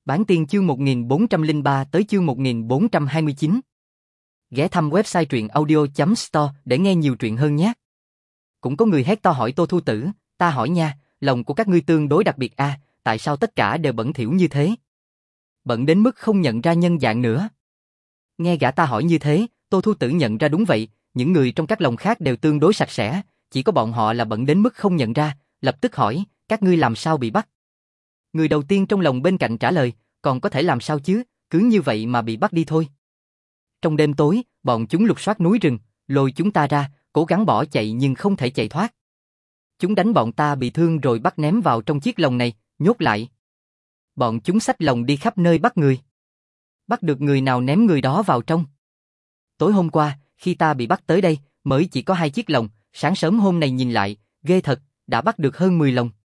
Bản tiên chương 1403 tới chương 1429. Ghé thăm website truyện audio.store để nghe nhiều truyện hơn nhé. Cũng có người hét to hỏi Tô Thu Tử, ta hỏi nha, lòng của các ngươi tương đối đặc biệt à, tại sao tất cả đều bẩn thỉu như thế? Bẩn đến mức không nhận ra nhân dạng nữa. Nghe gã ta hỏi như thế, Tô Thu Tử nhận ra đúng vậy, những người trong các lồng khác đều tương đối sạch sẽ, chỉ có bọn họ là bẩn đến mức không nhận ra, lập tức hỏi, các ngươi làm sao bị bắt? Người đầu tiên trong lồng bên cạnh trả lời, còn có thể làm sao chứ, cứ như vậy mà bị bắt đi thôi. Trong đêm tối, bọn chúng lục soát núi rừng, lôi chúng ta ra, cố gắng bỏ chạy nhưng không thể chạy thoát. Chúng đánh bọn ta bị thương rồi bắt ném vào trong chiếc lồng này, nhốt lại. Bọn chúng xách lồng đi khắp nơi bắt người. Bắt được người nào ném người đó vào trong. Tối hôm qua, khi ta bị bắt tới đây, mới chỉ có 2 chiếc lồng, sáng sớm hôm nay nhìn lại, ghê thật, đã bắt được hơn 10 lồng.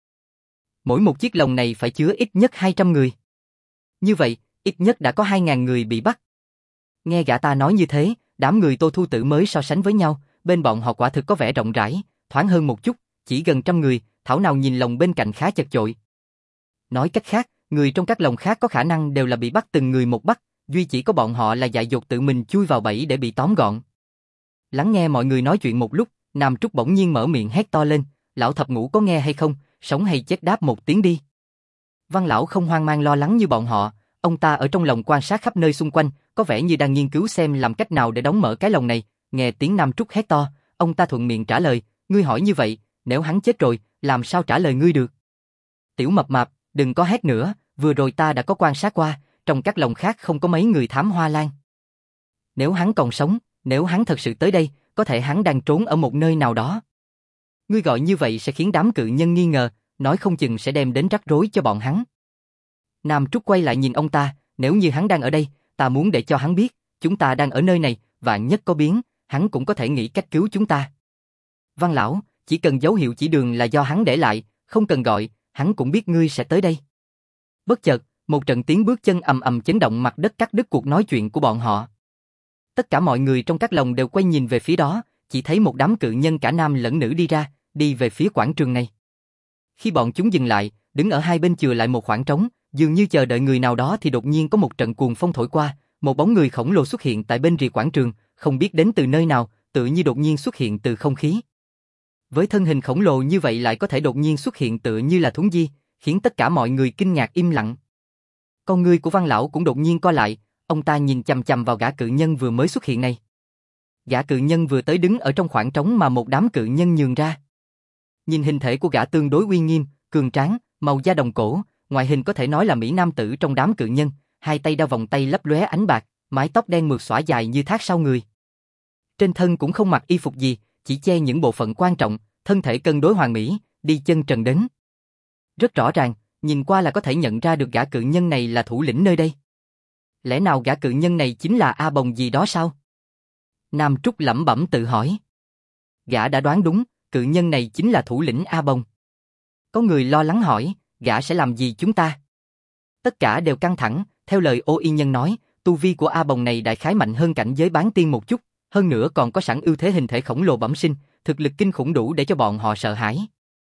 Mỗi một chiếc lồng này phải chứa ít nhất 200 người. Như vậy, ít nhất đã có 2.000 người bị bắt. Nghe gã ta nói như thế, đám người Tô Thu Tử mới so sánh với nhau, bên bọn họ quả thực có vẻ rộng rãi, thoáng hơn một chút, chỉ gần 100 người, thảo nào nhìn lồng bên cạnh khá chật chội. Nói cách khác, người trong các lồng khác có khả năng đều là bị bắt từng người một bắt, duy chỉ có bọn họ là dại dột tự mình chui vào bẫy để bị tóm gọn. Lắng nghe mọi người nói chuyện một lúc, Nam Trúc bỗng nhiên mở miệng hét to lên, lão thập ngũ có nghe hay không, sống hay chết đáp một tiếng đi. Văn lão không hoang mang lo lắng như bọn họ, ông ta ở trong lồng quan sát khắp nơi xung quanh, có vẻ như đang nghiên cứu xem làm cách nào để đóng mở cái lồng này. Nghe tiếng Nam Trúc hét to, ông ta thuận miệng trả lời, ngươi hỏi như vậy, nếu hắn chết rồi, làm sao trả lời ngươi được? Tiểu mập mạp, đừng có hét nữa, vừa rồi ta đã có quan sát qua, trong các lồng khác không có mấy người thám hoa lan. Nếu hắn còn sống, nếu hắn thật sự tới đây, có thể hắn đang trốn ở một nơi nào đó. Ngươi gọi như vậy sẽ khiến đám cự nhân nghi ngờ, nói không chừng sẽ đem đến rắc rối cho bọn hắn. Nam Trúc quay lại nhìn ông ta, nếu như hắn đang ở đây, ta muốn để cho hắn biết, chúng ta đang ở nơi này, vạn nhất có biến, hắn cũng có thể nghĩ cách cứu chúng ta. Văn lão, chỉ cần dấu hiệu chỉ đường là do hắn để lại, không cần gọi, hắn cũng biết ngươi sẽ tới đây. Bất chợt, một trận tiếng bước chân ầm ầm chấn động mặt đất cắt đứt cuộc nói chuyện của bọn họ. Tất cả mọi người trong các lồng đều quay nhìn về phía đó, chỉ thấy một đám cự nhân cả nam lẫn nữ đi ra, đi về phía quảng trường này. Khi bọn chúng dừng lại, đứng ở hai bên chừa lại một khoảng trống, dường như chờ đợi người nào đó thì đột nhiên có một trận cuồng phong thổi qua, một bóng người khổng lồ xuất hiện tại bên rìa quảng trường, không biết đến từ nơi nào, tự như đột nhiên xuất hiện từ không khí. Với thân hình khổng lồ như vậy lại có thể đột nhiên xuất hiện tự như là thuấn di, khiến tất cả mọi người kinh ngạc im lặng. Con ngươi của Văn lão cũng đột nhiên co lại, ông ta nhìn chằm chằm vào gã cự nhân vừa mới xuất hiện này. Gã cự nhân vừa tới đứng ở trong khoảng trống mà một đám cự nhân nhường ra. Nhìn hình thể của gã tương đối uy nghiêm, cường tráng, màu da đồng cổ, ngoại hình có thể nói là mỹ nam tử trong đám cự nhân, hai tay đeo vòng tay lấp lóe ánh bạc, mái tóc đen mượt xõa dài như thác sau người. Trên thân cũng không mặc y phục gì, chỉ che những bộ phận quan trọng, thân thể cân đối hoàn mỹ, đi chân trần đến. Rất rõ ràng, nhìn qua là có thể nhận ra được gã cự nhân này là thủ lĩnh nơi đây. Lẽ nào gã cự nhân này chính là A Bồng gì đó sao? Nam Trúc lẩm bẩm tự hỏi. Gã đã đoán đúng, cự nhân này chính là thủ lĩnh A Bồng. Có người lo lắng hỏi, gã sẽ làm gì chúng ta? Tất cả đều căng thẳng, theo lời Ô Y Nhân nói, tu vi của A Bồng này đại khái mạnh hơn cảnh giới bán tiên một chút, hơn nữa còn có sẵn ưu thế hình thể khổng lồ bẩm sinh, thực lực kinh khủng đủ để cho bọn họ sợ hãi.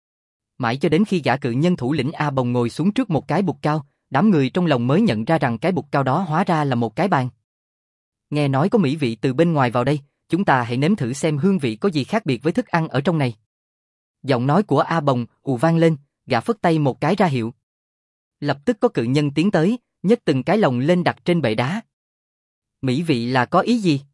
Mãi cho đến khi gã cự nhân thủ lĩnh A Bồng ngồi xuống trước một cái bục cao, đám người trong lòng mới nhận ra rằng cái bục cao đó hóa ra là một cái bàn. Nghe nói có mỹ vị từ bên ngoài vào đây, chúng ta hãy nếm thử xem hương vị có gì khác biệt với thức ăn ở trong này. Giọng nói của A Bồng ù vang lên, gã phất tay một cái ra hiệu. Lập tức có cự nhân tiến tới, nhấc từng cái lồng lên đặt trên bệ đá. Mỹ vị là có ý gì?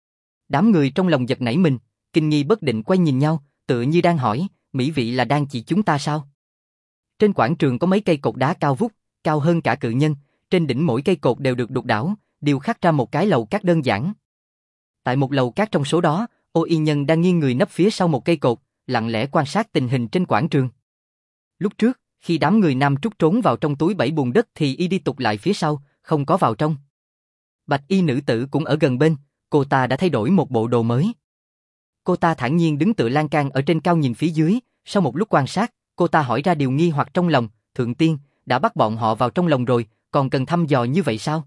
Đám người trong lòng giật nảy mình, kinh nghi bất định quay nhìn nhau, tựa như đang hỏi, mỹ vị là đang chỉ chúng ta sao? Trên quảng trường có mấy cây cột đá cao vút, cao hơn cả cự nhân, trên đỉnh mỗi cây cột đều được đục đảo, đều khắc ra một cái lầu cát đơn giản. Tại một lầu cát trong số đó, Ô Y Nhân đang nghiêng người nấp phía sau một cây cột, lặng lẽ quan sát tình hình trên quảng trường. Lúc trước, khi đám người Nam Trúc trốn vào trong túi bẫy bùn đất thì y đi tụt lại phía sau, không có vào trong. Bạch y nữ tử cũng ở gần bên, cô ta đã thay đổi một bộ đồ mới. Cô ta thản nhiên đứng tựa lan can ở trên cao nhìn phía dưới, sau một lúc quan sát, cô ta hỏi ra điều nghi hoặc trong lòng, Thượng Tiên, đã bắt bọn họ vào trong lồng rồi, còn cần thăm dò như vậy sao?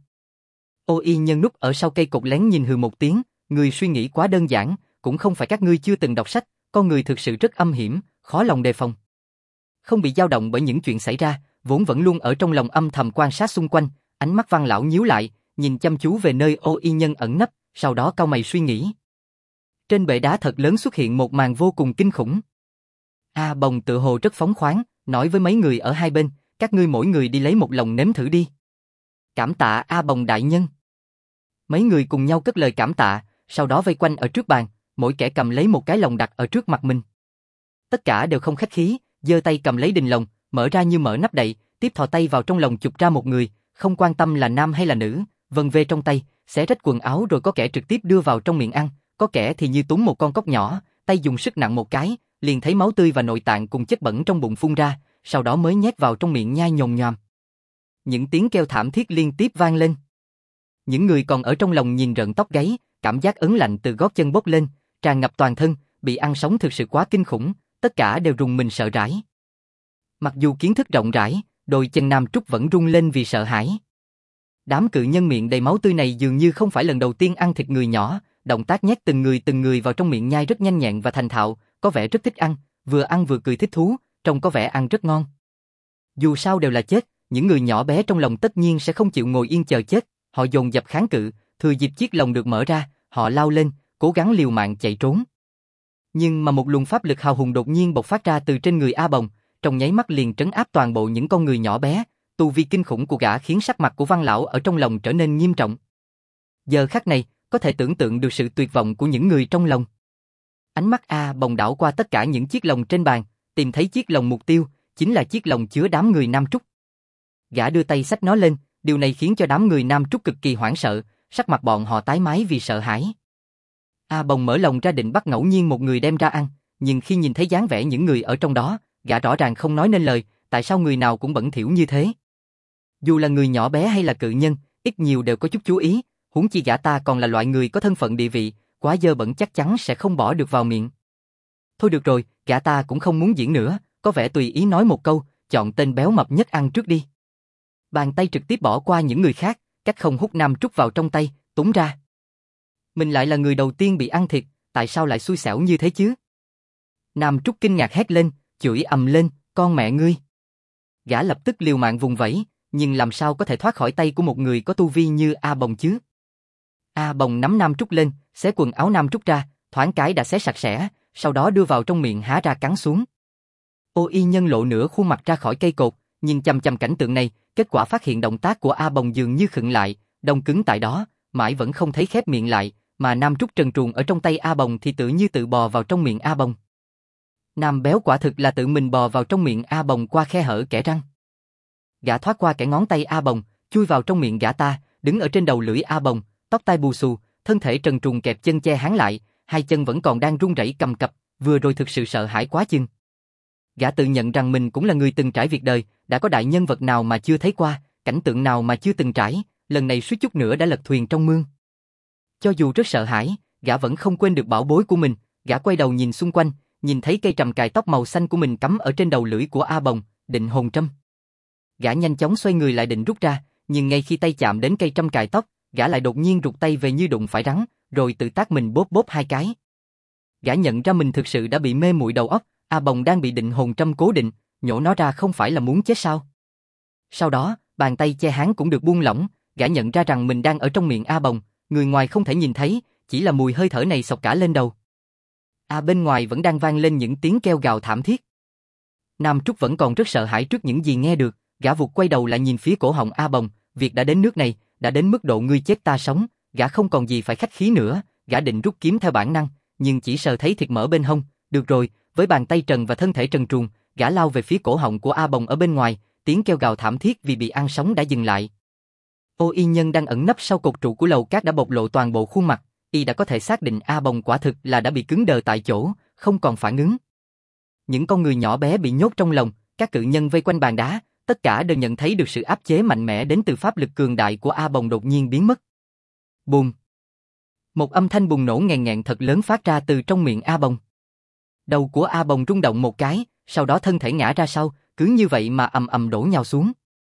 Ô Y Nhân núp ở sau cây cột lén nhìn hừ một tiếng, người suy nghĩ quá đơn giản, cũng không phải các ngươi chưa từng đọc sách, con người thực sự rất âm hiểm, khó lòng đề phòng. Không bị dao động bởi những chuyện xảy ra, vốn vẫn luôn ở trong lòng âm thầm quan sát xung quanh, Ánh mắt Văn lão nhíu lại, nhìn chăm chú về nơi Ô Y Nhân ẩn nấp, sau đó cau mày suy nghĩ. Trên bệ đá thật lớn xuất hiện một màn vô cùng kinh khủng. A Bồng tự hồ rất phóng khoáng, nói với mấy người ở hai bên, các ngươi mỗi người đi lấy một lồng nếm thử đi. Cảm tạ A Bồng đại nhân. Mấy người cùng nhau cất lời cảm tạ, sau đó vây quanh ở trước bàn, mỗi kẻ cầm lấy một cái lồng đặt ở trước mặt mình. Tất cả đều không khách khí, giơ tay cầm lấy đình lồng, mở ra như mở nắp đậy, tiếp thò tay vào trong lồng chụp ra một người, không quan tâm là nam hay là nữ, vân vê trong tay, xé rách quần áo rồi có kẻ trực tiếp đưa vào trong miệng ăn, có kẻ thì như túm một con cóc nhỏ, tay dùng sức nặng một cái, liền thấy máu tươi và nội tạng cùng chất bẩn trong bụng phun ra, sau đó mới nhét vào trong miệng nhai nhồm nhoàm. Những tiếng kêu thảm thiết liên tiếp vang lên. Những người còn ở trong lòng nhìn rợn tóc gáy, cảm giác ớn lạnh từ gót chân bốc lên, tràn ngập toàn thân, bị ăn sống thực sự quá kinh khủng, tất cả đều rùng mình sợ hãi. Mặc dù kiến thức rộng rãi, đôi chân Nam Trúc vẫn rung lên vì sợ hãi. Đám cự nhân miệng đầy máu tươi này dường như không phải lần đầu tiên ăn thịt người nhỏ, động tác nhét từng người vào trong miệng nhai rất nhanh nhẹn và thành thạo, có vẻ rất thích ăn vừa cười thích thú, trông có vẻ ăn rất ngon. Dù sao đều là chết, những người nhỏ bé trong lòng tất nhiên sẽ không chịu ngồi yên chờ chết, họ dồn dập kháng cự, thừa dịp chiếc lồng được mở ra, họ lao lên, cố gắng liều mạng chạy trốn. Nhưng mà một luồng pháp lực hào hùng đột nhiên bộc phát ra từ trên người A Bồng, trong nháy mắt liền trấn áp toàn bộ những con người nhỏ bé, tu vi kinh khủng của gã khiến sắc mặt của Văn lão ở trong lòng trở nên nghiêm trọng. Giờ khắc này, có thể tưởng tượng được sự tuyệt vọng của những người trong lòng. Ánh mắt A Bồng đảo qua tất cả những chiếc lồng trên bàn, tìm thấy chiếc lồng mục tiêu, chính là chiếc lồng chứa đám người Nam Trúc. Gã đưa tay xách nó lên, điều này khiến cho đám người Nam Trúc cực kỳ hoảng sợ, sắc mặt bọn họ tái mái vì sợ hãi. A Bồng mở lồng ra định bắt ngẫu nhiên một người đem ra ăn, nhưng khi nhìn thấy dáng vẻ những người ở trong đó, gã rõ ràng không nói nên lời, tại sao người nào cũng bẩn thỉu như thế. Dù là người nhỏ bé hay là cự nhân, ít nhiều đều có chút chú ý, huống chi gã ta còn là loại người có thân phận địa vị, quá dơ bẩn chắc chắn sẽ không bỏ được vào miệng. Thôi được rồi, gã ta cũng không muốn diễn nữa, có vẻ tùy ý nói một câu, chọn tên béo mập nhất ăn trước đi. Bàn tay trực tiếp bỏ qua những người khác, cách không hút Nam Trúc vào trong tay, túm ra. Mình lại là người đầu tiên bị ăn thịt, tại sao lại xui xẻo như thế chứ? Nam Trúc kinh ngạc hét lên, chửi ầm lên, con mẹ ngươi. Gã lập tức liều mạng vùng vẫy, nhưng làm sao có thể thoát khỏi tay của một người có tu vi như A Bồng chứ? A Bồng nắm Nam Trúc lên, xé quần áo Nam Trúc ra, thoáng cái đã xé sạch sẽ, sau đó đưa vào trong miệng há ra cắn xuống. Ô Y Nhân lộ nửa khuôn mặt ra khỏi cây cột, nhìn chằm chằm cảnh tượng này, kết quả phát hiện động tác của A Bồng dường như khựng lại, đông cứng tại đó, mãi vẫn không thấy khép miệng lại, mà Nam Trúc trần truồng ở trong tay A Bồng thì tự như tự bò vào trong miệng A Bồng. Nam béo quả thực là tự mình bò vào trong miệng A Bồng qua khe hở kẽ răng. Gã thoát qua kẽ ngón tay A Bồng, chui vào trong miệng gã ta, đứng ở trên đầu lưỡi A Bồng, tóc tai bù xù, thân thể trần truồng kẹp chân che hắn lại, hai chân vẫn còn đang run rẩy cầm cập, vừa rồi thực sự sợ hãi quá chừng. Gã tự nhận rằng mình cũng là người từng trải việc đời, đã có đại nhân vật nào mà chưa thấy qua, cảnh tượng nào mà chưa từng trải, lần này suýt chút nữa đã lật thuyền trong mương. Cho dù rất sợ hãi, gã vẫn không quên được bảo bối của mình, gã quay đầu nhìn xung quanh, nhìn thấy cây trầm cài tóc màu xanh của mình cắm ở trên đầu lưỡi của A Bồng, định hồn trâm. Gã nhanh chóng xoay người lại định rút ra, nhưng ngay khi tay chạm đến cây trâm cài tóc, gã lại đột nhiên rụt tay về như đụng phải rắn, rồi tự tát mình bóp bóp hai cái. Gã nhận ra mình thực sự đã bị mê muội đầu óc, A Bồng đang bị định hồn trâm cố định, nhổ nó ra không phải là muốn chết sao? Sau đó, bàn tay che hắn cũng được buông lỏng, gã nhận ra rằng mình đang ở trong miệng A Bồng, người ngoài không thể nhìn thấy, chỉ là mùi hơi thở này xộc cả lên đầu. Bên ngoài vẫn đang vang lên những tiếng kêu gào thảm thiết. Nam Trúc vẫn còn rất sợ hãi trước những gì nghe được, gã vụt quay đầu lại nhìn phía cổ họng A Bồng, việc đã đến nước này, đã đến mức độ ngươi chết ta sống, gã không còn gì phải khách khí nữa, gã định rút kiếm theo bản năng, nhưng chỉ sờ thấy thịt mỡ bên hông, được rồi, với bàn tay trần và thân thể trần truồng, gã lao về phía cổ họng của A Bồng ở bên ngoài, tiếng kêu gào thảm thiết vì bị ăn sống đã dừng lại. Ô Y Nhân đang ẩn nấp sau cột trụ của lầu cát đã bộc lộ toàn bộ khuôn mặt, y đã có thể xác định A Bồng quả thực là đã bị cứng đờ tại chỗ, không còn phản ứng. Những con người nhỏ bé bị nhốt trong lồng, các cự nhân vây quanh bàn đá, tất cả đều nhận thấy được sự áp chế mạnh mẽ đến từ pháp lực cường đại của A Bồng đột nhiên biến mất. Bùm! Một âm thanh bùng nổ nghèn nghẹn thật lớn phát ra từ trong miệng A Bồng. Đầu của A Bồng rung động một cái, sau đó thân thể ngã ra sau, cứ như vậy mà ầm ầm đổ nhào xuống.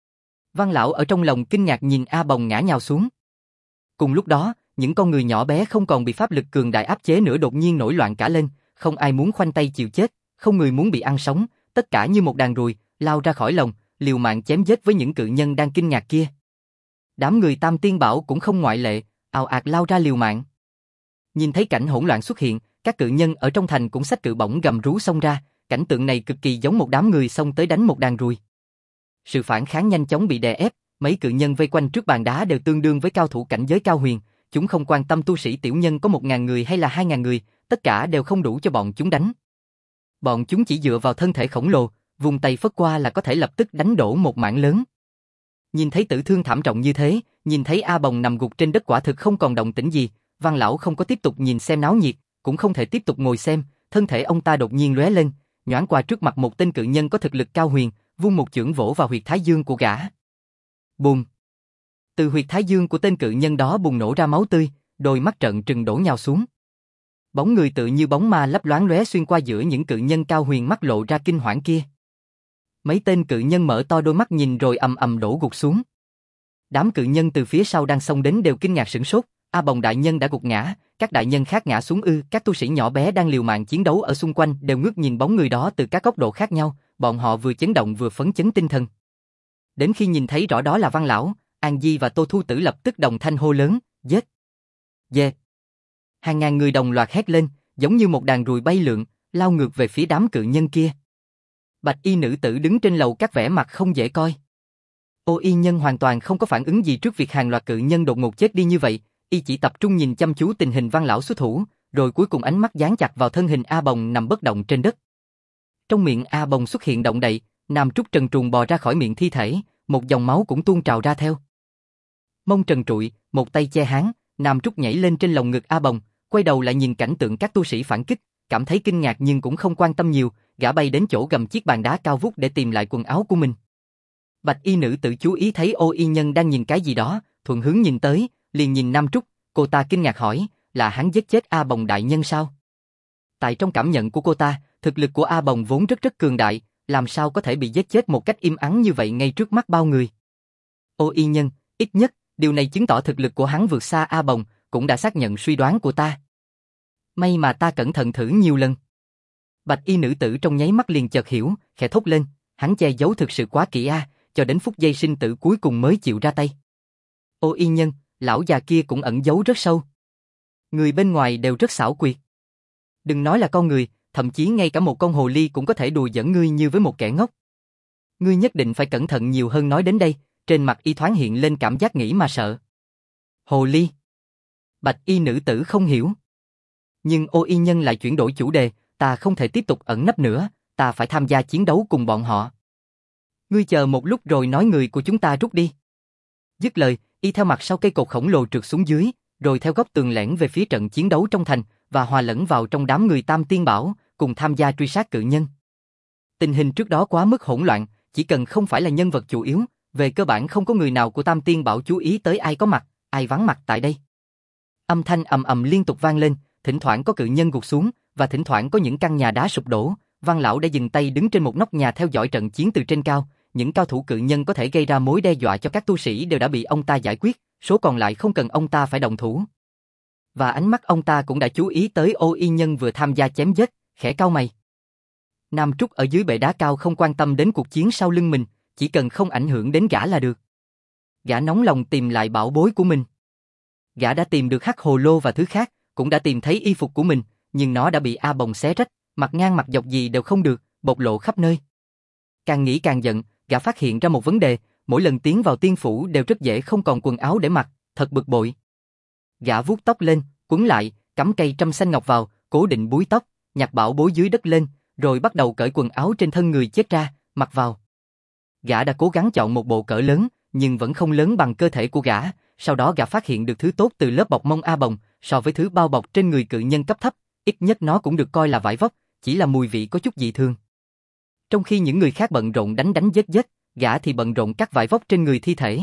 Văn lão ở trong lòng kinh ngạc nhìn A Bồng ngã nhào xuống. Cùng lúc đó, những con người nhỏ bé không còn bị pháp lực cường đại áp chế nữa đột nhiên nổi loạn cả lên, không ai muốn khoanh tay chịu chết, không người muốn bị ăn sống, tất cả như một đàn ruồi, lao ra khỏi lồng, liều mạng chém giết với những cự nhân đang kinh ngạc kia. Đám người Tam Tiên Bảo cũng không ngoại lệ, ào ạt lao ra liều mạng. Nhìn thấy cảnh hỗn loạn xuất hiện, các cự nhân ở trong thành cũng xách cự bổng gầm rú xông ra, cảnh tượng này cực kỳ giống một đám người xông tới đánh một đàn ruồi. Sự phản kháng nhanh chóng bị đè ép, mấy cự nhân vây quanh trước bàn đá đều tương đương với cao thủ cảnh giới cao huyền, chúng không quan tâm tu sĩ tiểu nhân có 1000 người hay là 2000 người, tất cả đều không đủ cho bọn chúng đánh. Bọn chúng chỉ dựa vào thân thể khổng lồ, vùng tay phất qua là có thể lập tức đánh đổ một mảng lớn. Nhìn thấy tử thương thảm trọng như thế, nhìn thấy A Bồng nằm gục trên đất quả thực không còn động tĩnh gì, Văn lão không có tiếp tục nhìn xem náo nhiệt, cũng không thể tiếp tục ngồi xem, thân thể ông ta đột nhiên lóe lên, nhoáng qua trước mặt một tên cự nhân có thực lực cao huyền, vung một chưởng vỗ vào huyệt thái dương của gã. Bùm! Từ huyệt thái dương của tên cự nhân đó bùng nổ ra máu tươi, đôi mắt trợn trừng đổ nhào xuống. Bóng người tự như bóng ma lấp loáng lóe xuyên qua giữa những cự nhân cao huyền mắt lộ ra kinh hoảng kia. Mấy tên cự nhân mở to đôi mắt nhìn rồi ầm ầm đổ gục xuống. Đám cự nhân từ phía sau đang xông đến đều kinh ngạc sửng sốt, A Bồng đại nhân đã gục ngã, các đại nhân khác ngã xuống ư? Các tu sĩ nhỏ bé đang liều mạng chiến đấu ở xung quanh đều ngước nhìn bóng người đó từ các góc độ khác nhau, bọn họ vừa chấn động vừa phấn chấn tinh thần. Đến khi nhìn thấy rõ đó là Văn lão, An Di và Tô Thu Tử lập tức đồng thanh hô lớn, giết! Dê! Hàng ngàn người đồng loạt hét lên, giống như một đàn ruồi bay lượn, lao ngược về phía đám cự nhân kia. Bạch y nữ tử đứng trên lầu các vẻ mặt không dễ coi. Ô y nhân hoàn toàn không có phản ứng gì trước việc hàng loạt cự nhân đột ngột chết đi như vậy, y chỉ tập trung nhìn chăm chú tình hình Văn lão xuất thủ, rồi cuối cùng ánh mắt dán chặt vào thân hình A Bồng nằm bất động trên đất. Trong miệng A Bồng xuất hiện động đậy, Nam Trúc trần truồng bò ra khỏi miệng thi thể, một dòng máu cũng tuôn trào ra theo. Mông trần trụi, một tay che háng, Nam Trúc nhảy lên trên lồng ngực A Bồng, quay đầu lại nhìn cảnh tượng các tu sĩ phản kích, cảm thấy kinh ngạc nhưng cũng không quan tâm nhiều, gã bay đến chỗ gầm chiếc bàn đá cao vút để tìm lại quần áo của mình. Bạch y nữ tử chú ý thấy Ô y nhân đang nhìn cái gì đó, thuận hướng nhìn tới, liền nhìn Nam Trúc, cô ta kinh ngạc hỏi, là hắn giết chết A Bồng đại nhân sao? Tại trong cảm nhận của cô ta, thực lực của A Bồng vốn rất cường đại, làm sao có thể bị giết chết một cách im ắng như vậy ngay trước mắt bao người? Ô y nhân, ít nhất, điều này chứng tỏ thực lực của hắn vượt xa A Bồng, cũng đã xác nhận suy đoán của ta. May mà ta cẩn thận thử nhiều lần. Bạch y nữ tử trong nháy mắt liền chợt hiểu, khẽ thốt lên, hắn che giấu thực sự quá kỹ a, cho đến phút giây sinh tử cuối cùng mới chịu ra tay. Ô y nhân, lão già kia cũng ẩn giấu rất sâu. Người bên ngoài đều rất xảo quyệt. Đừng nói là con người, thậm chí ngay cả một con hồ ly cũng có thể đùa giỡn ngươi như với một kẻ ngốc. Ngươi nhất định phải cẩn thận nhiều hơn. Nói đến đây, trên mặt y thoáng hiện lên cảm giác nghĩ mà sợ. Hồ ly? Bạch y nữ tử không hiểu. Nhưng Ô y nhân lại chuyển đổi chủ đề, ta không thể tiếp tục ẩn nấp nữa, ta phải tham gia chiến đấu cùng bọn họ. Ngươi chờ một lúc rồi nói người của chúng ta rút đi. Dứt lời, y theo mặt sau cây cột khổng lồ trượt xuống dưới, rồi theo góc tường lẻn về phía trận chiến đấu trong thành, và hòa lẫn vào trong đám người Tam Tiên Bảo, cùng tham gia truy sát cự nhân. Tình hình trước đó quá mức hỗn loạn, chỉ cần không phải là nhân vật chủ yếu, về cơ bản không có người nào của Tam Tiên Bảo chú ý tới ai có mặt, ai vắng mặt tại đây. Âm thanh ầm ầm liên tục vang lên, thỉnh thoảng có cự nhân gục xuống, và thỉnh thoảng có những căn nhà đá sụp đổ. Văn lão đã dừng tay đứng trên một nóc nhà theo dõi trận chiến từ trên cao. Những cao thủ cự nhân có thể gây ra mối đe dọa cho các tu sĩ đều đã bị ông ta giải quyết, số còn lại không cần ông ta phải động thủ. Và ánh mắt ông ta cũng đã chú ý tới Ô y nhân vừa tham gia chém giết, khẽ cau mày. Nam Trúc ở dưới bệ đá cao không quan tâm đến cuộc chiến sau lưng mình, chỉ cần không ảnh hưởng đến gã là được. Gã nóng lòng tìm lại bảo bối của mình. Gã đã tìm được hắc hồ lô và thứ khác, cũng đã tìm thấy y phục của mình, nhưng nó đã bị A Bồng xé rách, mặt ngang mặt dọc gì đều không được, bộc lộ khắp nơi. Càng nghĩ càng giận, gã phát hiện ra một vấn đề, mỗi lần tiến vào tiên phủ đều rất dễ không còn quần áo để mặc, thật bực bội. Gã vuốt tóc lên, quấn lại, cắm cây trăm xanh ngọc vào, cố định búi tóc, nhặt bảo bối dưới đất lên, rồi bắt đầu cởi quần áo trên thân người chết ra, mặc vào. Gã đã cố gắng chọn một bộ cỡ lớn, nhưng vẫn không lớn bằng cơ thể của gã. Sau đó gã phát hiện được thứ tốt từ lớp bọc mông A Bồng, so với thứ bao bọc trên người cự nhân cấp thấp, ít nhất nó cũng được coi là vải vóc, chỉ là mùi vị có chút dị thường. Trong khi những người khác bận rộn đánh giết, gã thì bận rộn cắt vải vóc trên người thi thể.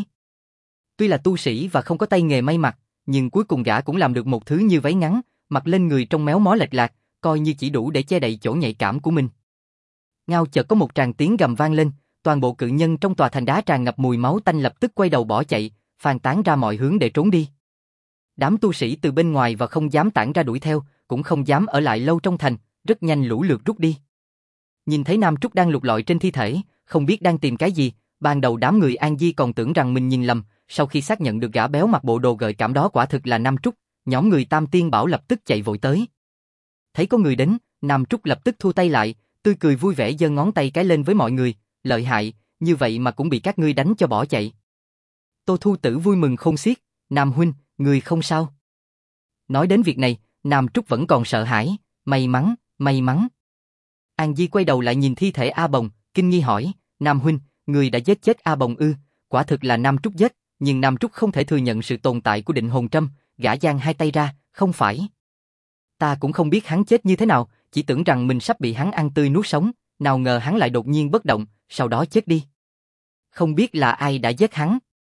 Tuy là tu sĩ và không có tay nghề may mặc, nhưng cuối cùng gã cũng làm được một thứ như váy ngắn, mặc lên người trông méo mó lệch lạc, coi như chỉ đủ để che đậy chỗ nhạy cảm của mình. Ngao chợt có một tràng tiếng gầm vang lên, toàn bộ cự nhân trong tòa thành đá tràn ngập mùi máu tanh lập tức quay đầu bỏ chạy, phàn tán ra mọi hướng để trốn đi. Đám tu sĩ từ bên ngoài và không dám tản ra đuổi theo, cũng không dám ở lại lâu trong thành, rất nhanh lũ lượt rút đi. Nhìn thấy Nam Trúc đang lục lọi trên thi thể, không biết đang tìm cái gì, ban đầu đám người An Di còn tưởng rằng mình nhìn lầm, sau khi xác nhận được gã béo mặc bộ đồ gợi cảm đó quả thực là Nam Trúc, nhóm người Tam Tiên Bảo lập tức chạy vội tới. Thấy có người đến, Nam Trúc lập tức thu tay lại, tươi cười vui vẻ giơ ngón tay cái lên với mọi người, lợi hại, như vậy mà cũng bị các ngươi đánh cho bỏ chạy. Tô Thu Tử vui mừng khôn xiết, Nam huynh, người không sao. Nói đến việc này, Nam Trúc vẫn còn sợ hãi, may mắn, may mắn. An Di quay đầu lại nhìn thi thể A Bồng, kinh nghi hỏi, Nam huynh, người đã giết chết A Bồng ư? Quả thực là Nam Trúc giết, nhưng Nam Trúc không thể thừa nhận sự tồn tại của định hồn trâm, gã giang hai tay ra, không phải. Ta cũng không biết hắn chết như thế nào, chỉ tưởng rằng mình sắp bị hắn ăn tươi nuốt sống, nào ngờ hắn lại đột nhiên bất động, sau đó chết đi. Không biết là ai đã giết hắn.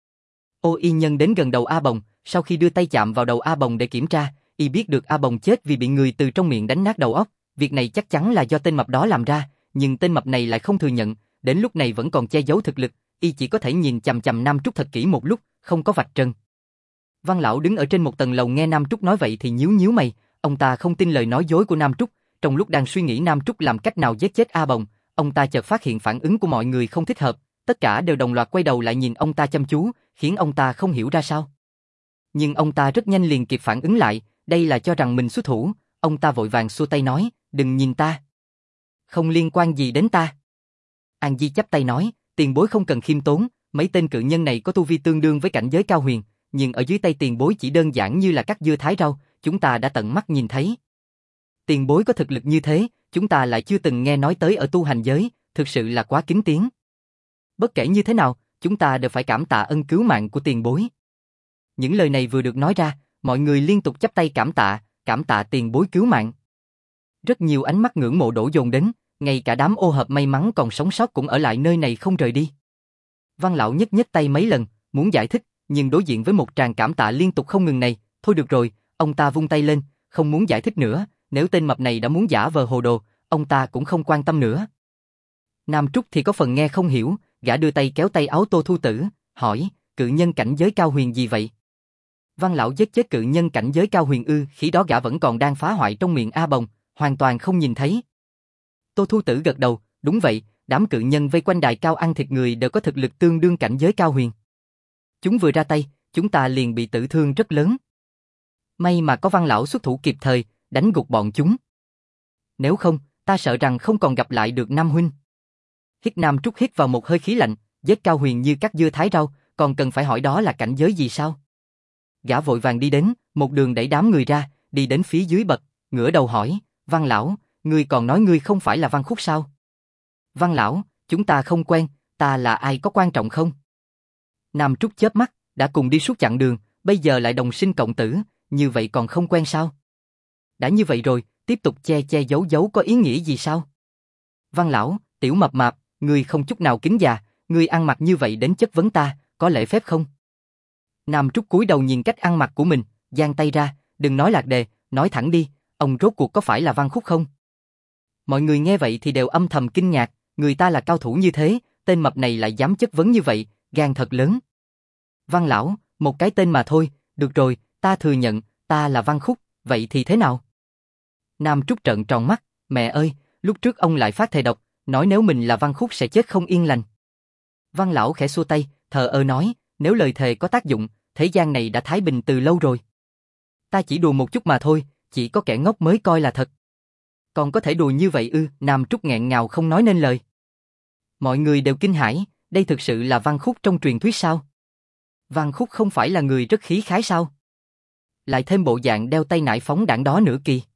Ô Y Nhân đến gần đầu A Bồng, sau khi đưa tay chạm vào đầu A Bồng để kiểm tra, y biết được A Bồng chết vì bị người từ trong miệng đánh nát đầu óc, việc này chắc chắn là do tên mập đó làm ra, nhưng tên mập này lại không thừa nhận, đến lúc này vẫn còn che giấu thực lực, y chỉ có thể nhìn chằm chằm Nam Trúc thật kỹ một lúc, không có vạch trần. Văn lão đứng ở trên một tầng lầu nghe Nam Trúc nói vậy thì nhíu nhíu mày, ông ta không tin lời nói dối của Nam Trúc, trong lúc đang suy nghĩ Nam Trúc làm cách nào giết chết A Bồng, ông ta chợt phát hiện phản ứng của mọi người không thích hợp, tất cả đều đồng loạt quay đầu lại nhìn ông ta chăm chú, khiến ông ta không hiểu ra sao. Nhưng ông ta rất nhanh liền kịp phản ứng lại, đây là cho rằng mình xuất thủ, ông ta vội vàng xua tay nói, đừng nhìn ta. Không liên quan gì đến ta. An Di chắp tay nói, tiền bối không cần khiêm tốn, mấy tên cự nhân này có tu vi tương đương với cảnh giới cao huyền, nhưng ở dưới tay tiền bối chỉ đơn giản như là cắt dưa thái rau, chúng ta đã tận mắt nhìn thấy. Tiền bối có thực lực như thế, chúng ta lại chưa từng nghe nói tới ở tu hành giới, thực sự là quá kính tiếng. Bất kể như thế nào, chúng ta đều phải cảm tạ ân cứu mạng của tiền bối. Những lời này vừa được nói ra, mọi người liên tục chắp tay cảm tạ tiền bối cứu mạng. Rất nhiều ánh mắt ngưỡng mộ đổ dồn đến, ngay cả đám ô hợp may mắn còn sống sót cũng ở lại nơi này không rời đi. Văn lão nhấc tay mấy lần, muốn giải thích, nhưng đối diện với một tràng cảm tạ liên tục không ngừng này, thôi được rồi, ông ta vung tay lên, không muốn giải thích nữa, nếu tên mập này đã muốn giả vờ hồ đồ, ông ta cũng không quan tâm nữa. Nam Trúc thì có phần nghe không hiểu, gã đưa tay kéo tay áo Tô Thu Tử, hỏi, cự nhân cảnh giới cao huyền gì vậy? Văn lão giết chết cự nhân cảnh giới cao huyền ư? Khi đó gã vẫn còn đang phá hoại trong miệng A Bồng, hoàn toàn không nhìn thấy. Tô Thu Tử gật đầu, đúng vậy, đám cự nhân vây quanh đài cao ăn thịt người đều có thực lực tương đương cảnh giới cao huyền. Chúng vừa ra tay, chúng ta liền bị tử thương rất lớn. May mà có Văn lão xuất thủ kịp thời, đánh gục bọn chúng. Nếu không, ta sợ rằng không còn gặp lại được Nam huynh. Hít Nam Trúc hít vào một hơi khí lạnh, giết cao huyền như cắt dưa thái rau, còn cần phải hỏi đó là cảnh giới gì sao? Gã vội vàng đi đến, một đường đẩy đám người ra, đi đến phía dưới bậc, ngửa đầu hỏi, Văn lão, ngươi còn nói ngươi không phải là Văn Khúc sao? Văn lão, chúng ta không quen, ta là ai có quan trọng không? Nam Trúc chớp mắt, đã cùng đi suốt chặng đường, bây giờ lại đồng sinh cộng tử, như vậy còn không quen sao? Đã như vậy rồi, tiếp tục che giấu có ý nghĩa gì sao? Văn lão, tiểu mập mạp, ngươi không chút nào kính già, ngươi ăn mặc như vậy đến chất vấn ta, có lễ phép không? Nam Trúc cúi đầu nhìn cách ăn mặc của mình, giang tay ra, đừng nói lạc đề, nói thẳng đi, ông rốt cuộc có phải là Văn Khúc không? Mọi người nghe vậy thì đều âm thầm kinh ngạc, người ta là cao thủ như thế, tên mập này lại dám chất vấn như vậy, gan thật lớn. Văn lão, một cái tên mà thôi, được rồi, ta thừa nhận, ta là Văn Khúc, vậy thì thế nào? Nam Trúc trợn tròn mắt, mẹ ơi, lúc trước ông lại phát thề độc, nói nếu mình là Văn Khúc sẽ chết không yên lành. Văn lão khẽ xua tay, thờ ơ nói, nếu lời thề có tác dụng, thế gian này đã thái bình từ lâu rồi. Ta chỉ đùa một chút mà thôi, chỉ có kẻ ngốc mới coi là thật. Còn có thể đùa như vậy ư? Nam Trúc nghẹn ngào không nói nên lời. Mọi người đều kinh hãi, đây thực sự là Văn Khúc trong truyền thuyết sao? Văn Khúc không phải là người rất khí khái sao? Lại thêm bộ dạng đeo tay nải phóng đảng đó nữa kìa.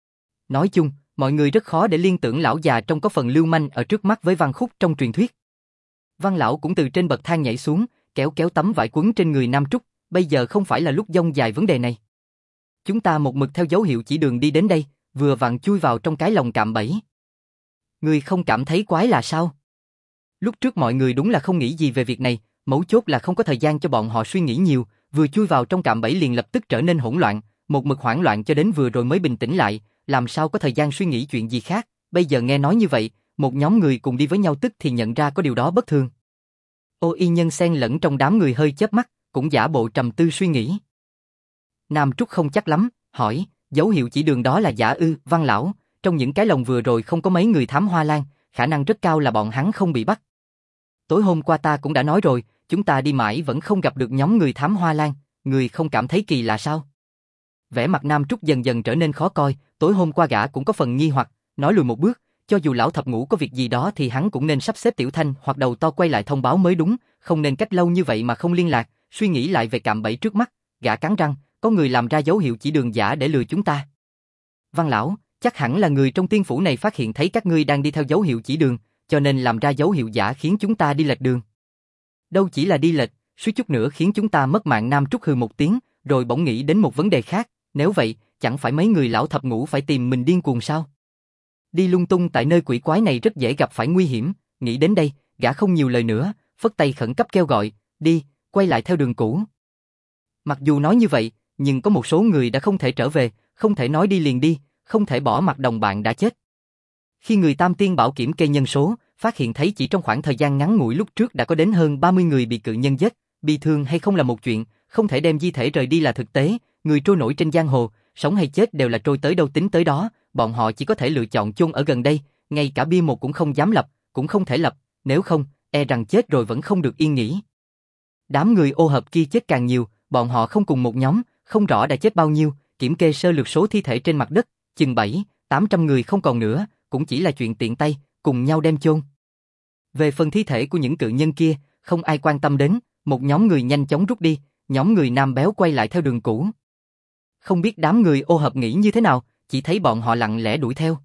Nói chung, mọi người rất khó để liên tưởng lão già trông có phần lưu manh ở trước mắt với Văn Khúc trong truyền thuyết. Văn lão cũng từ trên bậc thang nhảy xuống, kéo tấm vải quấn trên người Nam Trúc, bây giờ không phải là lúc dông dài vấn đề này. Chúng ta một mực theo dấu hiệu chỉ đường đi đến đây, vừa vặn chui vào trong cái lồng cạm bẫy. Ngươi không cảm thấy quái là sao? Lúc trước mọi người đúng là không nghĩ gì về việc này, mấu chốt là không có thời gian cho bọn họ suy nghĩ nhiều, vừa chui vào trong cạm bẫy liền lập tức trở nên hỗn loạn, một mực hoảng loạn cho đến vừa rồi mới bình tĩnh lại, làm sao có thời gian suy nghĩ chuyện gì khác, bây giờ nghe nói như vậy, một nhóm người cùng đi với nhau tức thì nhận ra có điều đó bất thường. Ô Y Nhân xen lẫn trong đám người hơi chớp mắt, cũng giả bộ trầm tư suy nghĩ. Nam Trúc không chắc lắm, hỏi, dấu hiệu chỉ đường đó là giả ư? Văn lão, trong những cái lồng vừa rồi không có mấy người thám hoa lan, khả năng rất cao là bọn hắn không bị bắt. Tối hôm qua ta cũng đã nói rồi, chúng ta đi mãi vẫn không gặp được nhóm người thám hoa lan, người không cảm thấy kỳ lạ sao? Vẻ mặt Nam Trúc dần dần trở nên khó coi, tối hôm qua gã cũng có phần nghi hoặc, nói lùi một bước, cho dù lão thập ngũ có việc gì đó thì hắn cũng nên sắp xếp Tiểu Thanh hoặc đầu to quay lại thông báo mới đúng, không nên cách lâu như vậy mà không liên lạc, suy nghĩ lại về cạm bẫy trước mắt, gã cắn răng, có người làm ra dấu hiệu chỉ đường giả để lừa chúng ta. Văn lão, chắc hẳn là người trong tiên phủ này phát hiện thấy các ngươi đang đi theo dấu hiệu chỉ đường, cho nên làm ra dấu hiệu giả khiến chúng ta đi lệch đường. Đâu chỉ là đi lệch, suýt chút nữa khiến chúng ta mất mạng. Nam Trúc hừ một tiếng, rồi bỗng nghĩ đến một vấn đề khác, nếu vậy, chẳng phải mấy người lão thập ngũ phải tìm mình điên cuồng sao? Đi lung tung tại nơi quỷ quái này rất dễ gặp phải nguy hiểm, nghĩ đến đây, gã không nhiều lời nữa, phất tay khẩn cấp kêu gọi, đi, quay lại theo đường cũ. Mặc dù nói như vậy, nhưng có một số người đã không thể trở về, không thể nói đi liền đi, không thể bỏ mặc đồng bạn đã chết. Khi người Tam Tiên Bảo kiểm kê nhân số, phát hiện thấy chỉ trong khoảng thời gian ngắn ngủi lúc trước đã có đến hơn 30 người bị cự nhân giết, bị thương hay không là một chuyện, không thể đem di thể rời đi là thực tế, người trôi nổi trên giang hồ, sống hay chết đều là trôi tới đâu tính tới đó, bọn họ chỉ có thể lựa chọn chôn ở gần đây, ngay cả bia mộ cũng không dám lập, cũng không thể lập, nếu không, e rằng chết rồi vẫn không được yên nghỉ. Đám người ô hợp kia chết càng nhiều, bọn họ không cùng một nhóm, không rõ đã chết bao nhiêu, kiểm kê sơ lược số thi thể trên mặt đất, chừng 700-800 người không còn nữa, cũng chỉ là chuyện tiện tay, cùng nhau đem chôn. Về phần thi thể của những cự nhân kia, không ai quan tâm đến, một nhóm người nhanh chóng rút đi, nhóm người Nam Béo quay lại theo đường cũ. Không biết đám người ô hợp nghĩ như thế nào, chỉ thấy bọn họ lặng lẽ đuổi theo.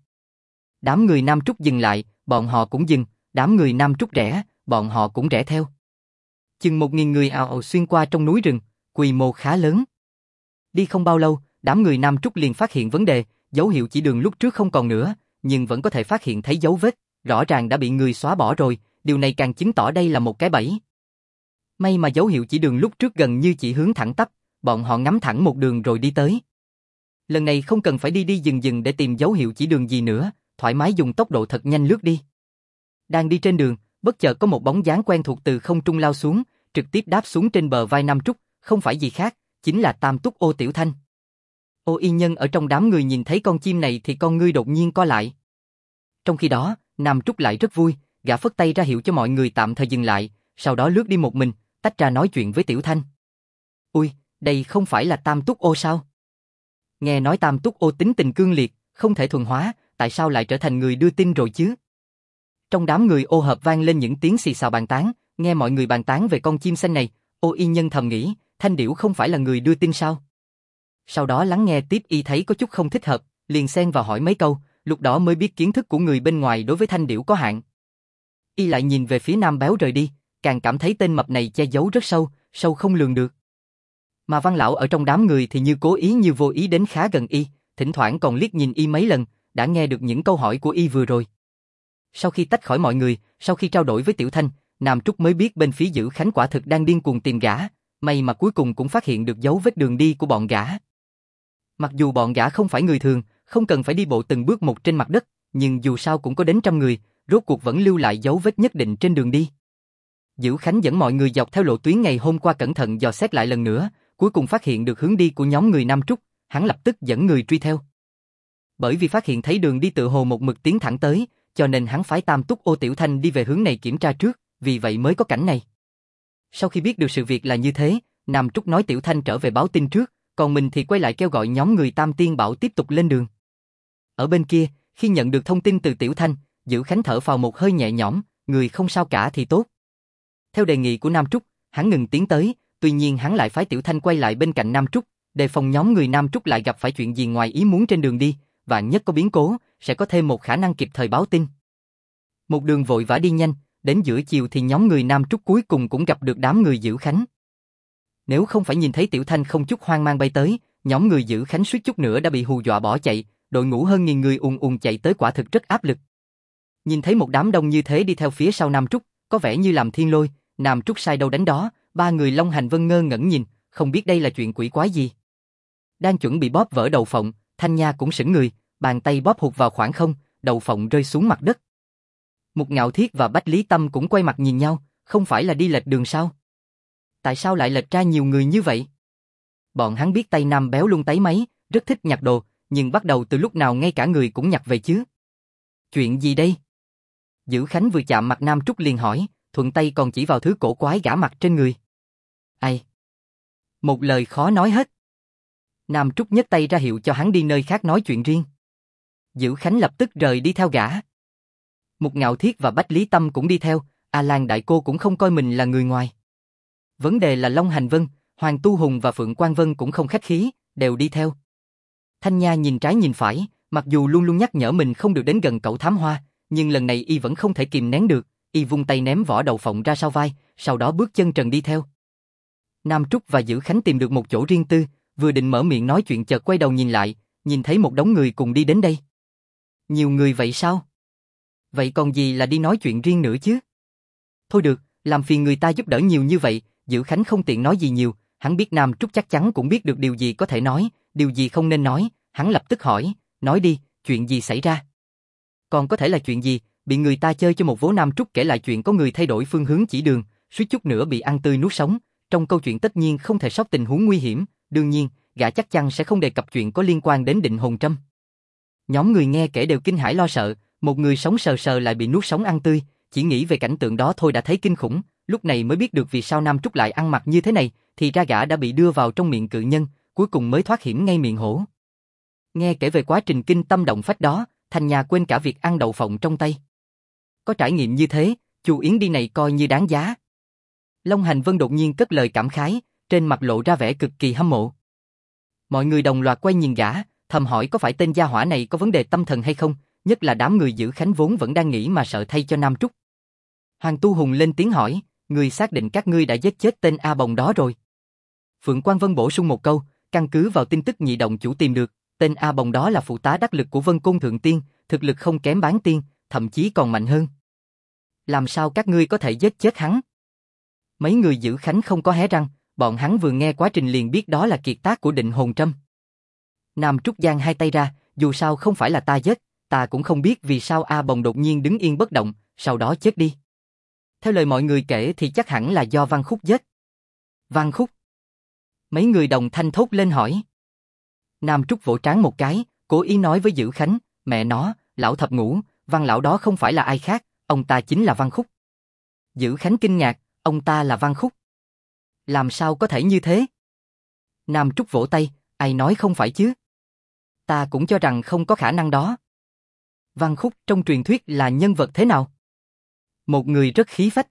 Đám người Nam Trúc dừng lại, bọn họ cũng dừng, đám người Nam Trúc rẽ, bọn họ cũng rẽ theo. Chừng 1000 người ào ào xuyên qua trong núi rừng, quy mô khá lớn. Đi không bao lâu, đám người Nam Trúc liền phát hiện vấn đề, dấu hiệu chỉ đường lúc trước không còn nữa, nhưng vẫn có thể phát hiện thấy dấu vết, rõ ràng đã bị người xóa bỏ rồi, điều này càng chứng tỏ đây là một cái bẫy. May mà dấu hiệu chỉ đường lúc trước gần như chỉ hướng thẳng tắp, bọn họ ngắm thẳng một đường rồi đi tới. Lần này không cần phải đi dừng dừng để tìm dấu hiệu chỉ đường gì nữa, thoải mái dùng tốc độ thật nhanh lướt đi. Đang đi trên đường, bất chợt có một bóng dáng quen thuộc từ không trung lao xuống, trực tiếp đáp xuống trên bờ vai Nam Trúc, không phải gì khác, chính là Tam Túc Ô Tiểu Thanh. Ô Y Nhân ở trong đám người nhìn thấy con chim này thì con ngươi đột nhiên co lại. Trong khi đó, Nam Trúc lại rất vui, gã phất tay ra hiệu cho mọi người tạm thời dừng lại, sau đó lướt đi một mình, tách ra nói chuyện với Tiểu Thanh. Ui, đây không phải là Tam Túc Ô sao? Nghe nói Tam Túc Ô tính tình cương liệt, không thể thuần hóa, tại sao lại trở thành người đưa tin rồi chứ? Trong đám người ô hợp vang lên những tiếng xì xào bàn tán, nghe mọi người bàn tán về con chim xanh này, Ô Y Nhân thầm nghĩ, Thanh Điểu không phải là người đưa tin sao? Sau đó lắng nghe tiếp y thấy có chút không thích hợp, liền xen vào hỏi mấy câu, lúc đó mới biết kiến thức của người bên ngoài đối với Thanh Điểu có hạn. Y lại nhìn về phía Nam Béo rời đi, càng cảm thấy tên mập này che giấu rất sâu, sâu không lường được. Mà Văn lão ở trong đám người thì như cố ý như vô ý đến khá gần y, thỉnh thoảng còn liếc nhìn y mấy lần, đã nghe được những câu hỏi của y vừa rồi. Sau khi tách khỏi mọi người, sau khi trao đổi với Tiểu Thanh, Nam Trúc mới biết bên phía Dữ Khánh quả thực đang điên cuồng tìm gã, may mà cuối cùng cũng phát hiện được dấu vết đường đi của bọn gã. Mặc dù bọn gã không phải người thường, không cần phải đi bộ từng bước một trên mặt đất, nhưng dù sao cũng có đến trăm người, rốt cuộc vẫn lưu lại dấu vết nhất định trên đường đi. Dữ Khánh dẫn mọi người dọc theo lộ tuyến ngày hôm qua cẩn thận dò xét lại lần nữa, cuối cùng phát hiện được hướng đi của nhóm người Nam Trúc, hắn lập tức dẫn người truy theo. Bởi vì phát hiện thấy đường đi tự hồ một mực tiến thẳng tới, cho nên hắn phái Tam Túc Ô Tiểu Thanh đi về hướng này kiểm tra trước, vì vậy mới có cảnh này. Sau khi biết được sự việc là như thế, Nam Trúc nói Tiểu Thanh trở về báo tin trước, còn mình thì quay lại kêu gọi nhóm người Tam Tiên Bảo tiếp tục lên đường. Ở bên kia, khi nhận được thông tin từ Tiểu Thanh, Dữ Khánh thở phào một hơi nhẹ nhõm, người không sao cả thì tốt. Theo đề nghị của Nam Trúc, hắn ngừng tiến tới, tuy nhiên hắn lại phái Tiểu Thanh quay lại bên cạnh Nam Trúc, đề phòng nhóm người Nam Trúc lại gặp phải chuyện gì ngoài ý muốn trên đường đi, vạn nhất có biến cố, sẽ có thêm một khả năng kịp thời báo tin. Một đường vội vã đi nhanh, đến giữa chiều thì nhóm người Nam Trúc cuối cùng cũng gặp được đám người Dữ Khánh. Nếu không phải nhìn thấy Tiểu Thanh không chút hoang mang bay tới, nhóm người Dữ Khánh suýt chút nữa đã bị hù dọa bỏ chạy, đội ngũ hơn 1000 người ùn ùn chạy tới quả thực rất áp lực. Nhìn thấy một đám đông như thế đi theo phía sau Nam Trúc, có vẻ như làm thiên lôi, Nam Trúc sai đâu đánh đó, ba người Long Hành Vân ngơ ngẩn nhìn, không biết đây là chuyện quỷ quái gì. Đang chuẩn bị bóp vỡ đầu phộng, Thanh Nha cũng sững người, bàn tay bóp hụt vào khoảng không, đầu phộng rơi xuống mặt đất. Mục Ngạo Thiết và Bách Lý Tâm cũng quay mặt nhìn nhau, không phải là đi lệch đường sao? Tại sao lại lệch ra nhiều người như vậy? Bọn hắn biết tay Nam Béo luôn tấy máy, rất thích nhặt đồ, nhưng bắt đầu từ lúc nào ngay cả người cũng nhặt về chứ? Chuyện gì đây? Dữ Khánh vừa chạm mặt Nam Trúc liền hỏi, thuận tay còn chỉ vào thứ cổ quái gã mặc trên người. Ai? Một lời khó nói hết. Nam Trúc nhấc tay ra hiệu cho hắn đi nơi khác nói chuyện riêng. Dữ Khánh lập tức rời đi theo gã. Mục Ngạo Thiết và Bách Lý Tâm cũng đi theo, A Lan đại cô cũng không coi mình là người ngoài. Vấn đề là Long Hành Vân, Hoàng Tu Hùng và Phượng Quang Vân cũng không khách khí, đều đi theo. Thanh Nha nhìn trái nhìn phải, mặc dù luôn luôn nhắc nhở mình không được đến gần cậu thám hoa, nhưng lần này y vẫn không thể kìm nén được, y vung tay ném vỏ đậu phộng ra sau vai, sau đó bước chân trần đi theo. Nam Trúc và Dữ Khánh tìm được một chỗ riêng tư, vừa định mở miệng nói chuyện chợt quay đầu nhìn lại, nhìn thấy một đống người cùng đi đến đây. Nhiều người vậy sao? Vậy còn gì là đi nói chuyện riêng nữa chứ? Thôi được, làm phiền người ta giúp đỡ nhiều như vậy, Dữ Khánh không tiện nói gì nhiều, hắn biết Nam Trúc chắc chắn cũng biết được điều gì có thể nói, điều gì không nên nói, hắn lập tức hỏi, nói đi, chuyện gì xảy ra? Còn có thể là chuyện gì, bị người ta chơi cho một vố. Nam Trúc kể lại chuyện có người thay đổi phương hướng chỉ đường, suýt chút nữa bị ăn tươi nuốt sống, trong câu chuyện tất nhiên không thể sót tình huống nguy hiểm, đương nhiên, gã chắc chắn sẽ không đề cập chuyện có liên quan đến Định Hồn Trâm. Nhóm người nghe kể đều kinh hãi lo sợ, một người sống sờ sờ lại bị nuốt sống ăn tươi, chỉ nghĩ về cảnh tượng đó thôi đã thấy kinh khủng, lúc này mới biết được vì sao Nam Trúc lại ăn mặc như thế này, thì ra gã đã bị đưa vào trong miệng cự nhân, cuối cùng mới thoát hiểm ngay miệng hổ. Nghe kể về quá trình kinh tâm động phách đó, Thanh Nha quên cả việc ăn đậu phộng trong tay. Có trải nghiệm như thế, Chu Yến đi này coi như đáng giá. Long Hành Vân đột nhiên cất lời cảm khái, trên mặt lộ ra vẻ cực kỳ hâm mộ. Mọi người đồng loạt quay nhìn gã, thầm hỏi có phải tên gia hỏa này có vấn đề tâm thần hay không, nhất là đám người Dữ Khánh vốn vẫn đang nghĩ mà sợ thay cho Nam Trúc. Hoàng Tu Hùng lên tiếng hỏi, người xác định các ngươi đã giết chết tên A Bồng đó rồi. Phượng Quang Vân bổ sung một câu, căn cứ vào tin tức nhị động chủ tìm được, tên A Bồng đó là phụ tá đắc lực của Vân Côn Thượng Tiên, thực lực không kém Bán Tiên, thậm chí còn mạnh hơn. Làm sao các ngươi có thể giết chết hắn? Mấy người Dữ Khánh không có hé răng, bọn hắn vừa nghe quá trình liền biết đó là kiệt tác của Định Hồn Trâm. Nam Trúc giang hai tay ra, dù sao không phải là ta giết, ta cũng không biết vì sao A Bồng đột nhiên đứng yên bất động, sau đó chết đi. Theo lời mọi người kể thì chắc hẳn là do Văn Khúc giết. Văn Khúc? Mấy người đồng thanh thốt lên hỏi. Nam Trúc vỗ trán một cái, cố ý nói với Dữ Khánh, mẹ nó, lão thập ngũ, Văn lão đó không phải là ai khác, ông ta chính là Văn Khúc. Dữ Khánh kinh ngạc, ông ta là Văn Khúc. Làm sao có thể như thế? Nam Trúc vỗ tay, ai nói không phải chứ? Ta cũng cho rằng không có khả năng đó. Văn Khúc trong truyền thuyết là nhân vật thế nào? Một người rất khí phách.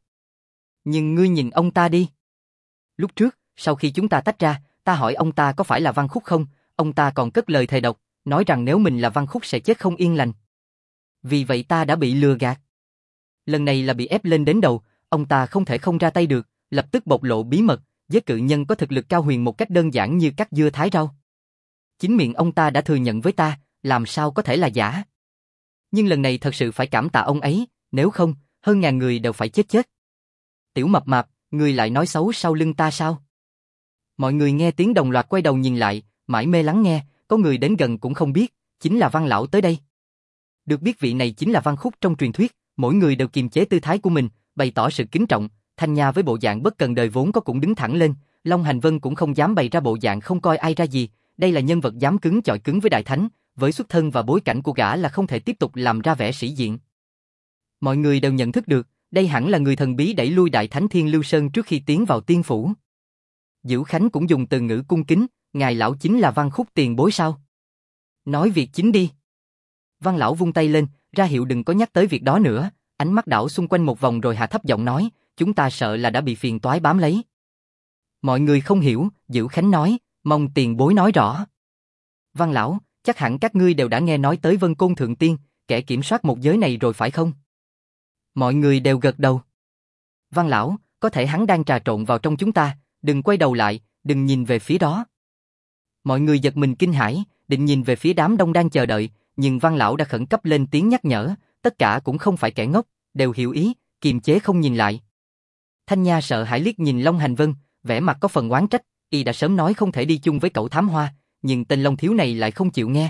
Nhưng ngươi nhìn ông ta đi. Lúc trước, sau khi chúng ta tách ra, ta hỏi ông ta có phải là Văn Khúc không, ông ta còn cất lời thề độc, nói rằng nếu mình là Văn Khúc sẽ chết không yên lành. Vì vậy ta đã bị lừa gạt. Lần này là bị ép lên đến đầu, ông ta không thể không ra tay được, lập tức bộc lộ bí mật, giết cự nhân có thực lực cao huyền một cách đơn giản như cắt dưa thái rau. Chính miệng ông ta đã thừa nhận với ta, làm sao có thể là giả. Nhưng lần này thật sự phải cảm tạ ông ấy, nếu không, hơn ngàn người đều phải chết. Tiểu Mập Mạp, ngươi lại nói xấu sau lưng ta sao? Mọi người nghe tiếng đồng loạt quay đầu nhìn lại, mải mê lắng nghe, có người đến gần cũng không biết, chính là Văn lão tới đây. Được biết vị này chính là Văn Khúc trong truyền thuyết, mỗi người đều kiềm chế tư thái của mình, bày tỏ sự kính trọng. Thanh Nha với bộ dạng bất cần đời vốn có cũng đứng thẳng lên, Long Hành Vân cũng không dám bày ra bộ dạng không coi ai ra gì, đây là nhân vật dám cứng chọi cứng với đại thánh, với xuất thân và bối cảnh của gã là không thể tiếp tục làm ra vẻ sĩ diện. Mọi người đều nhận thức được, đây hẳn là người thần bí đẩy lui đại thánh Thiên Lưu Sơn trước khi tiến vào tiên phủ. Dữ Khánh cũng dùng từ ngữ cung kính, ngài lão chính là Văn Khúc tiền bối sao? Nói việc chính đi. Văn lão vung tay lên, ra hiệu đừng có nhắc tới việc đó nữa, ánh mắt đảo xung quanh một vòng rồi hạ thấp giọng nói, chúng ta sợ là đã bị phiền toái bám lấy. Mọi người không hiểu, Dữ Khánh nói, mong tiền bối nói rõ. Văn lão, chắc hẳn các ngươi đều đã nghe nói tới Vân Côn Thượng Tiên, kẻ kiểm soát một giới này rồi phải không? Mọi người đều gật đầu. Văn lão, có thể hắn đang trà trộn vào trong chúng ta, đừng quay đầu lại, đừng nhìn về phía đó. Mọi người giật mình kinh hãi, định nhìn về phía đám đông đang chờ đợi, nhưng Văn lão đã khẩn cấp lên tiếng nhắc nhở, tất cả cũng không phải kẻ ngốc, đều hiểu ý, kiềm chế không nhìn lại. Thanh Nha sợ hãi liếc nhìn Long Hành Vân, vẻ mặt có phần oán trách, y đã sớm nói không thể đi chung với cậu thám hoa, nhưng tên Long thiếu này lại không chịu nghe.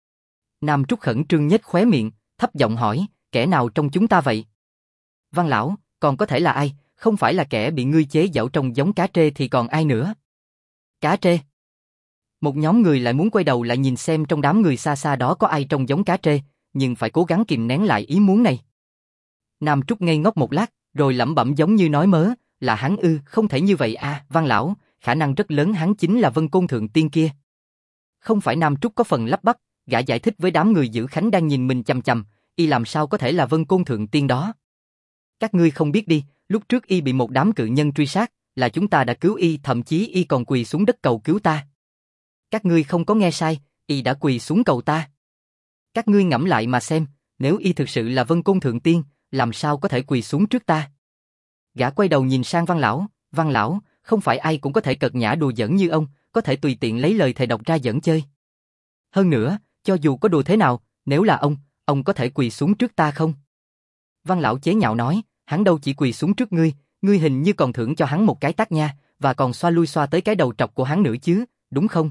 Nam Trúc khẩn trương nhếch khóe miệng, thấp giọng hỏi, kẻ nào trong chúng ta vậy? Văn lão, còn có thể là ai, không phải là kẻ bị ngươi chế giễu trông giống cá trê thì còn ai nữa? Cá trê? Một nhóm người lại muốn quay đầu lại nhìn xem trong đám người xa xa đó có ai trông giống cá trê, nhưng phải cố gắng kìm nén lại ý muốn này. Nam Trúc ngây ngốc một lát, Rồi lẩm bẩm giống như nói mớ, là hắn ư, không thể như vậy à, Văn lão, khả năng rất lớn hắn chính là Vân Côn Thượng Tiên kia. Không phải Nam Trúc có phần lắp bắp, gã giải thích với đám người giữ khánh đang nhìn mình chằm chằm, y làm sao có thể là Vân Côn Thượng Tiên đó. Các ngươi không biết đi, lúc trước y bị một đám cự nhân truy sát, là chúng ta đã cứu y, thậm chí y còn quỳ xuống đất cầu cứu ta. Các ngươi không có nghe sai, y đã quỳ xuống cầu ta. Các ngươi ngẫm lại mà xem, nếu y thực sự là Vân Côn Thượng Tiên, làm sao có thể quỳ xuống trước ta? Gã quay đầu nhìn sang Văn lão, không phải ai cũng có thể cợt nhã đùa giỡn như ông, có thể tùy tiện lấy lời thề độc ra giỡn chơi. Hơn nữa, cho dù có đùa thế nào, nếu là ông có thể quỳ xuống trước ta không? Văn lão chế nhạo nói, hắn đâu chỉ quỳ xuống trước ngươi hình như còn thưởng cho hắn một cái tát nha, và còn xoa lui xoa tới cái đầu trọc của hắn nữa chứ, đúng không?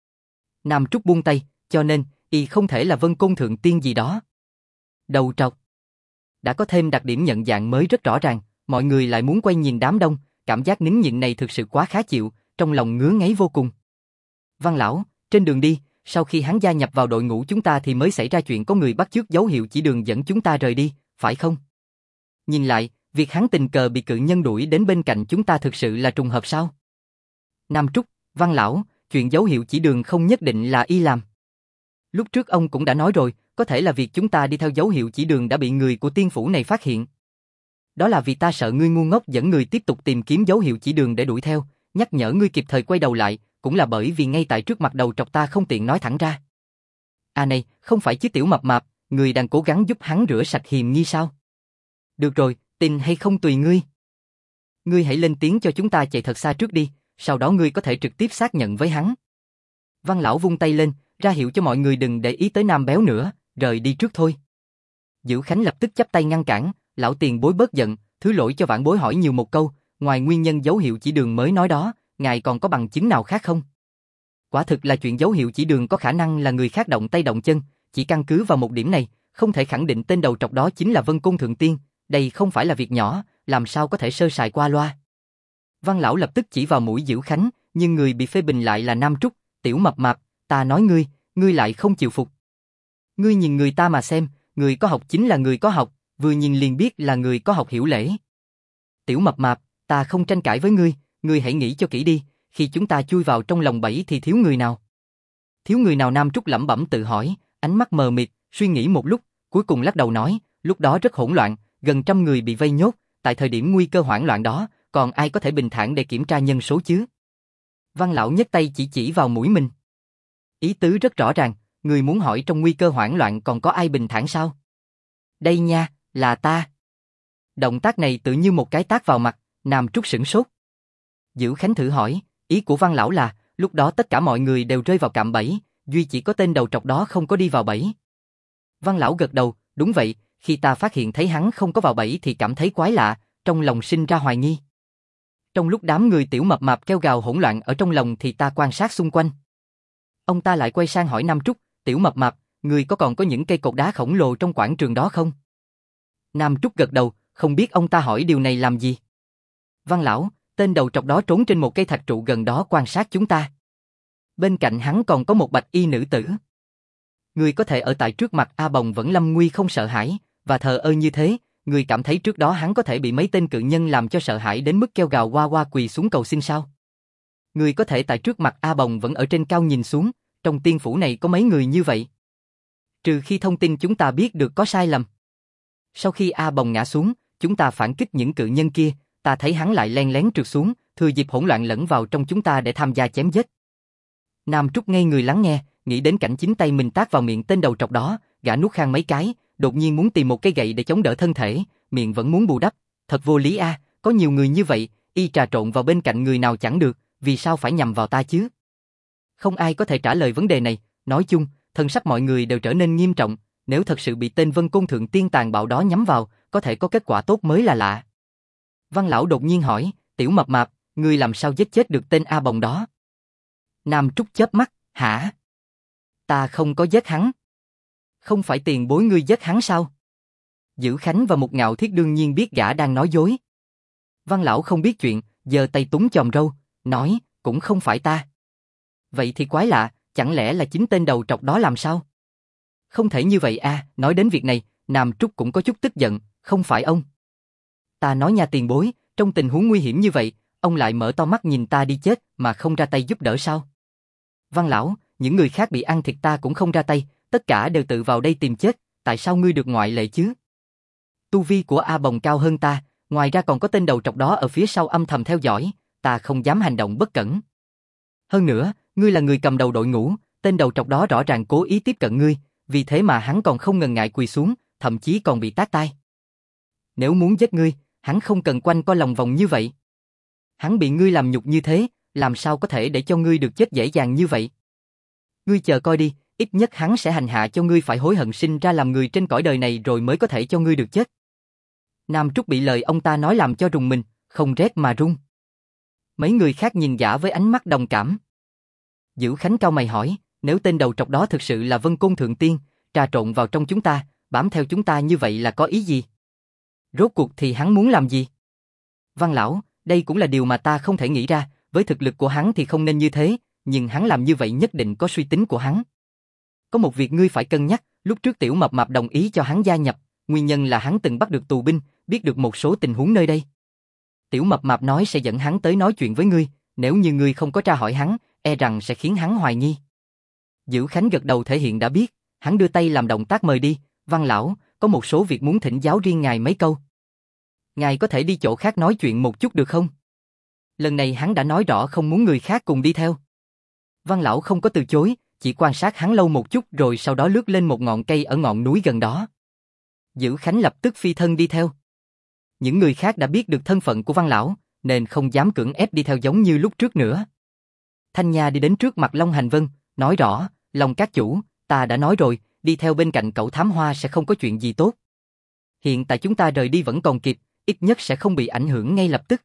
Nam Trúc buông tay, cho nên, y không thể là Vân Côn Thượng Tiên gì đó. Đầu trọc. Đã có thêm đặc điểm nhận dạng mới rất rõ ràng, mọi người lại muốn quay nhìn đám đông, cảm giác nín nhịn này thực sự quá khó chịu, trong lòng ngứa ngáy vô cùng. Văn lão, trên đường đi, sau khi hắn gia nhập vào đội ngũ chúng ta thì mới xảy ra chuyện có người bắt chước dấu hiệu chỉ đường dẫn chúng ta rời đi, phải không? Nhìn lại, việc hắn tình cờ bị cự nhân đuổi đến bên cạnh chúng ta thực sự là trùng hợp sao? Nam Trúc, Văn lão, chuyện dấu hiệu chỉ đường không nhất định là y làm. Lúc trước ông cũng đã nói rồi, có thể là việc chúng ta đi theo dấu hiệu chỉ đường đã bị người của tiên phủ này phát hiện. Đó là vì ta sợ ngươi ngu ngốc dẫn người tiếp tục tìm kiếm dấu hiệu chỉ đường để đuổi theo, nhắc nhở ngươi kịp thời quay đầu lại, cũng là bởi vì ngay tại trước mặt đầu trọc ta không tiện nói thẳng ra. À này, không phải chứ tiểu mập mạp, ngươi đang cố gắng giúp hắn rửa sạch hiềm nghi sao? Được rồi, tin hay không tùy ngươi. Ngươi hãy lên tiếng cho chúng ta chạy thật xa trước đi, sau đó ngươi có thể trực tiếp xác nhận với hắn. Văn lão vung tay lên, ra hiệu cho mọi người đừng để ý tới Nam Béo nữa, rời đi trước thôi. Dữ Khánh lập tức chắp tay ngăn cản, lão tiền bối bớt giận, thứ lỗi cho vãn bối hỏi nhiều một câu, ngoài nguyên nhân dấu hiệu chỉ đường mới nói đó, ngài còn có bằng chứng nào khác không? Quả thực là chuyện dấu hiệu chỉ đường có khả năng là người khác động tay động chân, chỉ căn cứ vào một điểm này, không thể khẳng định tên đầu trọc đó chính là Vân Côn Thượng Tiên, đây không phải là việc nhỏ, làm sao có thể sơ sài qua loa. Văn lão lập tức chỉ vào mũi Dữ Khánh, nhưng người bị phê bình lại là Nam Trúc, tiểu mập mạp, ta nói ngươi lại không chịu phục. Ngươi nhìn người ta mà xem, người có học chính là người có học, vừa nhìn liền biết là người có học hiểu lễ. Tiểu mập mạp, ta không tranh cãi với ngươi hãy nghĩ cho kỹ đi, khi chúng ta chui vào trong lồng bẫy thì thiếu người nào? Thiếu người nào? Nam Trúc lẩm bẩm tự hỏi, ánh mắt mờ mịt, suy nghĩ một lúc, cuối cùng lắc đầu nói, lúc đó rất hỗn loạn, gần 100 người bị vây nhốt, tại thời điểm nguy cơ hoảng loạn đó, còn ai có thể bình thản để kiểm tra nhân số chứ? Văn lão nhấc tay chỉ vào mũi mình. Ý tứ rất rõ ràng, người muốn hỏi trong nguy cơ hoảng loạn còn có ai bình thản sao? Đây nha, là ta. Động tác này tự như một cái tát vào mặt, Nam Trúc sửng sốt. Dữ Khánh thử hỏi, ý của Văn lão là, lúc đó tất cả mọi người đều rơi vào cạm bẫy, duy chỉ có tên đầu trọc đó không có đi vào bẫy. Văn lão gật đầu, đúng vậy, khi ta phát hiện thấy hắn không có vào bẫy thì cảm thấy quái lạ, trong lòng sinh ra hoài nghi. Trong lúc đám người tiểu mập mạp kêu gào hỗn loạn ở trong lòng thì ta quan sát xung quanh. Ông ta lại quay sang hỏi Nam Trúc, tiểu mập mạp, người còn có những cây cột đá khổng lồ trong quảng trường đó không? Nam Trúc gật đầu, không biết ông ta hỏi điều này làm gì. Văn lão, tên đầu trọc đó trốn trên một cây thạch trụ gần đó quan sát chúng ta. Bên cạnh hắn còn có một bạch y nữ tử. Người có thể ở tại trước mặt A Bồng vẫn lâm nguy không sợ hãi, và thờ ơ như thế, người cảm thấy trước đó hắn có thể bị mấy tên cự nhân làm cho sợ hãi đến mức kêu gào oa oa quỳ xuống cầu xin sao? Người có thể tại trước mặt A Bồng vẫn ở trên cao nhìn xuống, trong tiên phủ này có mấy người như vậy? Trừ khi thông tin chúng ta biết được có sai lầm. Sau khi A Bồng ngã xuống, chúng ta phản kích những cự nhân kia, ta thấy hắn lại len lén trượt xuống, thừa dịp hỗn loạn lẫn vào trong chúng ta để tham gia chém giết. Nam Trúc ngây người lắng nghe, nghĩ đến cảnh chính tay mình tát vào miệng tên đầu trọc đó, gã nuốt khan mấy cái, đột nhiên muốn tìm một cây gậy để chống đỡ thân thể, miệng vẫn muốn bù đắp, thật vô lý a, có nhiều người như vậy, y trà trộn vào bên cạnh người nào chẳng được, vì sao phải nhằm vào ta chứ? Không ai có thể trả lời vấn đề này, nói chung, thân sắc mọi người đều trở nên nghiêm trọng, nếu thật sự bị tên Vân Côn Thượng Tiên tàn bạo đó nhắm vào, có thể có kết quả tốt mới là lạ. Văn lão đột nhiên hỏi, tiểu mập mạp, ngươi làm sao giết chết được tên A Bồng đó? Nam Trúc chớp mắt, hả? Ta không có giết hắn. Không phải tiền bối ngươi giết hắn sao? Dữ Khánh và Mục Ngạo Thiết đương nhiên biết gã đang nói dối. Văn lão không biết chuyện, giơ tay túm chòm râu, nói, cũng không phải ta. Vậy thì quái lạ, chẳng lẽ là chính tên đầu trọc đó làm sao? Không thể như vậy a, nói đến việc này, Nam Trúc cũng có chút tức giận, không phải ông. Ta nói nha tiền bối, trong tình huống nguy hiểm như vậy, ông lại mở to mắt nhìn ta đi chết mà không ra tay giúp đỡ sao? Văn lão, những người khác bị ăn thịt ta cũng không ra tay, tất cả đều tự vào đây tìm chết, tại sao ngươi được ngoại lệ chứ? Tu vi của A Bồng cao hơn ta, ngoài ra còn có tên đầu trọc đó ở phía sau âm thầm theo dõi, ta không dám hành động bất cẩn. Hơn nữa, ngươi là người cầm đầu đội ngũ, tên đầu trọc đó rõ ràng cố ý tiếp cận ngươi, vì thế mà hắn còn không ngần ngại quỳ xuống, thậm chí còn bị tát tai. Nếu muốn giết ngươi, hắn không cần quanh co lòng vòng như vậy. Hắn bị ngươi làm nhục như thế, làm sao có thể để cho ngươi được chết dễ dàng như vậy? Ngươi chờ coi đi, ít nhất hắn sẽ hành hạ cho ngươi phải hối hận sinh ra làm người trên cõi đời này rồi mới có thể cho ngươi được chết. Nam Trúc bị lời ông ta nói làm cho rùng mình, không rét mà run. Mấy người khác nhìn gã với ánh mắt đồng cảm. Dữ Khánh cau mày hỏi, nếu tên đầu trọc đó thực sự là Vân Côn Thượng Tiên, trà trộn vào trong chúng ta, bám theo chúng ta như vậy là có ý gì? Rốt cuộc thì hắn muốn làm gì? Văn lão, đây cũng là điều mà ta không thể nghĩ ra, với thực lực của hắn thì không nên như thế, nhưng hắn làm như vậy nhất định có suy tính của hắn. Có một việc ngươi phải cân nhắc, lúc trước Tiểu Mập Mạp đồng ý cho hắn gia nhập, nguyên nhân là hắn từng bắt được tù binh, biết được một số tình huống nơi đây. Tiểu Mập Mạp nói sẽ dẫn hắn tới nói chuyện với ngươi, nếu như ngươi không có tra hỏi hắn, e rằng sẽ khiến hắn hoài nghi. Dữ Khánh gật đầu thể hiện đã biết, hắn đưa tay làm động tác mời đi, Văn lão, có một số việc muốn thỉnh giáo riêng ngài mấy câu. Ngài có thể đi chỗ khác nói chuyện một chút được không? Lần này hắn đã nói rõ không muốn người khác cùng đi theo. Văn lão không có từ chối, chỉ quan sát hắn lâu một chút rồi sau đó lướt lên một ngọn cây ở ngọn núi gần đó. Dữ Khánh lập tức phi thân đi theo. Những người khác đã biết được thân phận của Văn lão, nên không dám cưỡng ép đi theo giống như lúc trước nữa. Thanh Nha đi đến trước mặt Long Hành Vân, nói rõ, Long các chủ, ta đã nói rồi, đi theo bên cạnh cậu thám hoa sẽ không có chuyện gì tốt. Hiện tại chúng ta rời đi vẫn còn kịp, ít nhất sẽ không bị ảnh hưởng ngay lập tức.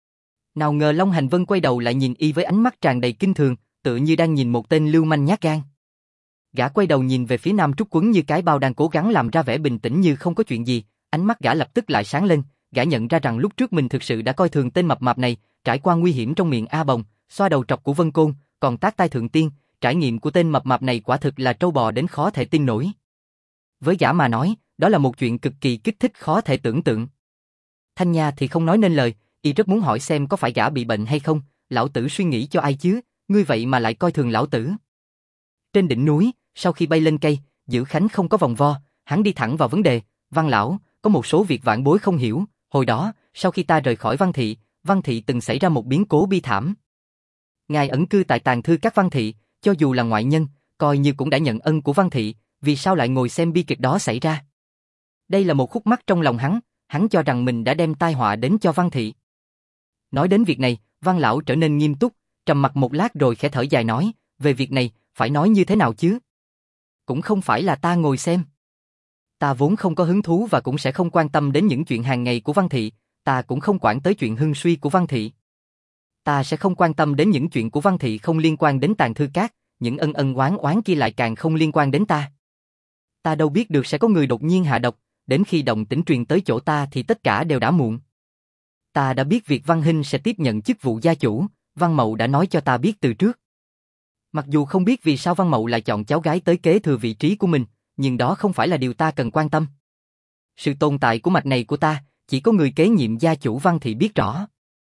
Nào ngờ Long Hành Vân quay đầu lại nhìn y với ánh mắt tràn đầy kinh thường, tựa như đang nhìn một tên lưu manh nhát gan. Gã quay đầu nhìn về phía Nam Trúc Quấn như cái bao đang cố gắng làm ra vẻ bình tĩnh như không có chuyện gì, ánh mắt gã lập tức lại sáng lên, gã nhận ra rằng lúc trước mình thực sự đã coi thường tên mập mạp này, trải qua nguy hiểm trong miệng A Bồng, xoa đầu trọc của Vân Côn, còn tát tai Thượng Tiên, trải nghiệm của tên mập mạp này quả thực là trâu bò đến khó thể tin nổi. Với gã mà nói, đó là một chuyện cực kỳ kích thích khó thể tưởng tượng. Thanh Nha thì không nói nên lời, y rất muốn hỏi xem có phải gã bị bệnh hay không, lão tử suy nghĩ cho ai chứ, ngươi vậy mà lại coi thường lão tử. Trên đỉnh núi, sau khi bay lên cây, Dữ Khánh không có vòng vo, hắn đi thẳng vào vấn đề, Văn lão, có một số việc vãn bối không hiểu, hồi đó, sau khi ta rời khỏi Văn Thị từng xảy ra một biến cố bi thảm. Ngài ẩn cư tại tàng thư các Văn Thị, cho dù là ngoại nhân, coi như cũng đã nhận ân của Văn Thị, vì sao lại ngồi xem bi kịch đó xảy ra? Đây là một khúc mắc trong lòng hắn cho rằng mình đã đem tai họa đến cho Văn Thị. Nói đến việc này, Văn lão trở nên nghiêm túc, trầm mặc một lát rồi khẽ thở dài nói, về việc này, phải nói như thế nào chứ? Cũng không phải là ta ngồi xem. Ta vốn không có hứng thú và cũng sẽ không quan tâm đến những chuyện hàng ngày của Văn Thị, ta cũng không quản tới chuyện hưng suy của Văn Thị. Ta sẽ không quan tâm đến những chuyện của Văn Thị không liên quan đến tàng thư các, những ân ân oán oán kia lại càng không liên quan đến ta. Ta đâu biết được sẽ có người đột nhiên hạ độc, đến khi động tĩnh truyền tới chỗ ta thì tất cả đều đã muộn. Ta đã biết việc Văn Hinh sẽ tiếp nhận chức vụ gia chủ, Văn Mậu đã nói cho ta biết từ trước. Mặc dù không biết vì sao Văn Mậu lại chọn cháu gái tới kế thừa vị trí của mình, nhưng đó không phải là điều ta cần quan tâm. Sự tồn tại của mạch này của ta, chỉ có người kế nhiệm gia chủ Văn Thị biết rõ.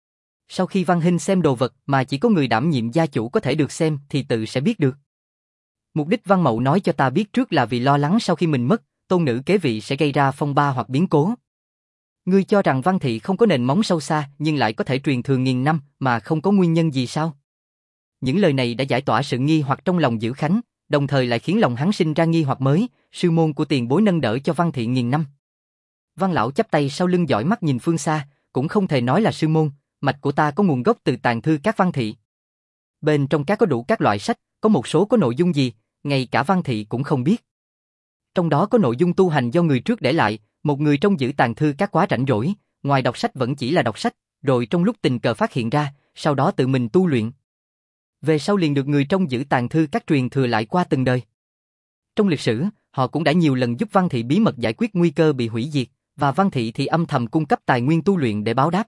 Sau khi Văn Hinh xem đồ vật mà chỉ có người đảm nhiệm gia chủ có thể được xem thì tự sẽ biết được. Mục đích Văn Mậu nói cho ta biết trước là vì lo lắng sau khi mình mất, tôn nữ kế vị sẽ gây ra phong ba hoặc biến cố. Ngươi cho rằng Văn Thị không có nền móng sâu xa nhưng lại có thể truyền thừa nghìn năm mà không có nguyên nhân gì sao? Những lời này đã giải tỏa sự nghi hoặc trong lòng Dữ Khánh, đồng thời lại khiến lòng hắn sinh ra nghi hoặc mới, sư môn của tiền bối nâng đỡ cho Văn Thị nghìn năm. Văn lão chắp tay sau lưng dõi mắt nhìn phương xa, cũng không thể nói là sư môn, mạch của ta có nguồn gốc từ tàng thư các Văn Thị. Bên trong các có đủ các loại sách, có một số có nội dung gì, ngay cả Văn Thị cũng không biết. Trong đó có nội dung tu hành do người trước để lại, một người trong giữ tàng thư các quá rảnh rỗi, ngoài đọc sách vẫn chỉ là đọc sách, rồi trong lúc tình cờ phát hiện ra, sau đó tự mình tu luyện. Về sau liền được người trong giữ tàng thư các truyền thừa lại qua từng đời. Trong lịch sử, họ cũng đã nhiều lần giúp Văn Thị bí mật giải quyết nguy cơ bị hủy diệt, và Văn Thị thì âm thầm cung cấp tài nguyên tu luyện để báo đáp.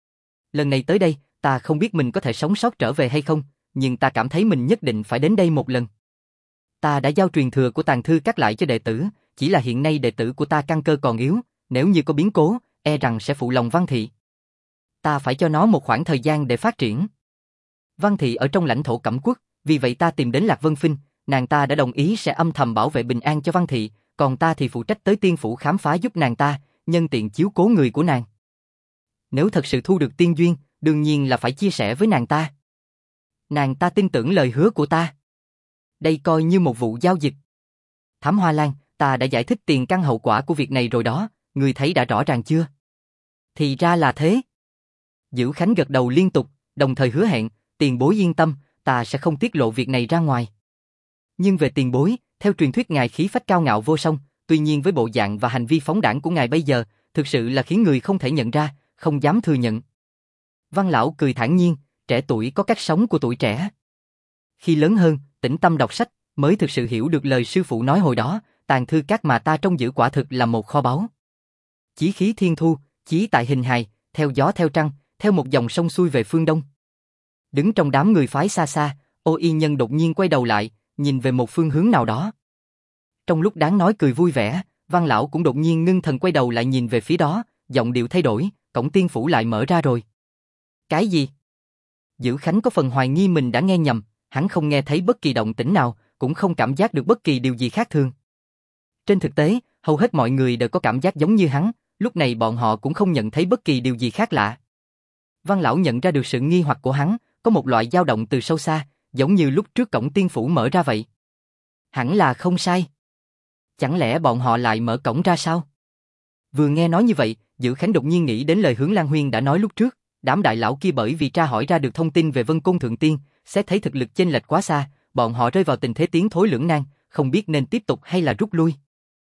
Lần này tới đây, ta không biết mình có thể sống sót trở về hay không, nhưng ta cảm thấy mình nhất định phải đến đây một lần. Ta đã giao truyền thừa của tàng thư các lại cho đệ tử, chỉ là hiện nay đệ tử của ta căn cơ còn yếu, nếu như có biến cố, e rằng sẽ phụ lòng Văn Thị. Ta phải cho nó một khoảng thời gian để phát triển. Văn Thị ở trong lãnh thổ Cẩm Quốc, vì vậy ta tìm đến Lạc Vân Phinh, nàng ta đã đồng ý sẽ âm thầm bảo vệ bình an cho Văn Thị, còn ta thì phụ trách tới tiên phủ khám phá giúp nàng ta, nhân tiện chiếu cố người của nàng. Nếu thật sự thu được tiên duyên, đương nhiên là phải chia sẻ với nàng ta. Nàng ta tin tưởng lời hứa của ta. Đây coi như một vụ giao dịch. Thám Hoa Lan, ta đã giải thích tiền căn hậu quả của việc này rồi đó, người thấy đã rõ ràng chưa? Thì ra là thế. Dữ Khánh gật đầu liên tục, đồng thời hứa hẹn, tiền bối yên tâm, ta sẽ không tiết lộ việc này ra ngoài. Nhưng về tiền bối, theo truyền thuyết ngài khí phách cao ngạo vô song, tuy nhiên với bộ dạng và hành vi phóng đãng của ngài bây giờ, thực sự là khiến người không thể nhận ra, không dám thừa nhận. Văn lão cười thản nhiên, trẻ tuổi có cách sống của tuổi trẻ. Khi lớn hơn, tĩnh tâm đọc sách, mới thực sự hiểu được lời sư phụ nói hồi đó, tàng thư các mà ta trông giữ quả thực là một kho báu. Chí khí thiên thu, chí tại hình hài, theo gió theo trăng, theo một dòng sông xuôi về phương đông. Đứng trong đám người phái xa xa, Ô Y Nhân đột nhiên quay đầu lại, nhìn về một phương hướng nào đó. Trong lúc đáng nói cười vui vẻ, Văn lão cũng đột nhiên ngưng thần quay đầu lại nhìn về phía đó, giọng điệu thay đổi, cổng tiên phủ lại mở ra rồi. Cái gì? Dữ Khánh có phần hoài nghi mình đã nghe nhầm, hắn không nghe thấy bất kỳ động tĩnh nào, cũng không cảm giác được bất kỳ điều gì khác thường. Trên thực tế, hầu hết mọi người đều có cảm giác giống như hắn, lúc này bọn họ cũng không nhận thấy bất kỳ điều gì khác lạ. Văn lão nhận ra được sự nghi hoặc của hắn, có một loại dao động từ sâu xa, giống như lúc trước cổng tiên phủ mở ra vậy. Hẳn là không sai. Chẳng lẽ bọn họ lại mở cổng ra sao? Vừa nghe nói như vậy, Dữ Khánh đột nhiên nghĩ đến lời Hướng Lan Huyên đã nói lúc trước, đám đại lão kia bởi vì tra hỏi ra được thông tin về Vân Côn Thượng Tiên, xét thấy thực lực chênh lệch quá xa, bọn họ rơi vào tình thế tiến thối lưỡng nan, không biết nên tiếp tục hay là rút lui.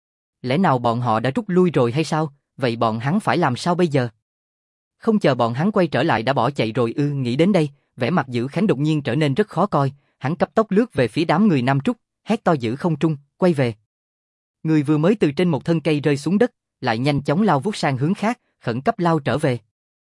Lẽ nào bọn họ đã rút lui rồi hay sao? Vậy bọn hắn phải làm sao bây giờ? Không chờ bọn hắn quay trở lại đã bỏ chạy rồi ư? Nghĩ đến đây, vẻ mặt Dữ Khánh đột nhiên trở nên rất khó coi, hắn cấp tốc lướt về phía đám người Nam Trúc, hét to giữa không trung, quay về. Người vừa mới từ trên một thân cây rơi xuống đất, lại nhanh chóng lao vút sang hướng khác, khẩn cấp lao trở về.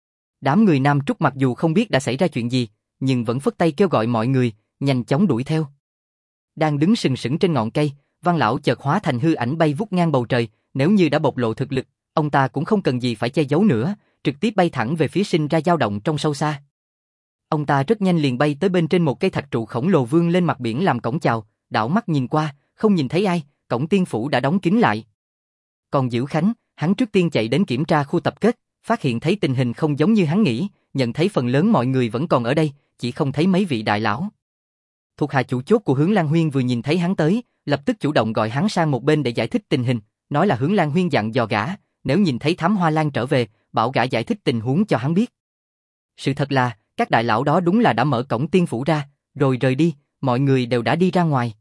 Đám người Nam Trúc mặc dù không biết đã xảy ra chuyện gì, nhưng vẫn phất tay kêu gọi mọi người, nhanh chóng đuổi theo. Đang đứng sừng sững trên ngọn cây, Văn lão chợt hóa thành hư ảnh bay vút ngang bầu trời, nếu như đã bộc lộ thực lực, ông ta cũng không cần gì phải che giấu nữa, trực tiếp bay thẳng về phía sinh ra dao động trong sâu xa. Ông ta rất nhanh liền bay tới bên trên một cây thạch trụ khổng lồ vươn lên mặt biển làm cổng chào, đảo mắt nhìn qua, không nhìn thấy ai, cổng tiên phủ đã đóng kín lại. Còn Dữ Khánh, hắn trước tiên chạy đến kiểm tra khu tập kết, phát hiện thấy tình hình không giống như hắn nghĩ, nhận thấy phần lớn mọi người vẫn còn ở đây, chỉ không thấy mấy vị đại lão. Thuộc hạ chủ chốt của Hướng Lan Huyên vừa nhìn thấy hắn tới, lập tức chủ động gọi hắn sang một bên để giải thích tình hình, nói là Hướng Lan Huyên dặn dò gã, nếu nhìn thấy Thám Hoa Lan trở về, bảo gã giải thích tình huống cho hắn biết. Sự thật là, các đại lão đó đúng là đã mở cổng tiên phủ ra, rồi rời đi, mọi người đều đã đi ra ngoài.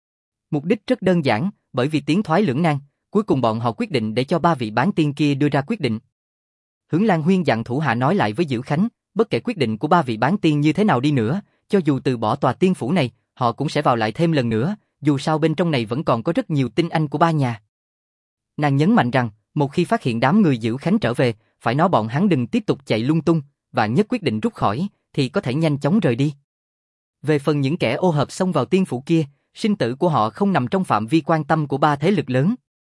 Mục đích rất đơn giản, bởi vì tiến thoái lưỡng nan, cuối cùng bọn họ quyết định để cho ba vị bán tiên kia đưa ra quyết định. Hướng Lan Huyên dặn thủ hạ nói lại với Dữ Khánh, bất kể quyết định của ba vị bán tiên như thế nào đi nữa, cho dù từ bỏ tòa tiên phủ này, họ cũng sẽ vào lại thêm lần nữa, dù sao bên trong này vẫn còn có rất nhiều tinh anh của ba nhà. Nàng nhấn mạnh rằng, một khi phát hiện đám người Dữ Khánh trở về, phải nói bọn hắn đừng tiếp tục chạy lung tung, và nhất quyết định rút khỏi, thì có thể nhanh chóng rời đi. Về phần những kẻ ô hợp xông vào tiên phủ kia, sinh tử của họ không nằm trong phạm vi quan tâm của ba thế lực lớn.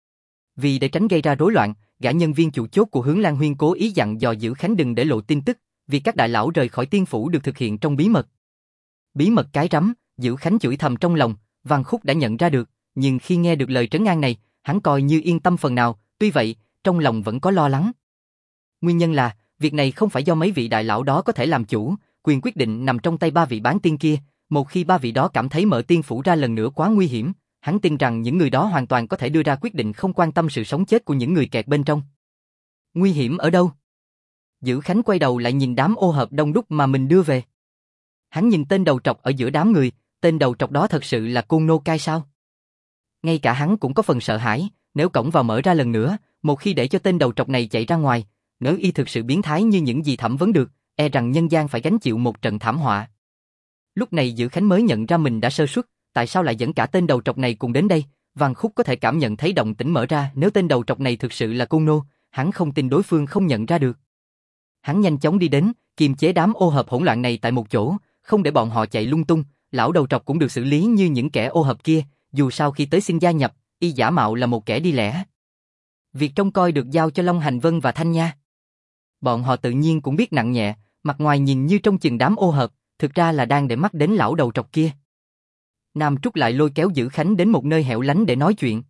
Vì để tránh gây ra rối loạn, gã nhân viên chủ chốt của Hướng Lan Huyên cố ý dặn dò Dữ Khánh đừng để lộ tin tức, vì các đại lão rời khỏi tiên phủ được thực hiện trong bí mật. Bí mật cái rắm, Dữ Khánh chửi thầm trong lòng, Văn Khúc đã nhận ra được, nhưng khi nghe được lời trấn an này, hắn coi như yên tâm phần nào, tuy vậy, trong lòng vẫn có lo lắng. Nguyên nhân là, việc này không phải do mấy vị đại lão đó có thể làm chủ, quyền quyết định nằm trong tay ba vị bán tiên kia, một khi ba vị đó cảm thấy mở tiên phủ ra lần nữa quá nguy hiểm, hắn tin rằng những người đó hoàn toàn có thể đưa ra quyết định không quan tâm sự sống chết của những người kẹt bên trong. Nguy hiểm ở đâu? Dữ Khánh quay đầu lại nhìn đám ô hợp đông đúc mà mình đưa về. Hắn nhìn tên đầu trọc ở giữa đám người, tên đầu trọc đó thật sự là Côn Nô Cai sao? Ngay cả hắn cũng có phần sợ hãi, nếu cổng vào mở ra lần nữa, một khi để cho tên đầu trọc này chạy ra ngoài, nếu y thực sự biến thái như những gì thẩm vấn được, e rằng nhân gian phải gánh chịu một trận thảm họa. Lúc này Dữ Khánh mới nhận ra mình đã sơ suất, tại sao lại dẫn cả tên đầu trọc này cùng đến đây? Văn Khúc có thể cảm nhận thấy động tĩnh mở ra, nếu tên đầu trọc này thực sự là Côn Nô, hắn không tin đối phương không nhận ra được. Hắn nhanh chóng đi đến, kiềm chế đám ô hợp hỗn loạn này tại một chỗ, không để bọn họ chạy lung tung, lão đầu trọc cũng được xử lý như những kẻ ô hợp kia, dù sao khi tới xin gia nhập, y giả mạo là một kẻ đi lẻ. Việc trông coi được giao cho Long Hành Vân và Thanh Nha. Bọn họ tự nhiên cũng biết nặng nhẹ, mặt ngoài nhìn như trong chừng đám ô hợp, thực ra là đang để mắt đến lão đầu trọc kia. Nam Trúc lại lôi kéo Dữ Khánh đến một nơi hẻo lánh để nói chuyện.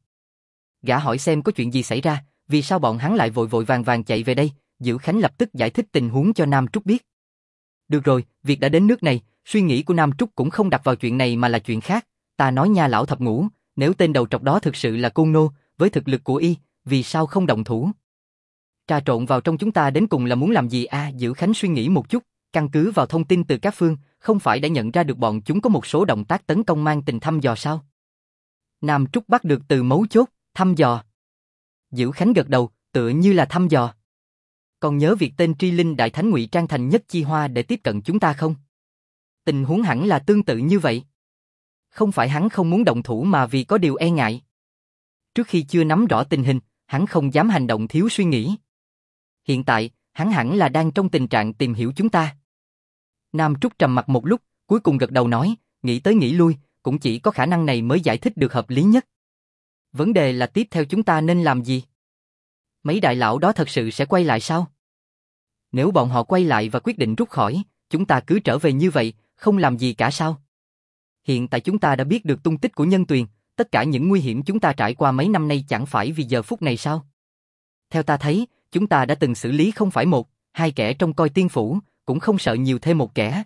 Gã hỏi xem có chuyện gì xảy ra, vì sao bọn hắn lại vội vội vàng vàng chạy về đây. Dữ Khánh lập tức giải thích tình huống cho Nam Trúc biết. Được rồi, việc đã đến nước này, suy nghĩ của Nam Trúc cũng không đặt vào chuyện này mà là chuyện khác. Ta nói nha lão thập ngũ, nếu tên đầu trọc đó thực sự là Côn Nô, với thực lực của y, vì sao không động thủ? Trà trộn vào trong chúng ta đến cùng là muốn làm gì a? Dữ Khánh suy nghĩ một chút, căn cứ vào thông tin từ các phương, không phải đã nhận ra được bọn chúng có một số động tác tấn công mang tình thăm dò sao? Nam Trúc bắt được từ mấu chốt, thăm dò. Dữ Khánh gật đầu, tựa như là thăm dò. Còn nhớ việc tên Tri Linh Đại Thánh ngụy trang thành Nhất Chi Hoa để tiếp cận chúng ta không? Tình huống hẳn là tương tự như vậy. Không phải hắn không muốn động thủ mà vì có điều e ngại. Trước khi chưa nắm rõ tình hình, hắn không dám hành động thiếu suy nghĩ. Hiện tại, hắn hẳn là đang trong tình trạng tìm hiểu chúng ta. Nam Trúc trầm mặt một lúc, cuối cùng gật đầu nói, nghĩ tới nghĩ lui, cũng chỉ có khả năng này mới giải thích được hợp lý nhất. Vấn đề là tiếp theo chúng ta nên làm gì? Mấy đại lão đó thật sự sẽ quay lại sao? Nếu bọn họ quay lại và quyết định rút khỏi, chúng ta cứ trở về như vậy, không làm gì cả sao? Hiện tại chúng ta đã biết được tung tích của Nhân Tuyền, tất cả những nguy hiểm chúng ta trải qua mấy năm nay chẳng phải vì giờ phút này sao? Theo ta thấy, chúng ta đã từng xử lý không phải một, hai kẻ trong coi tiên phủ, cũng không sợ nhiều thêm một kẻ.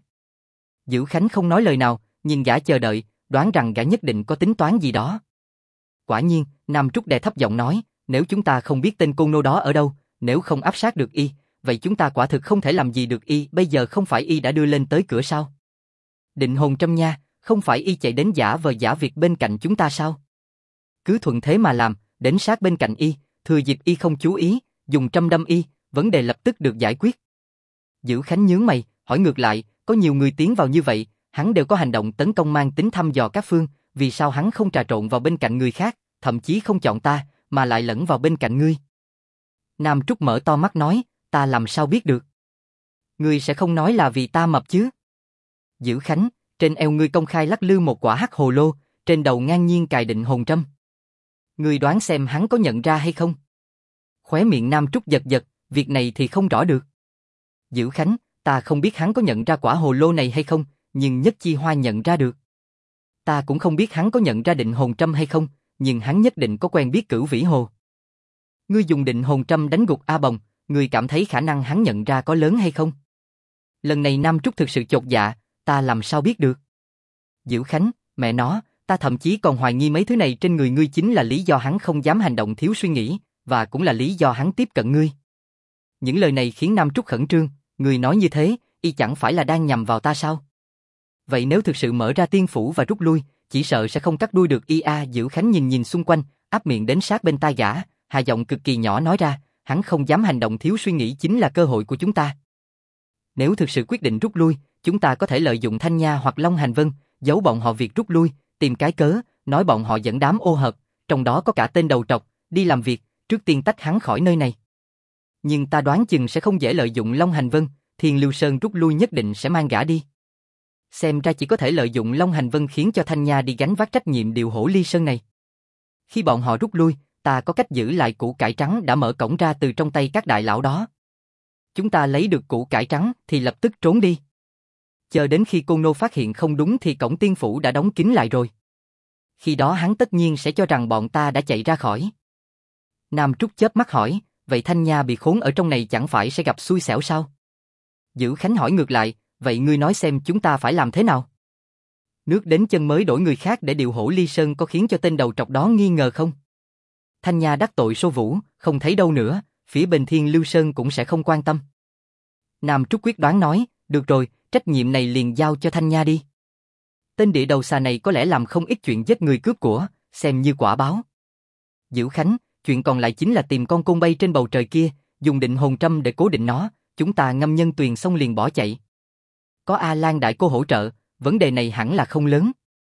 Dữ Khánh không nói lời nào, nhìn gã chờ đợi, đoán rằng gã nhất định có tính toán gì đó. Quả nhiên, Nam Trúc đè thấp giọng nói, nếu chúng ta không biết tên Côn Nô đó ở đâu, nếu không áp sát được y, vậy chúng ta quả thực không thể làm gì được y, bây giờ không phải y đã đưa lên tới cửa sao? Định hồn trâm nha, không phải y chạy đến giả vờ giả việc bên cạnh chúng ta sao? Cứ thuận thế mà làm, đến sát bên cạnh y, thừa dịp y không chú ý, dùng trâm đâm y, vấn đề lập tức được giải quyết. Dữ Khánh nhướng mày, hỏi ngược lại, có nhiều người tiến vào như vậy, hắn đều có hành động tấn công mang tính thăm dò các phương, vì sao hắn không trà trộn vào bên cạnh người khác, thậm chí không chọn ta, mà lại lẫn vào bên cạnh ngươi? Nam Trúc mở to mắt nói, ta làm sao biết được? Ngươi sẽ không nói là vì ta mập chứ? Dữ Khánh, trên eo ngươi công khai lắc lư một quả hắc hồ lô, trên đầu ngang nhiên cài định hồn trâm. Ngươi đoán xem hắn có nhận ra hay không? Khóe miệng Nam Trúc giật giật, việc này thì không rõ được. Dữ Khánh, ta không biết hắn có nhận ra quả hồ lô này hay không, nhưng Nhất Chi Hoa nhận ra được. Ta cũng không biết hắn có nhận ra định hồn trâm hay không, nhưng hắn nhất định có quen biết Cửu Vĩ Hồ. Ngươi dùng định hồn trâm đánh gục A Bồng, ngươi cảm thấy khả năng hắn nhận ra có lớn hay không? Lần này Nam Trúc thực sự chột dạ, ta làm sao biết được? Dữ Khánh, mẹ nó, ta thậm chí còn hoài nghi mấy thứ này trên người ngươi chính là lý do hắn không dám hành động thiếu suy nghĩ, và cũng là lý do hắn tiếp cận ngươi. Những lời này khiến Nam Trúc khẩn trương, ngươi nói như thế, y chẳng phải là đang nhằm vào ta sao? Vậy nếu thực sự mở ra tiên phủ và rút lui, chỉ sợ sẽ không cắt đuôi được y a. Dữ Khánh nhìn nhìn xung quanh, áp miệng đến sát bên tai gã, hạ giọng cực kỳ nhỏ nói ra, hắn không dám hành động thiếu suy nghĩ chính là cơ hội của chúng ta. Nếu thực sự quyết định rút lui, chúng ta có thể lợi dụng Thanh Nha hoặc Long Hành Vân, giấu bọn họ việc rút lui, tìm cái cớ, nói bọn họ dẫn đám ô hợp, trong đó có cả tên đầu trọc, đi làm việc, trước tiên tách hắn khỏi nơi này. Nhưng ta đoán chừng sẽ không dễ lợi dụng Long Hành Vân, Thiên Lưu Sơn rút lui nhất định sẽ mang gã đi. Xem ra chỉ có thể lợi dụng Long Hành Vân khiến cho Thanh Nha đi gánh vác trách nhiệm điều Hổ Ly Sơn này. Khi bọn họ rút lui, ta có cách giữ lại củ cải trắng đã mở cổng ra từ trong tay các đại lão đó. Chúng ta lấy được củ cải trắng thì lập tức trốn đi. Chờ đến khi Côn Nô phát hiện không đúng thì cổng tiên phủ đã đóng kín lại rồi. Khi đó hắn tất nhiên sẽ cho rằng bọn ta đã chạy ra khỏi. Nam Trúc chớp mắt hỏi, vậy Thanh Nha bị khốn ở trong này chẳng phải sẽ gặp xui xẻo sao? Dữ Khánh hỏi ngược lại, vậy ngươi nói xem chúng ta phải làm thế nào? Nước đến chân mới đổi người khác để điều Hổ Ly Sơn có khiến cho tên đầu trọc đó nghi ngờ không? Thanh Nha đắc tội Sô Vũ, không thấy đâu nữa, phía bên Thiên Lưu Sơn cũng sẽ không quan tâm. Nam Trúc quyết đoán nói, được rồi, trách nhiệm này liền giao cho Thanh Nha đi. Tên địa đầu xà này có lẽ làm không ít chuyện giết người cướp của, xem như quả báo. Dữ Khánh, chuyện còn lại chính là tìm con côn bay trên bầu trời kia, dùng định hồn trâm để cố định nó, chúng ta ngâm Nhân Tuyền xong liền bỏ chạy. Có A Lan đại cô hỗ trợ, vấn đề này hẳn là không lớn.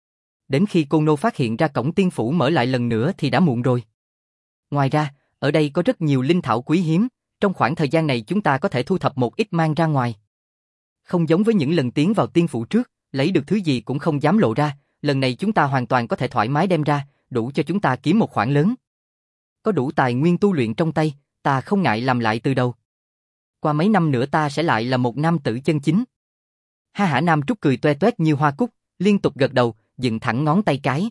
Đến khi Côn Nô phát hiện ra cổng tiên phủ mở lại lần nữa thì đã muộn rồi. Ngoài ra, ở đây có rất nhiều linh thảo quý hiếm, trong khoảng thời gian này chúng ta có thể thu thập một ít mang ra ngoài. Không giống với những lần tiến vào tiên phủ trước, lấy được thứ gì cũng không dám lộ ra, lần này chúng ta hoàn toàn có thể thoải mái đem ra, đủ cho chúng ta kiếm một khoản lớn. Có đủ tài nguyên tu luyện trong tay, ta không ngại làm lại từ đầu. Qua mấy năm nữa ta sẽ lại là một nam tử chân chính. Ha hả Nam Trúc cười toe toét như hoa cúc, liên tục gật đầu, dựng thẳng ngón tay cái,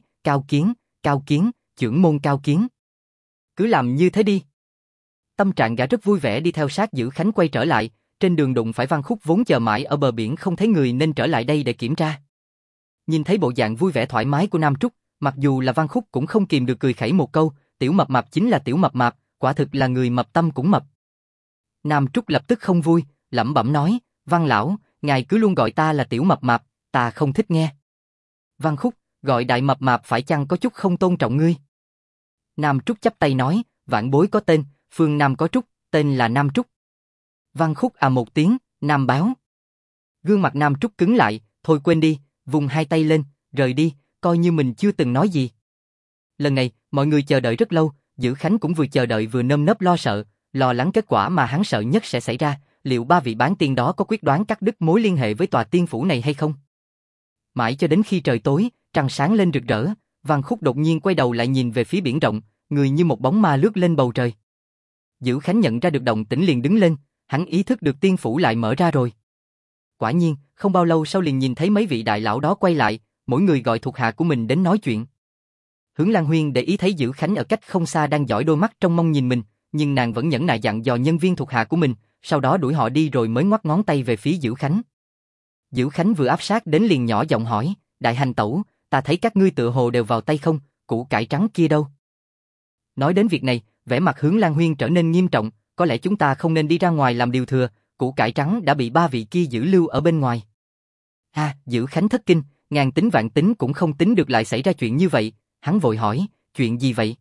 cao kiến, chưởng môn cao kiến. Cứ làm như thế đi. Tâm trạng gã rất vui vẻ đi theo sát Dữ Khánh quay trở lại, trên đường đụng phải Văn Khúc vốn chờ mãi ở bờ biển không thấy người nên trở lại đây để kiểm tra. Nhìn thấy bộ dạng vui vẻ thoải mái của Nam Trúc, mặc dù là Văn Khúc cũng không kìm được cười khẩy một câu, tiểu mập mạp chính là tiểu mập mạp, quả thực là người mập tâm cũng mập. Nam Trúc lập tức không vui, lẩm bẩm nói, Văn lão, ngài cứ luôn gọi ta là tiểu mập mạp, ta không thích nghe. Văn Khúc, gọi đại mập mạp phải chăng có chút không tôn trọng ngươi? Nam Trúc chắp tay nói, vãn bối có tên, phương Nam có Trúc, tên là Nam Trúc. Văn Khúc à một tiếng, Nam báo. Gương mặt Nam Trúc cứng lại, thôi quên đi, vùng hai tay lên, rời đi, coi như mình chưa từng nói gì. Lần này, mọi người chờ đợi rất lâu, Dữ Khánh cũng vừa chờ đợi vừa nơm nớp lo sợ, lo lắng kết quả mà hắn sợ nhất sẽ xảy ra, liệu ba vị bán tiên đó có quyết đoán cắt đứt mối liên hệ với tòa tiên phủ này hay không? Mãi cho đến khi trời tối, trăng sáng lên rực rỡ, Văn Khúc đột nhiên quay đầu lại nhìn về phía biển rộng, người như một bóng ma lướt lên bầu trời. Dữ Khánh nhận ra được động tĩnh liền đứng lên, hắn ý thức được tiên phủ lại mở ra rồi. Quả nhiên, không bao lâu sau liền nhìn thấy mấy vị đại lão đó quay lại, mỗi người gọi thuộc hạ của mình đến nói chuyện. Hướng Lan Huyên để ý thấy Dữ Khánh ở cách không xa đang dõi đôi mắt trong mong nhìn mình, nhưng nàng vẫn nhẫn nại dặn dò nhân viên thuộc hạ của mình, sau đó đuổi họ đi rồi mới ngoắc ngón tay về phía Dữ Khánh. Dữ Khánh vừa áp sát đến liền nhỏ giọng hỏi, đại hành tẩu, ta thấy các ngươi tựa hồ đều vào tay không, củ cải trắng kia đâu? Nói đến việc này, vẻ mặt Hướng Lan Huyên trở nên nghiêm trọng, có lẽ chúng ta không nên đi ra ngoài làm điều thừa, củ cải trắng đã bị ba vị kia giữ lưu ở bên ngoài. Dữ Khánh thất kinh, ngàn tính vạn tính cũng không tính được lại xảy ra chuyện như vậy, hắn vội hỏi, chuyện gì vậy?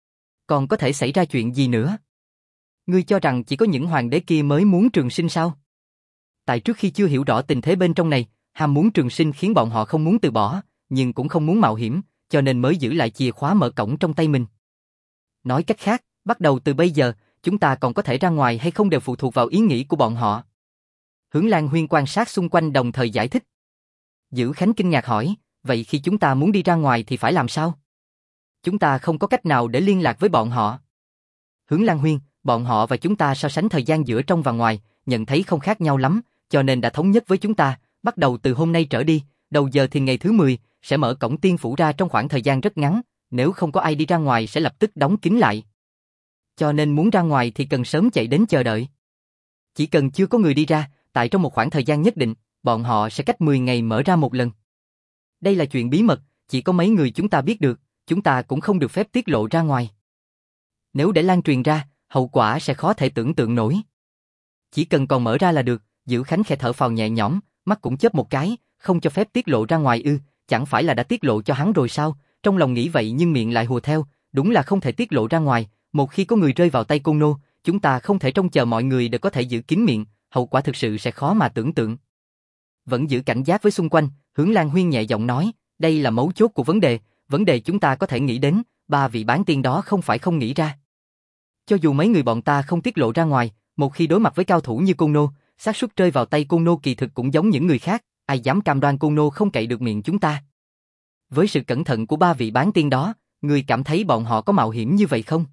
Còn có thể xảy ra chuyện gì nữa? Ngươi cho rằng chỉ có những hoàng đế kia mới muốn trường sinh sao? Tại trước khi chưa hiểu rõ tình thế bên trong này, ham muốn trường sinh khiến bọn họ không muốn từ bỏ, nhưng cũng không muốn mạo hiểm, cho nên mới giữ lại chìa khóa mở cổng trong tay mình. Nói cách khác, bắt đầu từ bây giờ, chúng ta còn có thể ra ngoài hay không đều phụ thuộc vào ý nghĩ của bọn họ. Hướng Lan Huyên quan sát xung quanh đồng thời giải thích. Dữ Khánh kinh ngạc hỏi, vậy khi chúng ta muốn đi ra ngoài thì phải làm sao? Chúng ta không có cách nào để liên lạc với bọn họ. Hướng Lan Huyên, bọn họ và chúng ta so sánh thời gian giữa trong và ngoài, nhận thấy không khác nhau lắm, cho nên đã thống nhất với chúng ta, bắt đầu từ hôm nay trở đi, đầu giờ thì ngày thứ 10, sẽ mở cổng tiên phủ ra trong khoảng thời gian rất ngắn, nếu không có ai đi ra ngoài sẽ lập tức đóng kín lại. Cho nên muốn ra ngoài thì cần sớm chạy đến chờ đợi. Chỉ cần chưa có người đi ra, tại trong một khoảng thời gian nhất định, bọn họ sẽ cách 10 ngày mở ra một lần. Đây là chuyện bí mật, chỉ có mấy người chúng ta biết được, chúng ta cũng không được phép tiết lộ ra ngoài. Nếu để lan truyền ra, hậu quả sẽ khó thể tưởng tượng nổi. Chỉ cần còn mở ra là được, Dữ Khánh khẽ thở phào nhẹ nhõm, mắt cũng chớp một cái, không cho phép tiết lộ ra ngoài ư, chẳng phải là đã tiết lộ cho hắn rồi sao? Trong lòng nghĩ vậy nhưng miệng lại hùa theo, đúng là không thể tiết lộ ra ngoài, một khi có người rơi vào tay Côn Nô, chúng ta không thể trông chờ mọi người đều có thể giữ kín miệng, hậu quả thực sự sẽ khó mà tưởng tượng. Vẫn giữ cảnh giác với xung quanh, Hướng Lan Huyên nhẹ giọng nói, đây là mấu chốt của vấn đề chúng ta có thể nghĩ đến, ba vị bán tiên đó không phải không nghĩ ra. Cho dù mấy người bọn ta không tiết lộ ra ngoài, một khi đối mặt với cao thủ như Côn Nô, xác suất rơi vào tay Côn Nô kỳ thực cũng giống những người khác, ai dám cam đoan Côn Nô không cậy được miệng chúng ta. Với sự cẩn thận của ba vị bán tiên đó, người cảm thấy bọn họ có mạo hiểm như vậy không?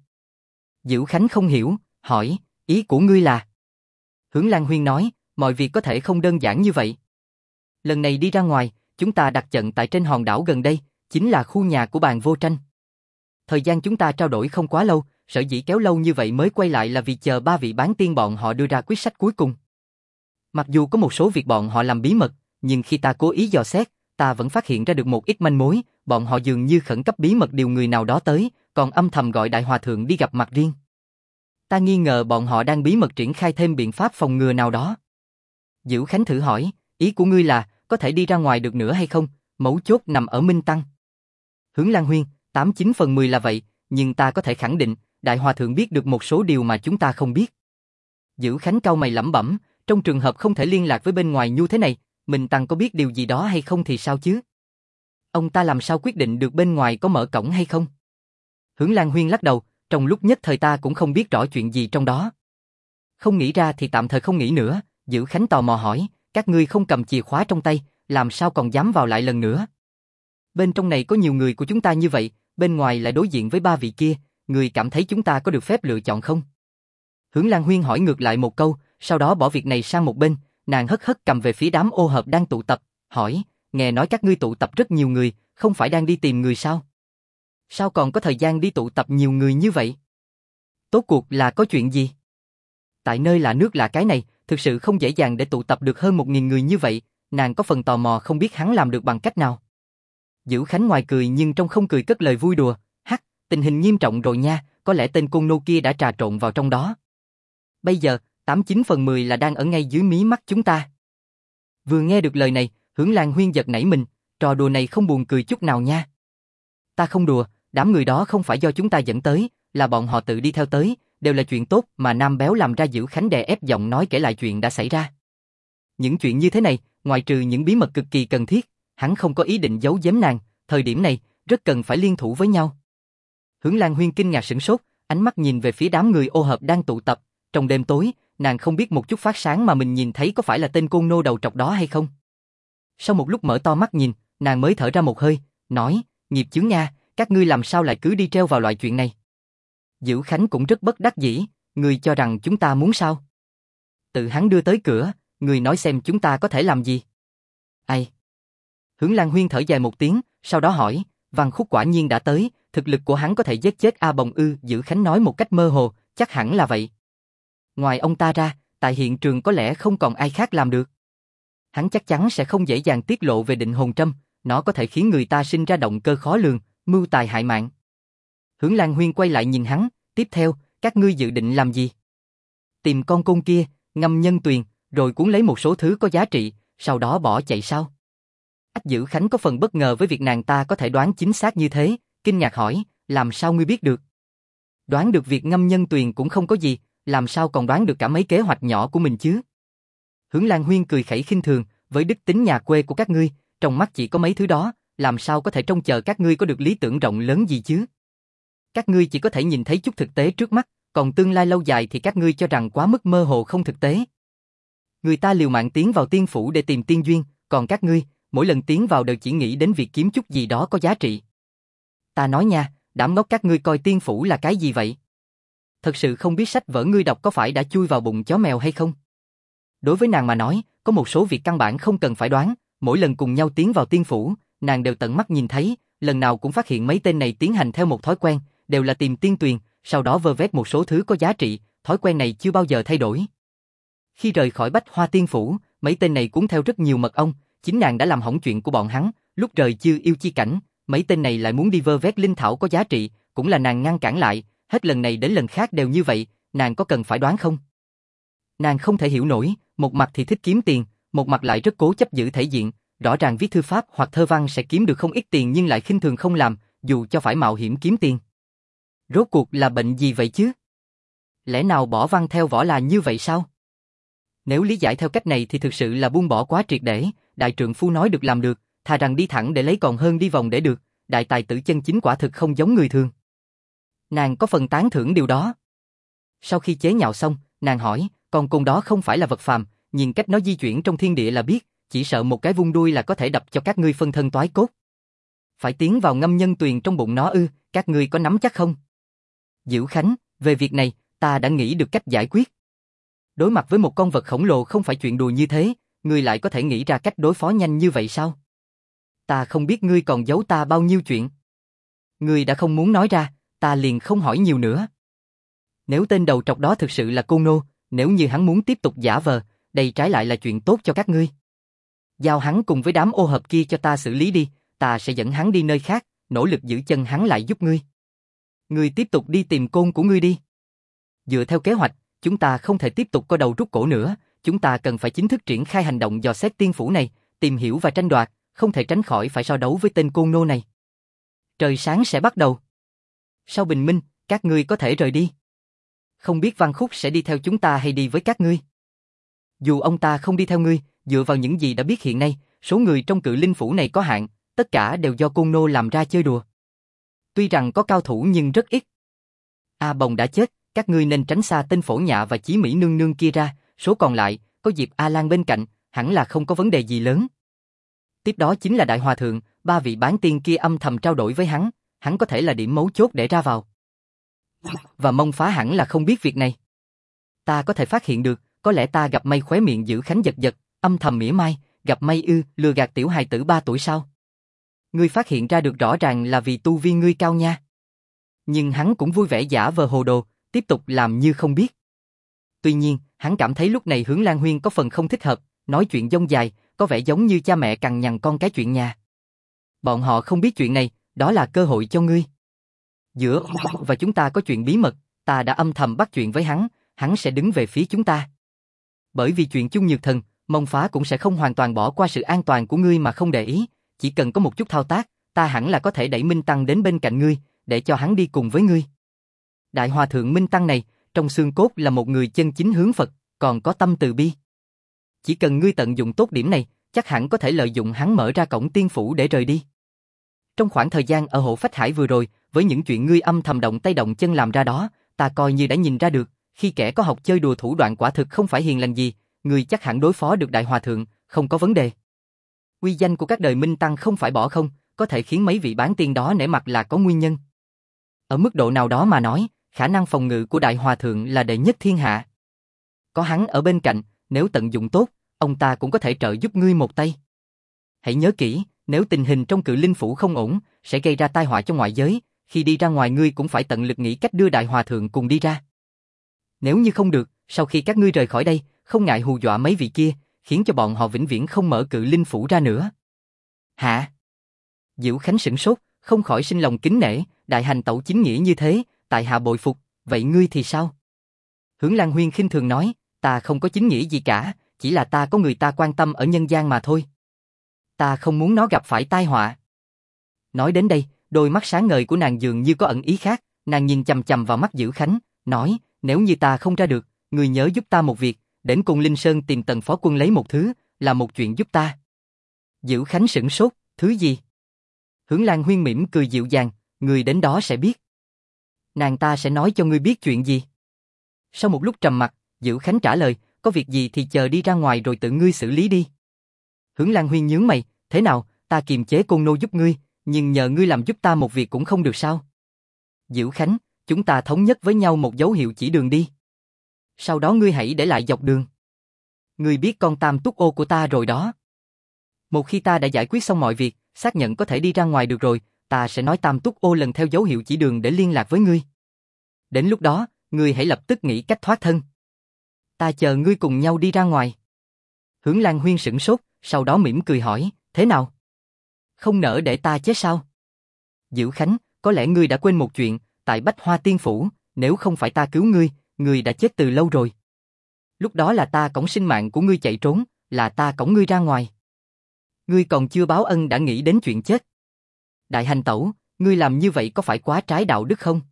Dữ Khánh không hiểu, hỏi, ý của ngươi là? Hướng Lan Huyên nói, mọi việc có thể không đơn giản như vậy. Lần này đi ra ngoài, chúng ta đặt trận tại trên hòn đảo gần đây, chính là khu nhà của Bàn Vô Tranh. Thời gian chúng ta trao đổi không quá lâu, sở dĩ kéo lâu như vậy mới quay lại là vì chờ ba vị bán tiên bọn họ đưa ra quyết sách cuối cùng. Mặc dù có một số việc bọn họ làm bí mật, nhưng khi ta cố ý dò xét, ta vẫn phát hiện ra được một ít manh mối, bọn họ dường như khẩn cấp bí mật điều người nào đó tới, còn âm thầm gọi đại hòa thượng đi gặp mặt riêng. Ta nghi ngờ bọn họ đang bí mật triển khai thêm biện pháp phòng ngừa nào đó. Dữ Khánh thử hỏi, ý của ngươi là, có thể đi ra ngoài được nữa hay không, mấu chốt nằm ở Minh Tăng. Hướng Lan Huyên, 89 phần 10 là vậy, nhưng ta có thể khẳng định, đại hòa thượng biết được một số điều mà chúng ta không biết. Dữ Khánh cau mày lẩm bẩm, trong trường hợp không thể liên lạc với bên ngoài như thế này, Minh Tăng có biết điều gì đó hay không thì sao chứ? Ông ta làm sao quyết định được bên ngoài có mở cổng hay không? Hướng Lan Huyên lắc đầu, trong lúc nhất thời ta cũng không biết rõ chuyện gì trong đó. Không nghĩ ra thì tạm thời không nghĩ nữa, Dữ Khánh tò mò hỏi, các ngươi không cầm chìa khóa trong tay, làm sao còn dám vào lại lần nữa? Bên trong này có nhiều người của chúng ta như vậy, bên ngoài lại đối diện với ba vị kia, người cảm thấy chúng ta có được phép lựa chọn không? Hướng Lan Huyên hỏi ngược lại một câu, Sau đó bỏ việc này sang một bên, nàng hất hất cầm về phía đám ô hợp đang tụ tập, hỏi, nghe nói các ngươi tụ tập rất nhiều người, không phải đang đi tìm người sao? Sao còn có thời gian đi tụ tập nhiều người như vậy? Tốt cuộc là có chuyện gì? Tại nơi lạ nước lạ cái này, thực sự không dễ dàng để tụ tập được hơn 1.000 người như vậy, nàng có phần tò mò không biết hắn làm được bằng cách nào. Dữ Khánh ngoài cười nhưng trong không cười cất lời vui đùa, hắc, tình hình nghiêm trọng rồi nha, có lẽ tên côn nô kia đã trà trộn vào trong đó. Bây giờ, 89/10 là đang ở ngay dưới mí mắt chúng ta. Vừa nghe được lời này, Hướng Lan Huyên giật nảy mình, trò đùa này không buồn cười chút nào nha. Ta không đùa, đám người đó không phải do chúng ta dẫn tới, là bọn họ tự đi theo tới, đều là chuyện tốt mà Nam Béo làm ra. Dữ Khánh đè ép giọng nói kể lại chuyện đã xảy ra. Những chuyện như thế này, ngoài trừ những bí mật cực kỳ cần thiết, hắn không có ý định giấu giếm nàng, thời điểm này, rất cần phải liên thủ với nhau. Hướng Lan Huyên kinh ngạc sửng sốt, ánh mắt nhìn về phía đám người ô hợp đang tụ tập, trong đêm tối, nàng không biết một chút phát sáng mà mình nhìn thấy có phải là tên côn nô đầu trọc đó hay không. Sau một lúc mở to mắt nhìn, nàng mới thở ra một hơi, nói, nghiệp chướng nha, các ngươi làm sao lại cứ đi treo vào loại chuyện này. Dữ Khánh cũng rất bất đắc dĩ, ngươi cho rằng chúng ta muốn sao? Tự hắn đưa tới cửa, ngươi nói xem chúng ta có thể làm gì? Ai? Hướng Lan Huyên thở dài một tiếng, sau đó hỏi, Văn Khúc quả nhiên đã tới, thực lực của hắn có thể giết chết A Bồng ư? Dữ Khánh nói một cách mơ hồ, chắc hẳn là vậy. Ngoài ông ta ra, tại hiện trường có lẽ không còn ai khác làm được. Hắn chắc chắn sẽ không dễ dàng tiết lộ về định hồn trâm, nó có thể khiến người ta sinh ra động cơ khó lường, mưu tài hại mạng. Hướng Lan Huyên quay lại nhìn hắn, tiếp theo, các ngươi dự định làm gì? Tìm con côn kia, ngâm nhân tuyền, rồi cuốn lấy một số thứ có giá trị, sau đó bỏ chạy sao? Ách Dữ Khánh có phần bất ngờ với việc nàng ta có thể đoán chính xác như thế, kinh ngạc hỏi, làm sao ngươi biết được? Đoán được việc ngâm nhân tuyền cũng không có gì, làm sao còn đoán được cả mấy kế hoạch nhỏ của mình chứ? Hướng Lan Huyên cười khẩy khinh thường, với đức tính nhà quê của các ngươi, trong mắt chỉ có mấy thứ đó, làm sao có thể trông chờ các ngươi có được lý tưởng rộng lớn gì chứ? Các ngươi chỉ có thể nhìn thấy chút thực tế trước mắt, còn tương lai lâu dài thì các ngươi cho rằng quá mức mơ hồ không thực tế. Người ta liều mạng tiến vào tiên phủ để tìm tiên duyên, còn các ngươi, mỗi lần tiến vào đều chỉ nghĩ đến việc kiếm chút gì đó có giá trị. Ta nói nha, đám ngốc các ngươi coi tiên phủ là cái gì vậy? Thật sự không biết sách vở ngươi đọc có phải đã chui vào bụng chó mèo hay không? Đối với nàng mà nói, có một số việc căn bản không cần phải đoán, mỗi lần cùng nhau tiến vào tiên phủ, nàng đều tận mắt nhìn thấy, lần nào cũng phát hiện mấy tên này tiến hành theo một thói quen, đều là tìm tiên tuyền, sau đó vơ vét một số thứ có giá trị, thói quen này chưa bao giờ thay đổi. Khi rời khỏi Bách Hoa Tiên Phủ, mấy tên này cuốn theo rất nhiều mật ong, chính nàng đã làm hỏng chuyện của bọn hắn, lúc rời Chư Yêu Chi Cảnh, mấy tên này lại muốn đi vơ vét linh thảo có giá trị, cũng là nàng ngăn cản lại, hết lần này đến lần khác đều như vậy, nàng có cần phải đoán không? Nàng không thể hiểu nổi, một mặt thì thích kiếm tiền, một mặt lại rất cố chấp giữ thể diện, rõ ràng viết thư pháp hoặc thơ văn sẽ kiếm được không ít tiền nhưng lại khinh thường không làm, dù cho phải mạo hiểm kiếm tiền. Rốt cuộc là bệnh gì vậy chứ? Lẽ nào bỏ văn theo võ là như vậy sao? Nếu lý giải theo cách này thì thực sự là buông bỏ quá triệt để, đại trượng phu nói được làm được, thà rằng đi thẳng để lấy còn hơn đi vòng để được, đại tài tử chân chính quả thực không giống người thường. Nàng có phần tán thưởng điều đó. Sau khi chế nhạo xong, nàng hỏi, con côn đó không phải là vật phàm, nhìn cách nó di chuyển trong thiên địa là biết, chỉ sợ một cái vung đuôi là có thể đập cho các ngươi phân thân toái cốt. Phải tiến vào ngâm nhân tuyền trong bụng nó ư, các ngươi có nắm chắc không? Dữ Khánh, về việc này, ta đã nghĩ được cách giải quyết. Đối mặt với một con vật khổng lồ không phải chuyện đùa như thế, ngươi lại có thể nghĩ ra cách đối phó nhanh như vậy sao? Ta không biết ngươi còn giấu ta bao nhiêu chuyện. Ngươi đã không muốn nói ra, ta liền không hỏi nhiều nữa. Nếu tên đầu trọc đó thực sự là côn nô, nếu như hắn muốn tiếp tục giả vờ, đây trái lại là chuyện tốt cho các ngươi. Giao hắn cùng với đám ô hợp kia cho ta xử lý đi, ta sẽ dẫn hắn đi nơi khác, nỗ lực giữ chân hắn lại giúp ngươi. Ngươi tiếp tục đi tìm côn của ngươi đi. Dựa theo kế hoạch, chúng ta không thể tiếp tục co đầu rút cổ nữa, chúng ta cần phải chính thức triển khai hành động dò xét tiên phủ này, tìm hiểu và tranh đoạt, không thể tránh khỏi phải so đấu với tên côn nô này. Trời sáng sẽ bắt đầu. Sau bình minh, các ngươi có thể rời đi. Không biết Văn Khúc sẽ đi theo chúng ta hay đi với các ngươi. Dù ông ta không đi theo ngươi, dựa vào những gì đã biết hiện nay, số người trong Cự Linh phủ này có hạn, tất cả đều do côn nô làm ra chơi đùa. Tuy rằng có cao thủ nhưng rất ít. A Bồng đã chết, các ngươi nên tránh xa tên Phổ Nhạ và Chí Mỹ nương nương kia ra, số còn lại, có Diệp A Lan bên cạnh, hẳn là không có vấn đề gì lớn. Tiếp đó chính là Đại Hòa Thượng, ba vị bán tiên kia âm thầm trao đổi với hắn có thể là điểm mấu chốt để ra vào. Và Mông Phá hẳn là không biết việc này. Ta có thể phát hiện được, có lẽ ta gặp may. Khóe miệng Dữ Khánh giật giật, âm thầm mỉa mai, gặp may ư, lừa gạt tiểu hài tử 3 tuổi sao? Ngươi phát hiện ra được rõ ràng là vì tu vi ngươi cao nha. Nhưng hắn cũng vui vẻ giả vờ hồ đồ, tiếp tục làm như không biết. Tuy nhiên, hắn cảm thấy lúc này Hướng Lan Huyên có phần không thích hợp, nói chuyện dông dài, có vẻ giống như cha mẹ cằn nhằn con cái chuyện nhà. Bọn họ không biết chuyện này, đó là cơ hội cho ngươi. Giữa và chúng ta có chuyện bí mật, ta đã âm thầm bắt chuyện với hắn sẽ đứng về phía chúng ta. Bởi vì chuyện chung nhược thần, Mông Phá cũng sẽ không hoàn toàn bỏ qua sự an toàn của ngươi mà không để ý, chỉ cần có một chút thao tác, ta hẳn là có thể đẩy Minh Tăng đến bên cạnh ngươi, để cho hắn đi cùng với ngươi. Đại Hòa Thượng Minh Tăng này, trong xương cốt là một người chân chính hướng Phật, còn có tâm từ bi. Chỉ cần ngươi tận dụng tốt điểm này, chắc hẳn có thể lợi dụng hắn mở ra cổng tiên phủ để rời đi. Trong khoảng thời gian ở Hộ Phách Hải vừa rồi, với những chuyện ngươi âm thầm động tay động chân làm ra đó, ta coi như đã nhìn ra được, khi kẻ có học chơi đùa thủ đoạn quả thực không phải hiền lành gì, ngươi chắc hẳn đối phó được Đại Hòa Thượng, không có vấn đề. Uy danh của các đời Minh Tăng không phải bỏ không, có thể khiến mấy vị bán tiên đó nể mặt là có nguyên nhân. Ở mức độ nào đó mà nói, khả năng phòng ngự của Đại Hòa Thượng là đệ nhất thiên hạ. Có hắn ở bên cạnh, nếu tận dụng tốt, ông ta cũng có thể trợ giúp ngươi một tay. Hãy nhớ kỹ, nếu tình hình trong Cự Linh Phủ không ổn, sẽ gây ra tai họa cho ngoại giới, khi đi ra ngoài ngươi cũng phải tận lực nghĩ cách đưa Đại Hòa Thượng cùng đi ra. Nếu như không được, sau khi các ngươi rời khỏi đây, không ngại hù dọa mấy vị kia, khiến cho bọn họ vĩnh viễn không mở Cự Linh Phủ ra nữa. Hả? Diệu Khánh sửng sốt, không khỏi sinh lòng kính nể, đại hành tẩu chính nghĩa như thế, tại hạ bội phục, vậy ngươi thì sao? Hướng Lan Huyên khinh thường nói, ta không có chính nghĩa gì cả, chỉ là ta có người ta quan tâm ở nhân gian mà thôi. Ta không muốn nó gặp phải tai họa. Nói đến đây, đôi mắt sáng ngời của nàng dường như có ẩn ý khác, nàng nhìn chằm chằm vào mắt Dữ Khánh, nói, nếu như ta không ra được, ngươi nhớ giúp ta một việc, đến Côn Linh Sơn tìm Tần phó quân lấy một thứ, là một chuyện giúp ta. Dữ Khánh sửng sốt, thứ gì? Hướng Lan Huyên mỉm cười dịu dàng, ngươi đến đó sẽ biết. Nàng ta sẽ nói cho ngươi biết chuyện gì. Sau một lúc trầm mặc, Dữ Khánh trả lời, có việc gì thì chờ đi ra ngoài rồi tự ngươi xử lý đi. Hướng Lan Huyên nhướng mày, thế nào, ta kiềm chế Côn Nô giúp ngươi, nhưng nhờ ngươi làm giúp ta một việc cũng không được sao? Dữ Khánh, chúng ta thống nhất với nhau một dấu hiệu chỉ đường đi. Sau đó ngươi hãy để lại dọc đường. Ngươi biết con Tam Túc Ô của ta rồi đó. Một khi ta đã giải quyết xong mọi việc, xác nhận có thể đi ra ngoài được rồi, ta sẽ nói Tam Túc Ô lần theo dấu hiệu chỉ đường để liên lạc với ngươi. Đến lúc đó, ngươi hãy lập tức nghĩ cách thoát thân. Ta chờ ngươi cùng nhau đi ra ngoài. Hướng Lan Huyên sửng sốt, sau đó mỉm cười hỏi, thế nào? Không nỡ để ta chết sao? Dữ Khánh, có lẽ ngươi đã quên một chuyện, tại Bách Hoa Tiên Phủ, nếu không phải ta cứu ngươi đã chết từ lâu rồi. Lúc đó là ta cõng sinh mạng của ngươi chạy trốn, là ta cõng ngươi ra ngoài. Ngươi còn chưa báo ân đã nghĩ đến chuyện chết. Đại hành tẩu, ngươi làm như vậy có phải quá trái đạo đức không?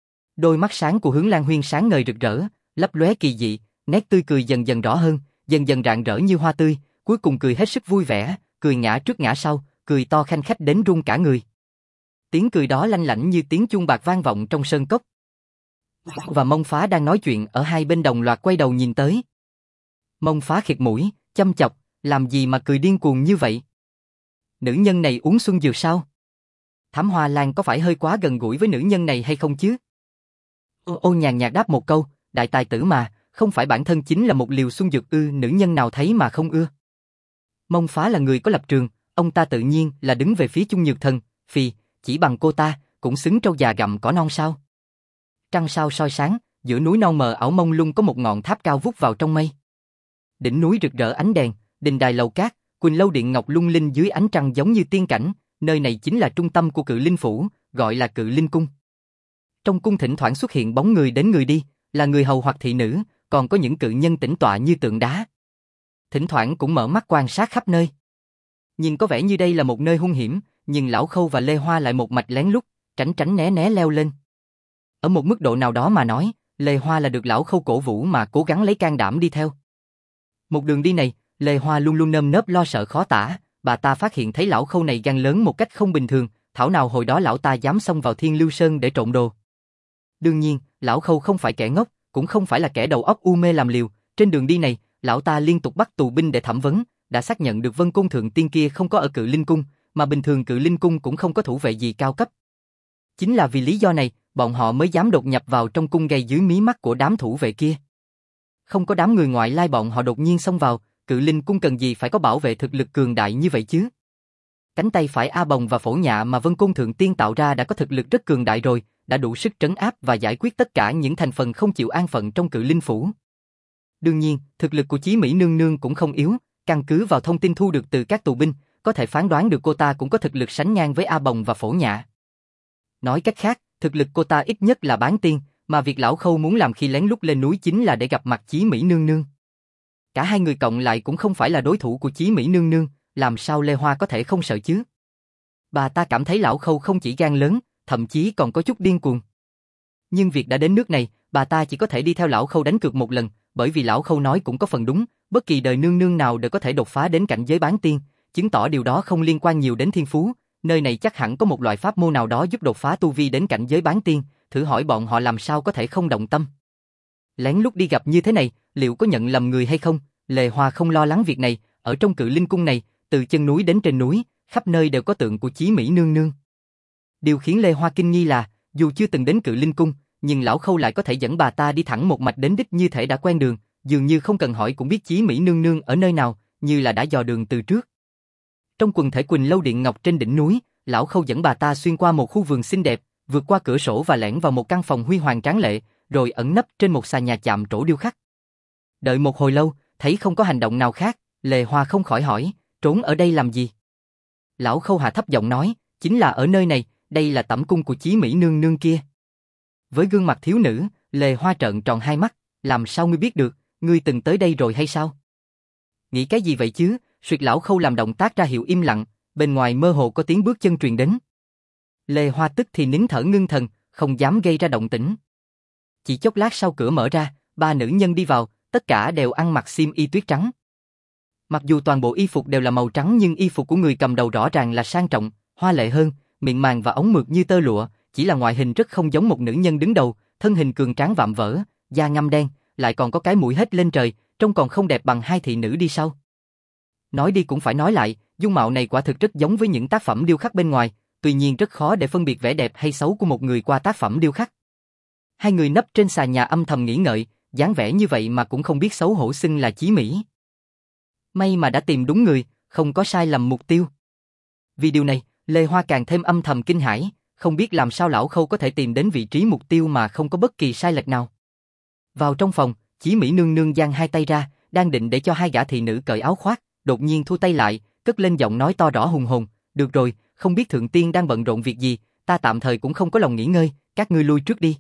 Đôi mắt sáng của Hướng Lan Huyên sáng ngời rực rỡ, lấp lóe kỳ dị, nét tươi cười dần dần rõ hơn, dần dần rạng rỡ như hoa tươi, cuối cùng cười hết sức vui vẻ, cười ngã trước ngã sau, cười to khanh khách đến run cả người. Tiếng cười đó lanh lảnh như tiếng chuông bạc vang vọng trong sơn cốc. Và Mông Phá đang nói chuyện ở hai bên đồng loạt quay đầu nhìn tới. Mông Phá khịt mũi, chăm chọc, làm gì mà cười điên cuồng như vậy? Nữ nhân này uống xuân dược sao? Thám Hoa Lan có phải hơi quá gần gũi với nữ nhân này hay không chứ? Ô nhàn nhạt đáp một câu, đại tài tử mà, không phải bản thân chính là một liều xuân dược ư, nữ nhân nào thấy mà không ưa. Mông Phá là người có lập trường, ông ta tự nhiên là đứng về phía Chung Nhược Thần, phì, chỉ bằng cô ta, cũng xứng trâu già gặm cỏ non sao. Trăng sao soi sáng, giữa núi non mờ ảo mông lung có một ngọn tháp cao vút vào trong mây. Đỉnh núi rực rỡ ánh đèn, đình đài lầu cát, quỳnh lâu điện ngọc lung linh dưới ánh trăng giống như tiên cảnh, nơi này chính là trung tâm của Cự Linh Phủ, gọi là Cự Linh Cung. Trong cung thỉnh thoảng xuất hiện bóng người đến người đi, là người hầu hoặc thị nữ, còn có những cự nhân tĩnh tọa như tượng đá. Thỉnh thoảng cũng mở mắt quan sát khắp nơi. Nhìn có vẻ như đây là một nơi hung hiểm, nhưng Lão Khâu và Lê Hoa lại một mạch lén lút, tránh tránh né né leo lên. Ở một mức độ nào đó mà nói, Lê Hoa là được Lão Khâu cổ vũ mà cố gắng lấy can đảm đi theo. Một đường đi này, Lê Hoa luôn luôn nơm nớp lo sợ khó tả, bà ta phát hiện thấy Lão Khâu này gan lớn một cách không bình thường, thảo nào hồi đó lão ta dám xông vào Thiên Lưu Sơn để trộm đồ. Đương nhiên, Lão Khâu không phải kẻ ngốc, cũng không phải là kẻ đầu óc u mê làm liều, trên đường đi này, lão ta liên tục bắt tù binh để thẩm vấn, đã xác nhận được Vân Côn Thượng Tiên kia không có ở Cự Linh Cung, mà bình thường Cự Linh Cung cũng không có thủ vệ gì cao cấp. Chính là vì lý do này, bọn họ mới dám đột nhập vào trong cung gây dưới mí mắt của đám thủ vệ kia. không có đám người ngoại lai bọn họ đột nhiên xông vào, Cự Linh Cung cần gì phải có bảo vệ thực lực cường đại như vậy chứ? Cánh tay phải A Bồng và Phổ Nhạ mà Vân Côn Thượng Tiên tạo ra đã có thực lực rất cường đại rồi, đã đủ sức trấn áp và giải quyết tất cả những thành phần không chịu an phận trong Cự Linh Phủ. Đương nhiên, thực lực của Chí Mỹ Nương Nương cũng không yếu, căn cứ vào thông tin thu được từ các tù binh, có thể phán đoán được cô ta cũng có thực lực sánh ngang với A Bồng và Phổ Nhạ. Nói cách khác, thực lực cô ta ít nhất là bán tiên, mà việc Lão Khâu muốn làm khi lén lút lên núi chính là để gặp mặt Chí Mỹ Nương Nương. Cả hai người cộng lại cũng không phải là đối thủ của Chí Mỹ Nương Nương, làm sao Lê Hoa có thể không sợ chứ? Bà ta cảm thấy Lão Khâu không chỉ gan lớn, thậm chí còn có chút điên cuồng. Nhưng việc đã đến nước này, bà ta chỉ có thể đi theo Lão Khâu đánh cược một lần, bởi vì Lão Khâu nói cũng có phần đúng, bất kỳ đời nương nương nào đều có thể đột phá đến cảnh giới bán tiên, chứng tỏ điều đó không liên quan nhiều đến thiên phú, nơi này chắc hẳn có một loại pháp môn nào đó giúp đột phá tu vi đến cảnh giới bán tiên, thử hỏi bọn họ làm sao có thể không động tâm. Lén lút đi gặp như thế này, liệu có nhận lầm người hay không? Lê Hoa không lo lắng việc này, ở trong Cự Linh Cung này, từ chân núi đến trên núi, khắp nơi đều có tượng của Chí Mỹ Nương Nương. Điều khiến Lê Hoa kinh nghi là, dù chưa từng đến Cự Linh Cung, nhưng Lão Khâu lại có thể dẫn bà ta đi thẳng một mạch đến đích như thể đã quen đường, dường như không cần hỏi cũng biết Chí Mỹ Nương Nương ở nơi nào, như là đã dò đường từ trước. Trong quần thể Quỳnh Lâu Điện Ngọc trên đỉnh núi, Lão Khâu dẫn bà ta xuyên qua một khu vườn xinh đẹp, vượt qua cửa sổ và lẻn vào một căn phòng huy hoàng tráng lệ, rồi ẩn nấp trên một xà nhà chạm trổ điêu khắc. Đợi một hồi lâu, thấy không có hành động nào khác, Lê Hoa không khỏi hỏi, trốn ở đây làm gì? Lão Khâu hạ thấp giọng nói, chính là ở nơi này, đây là tẩm cung của Chí Mỹ Nương Nương kia. Với gương mặt thiếu nữ, Lê Hoa trợn tròn hai mắt, làm sao ngươi biết được, ngươi từng tới đây rồi hay sao? Nghĩ cái gì vậy chứ? Suyệt Lão Khâu làm động tác ra hiệu im lặng, bên ngoài mơ hồ có tiếng bước chân truyền đến. Lê Hoa tức thì nín thở ngưng thần, không dám gây ra động tĩnh. Chỉ chốc lát sau cửa mở ra, ba nữ nhân đi vào, tất cả đều ăn mặc xiêm y tuyết trắng. Mặc dù toàn bộ y phục đều là màu trắng nhưng y phục của người cầm đầu rõ ràng là sang trọng, hoa lệ hơn, miệng màng và ống mượt như tơ lụa, chỉ là ngoại hình rất không giống một nữ nhân đứng đầu, thân hình cường tráng vạm vỡ, da ngăm đen, lại còn có cái mũi hết lên trời, trông còn không đẹp bằng hai thị nữ đi sau. Nói đi cũng phải nói lại, dung mạo này quả thực rất giống với những tác phẩm điêu khắc bên ngoài, tuy nhiên rất khó để phân biệt vẻ đẹp hay xấu của một người qua tác phẩm điêu khắc. Hai người nấp trên xà nhà âm thầm nghĩ ngợi, dáng vẻ như vậy mà cũng không biết xấu hổ xưng là chí mỹ. May mà đã tìm đúng người, không có sai lầm mục tiêu. Vì điều này, Lê Hoa càng thêm âm thầm kinh hãi, không biết làm sao Lão Khâu có thể tìm đến vị trí mục tiêu mà không có bất kỳ sai lệch nào. Vào trong phòng, Chí Mỹ Nương Nương giang hai tay ra, đang định để cho hai gã thị nữ cởi áo khoác, đột nhiên thu tay lại, cất lên giọng nói to rõ hùng hồn, được rồi, không biết thượng tiên đang bận rộn việc gì, ta tạm thời cũng không có lòng nghỉ ngơi, các ngươi lui trước đi.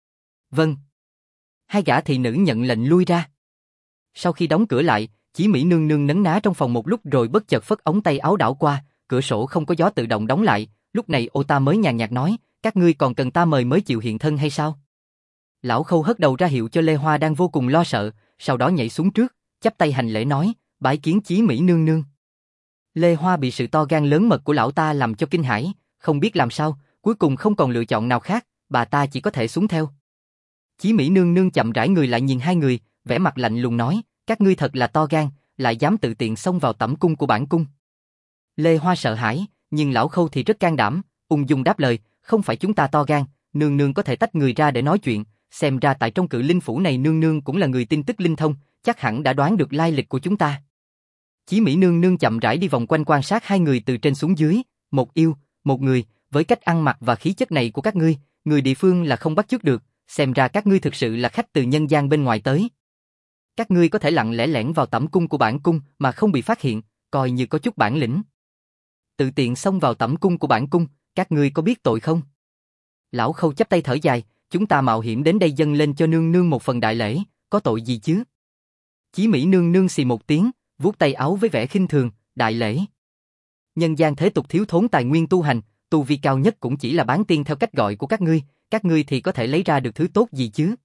Vâng. Hai gã thị nữ nhận lệnh lui ra. Sau khi đóng cửa lại, Chí Mỹ Nương Nương nấn ná trong phòng một lúc rồi bất chợt phất ống tay áo đảo qua, cửa sổ không có gió tự động đóng lại, lúc này ô ta mới nhàn nhạt nói, các ngươi còn cần ta mời mới chịu hiện thân hay sao? Lão Khâu hất đầu ra hiệu cho Lê Hoa đang vô cùng lo sợ, sau đó nhảy xuống trước, chắp tay hành lễ nói, bái kiến Chí Mỹ Nương Nương. Lê Hoa bị sự to gan lớn mật của lão ta làm cho kinh hãi, không biết làm sao, cuối cùng không còn lựa chọn nào khác, bà ta chỉ có thể xuống theo. Chí Mỹ Nương Nương chậm rãi người lại nhìn hai người, vẻ mặt lạnh lùng nói, các ngươi thật là to gan, lại dám tự tiện xông vào tẩm cung của bản cung. Lê Hoa sợ hãi, nhưng Lão Khâu thì rất can đảm, ung dung đáp lời, không phải chúng ta to gan, nương nương có thể tách người ra để nói chuyện, xem ra tại trong Cự Linh phủ này nương nương cũng là người tin tức linh thông, chắc hẳn đã đoán được lai lịch của chúng ta. Chí Mỹ Nương Nương chậm rãi đi vòng quanh quan sát hai người từ trên xuống dưới, một yêu, một người, với cách ăn mặc và khí chất này của các ngươi, người địa phương là không bắt chước được, xem ra các ngươi thực sự là khách từ nhân gian bên ngoài tới. Các ngươi có thể lặng lẽ lẻn vào tẩm cung của bản cung mà không bị phát hiện, coi như có chút bản lĩnh. Tự tiện xông vào tẩm cung của bản cung, các ngươi có biết tội không? Lão Khâu chắp tay thở dài, chúng ta mạo hiểm đến đây dâng lên cho nương nương một phần đại lễ, có tội gì chứ? Chí Mỹ Nương Nương xì một tiếng, vuốt tay áo với vẻ khinh thường, đại lễ. Nhân gian thế tục thiếu thốn tài nguyên tu hành, tu vi cao nhất cũng chỉ là bán tiên theo cách gọi của các ngươi thì có thể lấy ra được thứ tốt gì chứ?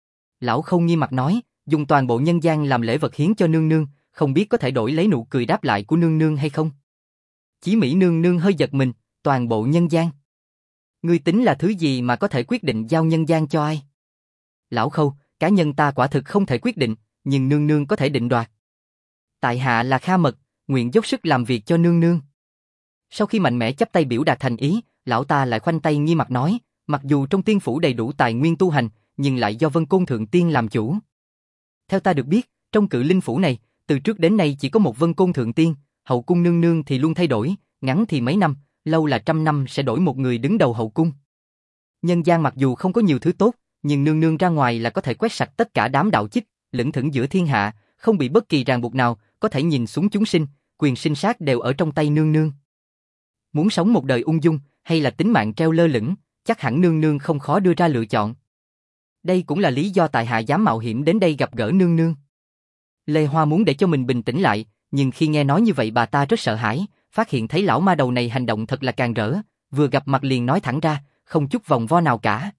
Lão Khâu nghiêm mặt nói, dùng toàn bộ nhân gian làm lễ vật hiến cho nương nương, không biết có thể đổi lấy nụ cười đáp lại của nương nương hay không? Chí Mỹ Nương Nương hơi giật mình, toàn bộ nhân gian. Ngươi tính là thứ gì mà có thể quyết định giao nhân gian cho ai? Lão Khâu, cá nhân ta quả thực không thể quyết định, nhưng nương nương có thể định đoạt. Tại hạ là Kha Mật, nguyện dốc sức làm việc cho nương nương. Sau khi mạnh mẽ chắp tay biểu đạt thành ý, lão ta lại khoanh tay nghiêm mặt nói, mặc dù trong tiên phủ đầy đủ tài nguyên tu hành, nhưng lại do Vân Côn Thượng Tiên làm chủ. Theo ta được biết, trong Cự Linh Phủ này, từ trước đến nay chỉ có một Vân Côn Thượng Tiên, hậu cung nương nương thì luôn thay đổi, ngắn thì mấy năm, lâu là trăm năm sẽ đổi một người đứng đầu hậu cung. Nhân gian mặc dù không có nhiều thứ tốt, nhưng nương nương ra ngoài là có thể quét sạch tất cả đám đạo chích, lững thững giữa thiên hạ, không bị bất kỳ ràng buộc nào, có thể nhìn xuống chúng sinh, quyền sinh sát đều ở trong tay nương nương. Muốn sống một đời ung dung, hay là tính mạng treo lơ lửng, chắc hẳn nương nương không khó đưa ra lựa chọn. Đây cũng là lý do tại hạ dám mạo hiểm đến đây gặp gỡ nương nương. Lê Hoa muốn để cho mình bình tĩnh lại, nhưng khi nghe nói như vậy bà ta rất sợ hãi, phát hiện thấy lão ma đầu này hành động thật là càn rỡ, vừa gặp mặt liền nói thẳng ra, không chút vòng vo nào cả.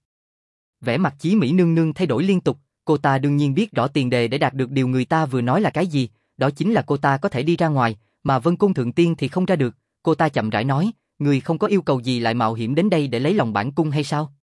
Vẻ mặt Chí Mỹ nương nương thay đổi liên tục, cô ta đương nhiên biết rõ tiền đề để đạt được điều người ta vừa nói là cái gì, đó chính là cô ta có thể đi ra ngoài, mà Vân Cung Thượng Tiên thì không ra được. Cô ta chậm rãi nói, người không có yêu cầu gì lại mạo hiểm đến đây để lấy lòng bản cung hay sao?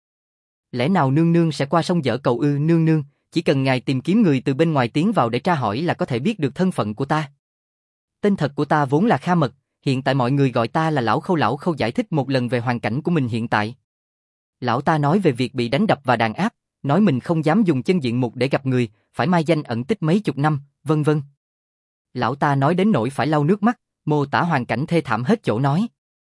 Lẽ nào nương nương sẽ qua sông dở cầu ư? Nương nương, chỉ cần ngài tìm kiếm người từ bên ngoài tiến vào để tra hỏi là có thể biết được thân phận của ta. Tên thật của ta vốn là Kha Mật, hiện tại mọi người gọi ta là Lão Khâu. Lão Khâu giải thích một lần về hoàn cảnh của mình hiện tại. Lão ta nói về việc bị đánh đập và đàn áp, nói mình không dám dùng chân diện mục để gặp người, phải mai danh ẩn tích mấy chục năm, vân vân. Lão ta nói đến nỗi phải lau nước mắt, mô tả hoàn cảnh thê thảm hết chỗ nói.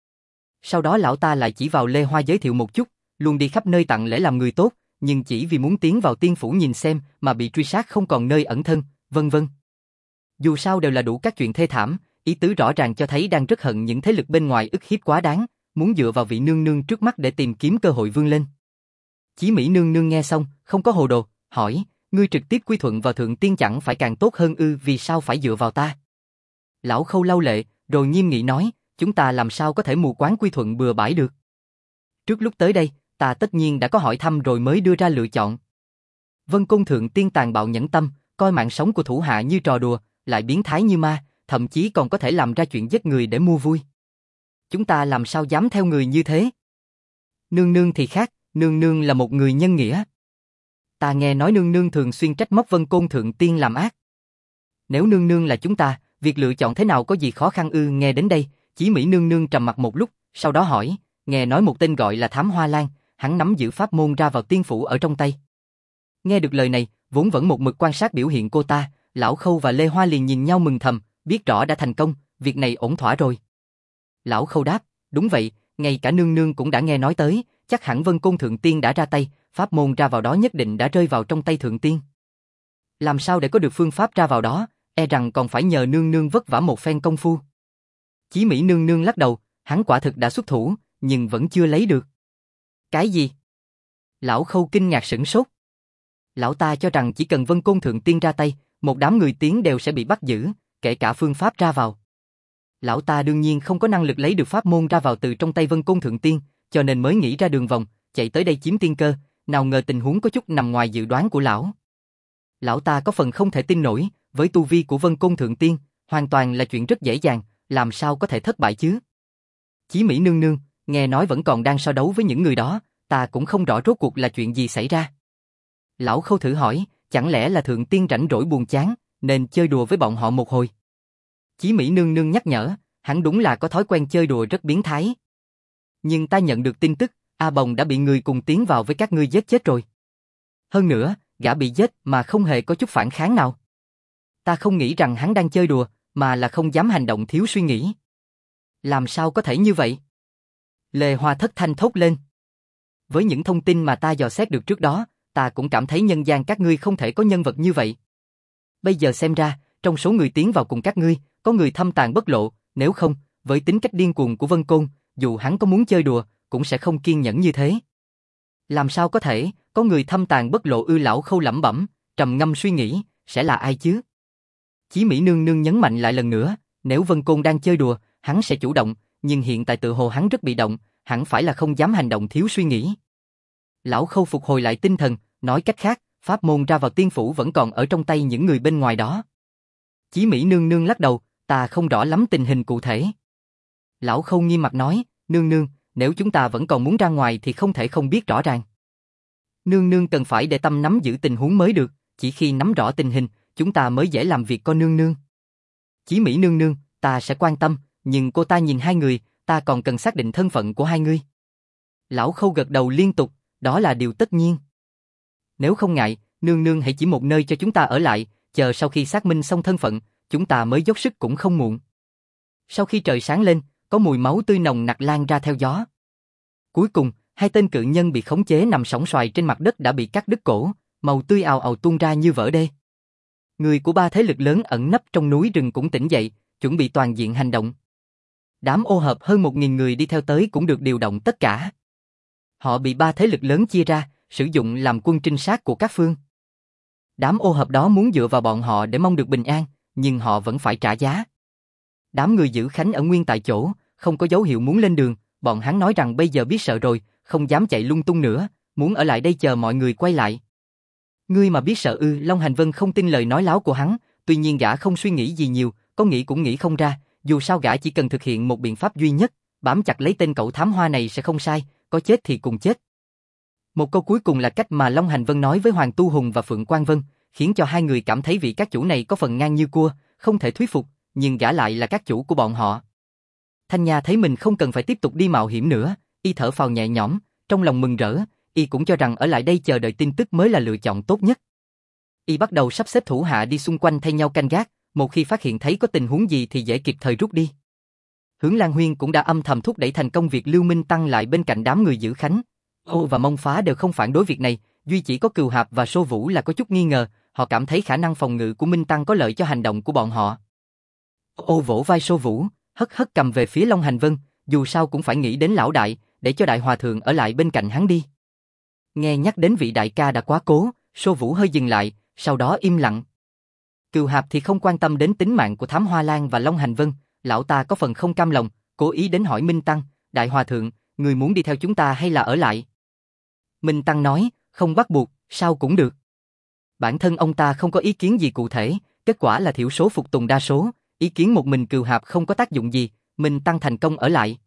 Sau đó lão ta lại chỉ vào Lê Hoa giới thiệu một chút, luôn đi khắp nơi tặng lễ làm người tốt, nhưng chỉ vì muốn tiến vào tiên phủ nhìn xem mà bị truy sát không còn nơi ẩn thân, vân vân. Dù sao đều là đủ các chuyện thê thảm, ý tứ rõ ràng cho thấy đang rất hận những thế lực bên ngoài ức hiếp quá đáng, muốn dựa vào vị nương nương trước mắt để tìm kiếm cơ hội vươn lên. Chí Mỹ nương nương nghe xong, không có hồ đồ, hỏi, ngươi trực tiếp quy thuận vào Thượng Tiên chẳng phải càng tốt hơn ư? Vì sao phải dựa vào ta? Lão Khâu lau lệ, rồi nghiêm nghị nói, chúng ta làm sao có thể mù quáng quy thuận bừa bãi được? Trước lúc tới đây, ta tất nhiên đã có hỏi thăm rồi mới đưa ra lựa chọn. Vân Cung Thượng Tiên tàn bạo nhẫn tâm, coi mạng sống của thủ hạ như trò đùa, lại biến thái như ma, thậm chí còn có thể làm ra chuyện giết người để mua vui. Chúng ta làm sao dám theo người như thế? Nương nương thì khác, nương nương là một người nhân nghĩa. Ta nghe nói nương nương thường xuyên trách móc Vân Côn Thượng Tiên làm ác. Nếu nương nương là chúng ta, việc lựa chọn thế nào có gì khó khăn ư? Nghe đến đây, Chí Mỹ nương nương trầm mặc một lúc, sau đó hỏi, nghe nói một tên gọi là Thám Hoa Lan, hắn nắm giữ pháp môn ra vào tiên phủ ở trong tay. Nghe được lời này, vốn vẫn một mực quan sát biểu hiện cô ta, Lão Khâu và Lê Hoa liền nhìn nhau mừng thầm, biết rõ đã thành công, việc này ổn thỏa rồi. Lão Khâu đáp, đúng vậy, ngay cả nương nương cũng đã nghe nói tới, chắc hẳn Vân Côn Thượng Tiên đã ra tay, pháp môn ra vào đó nhất định đã rơi vào trong tay Thượng Tiên. Làm sao để có được phương pháp ra vào đó, e rằng còn phải nhờ nương nương vất vả một phen công phu. Chí Mỹ nương nương lắc đầu, hắn quả thực đã xuất thủ, nhưng vẫn chưa lấy được. Cái gì? Lão Khâu kinh ngạc sửng sốt. Lão ta cho rằng chỉ cần Vân Côn Thượng Tiên ra tay, một đám người tiến đều sẽ bị bắt giữ, kể cả phương pháp ra vào. Lão ta đương nhiên không có năng lực lấy được pháp môn ra vào từ trong tay Vân Côn Thượng Tiên, cho nên mới nghĩ ra đường vòng, chạy tới đây chiếm tiên cơ, nào ngờ tình huống có chút nằm ngoài dự đoán của lão. Lão ta có phần không thể tin nổi, với tu vi của Vân Côn Thượng Tiên, hoàn toàn là chuyện rất dễ dàng, làm sao có thể thất bại chứ? Chí Mỹ nương nương, nghe nói vẫn còn đang so đấu với những người đó, ta cũng không rõ rốt cuộc là chuyện gì xảy ra. Lão Khâu thử hỏi, chẳng lẽ là Thượng Tiên rảnh rỗi buồn chán, nên chơi đùa với bọn họ một hồi. Chí Mỹ nương nương nhắc nhở, hắn đúng là có thói quen chơi đùa rất biến thái. Nhưng ta nhận được tin tức, A Bồng đã bị người cùng tiến vào với các ngươi giết chết rồi. Hơn nữa, gã bị giết mà không hề có chút phản kháng nào. Ta không nghĩ rằng hắn đang chơi đùa, mà là không dám hành động thiếu suy nghĩ. Làm sao có thể như vậy? Lê Hoa thất thanh thốt lên. Với những thông tin mà ta dò xét được trước đó, ta cũng cảm thấy nhân gian các ngươi không thể có nhân vật như vậy. Bây giờ xem ra, trong số người tiến vào cùng các ngươi, có người thâm tàn bất lộ, nếu không, với tính cách điên cuồng của Vân Côn, dù hắn có muốn chơi đùa, cũng sẽ không kiên nhẫn như thế. Làm sao có thể, có người thâm tàn bất lộ ư? Lão Khâu lẩm bẩm, trầm ngâm suy nghĩ, sẽ là ai chứ? Chí Mỹ nương nương nhấn mạnh lại lần nữa, nếu Vân Côn đang chơi đùa, hắn sẽ chủ động, nhưng hiện tại tự hồ hắn rất bị động, hẳn phải là không dám hành động thiếu suy nghĩ. Lão Khâu phục hồi lại tinh thần, nói cách khác, pháp môn ra vào tiên phủ vẫn còn ở trong tay những người bên ngoài đó. Chí Mỹ nương nương lắc đầu, ta không rõ lắm tình hình cụ thể. Lão Khâu nghiêm mặt nói, nương nương, nếu chúng ta vẫn còn muốn ra ngoài thì không thể không biết rõ ràng. Nương nương cần phải để tâm nắm giữ tình huống mới được, chỉ khi nắm rõ tình hình, chúng ta mới dễ làm việc con nương nương. Chí Mỹ nương nương, ta sẽ quan tâm, nhưng cô ta nhìn hai người, ta còn cần xác định thân phận của hai người. Lão Khâu gật đầu liên tục, đó là điều tất nhiên. Nếu không ngại, nương nương hãy chỉ một nơi cho chúng ta ở lại, chờ sau khi xác minh xong thân phận, chúng ta mới dốc sức cũng không muộn. Sau khi trời sáng lên, có mùi máu tươi nồng nặc lan ra theo gió. Cuối cùng, hai tên cự nhân bị khống chế nằm sõng soài trên mặt đất đã bị cắt đứt cổ, màu tươi ào ào tuôn ra như vỡ đê. Người của ba thế lực lớn ẩn nấp trong núi rừng cũng tỉnh dậy, chuẩn bị toàn diện hành động. Đám ô hợp hơn 1.000 người đi theo tới cũng được điều động tất cả. Họ bị ba thế lực lớn chia ra, sử dụng làm quân trinh sát của các phương. Đám ô hợp đó muốn dựa vào bọn họ để mong được bình an, nhưng họ vẫn phải trả giá. Đám người giữ Khánh ở nguyên tại chỗ, không có dấu hiệu muốn lên đường, bọn hắn nói rằng bây giờ biết sợ rồi, không dám chạy lung tung nữa, muốn ở lại đây chờ mọi người quay lại. Ngươi mà biết sợ ư? Long Hành Vân không tin lời nói láo của hắn, tuy nhiên gã không suy nghĩ gì nhiều, có nghĩ cũng nghĩ không ra, dù sao gã chỉ cần thực hiện một biện pháp duy nhất, bám chặt lấy tên cậu thám hoa này sẽ không sai, có chết thì cùng chết. Một câu cuối cùng là cách mà Long Hành Vân nói với Hoàng Tu Hùng và Phượng Quang Vân, khiến cho hai người cảm thấy vị các chủ này có phần ngang như cua, không thể thuyết phục, nhưng gã lại là các chủ của bọn họ. Thanh Nha thấy mình không cần phải tiếp tục đi mạo hiểm nữa, y thở phào nhẹ nhõm, trong lòng mừng rỡ, y cũng cho rằng ở lại đây chờ đợi tin tức mới là lựa chọn tốt nhất. Y bắt đầu sắp xếp thủ hạ đi xung quanh thay nhau canh gác, một khi phát hiện thấy có tình huống gì thì dễ kịp thời rút đi. Hướng Lan Huyên cũng đã âm thầm thúc đẩy thành công việc Lưu Minh Tăng lại bên cạnh đám người giữ Khánh. Ô và Mông Phá đều không phản đối việc này, duy chỉ có Cừu Hạp và Sô Vũ là có chút nghi ngờ, họ cảm thấy khả năng phòng ngự của Minh Tăng có lợi cho hành động của bọn họ. Ô vỗ vai Sô Vũ, hất hất cầm về phía Long Hành Vân, dù sao cũng phải nghĩ đến lão đại, để cho đại hòa thượng ở lại bên cạnh hắn đi. Nghe nhắc đến vị đại ca đã quá cố, Sô Vũ hơi dừng lại, sau đó im lặng. Cừu Hạp thì không quan tâm đến tính mạng của Thám Hoa Lan và Long Hành Vân, lão ta có phần không cam lòng, cố ý đến hỏi Minh Tăng, đại hòa thượng, người muốn đi theo chúng ta hay là ở lại? Minh Tăng nói, không bắt buộc, sao cũng được. Bản thân ông ta không có ý kiến gì cụ thể, kết quả là thiểu số phục tùng đa số, ý kiến một mình Cừu Hạp không có tác dụng gì, Minh Tăng thành công ở lại.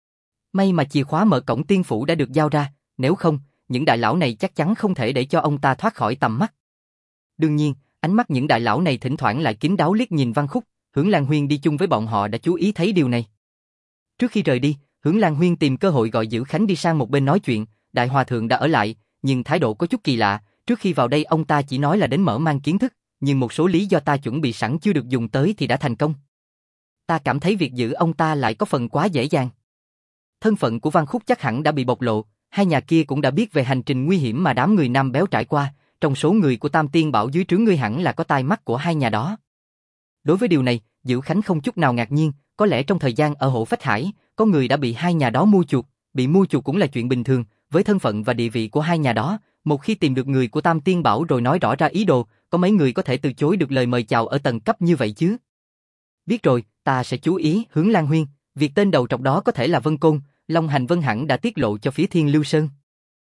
May mà chìa khóa mở cổng tiên phủ đã được giao ra, nếu không, những đại lão này chắc chắn không thể để cho ông ta thoát khỏi tầm mắt. Đương nhiên, ánh mắt những đại lão này thỉnh thoảng lại kín đáo liếc nhìn Văn Khúc, Hướng Lan Huyên đi chung với bọn họ đã chú ý thấy điều này. Trước khi rời đi, Hướng Lan Huyên tìm cơ hội gọi Giữ Khánh đi sang một bên nói chuyện, đại hòa thượng đã ở lại, nhưng thái độ có chút kỳ lạ, trước khi vào đây ông ta chỉ nói là đến mở mang kiến thức, nhưng một số lý do ta chuẩn bị sẵn chưa được dùng tới thì đã thành công. Ta cảm thấy việc giữ ông ta lại có phần quá dễ dàng. Thân phận của Văn Khúc chắc hẳn đã bị bộc lộ, hai nhà kia cũng đã biết về hành trình nguy hiểm mà đám người Nam Béo trải qua, trong số người của Tam Tiên Bảo dưới trướng ngươi hẳn là có tai mắt của hai nhà đó. Đối với điều này, Giữ Khánh không chút nào ngạc nhiên, có lẽ trong thời gian ở Hổ Phách Hải, có người đã bị hai nhà đó mua chuộc, bị mua chuộc cũng là chuyện bình thường, với thân phận và địa vị của hai nhà đó, một khi tìm được người của Tam Tiên Bảo rồi nói rõ ra ý đồ, có mấy người có thể từ chối được lời mời chào ở tầng cấp như vậy chứ? Biết rồi, ta sẽ chú ý. Hướng Lan Huyên, việc tên đầu trọc đó có thể là Vân Côn, Long Hành Vân hẳn đã tiết lộ cho phía Thiên Lưu Sơn.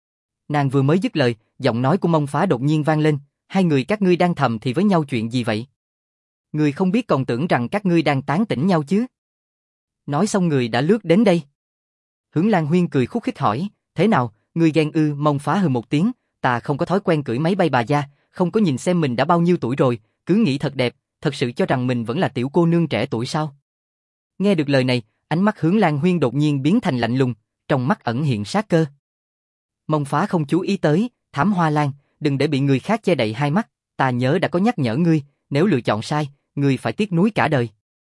Nàng vừa mới dứt lời, giọng nói của Mông Phá đột nhiên vang lên, hai người các ngươi đang thầm thì với nhau chuyện gì vậy? Người không biết còn tưởng rằng các ngươi đang tán tỉnh nhau chứ? Nói xong người đã lướt đến đây. Hướng Lan Huyên cười khúc khích hỏi, thế nào, ngươi ghen ư? Mông Phá hừ một tiếng, ta không có thói quen cưỡi máy bay bà gia, không có nhìn xem mình đã bao nhiêu tuổi rồi, cứ nghĩ thật đẹp, thật sự cho rằng mình vẫn là tiểu cô nương trẻ tuổi sao? Nghe được lời này, ánh mắt Hướng Lan Huyên đột nhiên biến thành lạnh lùng, trong mắt ẩn hiện sát cơ. Mông Phá không chú ý tới, Thám Hoa Lan, đừng để bị người khác che đậy hai mắt, ta nhớ đã có nhắc nhở ngươi, nếu lựa chọn sai, ngươi phải tiếc nuối cả đời.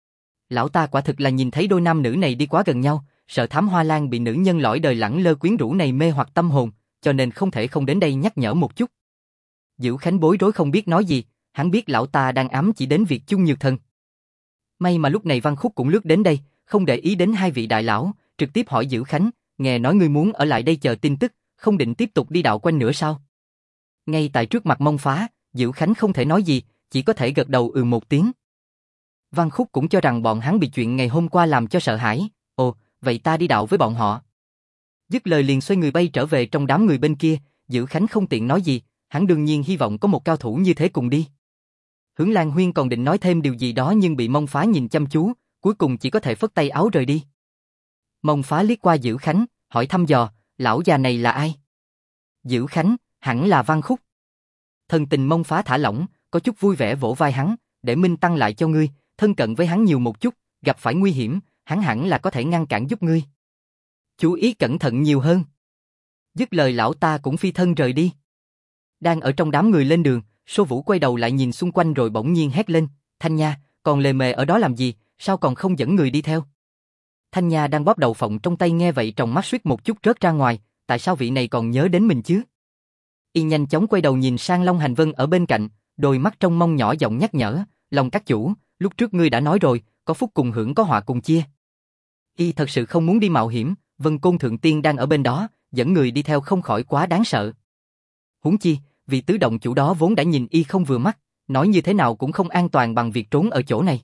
Lão ta quả thực là nhìn thấy đôi nam nữ này đi quá gần nhau, sợ Thám Hoa Lan bị nữ nhân lõi đời lẳng lơ quyến rũ này mê hoặc tâm hồn, cho nên không thể không đến đây nhắc nhở một chút. Giữ Khánh bối rối không biết nói gì, hắn biết lão ta đang ám chỉ đến việc Chung Nhược Thần. May mà lúc này Văn Khúc cũng lướt đến đây, không để ý đến hai vị đại lão, trực tiếp hỏi Giữ Khánh, nghe nói ngươi muốn ở lại đây chờ tin tức, không định tiếp tục đi đạo quanh nữa sao? Ngay tại trước mặt Mông Phá, Giữ Khánh không thể nói gì, chỉ có thể gật đầu một tiếng. Văn Khúc cũng cho rằng bọn hắn bị chuyện ngày hôm qua làm cho sợ hãi, ồ, vậy ta đi đạo với bọn họ. Dứt lời liền xoay người bay trở về trong đám người bên kia, Giữ Khánh không tiện nói gì, hắn đương nhiên hy vọng có một cao thủ như thế cùng đi. Hướng Lan Huyên còn định nói thêm điều gì đó nhưng bị Mông Phá nhìn chăm chú, cuối cùng chỉ có thể phất tay áo rời đi. Mông Phá liếc qua Giữ Khánh, hỏi thăm dò, lão già này là ai? Giữ Khánh, hẳn là Văn Khúc. Thần tình Mông Phá thả lỏng, có chút vui vẻ vỗ vai hắn, để Minh Tăng lại cho ngươi, thân cận với hắn nhiều một chút, gặp phải nguy hiểm, hắn hẳn là có thể ngăn cản giúp ngươi. Chú ý cẩn thận nhiều hơn. Dứt lời lão ta cũng phi thân rời đi. Đang ở trong đám người lên đường, Sô Vũ quay đầu lại nhìn xung quanh rồi bỗng nhiên hét lên, Thanh Nha, còn lề mề ở đó làm gì, sao còn không dẫn người đi theo? Thanh Nha đang bóp đậu phộng trong tay nghe vậy trong mắt suýt một chút rớt ra ngoài, tại sao vị này còn nhớ đến mình chứ? Y nhanh chóng quay đầu nhìn sang Long Hành Vân ở bên cạnh, đôi mắt trong mong nhỏ giọng nhắc nhở, Long các chủ, lúc trước ngươi đã nói rồi, có phúc cùng hưởng có họa cùng chia. Y thật sự không muốn đi mạo hiểm, Vân Côn Thượng Tiên đang ở bên đó, dẫn người đi theo không khỏi quá đáng sợ. Huống chi, vị tứ động chủ đó vốn đã nhìn Y không vừa mắt, nói như thế nào cũng không an toàn bằng việc trốn ở chỗ này.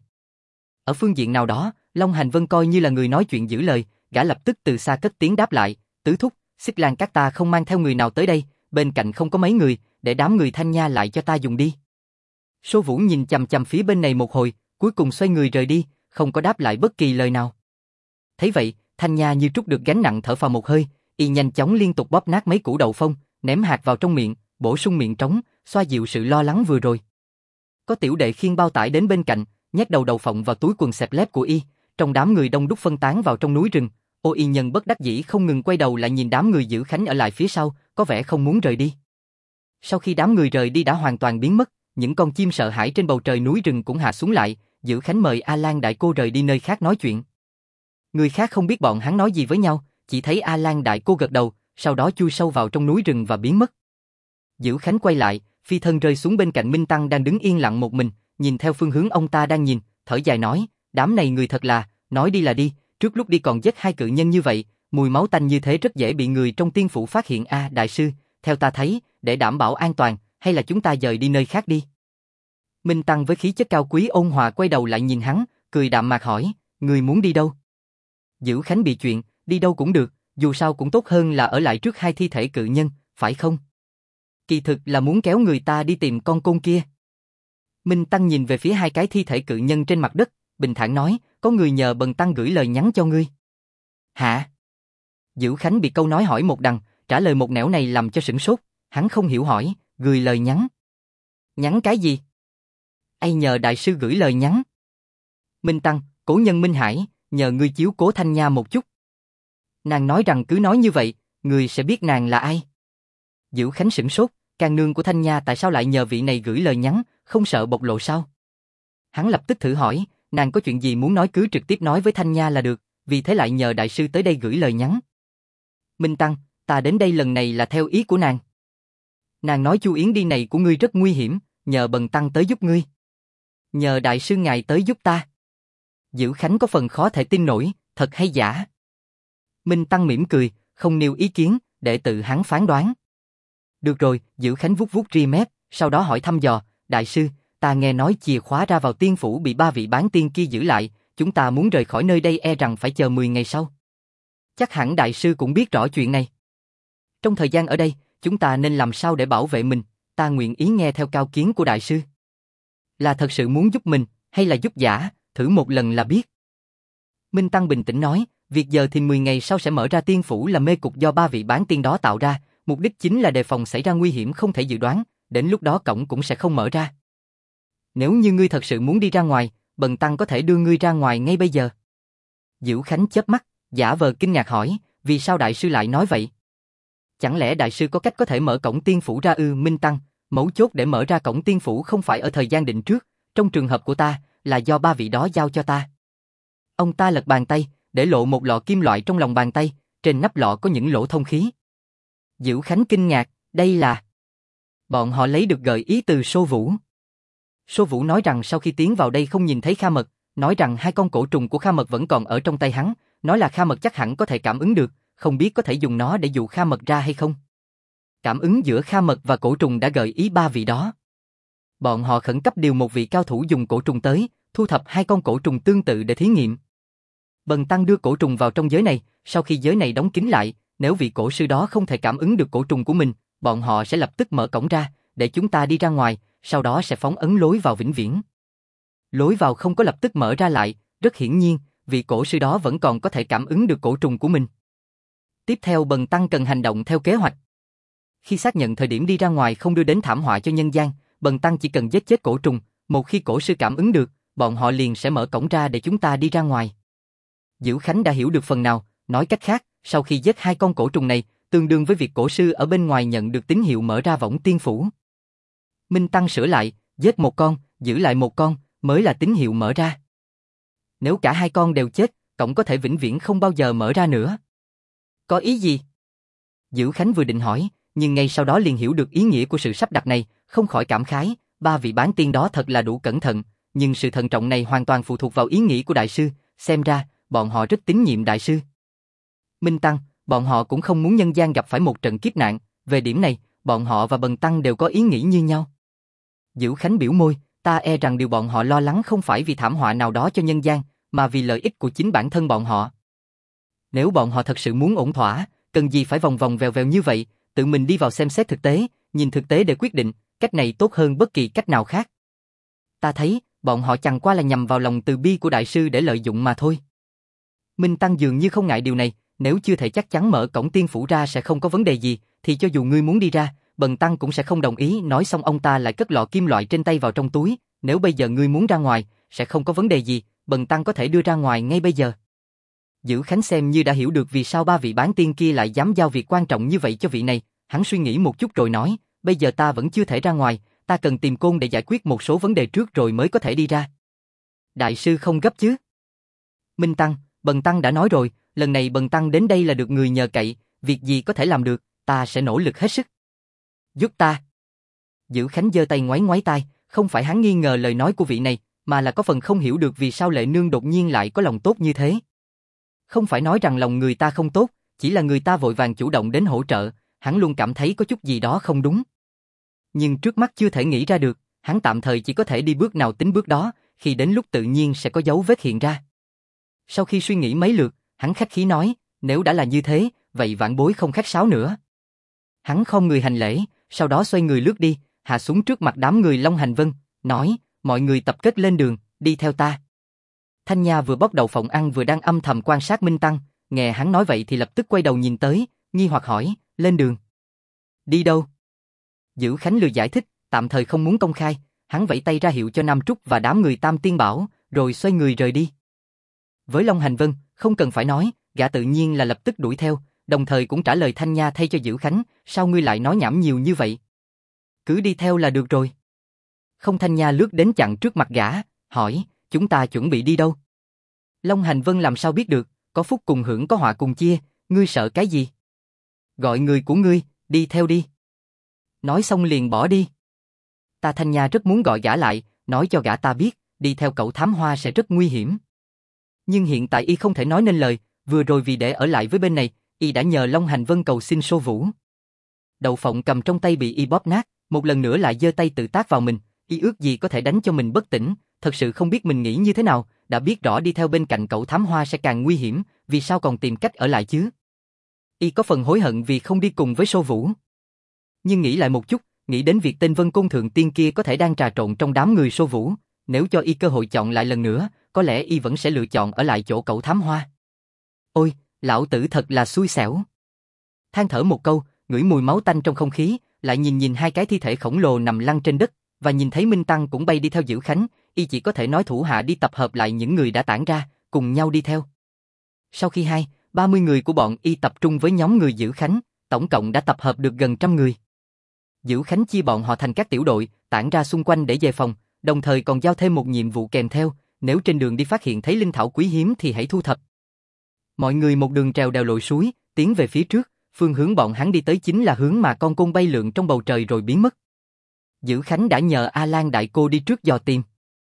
Ở phương diện nào đó, Long Hành Vân coi như là người nói chuyện giữ lời, gã lập tức từ xa cất tiếng đáp lại, tứ thúc, Xích Lan các ta không mang theo người nào tới đây, bên cạnh không có mấy người, để đám người Thanh Nha lại cho ta dùng đi. Sô Vũ nhìn chằm chằm phía bên này một hồi, cuối cùng xoay người rời đi, không có đáp lại bất kỳ lời nào. Thấy vậy, Thanh Nha như trút được gánh nặng thở phào một hơi, Y nhanh chóng liên tục bóp nát mấy củ đậu phộng, ném hạt vào trong miệng, bổ sung miệng trống, xoa dịu sự lo lắng vừa rồi. Có tiểu đệ khiêng bao tải đến bên cạnh, nhét đầu đậu phộng vào túi quần xẹp lép của Y, trong đám người đông đúc phân tán vào trong núi rừng, Ô Y Nhân bất đắc dĩ không ngừng quay đầu lại nhìn đám người Giữ Khánh ở lại phía sau, có vẻ không muốn rời đi. Sau khi đám người rời đi đã hoàn toàn biến mất, những con chim sợ hãi trên bầu trời núi rừng cũng hạ xuống lại, Giữ Khánh mời A Lan đại cô rời đi nơi khác nói chuyện. Người khác không biết bọn hắn nói gì với nhau, chỉ thấy A Lan đại cô gật đầu, sau đó chui sâu vào trong núi rừng và biến mất. Giữ Khánh quay lại, phi thân rơi xuống bên cạnh Minh Tăng đang đứng yên lặng một mình, nhìn theo phương hướng ông ta đang nhìn, thở dài nói, đám này người thật là, nói đi là đi, trước lúc đi còn giết hai cự nhân như vậy, mùi máu tanh như thế rất dễ bị người trong tiên phủ phát hiện. Đại sư, theo ta thấy, để đảm bảo an toàn, hay là chúng ta dời đi nơi khác đi. Minh Tăng với khí chất cao quý ôn hòa quay đầu lại nhìn hắn, cười đạm mạc hỏi, người muốn đi đâu? Giữ Khánh bị chuyện, đi đâu cũng được, dù sao cũng tốt hơn là ở lại trước hai thi thể cự nhân, phải không? Kỳ thực là muốn kéo người ta đi tìm con côn kia. Minh Tăng nhìn về phía hai cái thi thể cự nhân trên mặt đất, bình thản nói, có người nhờ Bần Tăng gửi lời nhắn cho ngươi. Hả? Giữ Khánh bị câu nói hỏi một đằng, trả lời một nẻo này làm cho sửng sốt, hắn không hiểu hỏi, gửi lời nhắn. Nhắn cái gì? Ai nhờ đại sư gửi lời nhắn? Minh Tăng, cổ nhân Minh Hải, nhờ ngươi chiếu cố Thanh Nha một chút. Nàng nói rằng cứ nói như vậy, ngươi sẽ biết nàng là ai. Giữ Khánh sửng sốt, can nương của Thanh Nha tại sao lại nhờ vị này gửi lời nhắn, không sợ bộc lộ sao? Hắn lập tức thử hỏi, nàng có chuyện gì muốn nói cứ trực tiếp nói với Thanh Nha là được, vì thế lại nhờ đại sư tới đây gửi lời nhắn. Minh Tăng, ta đến đây lần này là theo ý của nàng. Nàng nói Chu Yến đi này của ngươi rất nguy hiểm, nhờ Bần Tăng tới giúp ngươi. Nhờ đại sư ngài tới giúp ta. Giữ Khánh có phần khó thể tin nổi, thật hay giả? Minh Tăng mỉm cười, không nêu ý kiến, để tự hắn phán đoán. Được rồi, Giữ Khánh vuốt vuốt ria mép, sau đó hỏi thăm dò, đại sư, ta nghe nói chìa khóa ra vào tiên phủ bị ba vị bán tiên kia giữ lại, chúng ta muốn rời khỏi nơi đây e rằng phải chờ 10 ngày sau. Chắc hẳn đại sư cũng biết rõ chuyện này. Trong thời gian ở đây, chúng ta nên làm sao để bảo vệ mình, ta nguyện ý nghe theo cao kiến của đại sư. Là thật sự muốn giúp mình, hay là giúp giả, thử một lần là biết. Minh Tăng bình tĩnh nói, việc giờ thì 10 ngày sau sẽ mở ra tiên phủ là mê cục do ba vị bán tiên đó tạo ra, mục đích chính là đề phòng xảy ra nguy hiểm không thể dự đoán, đến lúc đó cổng cũng sẽ không mở ra. Nếu như ngươi thật sự muốn đi ra ngoài, Bần Tăng có thể đưa ngươi ra ngoài ngay bây giờ. Giữ Khánh chớp mắt, giả vờ kinh ngạc hỏi, vì sao đại sư lại nói vậy? Chẳng lẽ đại sư có cách có thể mở cổng tiên phủ ra ư? Minh Tăng, mấu chốt để mở ra cổng tiên phủ không phải ở thời gian định trước, trong trường hợp của ta, là do ba vị đó giao cho ta. Ông ta lật bàn tay, để lộ một lọ kim loại trong lòng bàn tay, trên nắp lọ có những lỗ thông khí. Giữ Khánh kinh ngạc, đây là... Bọn họ lấy được gợi ý từ Sô Vũ. Sô Vũ nói rằng sau khi tiến vào đây không nhìn thấy Kha Mật, nói rằng hai con cổ trùng của Kha Mật vẫn còn ở trong tay hắn, nói là Kha Mật chắc hẳn có thể cảm ứng được, không biết có thể dùng nó để dụ Kha Mật ra hay không. Cảm ứng giữa Kha Mật và cổ trùng đã gợi ý ba vị đó. Bọn họ khẩn cấp điều một vị cao thủ dùng cổ trùng tới, thu thập hai con cổ trùng tương tự để thí nghiệm. Bần Tăng đưa cổ trùng vào trong giới này, sau khi giới này đóng kín lại, nếu vị cổ sư đó không thể cảm ứng được cổ trùng của mình, bọn họ sẽ lập tức mở cổng ra, để chúng ta đi ra ngoài, sau đó sẽ phóng ấn lối vào vĩnh viễn. Lối vào không có lập tức mở ra lại, rất hiển nhiên, vị cổ sư đó vẫn còn có thể cảm ứng được cổ trùng của mình. Tiếp theo Bần Tăng cần hành động theo kế hoạch. Khi xác nhận thời điểm đi ra ngoài không đưa đến thảm họa cho nhân gian, Bần Tăng chỉ cần giết chết cổ trùng, một khi cổ sư cảm ứng được, bọn họ liền sẽ mở cổng ra để chúng ta đi ra ngoài. Giữ Khánh đã hiểu được phần nào, nói cách khác, sau khi giết hai con cổ trùng này, tương đương với việc cổ sư ở bên ngoài nhận được tín hiệu mở ra võng tiên phủ. Minh Tăng sửa lại, giết một con, giữ lại một con, mới là tín hiệu mở ra. Nếu cả hai con đều chết, cổng có thể vĩnh viễn không bao giờ mở ra nữa. Có ý gì? Dữ Khánh vừa định hỏi, nhưng ngay sau đó liền hiểu được ý nghĩa của sự sắp đặt này, không khỏi cảm khái, ba vị bán tiên đó thật là đủ cẩn thận, nhưng sự thận trọng này hoàn toàn phụ thuộc vào ý nghĩ của đại sư, xem ra, bọn họ rất tín nhiệm đại sư. Minh Tăng, bọn họ cũng không muốn nhân gian gặp phải một trận kiếp nạn, về điểm này, bọn họ và Bần Tăng đều có ý nghĩ như nhau. Dữ Khánh biểu môi, ta e rằng điều bọn họ lo lắng không phải vì thảm họa nào đó cho nhân gian, mà vì lợi ích của chính bản thân bọn họ. Nếu bọn họ thật sự muốn ổn thỏa, cần gì phải vòng vòng vèo vèo như vậy, tự mình đi vào xem xét thực tế, nhìn thực tế để quyết định, cách này tốt hơn bất kỳ cách nào khác. Ta thấy, bọn họ chẳng qua là nhằm vào lòng từ bi của đại sư để lợi dụng mà thôi. Minh Tăng dường như không ngại điều này, nếu chưa thể chắc chắn mở cổng tiên phủ ra sẽ không có vấn đề gì, thì cho dù ngươi muốn đi ra, Bần Tăng cũng sẽ không đồng ý. Nói xong ông ta lại cất lọ kim loại trên tay vào trong túi, nếu bây giờ ngươi muốn ra ngoài, sẽ không có vấn đề gì, Bần Tăng có thể đưa ra ngoài ngay bây giờ. Dữ Khánh xem như đã hiểu được vì sao ba vị bán tiên kia lại dám giao việc quan trọng như vậy cho vị này, hắn suy nghĩ một chút rồi nói, bây giờ ta vẫn chưa thể ra ngoài, ta cần tìm Côn để giải quyết một số vấn đề trước rồi mới có thể đi ra. Đại sư không gấp chứ? Minh Tăng, Bần Tăng đã nói rồi, lần này Bần Tăng đến đây là được người nhờ cậy, việc gì có thể làm được, ta sẽ nỗ lực hết sức. Giúp ta. Dữ Khánh giơ tay ngoáy ngoáy tai, không phải hắn nghi ngờ lời nói của vị này, mà là có phần không hiểu được vì sao Lệ Nương đột nhiên lại có lòng tốt như thế. Không phải nói rằng lòng người ta không tốt, chỉ là người ta vội vàng chủ động đến hỗ trợ, hắn luôn cảm thấy có chút gì đó không đúng. Nhưng trước mắt chưa thể nghĩ ra được, hắn tạm thời chỉ có thể đi bước nào tính bước đó, khi đến lúc tự nhiên sẽ có dấu vết hiện ra. Sau khi suy nghĩ mấy lượt, hắn khách khí nói, nếu đã là như thế, vậy vãn bối không khách sáo nữa. Hắn khom người hành lễ, sau đó xoay người lướt đi, hạ xuống trước mặt đám người Long Hành Vân, nói, mọi người tập kết lên đường, đi theo ta. Thanh Nha vừa bóc đầu phòng ăn vừa đang âm thầm quan sát Minh Tăng, nghe hắn nói vậy thì lập tức quay đầu nhìn tới, nghi hoặc hỏi, lên đường. Đi đâu? Dữ Khánh lừa giải thích, tạm thời không muốn công khai, hắn vẫy tay ra hiệu cho Nam Trúc và đám người Tam Tiên Bảo, rồi xoay người rời đi. Với Long Hành Vân, không cần phải nói, gã tự nhiên là lập tức đuổi theo, đồng thời cũng trả lời Thanh Nha thay cho Dữ Khánh, sao ngươi lại nói nhảm nhiều như vậy? Cứ đi theo là được rồi. Không. Thanh Nha lướt đến chặn trước mặt gã, hỏi, chúng ta chuẩn bị đi đâu? Long Hành Vân làm sao biết được, có phúc cùng hưởng có họa cùng chia, ngươi sợ cái gì? Gọi người của ngươi, đi theo đi. Nói xong liền bỏ đi. Ta Thanh Nha rất muốn gọi gã lại, nói cho gã ta biết, đi theo cậu thám hoa sẽ rất nguy hiểm. Nhưng hiện tại y không thể nói nên lời, vừa rồi vì để ở lại với bên này, y đã nhờ Long Hành Vân cầu xin Sô Vũ. Đậu phộng cầm trong tay bị y bóp nát, một lần nữa lại giơ tay tự tác vào mình, y ước gì có thể đánh cho mình bất tỉnh, thật sự không biết mình nghĩ như thế nào, đã biết rõ đi theo bên cạnh cậu thám hoa sẽ càng nguy hiểm, vì sao còn tìm cách ở lại chứ? Y có phần hối hận vì không đi cùng với Sô Vũ. Nhưng nghĩ lại một chút, nghĩ đến việc tên Vân Côn Thượng Tiên kia có thể đang trà trộn trong đám người Sô Vũ, nếu cho y cơ hội chọn lại lần nữa, có lẽ y vẫn sẽ lựa chọn ở lại chỗ cậu thám hoa. Ôi, lão tử thật là xui xẻo. Than thở một câu, ngửi mùi máu tanh trong không khí, lại nhìn hai cái thi thể khổng lồ nằm lăn trên đất, và nhìn thấy Minh Tăng cũng bay đi theo Dữ Khánh, y chỉ có thể nói thủ hạ đi tập hợp lại những người đã tản ra, cùng nhau đi theo. Sau khi 30 người của bọn y tập trung với nhóm người Dữ Khánh, tổng cộng đã tập hợp được gần 100 người. Dữ Khánh chia bọn họ thành các tiểu đội, tản ra xung quanh để đề phòng, đồng thời còn giao thêm một nhiệm vụ kèm theo, nếu trên đường đi phát hiện thấy linh thảo quý hiếm thì hãy thu thập. Mọi người một đường trèo đèo lội suối, tiến về phía trước, phương hướng bọn hắn đi tới chính là hướng mà con côn bay lượn trong bầu trời rồi biến mất. Dữ Khánh đã nhờ A Lan Đại Cô đi trước dò tìm.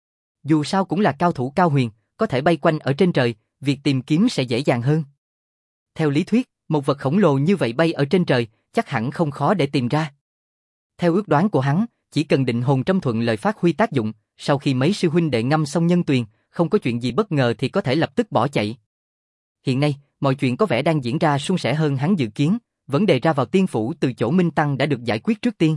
Dù sao cũng là cao thủ cao huyền, có thể bay quanh ở trên trời, việc tìm kiếm sẽ dễ dàng hơn. Theo lý thuyết, một vật khổng lồ như vậy bay ở trên trời, chắc hẳn không khó để tìm ra. Theo ước đoán của hắn, chỉ cần định hồn trăm thuận lời phát huy tác dụng, sau khi mấy sư huynh đệ ngâm xong nhân tuyền, không có chuyện gì bất ngờ thì có thể lập tức bỏ chạy. Hiện nay, mọi chuyện có vẻ đang diễn ra suôn sẻ hơn hắn dự kiến, vấn đề ra vào tiên phủ từ chỗ Minh Tăng đã được giải quyết trước tiên.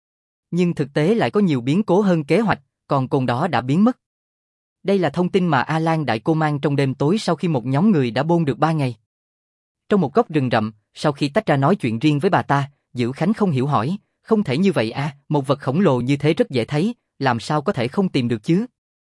Nhưng thực tế lại có nhiều biến cố hơn kế hoạch, còn côn đó đã biến mất. Đây là thông tin mà A Lan Đại Cô mang trong đêm tối sau khi một nhóm người đã bôn được 3 ngày. Trong một góc rừng rậm, sau khi tách ra nói chuyện riêng với bà ta, Dữ Khánh không hiểu hỏi, không thể như vậy à, một vật khổng lồ như thế rất dễ thấy, làm sao có thể không tìm được chứ?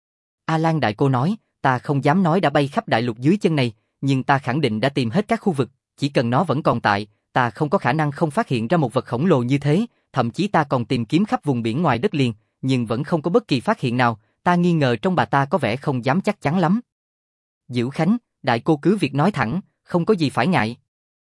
A Lan Đại Cô nói, ta không dám nói đã bay khắp đại lục dưới chân này, nhưng ta khẳng định đã tìm hết các khu vực, chỉ cần nó vẫn còn tại, ta không có khả năng không phát hiện ra một vật khổng lồ như thế, thậm chí ta còn tìm kiếm khắp vùng biển ngoài đất liền, nhưng vẫn không có bất kỳ phát hiện nào, ta nghi ngờ trong bà ta có vẻ không dám chắc chắn lắm. Diệu Khánh, đại cô cứ việc nói thẳng, không có gì phải ngại.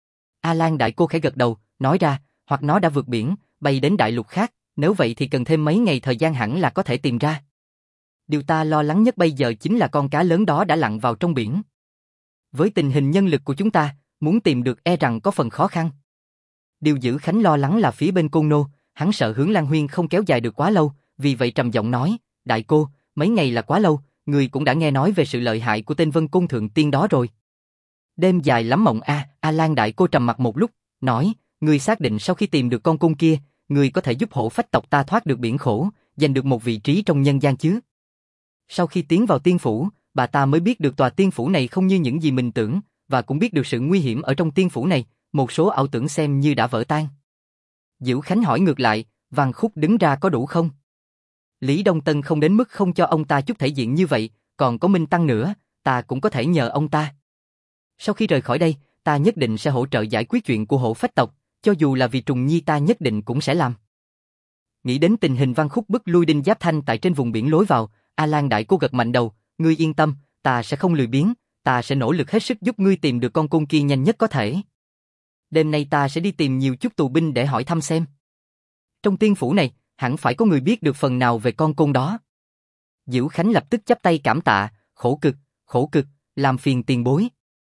A Lan đại cô khẽ gật đầu, nói ra, hoặc nó đã vượt biển, bay đến đại lục khác, nếu vậy thì cần thêm mấy ngày thời gian hẳn là có thể tìm ra. Điều ta lo lắng nhất bây giờ chính là con cá lớn đó đã lặn vào trong biển. Với tình hình nhân lực của chúng ta, muốn tìm được e rằng có phần khó khăn. Điều Dữ Khánh lo lắng là phía bên Côn Nô, hắn sợ Hướng Lan Huyên không kéo dài được quá lâu, vì vậy trầm giọng nói, đại cô, mấy ngày là quá lâu, người cũng đã nghe nói về sự lợi hại của tên Vân Cung Thượng Tiên đó rồi. Đêm dài lắm mộng A Lan đại cô trầm mặt một lúc, nói, người xác định sau khi tìm được con cung kia, người có thể giúp Hổ Phách tộc ta thoát được biển khổ, giành được một vị trí trong nhân gian chứ? Sau khi tiến vào tiên phủ, bà ta mới biết được tòa tiên phủ này không như những gì mình tưởng, và cũng biết được sự nguy hiểm ở trong tiên phủ này, một số ảo tưởng xem như đã vỡ tan. Diệu Khánh hỏi ngược lại, Văn Khúc đứng ra có đủ không? Lý Đông Tân không đến mức không cho ông ta chút thể diện như vậy, còn có Minh Tăng nữa, ta cũng có thể nhờ ông ta. Sau khi rời khỏi đây, ta nhất định sẽ hỗ trợ giải quyết chuyện của Hổ Phách tộc, cho dù là vì Trùng Nhi ta nhất định cũng sẽ làm. Nghĩ đến tình hình Văn Khúc bức lui Đinh Giáp Thanh tại trên vùng biển lối vào, A Lan đại cô gật mạnh đầu, ngươi yên tâm, ta sẽ không lười biếng, ta sẽ nỗ lực hết sức giúp ngươi tìm được con cung kia nhanh nhất có thể. Đêm nay ta sẽ đi tìm nhiều chút tù binh để hỏi thăm xem. Trong tiên phủ này, hẳn phải có người biết được phần nào về con cung đó. Diệu Khánh lập tức chắp tay cảm tạ, khổ cực, làm phiền tiền bối.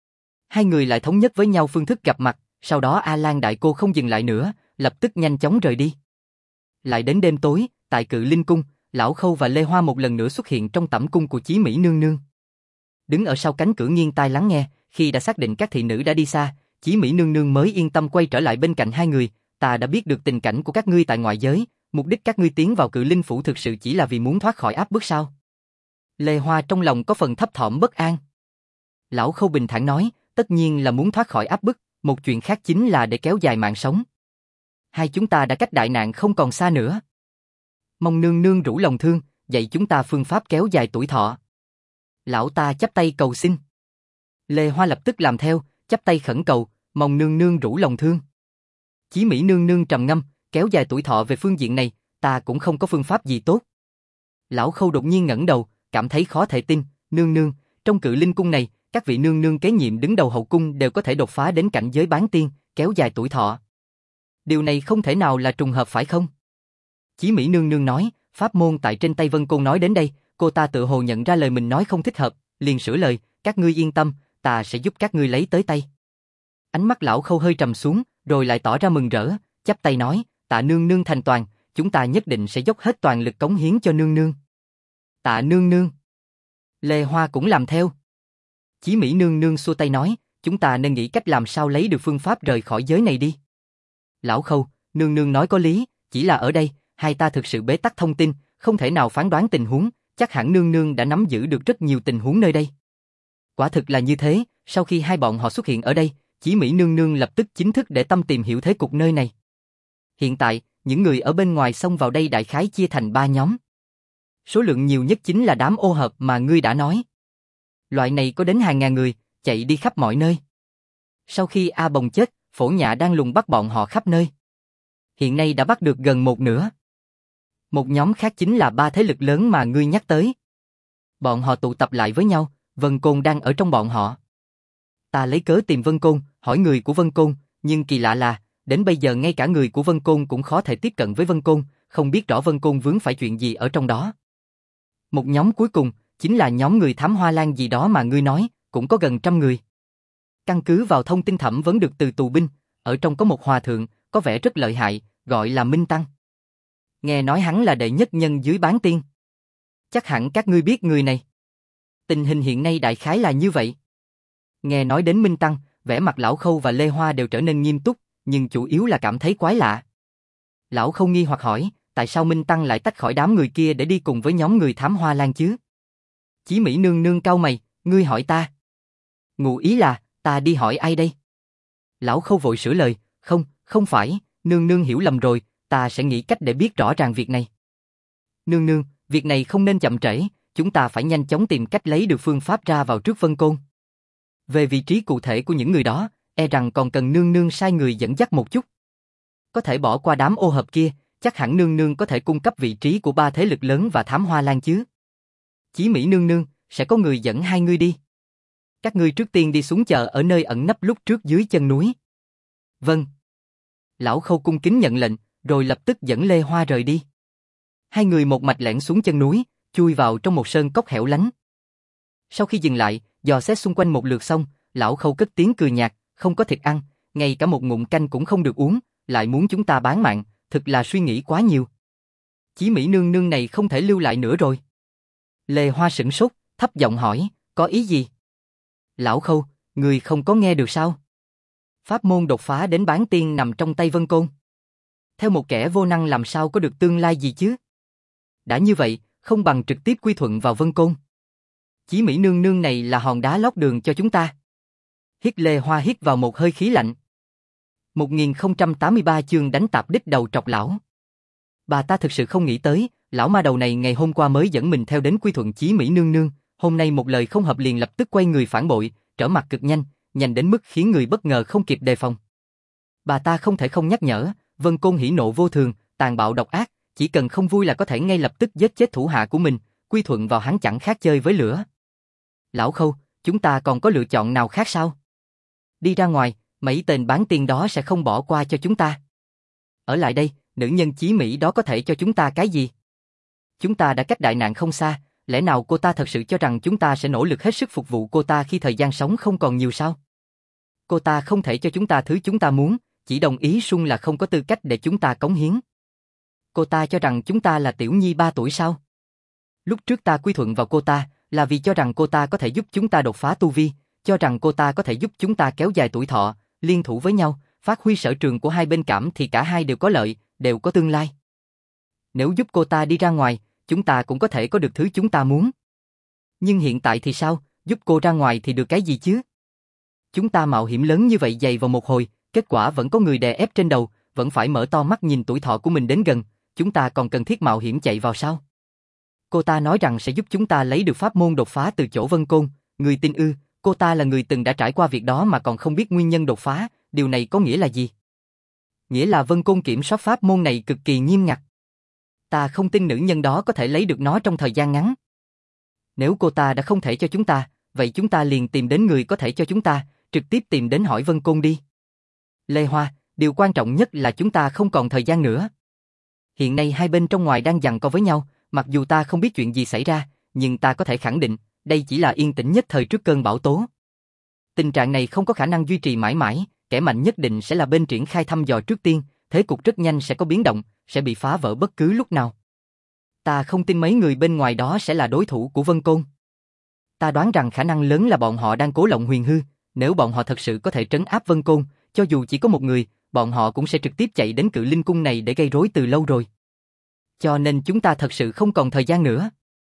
Hai người lại thống nhất với nhau phương thức gặp mặt, sau đó A Lan đại cô không dừng lại nữa, lập tức nhanh chóng rời đi. Lại đến đêm tối, tại Cự Linh cung, Lão Khâu và Lê Hoa một lần nữa xuất hiện trong tẩm cung của Chí Mỹ nương nương. Đứng ở sau cánh cửa nghiêng tai lắng nghe, khi đã xác định các thị nữ đã đi xa, Chí Mỹ nương nương mới yên tâm quay trở lại bên cạnh hai người, ta đã biết được tình cảnh của các ngươi tại ngoại giới, mục đích các ngươi tiến vào Cự Linh phủ thực sự chỉ là vì muốn thoát khỏi áp bức sao? Lê Hoa trong lòng có phần thấp thỏm bất an. Lão Khâu bình thản nói, tất nhiên là muốn thoát khỏi áp bức, một chuyện khác chính là để kéo dài mạng sống. Hai chúng ta đã cách đại nạn không còn xa nữa. Mong nương nương rủ lòng thương, dạy chúng ta phương pháp kéo dài tuổi thọ. Lão ta chắp tay cầu xin. Lê Hoa lập tức làm theo, chắp tay khẩn cầu, mong nương nương rủ lòng thương. Chí Mỹ nương nương trầm ngâm, kéo dài tuổi thọ về phương diện này, ta cũng không có phương pháp gì tốt. Lão Khâu đột nhiên ngẩng đầu, cảm thấy khó thể tin, nương nương, trong Cự Linh cung này, các vị nương nương kế nhiệm đứng đầu hậu cung đều có thể đột phá đến cảnh giới bán tiên, kéo dài tuổi thọ. Điều này không thể nào là trùng hợp phải không? Chí Mỹ nương nương nói, pháp môn tại trên tay Vân Côn nói đến đây, cô ta tự hồ nhận ra lời mình nói không thích hợp, liền sửa lời, các ngươi yên tâm, ta sẽ giúp các ngươi lấy tới tay. Ánh mắt Lão Khâu hơi trầm xuống, rồi lại tỏ ra mừng rỡ, chắp tay nói, tạ nương nương thành toàn, chúng ta nhất định sẽ dốc hết toàn lực cống hiến cho nương nương. Tạ nương nương. Lê Hoa cũng làm theo. Chí Mỹ nương nương xua tay nói, chúng ta nên nghĩ cách làm sao lấy được phương pháp rời khỏi giới này đi. Lão Khâu, nương nương nói có lý, chỉ là ở đây, hai ta thực sự bế tắc thông tin, không thể nào phán đoán tình huống, chắc hẳn nương nương đã nắm giữ được rất nhiều tình huống nơi đây. Quả thực là như thế, sau khi hai bọn họ xuất hiện ở đây, Chí Mỹ nương nương lập tức chính thức để tâm tìm hiểu thế cục nơi này. Hiện tại, những người ở bên ngoài xông vào đây đại khái chia thành 3 nhóm. Số lượng nhiều nhất chính là đám ô hợp mà ngươi đã nói. Loại này có đến hàng ngàn người, chạy đi khắp mọi nơi. Sau khi A Bồng chết, Phổ Nhạ đang lùng bắt bọn họ khắp nơi. Hiện nay đã bắt được gần một nửa. Một nhóm khác chính là 3 thế lực lớn mà ngươi nhắc tới. Bọn họ tụ tập lại với nhau, Vân Côn đang ở trong bọn họ. Ta lấy cớ tìm Vân Côn, hỏi người của Vân Côn, nhưng kỳ lạ là, đến bây giờ ngay cả người của Vân Côn cũng khó thể tiếp cận với Vân Côn, không biết rõ Vân Côn vướng phải chuyện gì ở trong đó. Một nhóm cuối cùng, chính là nhóm người thám hoa lan gì đó mà ngươi nói, cũng có gần 100 người. Căn cứ vào thông tin thẩm vấn được từ tù binh, ở trong có một hòa thượng, có vẻ rất lợi hại, gọi là Minh Tăng. Nghe nói hắn là đệ nhất nhân dưới bán tiên. Chắc hẳn các ngươi biết người này. Tình hình hiện nay đại khái là như vậy. Nghe nói đến Minh Tăng, vẻ mặt Lão Khâu và Lê Hoa đều trở nên nghiêm túc, nhưng chủ yếu là cảm thấy quái lạ. Lão Khâu nghi hoặc hỏi, tại sao Minh Tăng lại tách khỏi đám người kia để đi cùng với nhóm người thám hoa lan chứ? Chí Mỹ nương nương cau mày, ngươi hỏi ta. Ngụ ý là, ta đi hỏi ai đây? Lão Khâu vội sửa lời, không phải, nương nương hiểu lầm rồi, ta sẽ nghĩ cách để biết rõ ràng việc này. Nương nương, việc này không nên chậm trễ, chúng ta phải nhanh chóng tìm cách lấy được phương pháp ra vào trước Vân Côn. Về vị trí cụ thể của những người đó, e rằng còn cần nương nương sai người dẫn dắt một chút. Có thể bỏ qua đám ô hợp kia, chắc hẳn nương nương có thể cung cấp vị trí của ba thế lực lớn và Thám Hoa Lan chứ. Chí Mỹ nương nương, sẽ có người dẫn hai ngươi đi. Các ngươi trước tiên đi xuống chờ ở nơi ẩn nấp lúc trước dưới chân núi. Vâng. Lão Khâu cung kính nhận lệnh, rồi lập tức dẫn Lê Hoa rời đi. Hai người một mạch lẻn xuống chân núi, chui vào trong một sơn cốc hẻo lánh. Sau khi dừng lại, dò xét xung quanh một lượt xong, Lão Khâu cất tiếng cười nhạt, không có thịt ăn, ngay cả một ngụm canh cũng không được uống, lại muốn chúng ta bán mạng, thực là suy nghĩ quá nhiều. Chí Mỹ nương nương này không thể lưu lại nữa rồi. Lê Hoa sửng sốt, thấp giọng hỏi, có ý gì? Lão Khâu, người không có nghe được sao? Pháp môn đột phá đến bán tiên nằm trong tay Vân Côn. Theo một kẻ vô năng làm sao có được tương lai gì chứ? Đã như vậy, không bằng trực tiếp quy thuận vào Vân Côn. Chí Mỹ nương nương này là hòn đá lót đường cho chúng ta. Lê Hoa hít vào một hơi khí lạnh. 1083 chương đánh tạp đích đầu trọc lão. Bà ta thực sự không nghĩ tới, lão ma đầu này ngày hôm qua mới dẫn mình theo đến quy thuận Chí Mỹ nương nương, hôm nay một lời không hợp liền lập tức quay người phản bội, trở mặt cực nhanh, nhanh đến mức khiến người bất ngờ không kịp đề phòng. Bà ta không thể không nhắc nhở, Vân Côn hỉ nộ vô thường, tàn bạo độc ác, chỉ cần không vui là có thể ngay lập tức giết chết thủ hạ của mình, quy thuận vào hắn chẳng khác chơi với lửa. Lão Khâu, chúng ta còn có lựa chọn nào khác sao? Đi ra ngoài, mấy tên bán tiên đó sẽ không bỏ qua cho chúng ta. Ở lại đây, nữ nhân Chí Mỹ đó có thể cho chúng ta cái gì? Chúng ta đã cách đại nạn không xa, lẽ nào cô ta thật sự cho rằng chúng ta sẽ nỗ lực hết sức phục vụ cô ta khi thời gian sống không còn nhiều sao? Cô ta không thể cho chúng ta thứ chúng ta muốn, chỉ đồng ý sung là không có tư cách để chúng ta cống hiến. Cô ta cho rằng chúng ta là tiểu nhi 3 tuổi sao? Lúc trước ta quy thuận vào cô ta là vì cho rằng cô ta có thể giúp chúng ta đột phá tu vi, cho rằng cô ta có thể giúp chúng ta kéo dài tuổi thọ, liên thủ với nhau, phát huy sở trường của hai bên cảm thì cả hai đều có lợi, đều có tương lai. Nếu giúp cô ta đi ra ngoài, chúng ta cũng có thể có được thứ chúng ta muốn. Nhưng hiện tại thì sao, giúp cô ra ngoài thì được cái gì chứ? Chúng ta mạo hiểm lớn như vậy dày vào một hồi, kết quả vẫn có người đè ép trên đầu, vẫn phải mở to mắt nhìn tuổi thọ của mình đến gần, chúng ta còn cần thiết mạo hiểm chạy vào sao? Cô ta nói rằng sẽ giúp chúng ta lấy được pháp môn đột phá từ chỗ Vân Côn, người tin ư? Cô ta là người từng đã trải qua việc đó mà còn không biết nguyên nhân đột phá, điều này có nghĩa là gì? Nghĩa là Vân Côn kiểm soát pháp môn này cực kỳ nghiêm ngặt. Ta không tin nữ nhân đó có thể lấy được nó trong thời gian ngắn. Nếu cô ta đã không thể cho chúng ta, vậy chúng ta liền tìm đến người có thể cho chúng ta, trực tiếp tìm đến hỏi Vân Côn đi. Lê Hoa, điều quan trọng nhất là chúng ta không còn thời gian nữa. Hiện nay hai bên trong ngoài đang giằng co với nhau, mặc dù ta không biết chuyện gì xảy ra, nhưng ta có thể khẳng định, đây chỉ là yên tĩnh nhất thời trước cơn bão tố. Tình trạng này không có khả năng duy trì mãi mãi, kẻ mạnh nhất định sẽ là bên triển khai thăm dò trước tiên, thế cục rất nhanh sẽ có biến động, sẽ bị phá vỡ bất cứ lúc nào. Ta không tin mấy người bên ngoài đó sẽ là đối thủ của Vân Côn. Ta đoán rằng khả năng lớn là bọn họ đang cố lộng huyền hư, nếu bọn họ thật sự có thể trấn áp Vân Côn, cho dù chỉ có một người, bọn họ cũng sẽ trực tiếp chạy đến Cự Linh Cung này để gây rối từ lâu rồi. Cho nên chúng ta thật sự không còn thời gian nữa.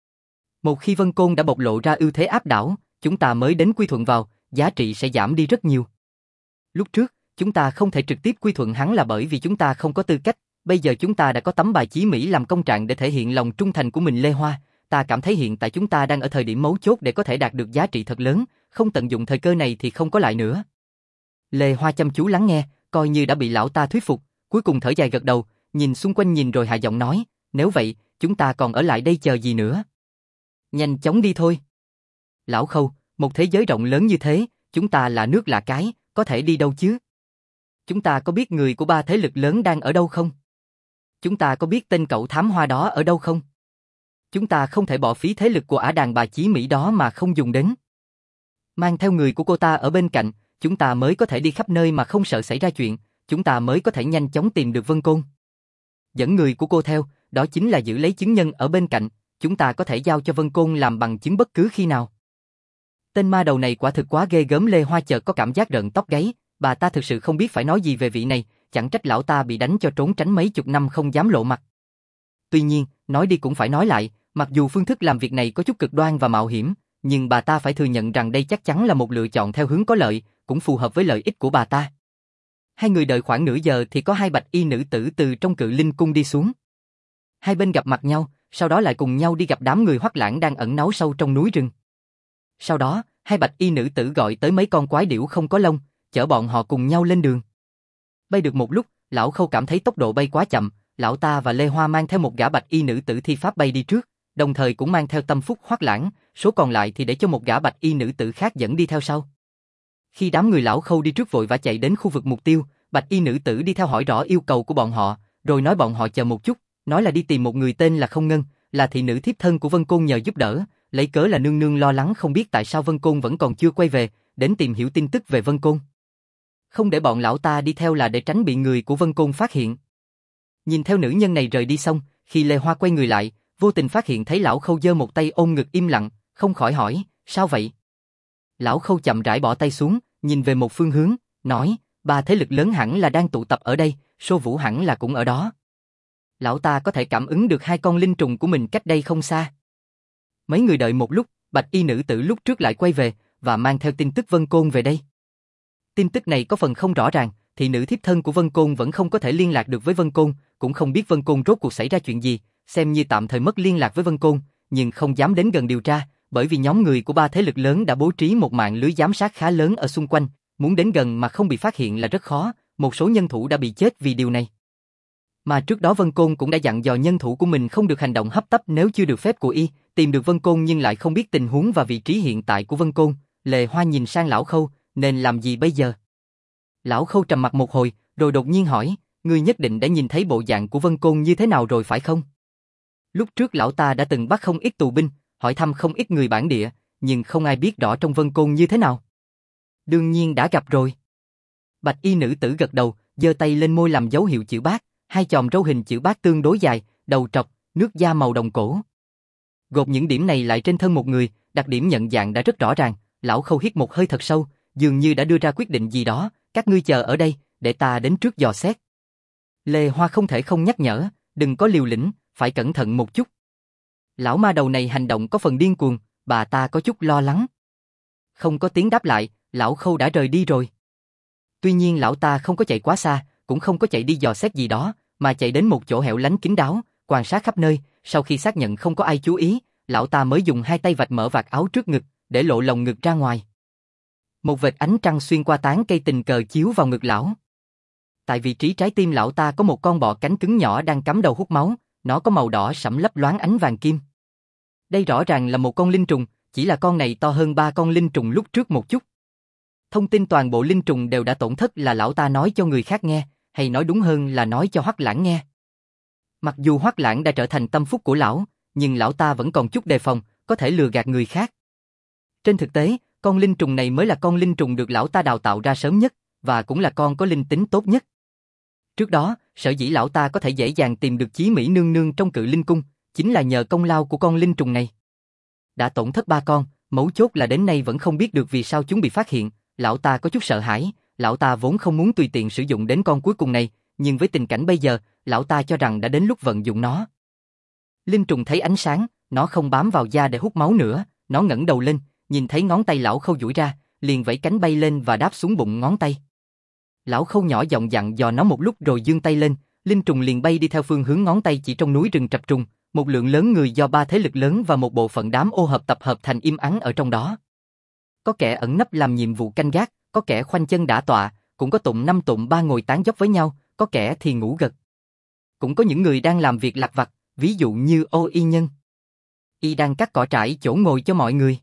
Một khi Vân Côn đã bộc lộ ra ưu thế áp đảo, chúng ta mới đến quy thuận vào, giá trị sẽ giảm đi rất nhiều. Lúc trước, chúng ta không thể trực tiếp quy thuận hắn là bởi vì chúng ta không có tư cách, bây giờ chúng ta đã có tấm bài Chí Mỹ làm công trạng để thể hiện lòng trung thành của mình. Lê Hoa, ta cảm thấy hiện tại chúng ta đang ở thời điểm mấu chốt để có thể đạt được giá trị thật lớn, không tận dụng thời cơ này thì không có lại nữa. Lê Hoa chăm chú lắng nghe, coi như đã bị lão ta thuyết phục, cuối cùng thở dài gật đầu, nhìn xung quanh nhìn rồi hạ giọng nói, nếu vậy, chúng ta còn ở lại đây chờ gì nữa? Nhanh chóng đi thôi. Lão Khâu, một thế giới rộng lớn như thế, chúng ta là nước lạ cái, có thể đi đâu chứ? Chúng ta có biết người của ba thế lực lớn đang ở đâu không? Chúng ta có biết tên cậu thám hoa đó ở đâu không? Chúng ta không thể bỏ phí thế lực của ả đàn bà Chí Mỹ đó mà không dùng đến. Mang theo người của cô ta ở bên cạnh, chúng ta mới có thể đi khắp nơi mà không sợ xảy ra chuyện, chúng ta mới có thể nhanh chóng tìm được Vân Côn. Dẫn người của cô theo, đó chính là giữ lấy chứng nhân ở bên cạnh, chúng ta có thể giao cho Vân Côn làm bằng chứng bất cứ khi nào. Tên ma đầu này quả thực quá ghê gớm. Lê Hoa chợt có cảm giác rợn tóc gáy, bà ta thực sự không biết phải nói gì về vị này, chẳng trách lão ta bị đánh cho trốn tránh mấy chục năm không dám lộ mặt. Tuy nhiên, nói đi cũng phải nói lại, mặc dù phương thức làm việc này có chút cực đoan và mạo hiểm, nhưng bà ta phải thừa nhận rằng đây chắc chắn là một lựa chọn theo hướng có lợi, cũng phù hợp với lợi ích của bà ta. Hai người đợi khoảng nửa giờ thì có hai bạch y nữ tử từ trong Cự Linh Cung đi xuống. Hai bên gặp mặt nhau, sau đó lại cùng nhau đi gặp đám người Hoắc Lãng đang ẩn náu sâu trong núi rừng. Sau đó, hai bạch y nữ tử gọi tới mấy con quái điểu không có lông, chở bọn họ cùng nhau lên đường. Bay được một lúc, lão Khâu cảm thấy tốc độ bay quá chậm, lão ta và Lê Hoa mang theo một gã bạch y nữ tử thi pháp bay đi trước, đồng thời cũng mang theo Tâm Phúc Hoắc Lãng, số còn lại thì để cho một gã bạch y nữ tử khác dẫn đi theo sau. Khi đám người lão Khâu đi trước vội vã chạy đến khu vực mục tiêu, bạch y nữ tử đi theo hỏi rõ yêu cầu của bọn họ, rồi nói bọn họ chờ một chút, nói là đi tìm một người tên là Không Ngân, là thị nữ thiếp thân của Vân Côn nhờ giúp đỡ, lấy cớ là nương nương lo lắng không biết tại sao Vân Côn vẫn còn chưa quay về, đến tìm hiểu tin tức về Vân Côn. Không để bọn lão ta đi theo là để tránh bị người của Vân Côn phát hiện. Nhìn theo nữ nhân này rời đi xong, khi Lê Hoa quay người lại, vô tình phát hiện thấy lão Khâu giơ một tay ôm ngực im lặng, không khỏi hỏi, sao vậy? Lão Khâu chậm rãi bỏ tay xuống, nhìn về một phương hướng, nói, ba thế lực lớn hẳn là đang tụ tập ở đây, Sô Vũ hẳn là cũng ở đó. Lão ta có thể cảm ứng được hai con linh trùng của mình cách đây không xa. Mấy người đợi một lúc, bạch y nữ tử lúc trước lại quay về, và mang theo tin tức Vân Côn về đây. Tin tức này có phần không rõ ràng, thị nữ thiếp thân của Vân Côn vẫn không có thể liên lạc được với Vân Côn, cũng không biết Vân Côn rốt cuộc xảy ra chuyện gì, xem như tạm thời mất liên lạc với Vân Côn, nhưng không dám đến gần điều tra, bởi vì nhóm người của ba thế lực lớn đã bố trí một mạng lưới giám sát khá lớn ở xung quanh, muốn đến gần mà không bị phát hiện là rất khó, một số nhân thủ đã bị chết vì điều này. Mà trước đó Vân Côn cũng đã dặn dò nhân thủ của mình không được hành động hấp tấp nếu chưa được phép của y, tìm được Vân Côn nhưng lại không biết tình huống và vị trí hiện tại của Vân Côn. Lê Hoa nhìn sang lão Khâu, nên làm gì bây giờ? Lão Khâu trầm mặt một hồi, rồi đột nhiên hỏi, ngươi nhất định đã nhìn thấy bộ dạng của Vân Côn như thế nào rồi phải không? Lúc trước lão ta đã từng bắt không ít tù binh, hỏi thăm không ít người bản địa, nhưng không ai biết rõ trong Vân Côn như thế nào. Đương nhiên đã gặp rồi. Bạch y nữ tử gật đầu, giơ tay lên môi làm dấu hiệu chữ bát, hai chòm râu hình chữ bát tương đối dài, đầu trọc, nước da màu đồng cổ. Gộp những điểm này lại trên thân một người, đặc điểm nhận dạng đã rất rõ ràng. Lão Khâu hít một hơi thật sâu, dường như đã đưa ra quyết định gì đó, các ngươi chờ ở đây, để ta đến trước dò xét. Lê Hoa không thể không nhắc nhở, đừng có liều lĩnh, phải cẩn thận một chút. Lão ma đầu này hành động có phần điên cuồng, bà ta có chút lo lắng. Không có tiếng đáp lại, lão Khâu đã rời đi rồi. Tuy nhiên lão ta không có chạy quá xa, cũng không có chạy đi dò xét gì đó, mà chạy đến một chỗ hẻo lánh kín đáo, quan sát khắp nơi, sau khi xác nhận không có ai chú ý, lão ta mới dùng hai tay vạch mở vạt áo trước ngực, để lộ lồng ngực ra ngoài. Một vệt ánh trăng xuyên qua tán cây tình cờ chiếu vào ngực lão. Tại vị trí trái tim lão ta có một con bọ cánh cứng nhỏ đang cắm đầu hút máu, nó có màu đỏ sẫm lấp loáng ánh vàng kim. Đây rõ ràng là một con linh trùng, chỉ là con này to hơn ba con linh trùng lúc trước một chút. Thông tin toàn bộ linh trùng đều đã tổn thất là lão ta nói cho người khác nghe, hay nói đúng hơn là nói cho Hoắc Lãng nghe. Mặc dù Hoắc Lãng đã trở thành tâm phúc của lão, nhưng lão ta vẫn còn chút đề phòng, có thể lừa gạt người khác. Trên thực tế, con linh trùng này mới là con linh trùng được lão ta đào tạo ra sớm nhất, và cũng là con có linh tính tốt nhất. Trước đó, sở dĩ lão ta có thể dễ dàng tìm được Chí Mỹ nương nương trong Cự Linh cung, chính là nhờ công lao của con linh trùng này. Đã tổn thất ba con, mấu chốt là đến nay vẫn không biết được vì sao chúng bị phát hiện, lão ta có chút sợ hãi, lão ta vốn không muốn tùy tiện sử dụng đến con cuối cùng này, nhưng với tình cảnh bây giờ, lão ta cho rằng đã đến lúc vận dụng nó. Linh trùng thấy ánh sáng, nó không bám vào da để hút máu nữa, nó ngẩng đầu lên, nhìn thấy ngón tay lão Khâu duỗi ra, liền vẫy cánh bay lên và đáp xuống bụng ngón tay. Lão Khâu nhỏ giọng dặn dò nó một lúc rồi giương tay lên, linh trùng liền bay đi theo phương hướng ngón tay chỉ trong núi rừng trập trùng, một lượng lớn người do ba thế lực lớn và một bộ phận đám ô hợp tập hợp thành im ắng ở trong đó. Có kẻ ẩn nấp làm nhiệm vụ canh gác, có kẻ khoanh chân đả tọa, cũng có tụng năm tụng ba ngồi tán dóc với nhau, có kẻ thì ngủ gật. Cũng có những người đang làm việc lặt vặt, ví dụ như Ô Y Nhân. Y đang cắt cỏ trải chỗ ngồi cho mọi người.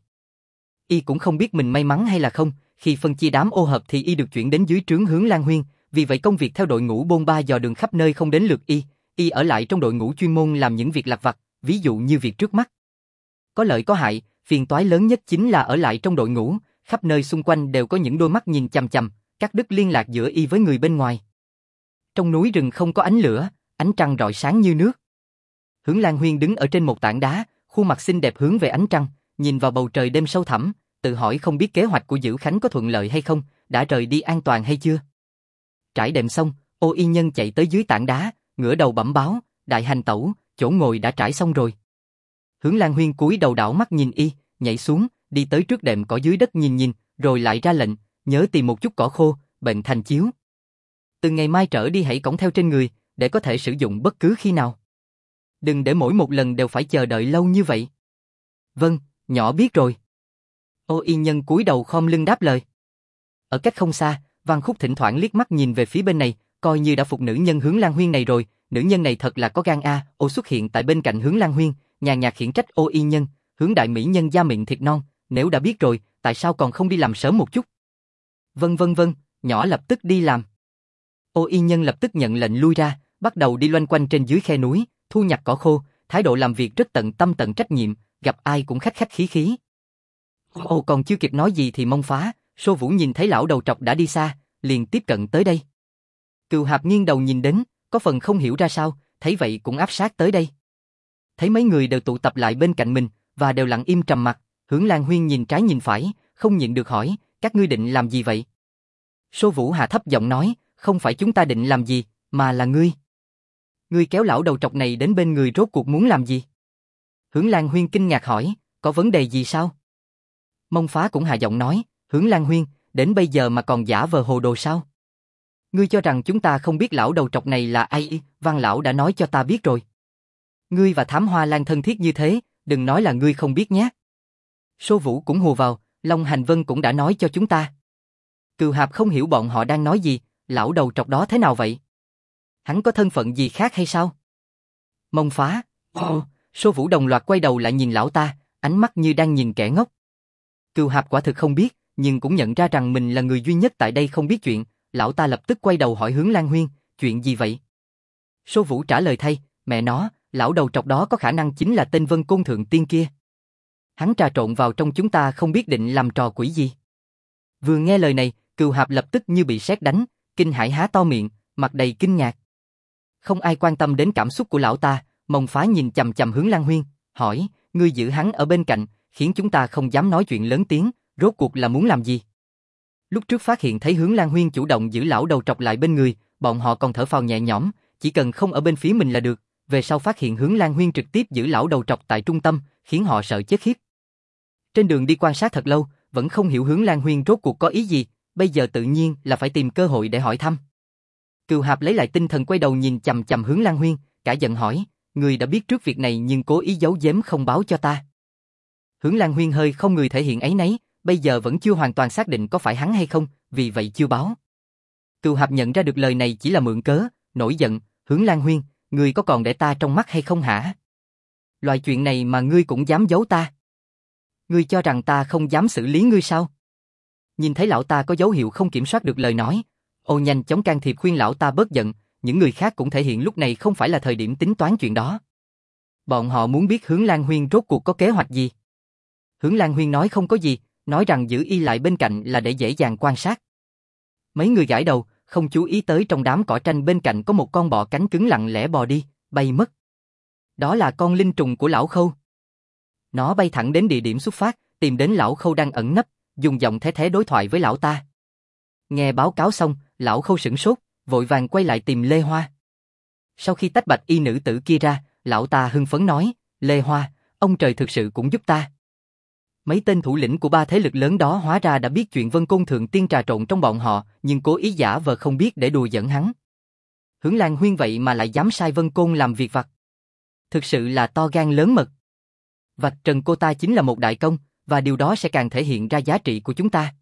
Y cũng không biết mình may mắn hay là không, khi phân chia đám ô hợp thì Y được chuyển đến dưới trướng Hướng Lan Huyên, vì vậy công việc theo đội ngũ bôn ba dò đường khắp nơi không đến lượt Y ở lại trong đội ngũ chuyên môn làm những việc lặt vặt, ví dụ như việc trước mắt. Có lợi có hại, phiền toái lớn nhất chính là ở lại trong đội ngũ, khắp nơi xung quanh đều có những đôi mắt nhìn chằm chằm, cắt đứt liên lạc giữa Y với người bên ngoài. Trong núi rừng không có ánh lửa, ánh trăng rọi sáng như nước. Hướng Lan Huyên đứng ở trên một tảng đá, khuôn mặt xinh đẹp hướng về ánh trăng, nhìn vào bầu trời đêm sâu thẳm, tự hỏi không biết kế hoạch của Dữ Khánh có thuận lợi hay không, đã rời đi an toàn hay chưa. Trải đệm xong, Ô Y Nhân chạy tới dưới tảng đá, ngửa đầu bẩm báo, đại hành tẩu, chỗ ngồi đã trải xong rồi. Hướng Lan Huyên cúi đầu đảo mắt nhìn Y, nhảy xuống, đi tới trước đệm cỏ dưới đất nhìn, rồi lại ra lệnh, nhớ tìm một chút cỏ khô, bệnh thành chiếu. Từ ngày mai trở đi hãy cõng theo trên người, để có thể sử dụng bất cứ khi nào. Đừng để mỗi một lần đều phải chờ đợi lâu như vậy. Vâng, nhỏ biết rồi. Ô Y Nhân cúi đầu khom lưng đáp lời. Ở cách không xa, Văn Khúc thỉnh thoảng liếc mắt nhìn về phía bên này, coi như đã phục nữ nhân Hướng Lan Huyên này rồi, nữ nhân này thật là có gan a. Ô xuất hiện tại bên cạnh Hướng Lan Huyên, nhàn nhạt khiển trách Ô y nhân, Hướng đại mỹ nhân da miệng thịt non, nếu đã biết rồi, tại sao còn không đi làm sớm một chút? Vâng, nhỏ lập tức đi làm. Ô y nhân lập tức nhận lệnh lui ra, bắt đầu đi loanh quanh trên dưới khe núi, thu nhặt cỏ khô, thái độ làm việc rất tận tâm tận trách nhiệm, gặp ai cũng khách khách khí khí. Ô còn chưa kịp nói gì thì Mông Phá, Sô Vũ nhìn thấy lão đầu trọc đã đi xa, liền tiếp cận tới đây. Cừu Hạp nghiêng đầu nhìn đến, có phần không hiểu ra sao, thấy vậy cũng áp sát tới đây. Thấy mấy người đều tụ tập lại bên cạnh mình, và đều lặng im trầm mặc, Hướng Lan Huyên nhìn trái nhìn phải, không nhịn được hỏi, các ngươi định làm gì vậy? Sô Vũ hạ thấp giọng nói, không phải chúng ta định làm gì, mà là ngươi. Ngươi kéo lão đầu trọc này đến bên người rốt cuộc muốn làm gì? Hướng Lan Huyên kinh ngạc hỏi, có vấn đề gì sao? Mông Phá cũng hạ giọng nói, Hướng Lan Huyên, đến bây giờ mà còn giả vờ hồ đồ sao? Ngươi cho rằng chúng ta không biết lão đầu trọc này là ai? Văn lão đã nói cho ta biết rồi. Ngươi và Thám Hoa Lan thân thiết như thế, đừng nói là ngươi không biết nhé. Sô Vũ cũng hùa vào, Long Hành Vân cũng đã nói cho chúng ta. Cừu Hạp không hiểu bọn họ đang nói gì, lão đầu trọc đó thế nào vậy? Hắn có thân phận gì khác hay sao? Mông Phá, Sô Vũ đồng loạt quay đầu lại nhìn lão ta, ánh mắt như đang nhìn kẻ ngốc. Cừu Hạp quả thực không biết, nhưng cũng nhận ra rằng mình là người duy nhất tại đây không biết chuyện, lão ta lập tức quay đầu hỏi Hướng Lan Huyên, chuyện gì vậy? Sô Vũ trả lời thay, mẹ nó, lão đầu trọc đó có khả năng chính là tên Vân Côn Thượng Tiên kia. Hắn trà trộn vào trong chúng ta không biết định làm trò quỷ gì. Vừa nghe lời này, Cừu Hạp lập tức như bị sét đánh, kinh hãi há to miệng, mặt đầy kinh ngạc. Không ai quan tâm đến cảm xúc của lão ta, Mông Phá nhìn chằm chằm Hướng Lan Huyên, hỏi, ngươi giữ hắn ở bên cạnh, khiến chúng ta không dám nói chuyện lớn tiếng, rốt cuộc là muốn làm gì? Lúc trước phát hiện thấy Hướng Lan Huyên chủ động giữ lão đầu trọc lại bên người, bọn họ còn thở phào nhẹ nhõm, chỉ cần không ở bên phía mình là được. Về sau phát hiện Hướng Lan Huyên trực tiếp giữ lão đầu trọc tại trung tâm, khiến họ sợ chết khiếp. Trên đường đi quan sát thật lâu, vẫn không hiểu Hướng Lan Huyên rốt cuộc có ý gì, bây giờ tự nhiên là phải tìm cơ hội để hỏi thăm. Cừu Hạp lấy lại tinh thần quay đầu nhìn chằm chằm Hướng Lan Huyên, cả giận hỏi, người đã biết trước việc này nhưng cố ý giấu giếm không báo cho ta. Hướng Lan Huyên hơi không người thể hiện áy náy, bây giờ vẫn chưa hoàn toàn xác định có phải hắn hay không, vì vậy chưa báo. Cừu Hạp nhận ra được lời này chỉ là mượn cớ, nổi giận, Hướng Lan Huyên, ngươi có còn để ta trong mắt hay không hả? Loại chuyện này mà ngươi cũng dám giấu ta? Ngươi cho rằng ta không dám xử lý ngươi sao? Nhìn thấy lão ta có dấu hiệu không kiểm soát được lời nói, Ô nhanh chóng can thiệp khuyên lão ta bớt giận, những người khác cũng thể hiện lúc này không phải là thời điểm tính toán chuyện đó. Bọn họ muốn biết Hướng Lan Huyên rốt cuộc có kế hoạch gì. Hướng Lan Huyên nói không có gì, nói rằng giữ y lại bên cạnh là để dễ dàng quan sát. Mấy người gãi đầu, không chú ý tới trong đám cỏ tranh bên cạnh có một con bọ cánh cứng lặng lẽ bò đi, bay mất. Đó là con linh trùng của lão Khâu. Nó bay thẳng đến địa điểm xuất phát, tìm đến lão Khâu đang ẩn nấp, dùng giọng thế thế đối thoại với lão ta. Nghe báo cáo xong, lão Khâu sửng sốt, vội vàng quay lại tìm Lê Hoa. Sau khi tách bạch y nữ tử kia ra, lão ta hưng phấn nói, Lê Hoa, ông trời thực sự cũng giúp ta. Mấy tên thủ lĩnh của ba thế lực lớn đó hóa ra đã biết chuyện Vân Côn Thượng Tiên trà trộn trong bọn họ, nhưng cố ý giả vờ không biết để đùa giỡn hắn. Hướng Lan Huyên vậy mà lại dám sai Vân Côn làm việc vặt. Thực sự là to gan lớn mật. Vạch trần cô ta chính là một đại công, và điều đó sẽ càng thể hiện ra giá trị của chúng ta.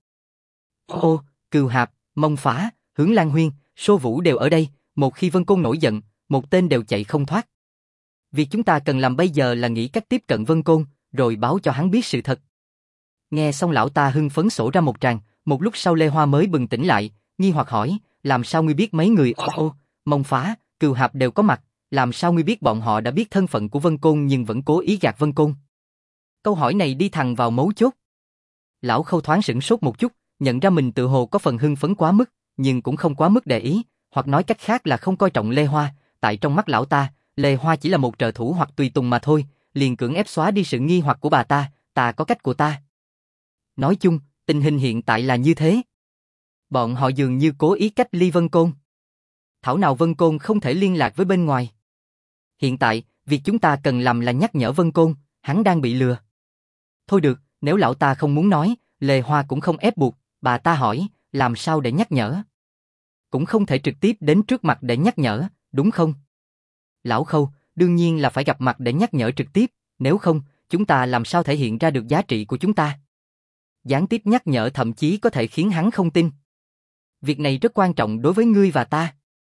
Ô, Cừu Hạp, Mông Phá, Hướng Lan Huyên, Sô Vũ đều ở đây, một khi Vân Côn nổi giận, một tên đều chạy không thoát. Việc chúng ta cần làm bây giờ là nghĩ cách tiếp cận Vân Côn, rồi báo cho hắn biết sự thật. Nghe xong lão ta hưng phấn sổ ra một tràng, một lúc sau Lê Hoa mới bừng tỉnh lại, nghi hoặc hỏi, làm sao ngươi biết mấy người Mông Phá, Cừu Hạp đều có mặt, làm sao ngươi biết bọn họ đã biết thân phận của Vân Côn nhưng vẫn cố ý gạt Vân Côn? Câu hỏi này đi thẳng vào mấu chốt. Lão Khâu thoáng sửng sốt một chút, nhận ra mình tự hồ có phần hưng phấn quá mức, nhưng cũng không quá mức để ý, hoặc nói cách khác là không coi trọng Lê Hoa, tại trong mắt lão ta, Lê Hoa chỉ là một trợ thủ hoặc tùy tùng mà thôi, liền cưỡng ép xóa đi sự nghi hoặc của bà ta có cách của ta. Nói chung, tình hình hiện tại là như thế. Bọn họ dường như cố ý cách ly Vân Côn. Thảo nào Vân Côn không thể liên lạc với bên ngoài. Hiện tại, việc chúng ta cần làm là nhắc nhở Vân Côn, hắn đang bị lừa. Thôi được, nếu lão ta không muốn nói, Lê Hoa cũng không ép buộc, bà ta hỏi, làm sao để nhắc nhở? Cũng không thể trực tiếp đến trước mặt để nhắc nhở, đúng không? Lão Khâu, đương nhiên là phải gặp mặt để nhắc nhở trực tiếp, nếu không, chúng ta làm sao thể hiện ra được giá trị của chúng ta? Gián tiếp nhắc nhở thậm chí có thể khiến hắn không tin. Việc này rất quan trọng đối với ngươi và ta.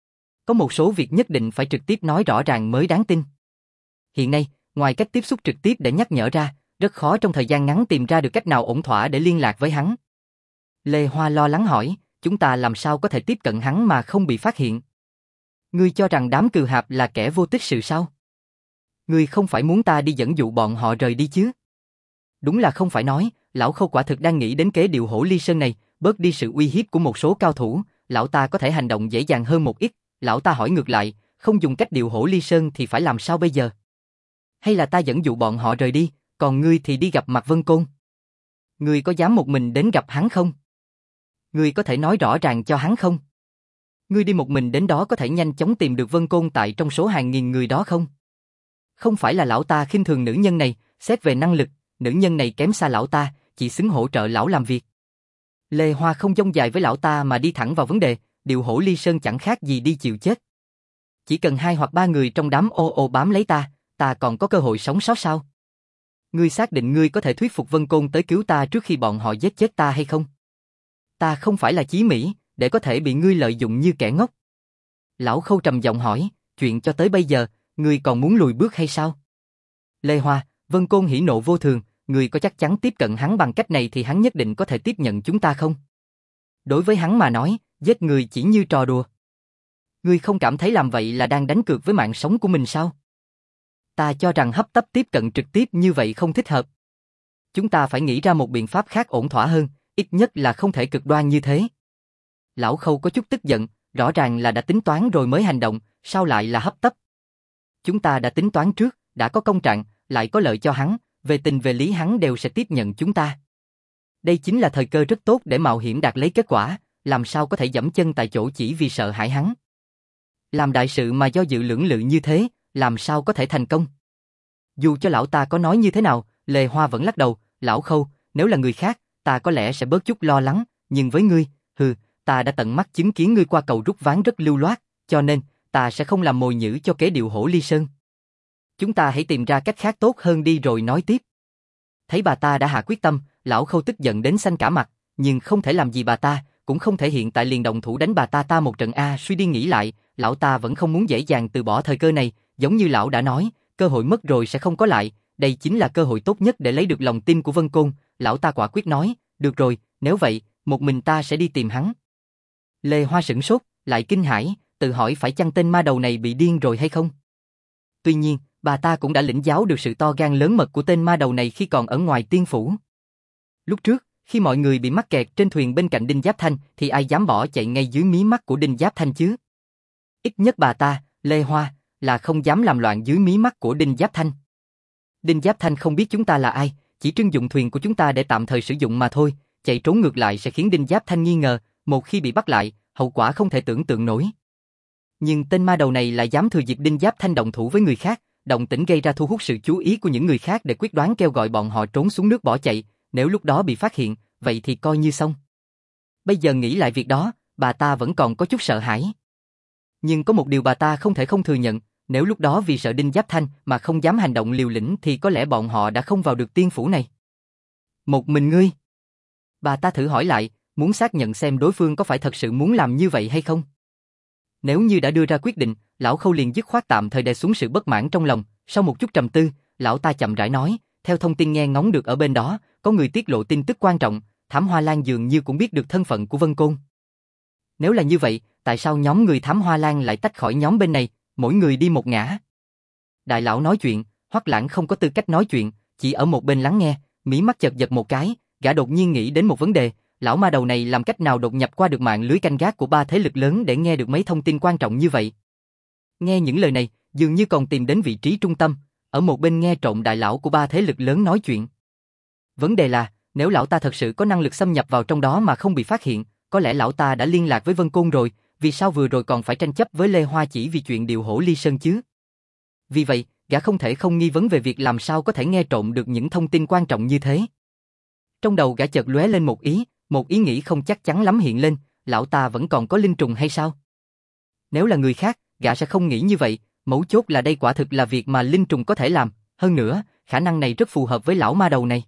Có một số việc nhất định phải trực tiếp nói rõ ràng mới đáng tin. Hiện nay, ngoài cách tiếp xúc trực tiếp để nhắc nhở ra, rất khó trong thời gian ngắn tìm ra được cách nào ổn thỏa để liên lạc với hắn. Lê Hoa lo lắng hỏi, chúng ta làm sao có thể tiếp cận hắn mà không bị phát hiện? Ngươi cho rằng đám cừu hạp là kẻ vô tích sự sao? Ngươi không phải muốn ta đi dẫn dụ bọn họ rời đi chứ? Đúng là không phải nói, lão Khâu quả thực đang nghĩ đến kế điều Hổ Ly Sơn này, bớt đi sự uy hiếp của một số cao thủ, lão ta có thể hành động dễ dàng hơn một ít. Lão ta hỏi ngược lại, không dùng cách điều Hổ Ly Sơn thì phải làm sao bây giờ? Hay là ta dẫn dụ bọn họ rời đi, còn ngươi thì đi gặp mặt Vân Côn? Ngươi có dám một mình đến gặp hắn không? Ngươi có thể nói rõ ràng cho hắn không? Ngươi đi một mình đến đó có thể nhanh chóng tìm được Vân Côn tại trong số hàng nghìn người đó không? Không phải là lão ta khinh thường nữ nhân này, xét về năng lực, nữ nhân này kém xa lão ta, chỉ xứng hỗ trợ lão làm việc. Lê Hoa không dông dài với lão ta mà đi thẳng vào vấn đề, điều Hổ Ly Sơn chẳng khác gì đi chịu chết. Chỉ cần 2 hoặc 3 người trong đám ô ô bám lấy ta còn có cơ hội sống sót sao? Ngươi xác định ngươi có thể thuyết phục Vân Côn tới cứu ta trước khi bọn họ giết chết ta hay không? Ta không phải là Chí Mỹ, để có thể bị ngươi lợi dụng như kẻ ngốc. Lão Khâu trầm giọng hỏi, chuyện cho tới bây giờ, ngươi còn muốn lùi bước hay sao? Lê Hoa, Vân Côn hỉ nộ vô thường, ngươi có chắc chắn tiếp cận hắn bằng cách này thì hắn nhất định có thể tiếp nhận chúng ta không? Đối với hắn mà nói, giết người chỉ như trò đùa. Ngươi không cảm thấy làm vậy là đang đánh cược với mạng sống của mình sao? Ta cho rằng hấp tấp tiếp cận trực tiếp như vậy không thích hợp. Chúng ta phải nghĩ ra một biện pháp khác ổn thỏa hơn, ít nhất là không thể cực đoan như thế. Lão Khâu có chút tức giận, rõ ràng là đã tính toán rồi mới hành động, sao lại là hấp tấp? Chúng ta đã tính toán trước, đã có công trạng, lại có lợi cho hắn, về tình về lý hắn đều sẽ tiếp nhận chúng ta. Đây chính là thời cơ rất tốt để mạo hiểm đạt lấy kết quả, làm sao có thể giẫm chân tại chỗ chỉ vì sợ hãi hắn. Làm đại sự mà do dự lưỡng lự như thế, làm sao có thể thành công? Dù cho lão ta có nói như thế nào, Lê Hoa vẫn lắc đầu, lão Khâu, nếu là người khác, ta có lẽ sẽ bớt chút lo lắng, nhưng với ngươi, ta đã tận mắt chứng kiến ngươi qua cầu rút ván rất lưu loát, cho nên, ta sẽ không làm mồi nhử cho kế điều Hổ Ly Sơn. Chúng ta hãy tìm ra cách khác tốt hơn đi rồi nói tiếp. Thấy bà ta đã hạ quyết tâm, lão Khâu tức giận đến xanh cả mặt, nhưng không thể làm gì bà ta, cũng không thể hiện tại liền động thủ đánh bà ta một trận a. Suy đi nghĩ lại, lão ta vẫn không muốn dễ dàng từ bỏ thời cơ này, giống như lão đã nói, cơ hội mất rồi sẽ không có lại, đây chính là cơ hội tốt nhất để lấy được lòng tin của Vân Côn. Lão ta quả quyết nói, được rồi, nếu vậy, một mình ta sẽ đi tìm hắn. Lê Hoa sửng sốt, lại kinh hãi, tự hỏi phải chăng tên ma đầu này bị điên rồi hay không. Tuy nhiên, bà ta cũng đã lĩnh giáo được sự to gan lớn mật của tên ma đầu này khi còn ở ngoài tiên phủ. Lúc trước, khi mọi người bị mắc kẹt trên thuyền bên cạnh Đinh Giáp Thanh thì ai dám bỏ chạy ngay dưới mí mắt của Đinh Giáp Thanh chứ? Ít nhất bà ta, Lê Hoa, là không dám làm loạn dưới mí mắt của Đinh Giáp Thanh. Đinh Giáp Thanh không biết chúng ta là ai, chỉ trưng dụng thuyền của chúng ta để tạm thời sử dụng mà thôi, chạy trốn ngược lại sẽ khiến Đinh Giáp Thanh nghi ngờ, một khi bị bắt lại, hậu quả không thể tưởng tượng nổi. Nhưng tên ma đầu này lại dám thừa dịp Đinh Giáp Thanh động thủ với người khác, động tĩnh gây ra thu hút sự chú ý của những người khác để quyết đoán kêu gọi bọn họ trốn xuống nước bỏ chạy, nếu lúc đó bị phát hiện, vậy thì coi như xong. Bây giờ nghĩ lại việc đó, bà ta vẫn còn có chút sợ hãi. Nhưng có một điều bà ta không thể không thừa nhận, nếu lúc đó vì sợ Đinh Giáp Thanh mà không dám hành động liều lĩnh thì có lẽ bọn họ đã không vào được tiên phủ này. Một mình ngươi? Bà ta thử hỏi lại, muốn xác nhận xem đối phương có phải thật sự muốn làm như vậy hay không. Nếu như đã đưa ra quyết định, lão Khâu liền dứt khoát tạm thời đè xuống sự bất mãn trong lòng, sau một chút trầm tư, lão ta chậm rãi nói, theo thông tin nghe ngóng được ở bên đó, có người tiết lộ tin tức quan trọng, Thám Hoa Lan dường như cũng biết được thân phận của Vân Côn. Nếu là như vậy, tại sao nhóm người Thám Hoa Lan lại tách khỏi nhóm bên này, mỗi người đi một ngả? Đại lão nói chuyện, Hoắc Lãng không có tư cách nói chuyện, chỉ ở một bên lắng nghe, mí mắt chợt giật một cái, gã đột nhiên nghĩ đến một vấn đề, lão ma đầu này làm cách nào đột nhập qua được mạng lưới canh gác của 3 thế lực lớn để nghe được mấy thông tin quan trọng như vậy? Nghe những lời này, dường như còn tìm đến vị trí trung tâm, ở một bên nghe trộm đại lão của 3 thế lực lớn nói chuyện. Vấn đề là, nếu lão ta thật sự có năng lực xâm nhập vào trong đó mà không bị phát hiện, có lẽ lão ta đã liên lạc với Vân Côn rồi, vì sao vừa rồi còn phải tranh chấp với Lê Hoa chỉ vì chuyện điều Hổ Ly Sơn chứ? Vì vậy, gã không thể không nghi vấn về việc làm sao có thể nghe trộm được những thông tin quan trọng như thế. Trong đầu gã chợt lóe lên một ý nghĩ không chắc chắn lắm hiện lên, lão ta vẫn còn có linh trùng hay sao? Nếu là người khác, gã sẽ không nghĩ như vậy, mấu chốt là đây quả thực là việc mà linh trùng có thể làm, hơn nữa, khả năng này rất phù hợp với lão ma đầu này.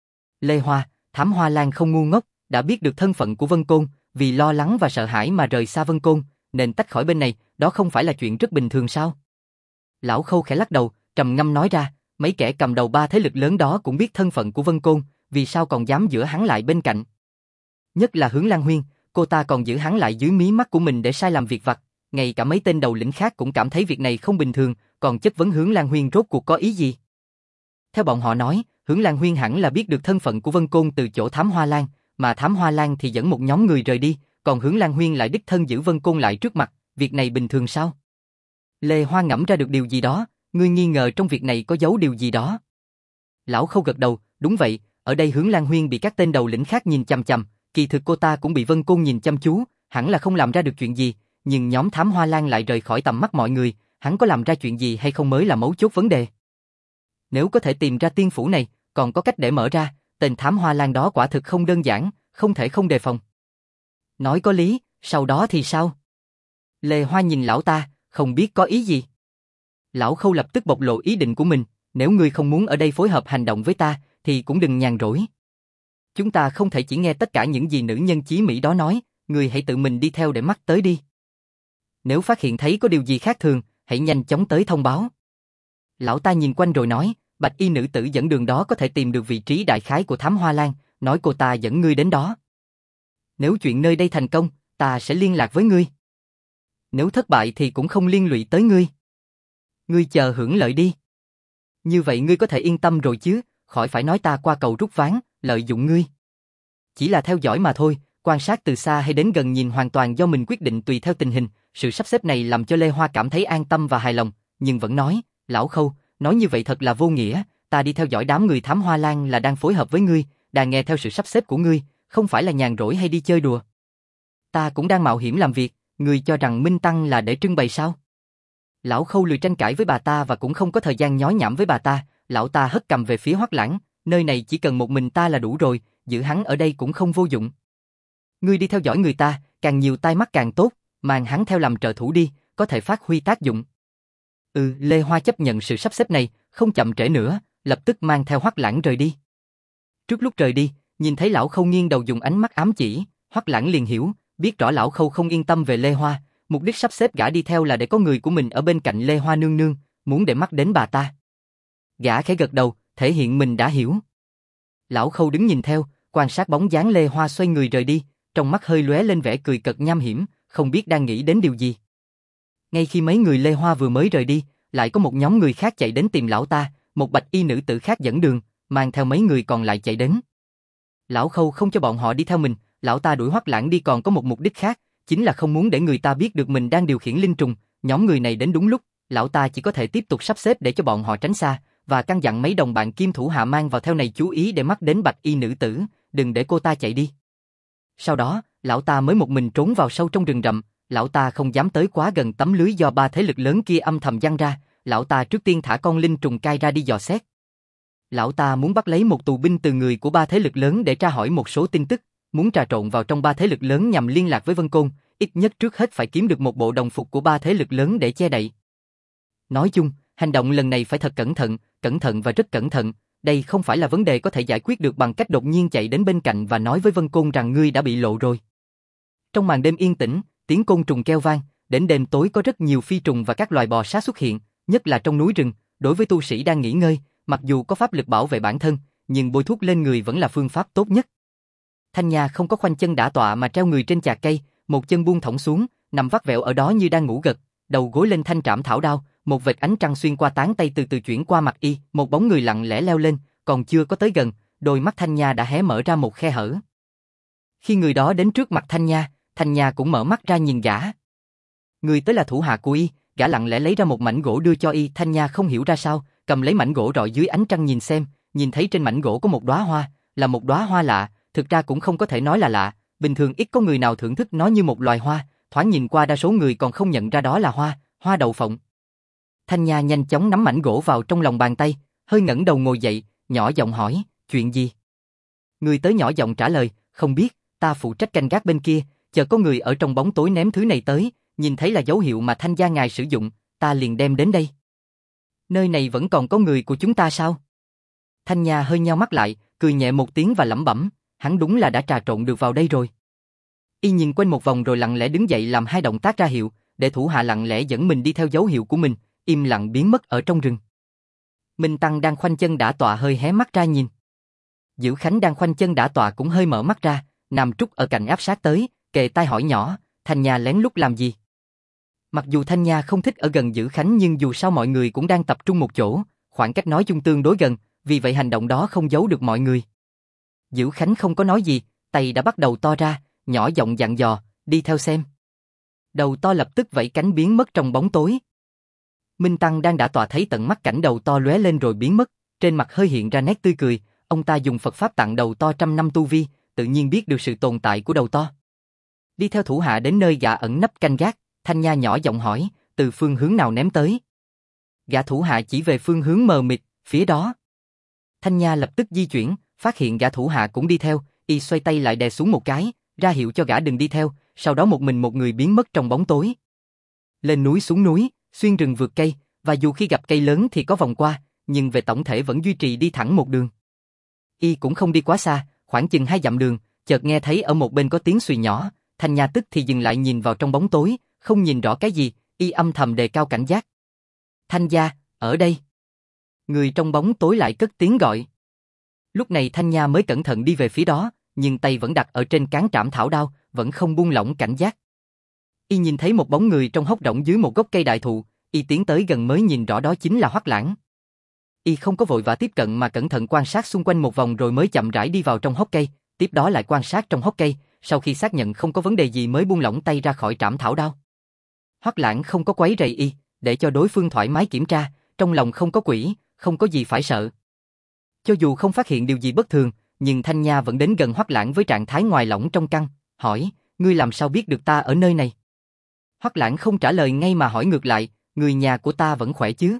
Lê Hoa, Thám Hoa Lan không ngu ngốc, đã biết được thân phận của Vân Côn, vì lo lắng và sợ hãi mà rời xa Vân Côn, nên tách khỏi bên này, đó không phải là chuyện rất bình thường sao? Lão Khâu khẽ lắc đầu, trầm ngâm nói ra, mấy kẻ cầm đầu ba thế lực lớn đó cũng biết thân phận của Vân Côn, vì sao còn dám giữ hắn lại bên cạnh. Nhất là Hướng Lan Huyên, cô ta còn giữ hắn lại dưới mí mắt của mình để sai làm việc vặt, ngay cả mấy tên đầu lĩnh khác cũng cảm thấy việc này không bình thường, còn chất vấn Hướng Lan Huyên rốt cuộc có ý gì. Theo bọn họ nói, Hướng Lan Huyên hẳn là biết được thân phận của Vân Côn từ chỗ Thám Hoa Lan, mà Thám Hoa Lan thì dẫn một nhóm người rời đi, còn Hướng Lan Huyên lại đích thân giữ Vân Côn lại trước mặt, việc này bình thường sao? Lê Hoa ngẫm ra được điều gì đó, ngươi nghi ngờ trong việc này có giấu điều gì đó. Lão Khâu gật đầu, đúng vậy, ở đây Hướng Lan Huyên bị các tên đầu lĩnh khác nhìn chằm chằm, kỳ thực cô ta cũng bị Vân Côn nhìn chăm chú, hẳn là không làm ra được chuyện gì, nhưng nhóm Thám Hoa Lan lại rời khỏi tầm mắt mọi người, hắn có làm ra chuyện gì hay không mới là mấu chốt vấn đề. Nếu có thể tìm ra tiên phủ này, còn có cách để mở ra, tên Thám Hoa Lan đó quả thực không đơn giản, không thể không đề phòng. Nói có lý, sau đó thì sao? Lê Hoa nhìn lão ta, không biết có ý gì. Lão Khâu lập tức bộc lộ ý định của mình, nếu ngươi không muốn ở đây phối hợp hành động với ta, thì cũng đừng nhàn rỗi. Chúng ta không thể chỉ nghe tất cả những gì nữ nhân chí mỹ đó nói, ngươi hãy tự mình đi theo để mắt tới đi. Nếu phát hiện thấy có điều gì khác thường, hãy nhanh chóng tới thông báo. Lão ta nhìn quanh rồi nói, bạch y nữ tử dẫn đường đó có thể tìm được vị trí đại khái của Thám Hoa Lan, nói cô ta dẫn ngươi đến đó. Nếu chuyện nơi đây thành công, ta sẽ liên lạc với ngươi. Nếu thất bại thì cũng không liên lụy tới ngươi. Ngươi chờ hưởng lợi đi. Như vậy ngươi có thể yên tâm rồi chứ, khỏi phải nói ta qua cầu rút ván, lợi dụng ngươi. Chỉ là theo dõi mà thôi, quan sát từ xa hay đến gần nhìn hoàn toàn do mình quyết định tùy theo tình hình. Sự sắp xếp này làm cho Lê Hoa cảm thấy an tâm và hài lòng, nhưng vẫn nói, Lão Khâu, nói như vậy thật là vô nghĩa, ta đi theo dõi đám người Thám Hoa Lan là đang phối hợp với ngươi, đang nghe theo sự sắp xếp của ngươi, không phải là nhàn rỗi hay đi chơi đùa. Ta cũng đang mạo hiểm làm việc, ngươi cho rằng Minh Tăng là để trưng bày sao? Lão Khâu lười tranh cãi với bà ta và cũng không có thời gian nhói nhảm với bà ta, lão ta hất cầm về phía Hoắc Lãng, nơi này chỉ cần một mình ta là đủ rồi, giữ hắn ở đây cũng không vô dụng. Ngươi đi theo dõi người ta, càng nhiều tai mắt càng tốt, mang hắn theo làm trợ thủ đi, có thể phát huy tác dụng. Lê Hoa chấp nhận sự sắp xếp này, không chậm trễ nữa, lập tức mang theo Hoắc Lãng rời đi. Trước lúc rời đi, nhìn thấy lão Khâu nghiêng đầu dùng ánh mắt ám chỉ, Hoắc Lãng liền hiểu, biết rõ lão Khâu không yên tâm về Lê Hoa, mục đích sắp xếp gã đi theo là để có người của mình ở bên cạnh Lê Hoa nương nương, muốn để mắt đến bà ta. Gã khẽ gật đầu, thể hiện mình đã hiểu. Lão Khâu đứng nhìn theo, quan sát bóng dáng Lê Hoa xoay người rời đi, trong mắt hơi lóe lên vẻ cười cợt nham hiểm, không biết đang nghĩ đến điều gì. Ngay khi mấy người Lê Hoa vừa mới rời đi, lại có một nhóm người khác chạy đến tìm lão ta, một bạch y nữ tử khác dẫn đường, mang theo mấy người còn lại chạy đến. Lão Khâu không cho bọn họ đi theo mình, lão ta đuổi Hoắc Lãng đi còn có một mục đích khác, chính là không muốn để người ta biết được mình đang điều khiển linh trùng. Nhóm người này đến đúng lúc, lão ta chỉ có thể tiếp tục sắp xếp để cho bọn họ tránh xa, và căn dặn mấy đồng bạn kim thủ hạ mang vào theo này chú ý để mắt đến bạch y nữ tử, đừng để cô ta chạy đi. Sau đó, lão ta mới một mình trốn vào sâu trong rừng rậm, lão ta không dám tới quá gần tấm lưới do ba thế lực lớn kia âm thầm giăng ra, lão ta trước tiên thả con linh trùng cai ra đi dò xét. Lão ta muốn bắt lấy một tù binh từ người của ba thế lực lớn để tra hỏi một số tin tức, muốn trà trộn vào trong ba thế lực lớn nhằm liên lạc với Vân Côn, ít nhất trước hết phải kiếm được một bộ đồng phục của ba thế lực lớn để che đậy. Nói chung, hành động lần này phải thật cẩn thận và rất cẩn thận, đây không phải là vấn đề có thể giải quyết được bằng cách đột nhiên chạy đến bên cạnh và nói với Vân Côn rằng ngươi đã bị lộ rồi. Trong màn đêm yên tĩnh, tiếng côn trùng kêu vang, đến đêm tối có rất nhiều phi trùng và các loài bò sát xuất hiện, nhất là trong núi rừng, đối với tu sĩ đang nghỉ ngơi, mặc dù có pháp lực bảo vệ bản thân, nhưng bôi thuốc lên người vẫn là phương pháp tốt nhất. Thanh Nha không có khoanh chân đả tọa mà treo người trên chạc cây, một chân buông thõng xuống, nằm vắt vẹo ở đó như đang ngủ gật, đầu gối lên thanh trảm thảo đao, một vệt ánh trăng xuyên qua tán tay từ từ chuyển qua mặt y, một bóng người lặng lẽ leo lên, còn chưa có tới gần, đôi mắt Thanh Nha đã hé mở ra một khe hở. Khi người đó đến trước mặt Thanh Nha cũng mở mắt ra nhìn gã. Người tới là thủ hạ của y, gã lặng lẽ lấy ra một mảnh gỗ đưa cho y, Thanh Nha không hiểu ra sao, cầm lấy mảnh gỗ rọi dưới ánh trăng nhìn xem, nhìn thấy trên mảnh gỗ có một đóa hoa, là một đóa hoa lạ, thực ra cũng không có thể nói là lạ, bình thường ít có người nào thưởng thức nó như một loài hoa, thoáng nhìn qua đa số người còn không nhận ra đó là hoa đậu phộng. Thanh Nha nhanh chóng nắm mảnh gỗ vào trong lòng bàn tay, hơi ngẩng đầu ngồi dậy, nhỏ giọng hỏi, chuyện gì? Người tới nhỏ giọng trả lời, không biết, ta phụ trách canh gác bên kia, chờ có người ở trong bóng tối ném thứ này tới, nhìn thấy là dấu hiệu mà Thanh gia ngài sử dụng, ta liền đem đến đây. Nơi này vẫn còn có người của chúng ta sao? Thanh Nha hơi nheo mắt lại, cười nhẹ một tiếng và lẩm bẩm, hắn đúng là đã trà trộn được vào đây rồi. Y nhìn quanh một vòng rồi lặng lẽ đứng dậy làm hai động tác ra hiệu, để thủ hạ lặng lẽ dẫn mình đi theo dấu hiệu của mình, im lặng biến mất ở trong rừng. Minh Tăng đang khoanh chân đả tọa hơi hé mắt ra nhìn. Dữ Khánh đang khoanh chân đả tọa cũng hơi mở mắt ra, Nam Trúc ở cạnh áp sát tới, kề tai hỏi nhỏ, Thanh Nha lén lút làm gì? Mặc dù Thanh Nha không thích ở gần Dữ Khánh nhưng dù sao mọi người cũng đang tập trung một chỗ, khoảng cách nói chung tương đối gần, vì vậy hành động đó không giấu được mọi người. Dữ Khánh không có nói gì, tay đã bắt đầu to ra, nhỏ giọng dặn dò, đi theo xem. Đầu to lập tức vẫy cánh biến mất trong bóng tối. Minh Tăng đang đả tọa thấy tận mắt cảnh đầu to lóe lên rồi biến mất, trên mặt hơi hiện ra nét tươi cười, ông ta dùng Phật Pháp tặng đầu to 100 năm tu vi, tự nhiên biết được sự tồn tại của đầu to. Đi theo thủ hạ đến nơi gã ẩn nấp canh gác, Thanh Nha nhỏ giọng hỏi, từ phương hướng nào ném tới. Gã thủ hạ chỉ về phương hướng mờ mịt, phía đó. Thanh Nha lập tức di chuyển, phát hiện gã thủ hạ cũng đi theo, y xoay tay lại đè xuống một cái, ra hiệu cho gã đừng đi theo, sau đó một mình một người biến mất trong bóng tối. Lên núi xuống núi, xuyên rừng vượt cây, và dù khi gặp cây lớn thì có vòng qua, nhưng về tổng thể vẫn duy trì đi thẳng một đường. Y cũng không đi quá xa, khoảng chừng 2 dặm đường, chợt nghe thấy ở một bên có tiếng xùy nhỏ, Thanh Nha tức thì dừng lại nhìn vào trong bóng tối, không nhìn rõ cái gì, y âm thầm đề cao cảnh giác. Thanh gia, ở đây. Người trong bóng tối lại cất tiếng gọi. Lúc này Thanh Nha mới cẩn thận đi về phía đó, nhưng tay vẫn đặt ở trên cán trảm thảo đao, vẫn không buông lỏng cảnh giác. Y nhìn thấy một bóng người trong hốc rỗng dưới một gốc cây đại thụ, y tiến tới gần mới nhìn rõ đó chính là Hoắc Lãng. Y không có vội vã tiếp cận mà cẩn thận quan sát xung quanh một vòng rồi mới chậm rãi đi vào trong hốc cây, tiếp đó lại quan sát trong hốc cây, sau khi xác nhận không có vấn đề gì mới buông lỏng tay ra khỏi trảm thảo đao. Hoắc Lãng không có quấy rầy y, để cho đối phương thoải mái kiểm tra, trong lòng không có quỷ, không có gì phải sợ. Cho dù không phát hiện điều gì bất thường, nhưng Thanh Nha vẫn đến gần Hoắc Lãng với trạng thái ngoài lỏng trong căn, hỏi, ngươi làm sao biết được ta ở nơi này? Hoắc Lãng không trả lời ngay mà hỏi ngược lại, người nhà của ta vẫn khỏe chứ?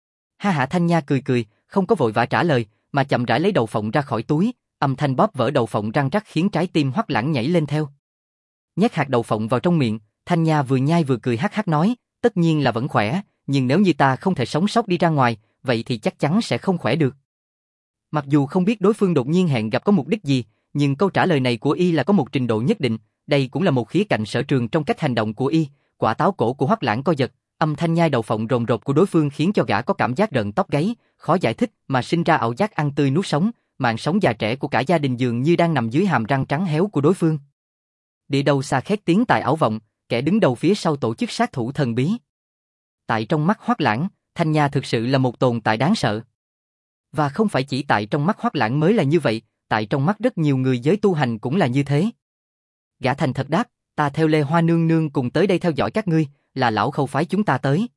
Ha hả. Thanh Nha cười cười, không có vội vã trả lời, mà chậm rãi lấy đậu phộng ra khỏi túi, âm thanh bóp vỡ đậu phộng răng rắc khiến trái tim Hoắc Lãng nhảy lên theo. Nhét hạt đậu phộng vào trong miệng, Thanh Nha vừa nhai vừa cười hắc hắc nói, tất nhiên là vẫn khỏe, nhưng nếu như ta không thể sống sót đi ra ngoài, vậy thì chắc chắn sẽ không khỏe được. Mặc dù không biết đối phương đột nhiên hẹn gặp có mục đích gì, nhưng câu trả lời này của y là có một trình độ nhất định, đây cũng là một khía cạnh sở trường trong cách hành động của y. Quả táo cổ của Hoắc Lãng co giật, âm thanh nhai đậu phộng rồn rột của đối phương khiến cho gã có cảm giác rợn tóc gáy, khó giải thích mà sinh ra ảo giác ăn tươi nuốt sống, mạng sống già trẻ của cả gia đình dường như đang nằm dưới hàm răng trắng héo của đối phương. Địa đầu xa khét tiếng tại ảo vọng, kẻ đứng đầu phía sau tổ chức sát thủ thần bí. Tại trong mắt Hoắc Lãng, Thanh Nha thực sự là một tồn tại đáng sợ. Và không phải chỉ tại trong mắt Hoắc Lãng mới là như vậy, tại trong mắt rất nhiều người giới tu hành cũng là như thế. Gã thành thật đáp, ta theo Lê Hoa nương nương cùng tới đây theo dõi các ngươi, là lão Khâu phái chúng ta tới.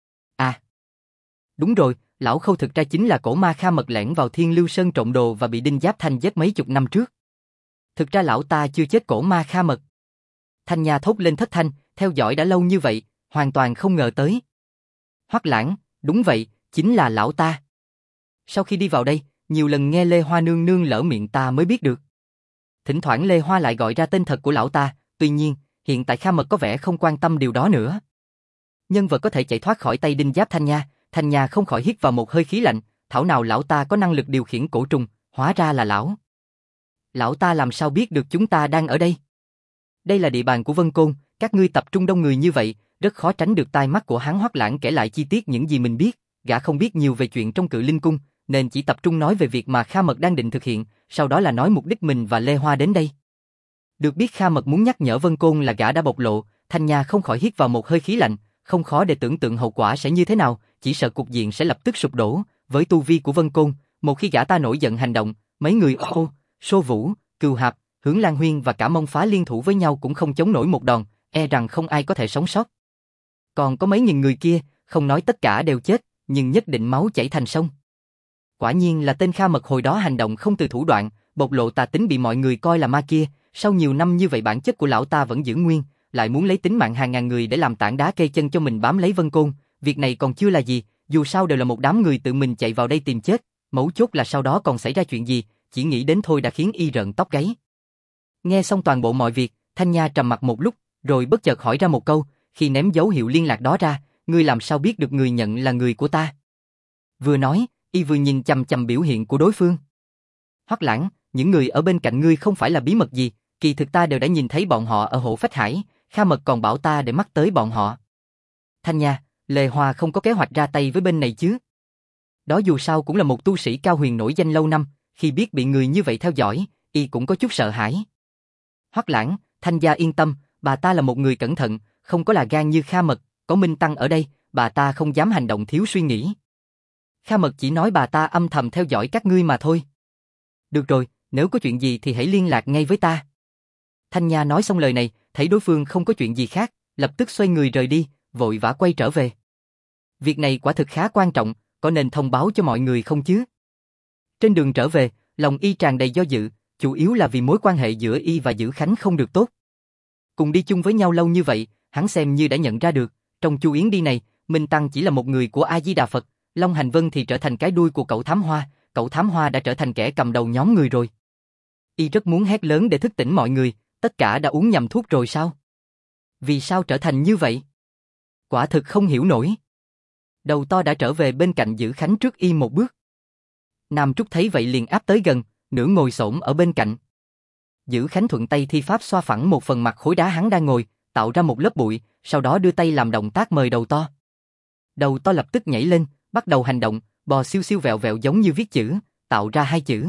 À, đúng rồi, lão Khâu thực ra chính là cổ ma Kha Mật lẻn vào Thiên Lưu Sơn trộm đồ và bị Đinh Giáp Thanh giết mấy chục năm trước. Thực ra lão ta chưa chết cổ ma Kha Mật. Thanh Nha thốt lên thất thanh, theo dõi đã lâu như vậy, hoàn toàn không ngờ tới. Hoắc Lãng, đúng vậy, chính là lão ta. Sau khi đi vào đây, nhiều lần nghe Lê Hoa nương nương lỡ miệng ta mới biết được. Thỉnh thoảng Lê Hoa lại gọi ra tên thật của lão ta, tuy nhiên, hiện tại Kha Mật có vẻ không quan tâm điều đó nữa. Nhân vật có thể chạy thoát khỏi tay Đinh Giáp Thanh Nha không khỏi hít vào một hơi khí lạnh, thảo nào lão ta có năng lực điều khiển cổ trùng, hóa ra là lão. Lão ta làm sao biết được chúng ta đang ở đây? Đây là địa bàn của Vân Côn, các ngươi tập trung đông người như vậy, rất khó tránh được tai mắt của hắn. Hoắc Lãng kể lại chi tiết những gì mình biết, gã không biết nhiều về chuyện trong Cự Linh Cung, nên chỉ tập trung nói về việc mà Kha Mật đang định thực hiện, sau đó là nói mục đích mình và Lê Hoa đến đây. Được biết Kha Mật muốn nhắc nhở Vân Côn là gã đã bộc lộ, Thanh Nha không khỏi hít vào một hơi khí lạnh, không khó để tưởng tượng hậu quả sẽ như thế nào, chỉ sợ cục diện sẽ lập tức sụp đổ. Với tu vi của Vân Côn, một khi gã ta nổi giận hành động, mấy người Sô Vũ, Cừu Hạp, Hướng Lan Huyên và cả Mông Phá liên thủ với nhau cũng không chống nổi một đòn, e rằng không ai có thể sống sót. Còn có mấy nghìn người kia, không nói tất cả đều chết, nhưng nhất định máu chảy thành sông. Quả nhiên là tên Kha Mật hồi đó hành động không từ thủ đoạn, bộc lộ tà tính bị mọi người coi là ma kia, sau nhiều năm như vậy bản chất của lão ta vẫn giữ nguyên, lại muốn lấy tính mạng hàng ngàn người để làm tảng đá cây chân cho mình bám lấy Vân Côn, việc này còn chưa là gì, dù sao đều là một đám người tự mình chạy vào đây tìm chết, mấu chốt là sau đó còn xảy ra chuyện gì, chỉ nghĩ đến thôi đã khiến y rợn tóc gáy. Nghe xong toàn bộ mọi việc, Thanh Nha trầm mặc một lúc, rồi bất chợt hỏi ra một câu, khi ném dấu hiệu liên lạc đó ra, ngươi làm sao biết được người nhận là người của ta? Vừa nói, y vừa nhìn chằm chằm biểu hiện của đối phương. Hoắc Lãng, những người ở bên cạnh ngươi không phải là bí mật gì, kỳ thực ta đều đã nhìn thấy bọn họ ở Hộ Phách Hải, Kha Mật còn bảo ta để mắt tới bọn họ. Thanh Nha, Lê Hoa không có kế hoạch ra tay với bên này chứ? Đó dù sao cũng là một tu sĩ cao huyền nổi danh lâu năm, khi biết bị người như vậy theo dõi, y cũng có chút sợ hãi. Hoắc Lãng, Thanh gia yên tâm, bà ta là một người cẩn thận, không có là gan như Kha Mật, có Minh Tăng ở đây, bà ta không dám hành động thiếu suy nghĩ. Kha Mật chỉ nói bà ta âm thầm theo dõi các ngươi mà thôi. Được rồi, nếu có chuyện gì thì hãy liên lạc ngay với ta. Thanh Nha nói xong lời này, thấy đối phương không có chuyện gì khác, lập tức xoay người rời đi, vội vã quay trở về. Việc này quả thực khá quan trọng, có nên thông báo cho mọi người không chứ? Trên đường trở về, lòng y tràn đầy do dự, chủ yếu là vì mối quan hệ giữa y và Dữ Khánh không được tốt. Cùng đi chung với nhau lâu như vậy, hắn xem như đã nhận ra được, trong Chu Yến đi này, Minh Tăng chỉ là một người của A Di Đà Phật, Long Hành Vân thì trở thành cái đuôi của cậu Thám Hoa đã trở thành kẻ cầm đầu nhóm người rồi. Y rất muốn hét lớn để thức tỉnh mọi người, tất cả đã uống nhầm thuốc rồi sao? Vì sao trở thành như vậy? Quả thực không hiểu nổi. Đầu to đã trở về bên cạnh Dữ Khánh trước y một bước. Nam Trúc thấy vậy liền áp tới gần, nửa ngồi xổm ở bên cạnh. Dữ Khánh thuận tay thi pháp xoa phẳng một phần mặt khối đá hắn đang ngồi, tạo ra một lớp bụi, sau đó đưa tay làm động tác mời đầu to. Đầu to lập tức nhảy lên, bắt đầu hành động, bò siêu siêu vẹo vẹo giống như viết chữ, tạo ra hai chữ.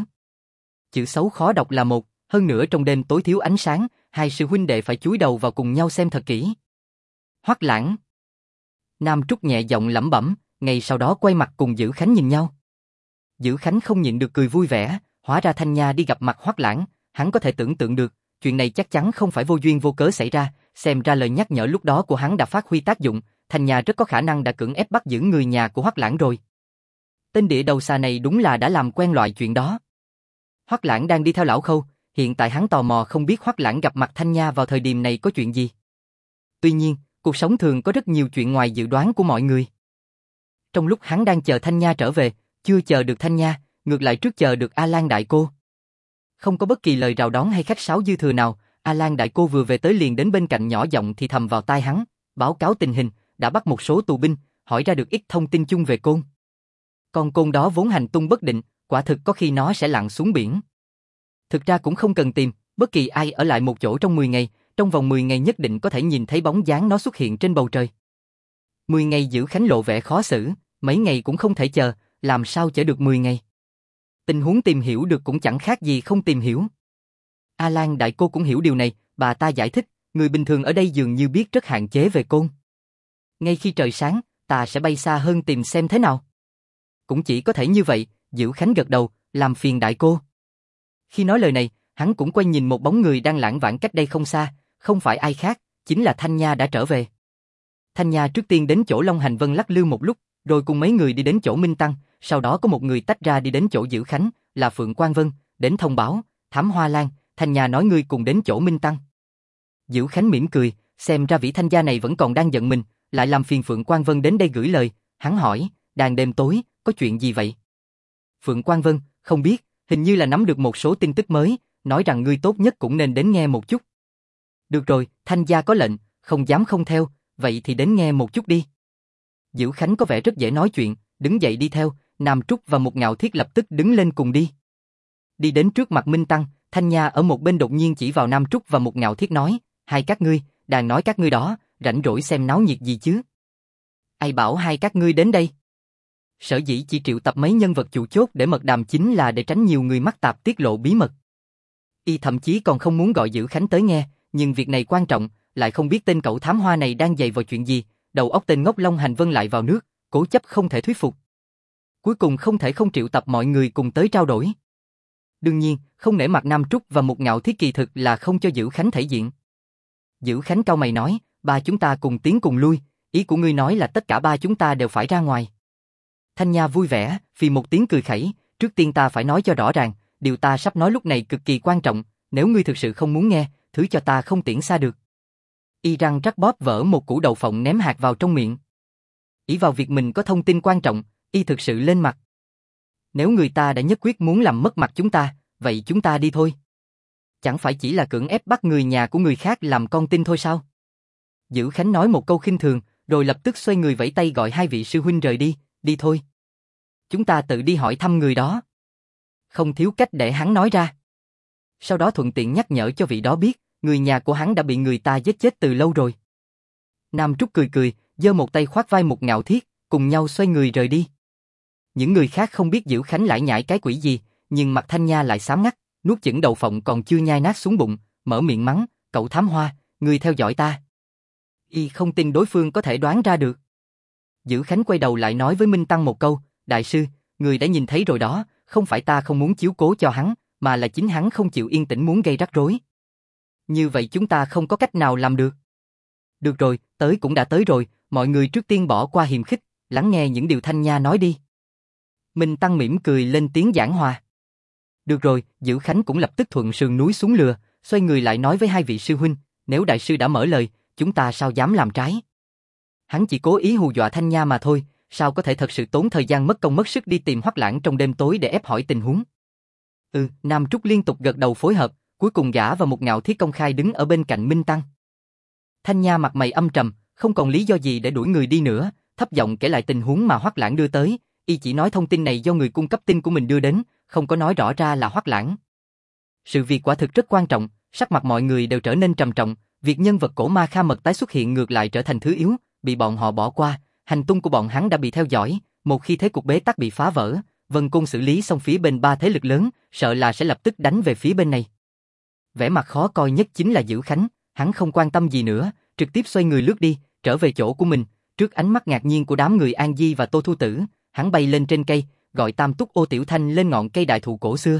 Chữ xấu khó đọc là một, hơn nữa trong đêm tối thiếu ánh sáng, hai sư huynh đệ phải chúi đầu vào cùng nhau xem thật kỹ. Hoắc Lãng. Nam Trúc nhẹ giọng lẩm bẩm, ngay sau đó quay mặt cùng Dữ Khánh nhìn nhau. Dữ Khánh không nhịn được cười vui vẻ, hóa ra Thanh Nha đi gặp mặt Hoắc Lãng, hắn có thể tưởng tượng được, chuyện này chắc chắn không phải vô duyên vô cớ xảy ra, xem ra lời nhắc nhở lúc đó của hắn đã phát huy tác dụng, Thanh Nha rất có khả năng đã cưỡng ép bắt giữ người nhà của Hoắc Lãng rồi. Tên địa đầu xà này đúng là đã làm quen loại chuyện đó. Hoắc Lãng đang đi theo lão Khâu, hiện tại hắn tò mò không biết Hoắc Lãng gặp mặt Thanh Nha vào thời điểm này có chuyện gì. Tuy nhiên, cuộc sống thường có rất nhiều chuyện ngoài dự đoán của mọi người. Trong lúc hắn đang chờ Thanh Nha trở về, chưa chờ được Thanh Nha, ngược lại trước chờ được A Lan đại cô. Không có bất kỳ lời rào đón hay khách sáo dư thừa nào, A Lan đại cô vừa về tới liền đến bên cạnh nhỏ giọng thì thầm vào tai hắn, báo cáo tình hình, đã bắt một số tù binh, hỏi ra được ít thông tin chung về Côn. Con Côn đó vốn hành tung bất định, quả thực có khi nó sẽ lặn xuống biển. Thực ra cũng không cần tìm, bất kỳ ai ở lại một chỗ trong 10 ngày, trong vòng 10 ngày nhất định có thể nhìn thấy bóng dáng nó xuất hiện trên bầu trời. 10 ngày Dữ Khánh lộ vẻ khó xử, mấy ngày cũng không thể chờ, làm sao chở được 10 ngày. Tình huống tìm hiểu được cũng chẳng khác gì không tìm hiểu. A Lan đại cô cũng hiểu điều này, bà ta giải thích, người bình thường ở đây dường như biết rất hạn chế về Côn. Ngay khi trời sáng, ta sẽ bay xa hơn tìm xem thế nào. Cũng chỉ có thể như vậy, Dữ Khánh gật đầu, làm phiền đại cô. Khi nói lời này, hắn cũng quay nhìn một bóng người đang lãng vãng cách đây không xa, không phải ai khác, chính là Thanh Nha đã trở về. Thanh Nha trước tiên đến chỗ Long Hành Vân lắc lư một lúc, rồi cùng mấy người đi đến chỗ Minh Tăng, sau đó có một người tách ra đi đến chỗ Dữ Khánh, là Phượng Quang Vân, đến thông báo, Thám Hoa Lan, Thanh Nha nói ngươi cùng đến chỗ Minh Tăng. Dữ Khánh mỉm cười, xem ra vị Thanh gia này vẫn còn đang giận mình, lại làm phiền Phượng Quang Vân đến đây gửi lời, hắn hỏi, đang đêm tối, có chuyện gì vậy? Phượng Quang Vân, không biết, hình như là nắm được một số tin tức mới, nói rằng ngươi tốt nhất cũng nên đến nghe một chút. Được rồi, Thanh gia có lệnh, không dám không theo, vậy thì đến nghe một chút đi. Dữ Khánh có vẻ rất dễ nói chuyện, đứng dậy đi theo, Nam Trúc và Một Ngạo Thiết lập tức đứng lên cùng đi. Đi đến trước mặt Minh Tăng, Thanh Nha ở một bên đột nhiên chỉ vào Nam Trúc và Một Ngạo Thiết nói, hai các ngươi, đang nói các ngươi đó, rảnh rỗi xem náo nhiệt gì chứ? Ai bảo hai các ngươi đến đây? Sở dĩ chỉ triệu tập mấy nhân vật chủ chốt để mật đàm chính là để tránh nhiều người mắc tạp tiết lộ bí mật. Y thậm chí còn không muốn gọi Dữ Khánh tới nghe, nhưng việc này quan trọng, lại không biết tên cậu thám hoa này đang dày vào chuyện gì, đầu óc tên ngốc Long Hành Vân lại vào nước, cố chấp không thể thuyết phục. Cuối cùng không thể không triệu tập mọi người cùng tới trao đổi. Đương nhiên, không nể mặt Nam Trúc và Một Ngạo Thiết kỳ thực là không cho Dữ Khánh thể diện. Dữ Khánh cau mày nói, ba chúng ta cùng tiến cùng lui, ý của ngươi nói là tất cả ba chúng ta đều phải ra ngoài. Thanh Nha vui vẻ, vì một tiếng cười khẩy, trước tiên ta phải nói cho rõ ràng, điều ta sắp nói lúc này cực kỳ quan trọng, nếu ngươi thực sự không muốn nghe, thứ cho ta không tiễn xa được. Y răng rắc bóp vỡ một củ đậu phộng ném hạt vào trong miệng. Ỷ vào việc mình có thông tin quan trọng, Y thực sự lên mặt. Nếu người ta đã nhất quyết muốn làm mất mặt chúng ta, vậy chúng ta đi thôi. Chẳng phải chỉ là cưỡng ép bắt người nhà của người khác làm con tin thôi sao? Dữ Khánh nói một câu khinh thường, rồi lập tức xoay người vẫy tay gọi hai vị sư huynh rời đi, đi thôi. Chúng ta tự đi hỏi thăm người đó. Không thiếu cách để hắn nói ra. Sau đó thuận tiện nhắc nhở cho vị đó biết, người nhà của hắn đã bị người ta giết chết từ lâu rồi. Nam Trúc cười cười, giơ một tay khoác vai Mục Ngạo Thiết, cùng nhau xoay người rời đi. Những người khác không biết Diễu Khánh lại nhảy cái quỷ gì, nhưng mặt Thanh Nha lại xám ngắt, nuốt chửng đậu phộng còn chưa nhai nát xuống bụng, mở miệng mắng, cậu thám hoa, ngươi theo dõi ta. Y không tin đối phương có thể đoán ra được. Diễu Khánh quay đầu lại nói với Minh Tăng một câu, đại sư, người đã nhìn thấy rồi đó, không phải ta không muốn chiếu cố cho hắn, mà là chính hắn không chịu yên tĩnh muốn gây rắc rối. Như vậy chúng ta không có cách nào làm được. Được rồi, tới cũng đã tới rồi, mọi người trước tiên bỏ qua hiềm khích, lắng nghe những điều Thanh Nha nói đi. Minh Tăng mỉm cười lên tiếng giảng hòa. Được rồi, Diễu Khánh cũng lập tức thuận sườn núi xuống lừa, xoay người lại nói với hai vị sư huynh, nếu đại sư đã mở lời, chúng ta sao dám làm trái. Hắn chỉ cố ý hù dọa Thanh Nha mà thôi, sao có thể thật sự tốn thời gian mất công mất sức đi tìm Hoắc Lãng trong đêm tối để ép hỏi tình huống. Nam Trúc liên tục gật đầu phối hợp, cuối cùng gã và Mục Ngạo Thiết công khai đứng ở bên cạnh Minh Tăng. Thanh Nha mặt mày âm trầm, không còn lý do gì để đuổi người đi nữa, thấp giọng kể lại tình huống mà Hoắc Lãng đưa tới, y chỉ nói thông tin này do người cung cấp tin của mình đưa đến, không có nói rõ ra là Hoắc Lãng. Sự việc quả thực rất quan trọng, sắc mặt mọi người đều trở nên trầm trọng, việc nhân vật cổ ma Kha Mật tái xuất hiện ngược lại trở thành thứ yếu, bị bọn họ bỏ qua, hành tung của bọn hắn đã bị theo dõi, một khi thế cục bế tắc bị phá vỡ, Vân Côn xử lý xong phía bên ba thế lực lớn, sợ là sẽ lập tức đánh về phía bên này. Vẻ mặt khó coi nhất chính là Diễu Khánh, hắn không quan tâm gì nữa, trực tiếp xoay người lướt đi, trở về chỗ của mình, trước ánh mắt ngạc nhiên của đám người An Di và Tô Thu Tử, hắn bay lên trên cây, gọi Tam Túc Ô Tiểu Thanh lên ngọn cây đại thụ cổ xưa.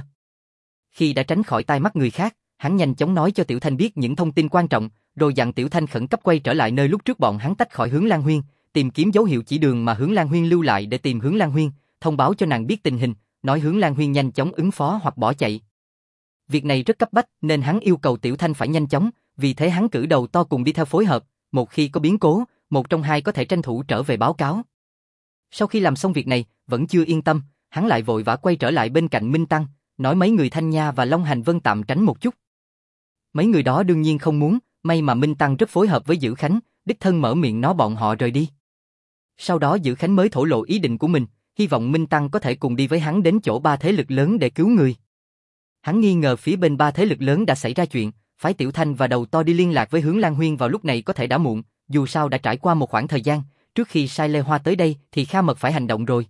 Khi đã tránh khỏi tai mắt người khác, hắn nhanh chóng nói cho Tiểu Thanh biết những thông tin quan trọng, rồi dặn Tiểu Thanh khẩn cấp quay trở lại nơi lúc trước bọn hắn tách khỏi Hướng Lan Huyên, tìm kiếm dấu hiệu chỉ đường mà Hướng Lan Huyên lưu lại để tìm Hướng Lan Huyên, thông báo cho nàng biết tình hình, nói Hướng Lan Huyên nhanh chóng ứng phó hoặc bỏ chạy. Việc này rất cấp bách nên hắn yêu cầu Tiểu Thanh phải nhanh chóng, vì thế hắn cử đầu to cùng đi theo phối hợp, một khi có biến cố, một trong hai có thể tranh thủ trở về báo cáo. Sau khi làm xong việc này, vẫn chưa yên tâm, hắn lại vội vã quay trở lại bên cạnh Minh Tăng, nói mấy người Thanh Nha và Long Hành Vân tạm tránh một chút. Mấy người đó đương nhiên không muốn, may mà Minh Tăng rất phối hợp với Diễu Khánh, đích thân mở miệng nói bọn họ rời đi. Sau đó Diễu Khánh mới thổ lộ ý định của mình, hy vọng Minh Tăng có thể cùng đi với hắn đến chỗ ba thế lực lớn để cứu người. Hắn nghi ngờ phía bên ba thế lực lớn đã xảy ra chuyện, phái Tiểu Thanh và Đầu To đi liên lạc với Hướng Lan Huyên vào lúc này có thể đã muộn, dù sao đã trải qua một khoảng thời gian, trước khi sai Lê Hoa tới đây thì Kha Mật phải hành động rồi.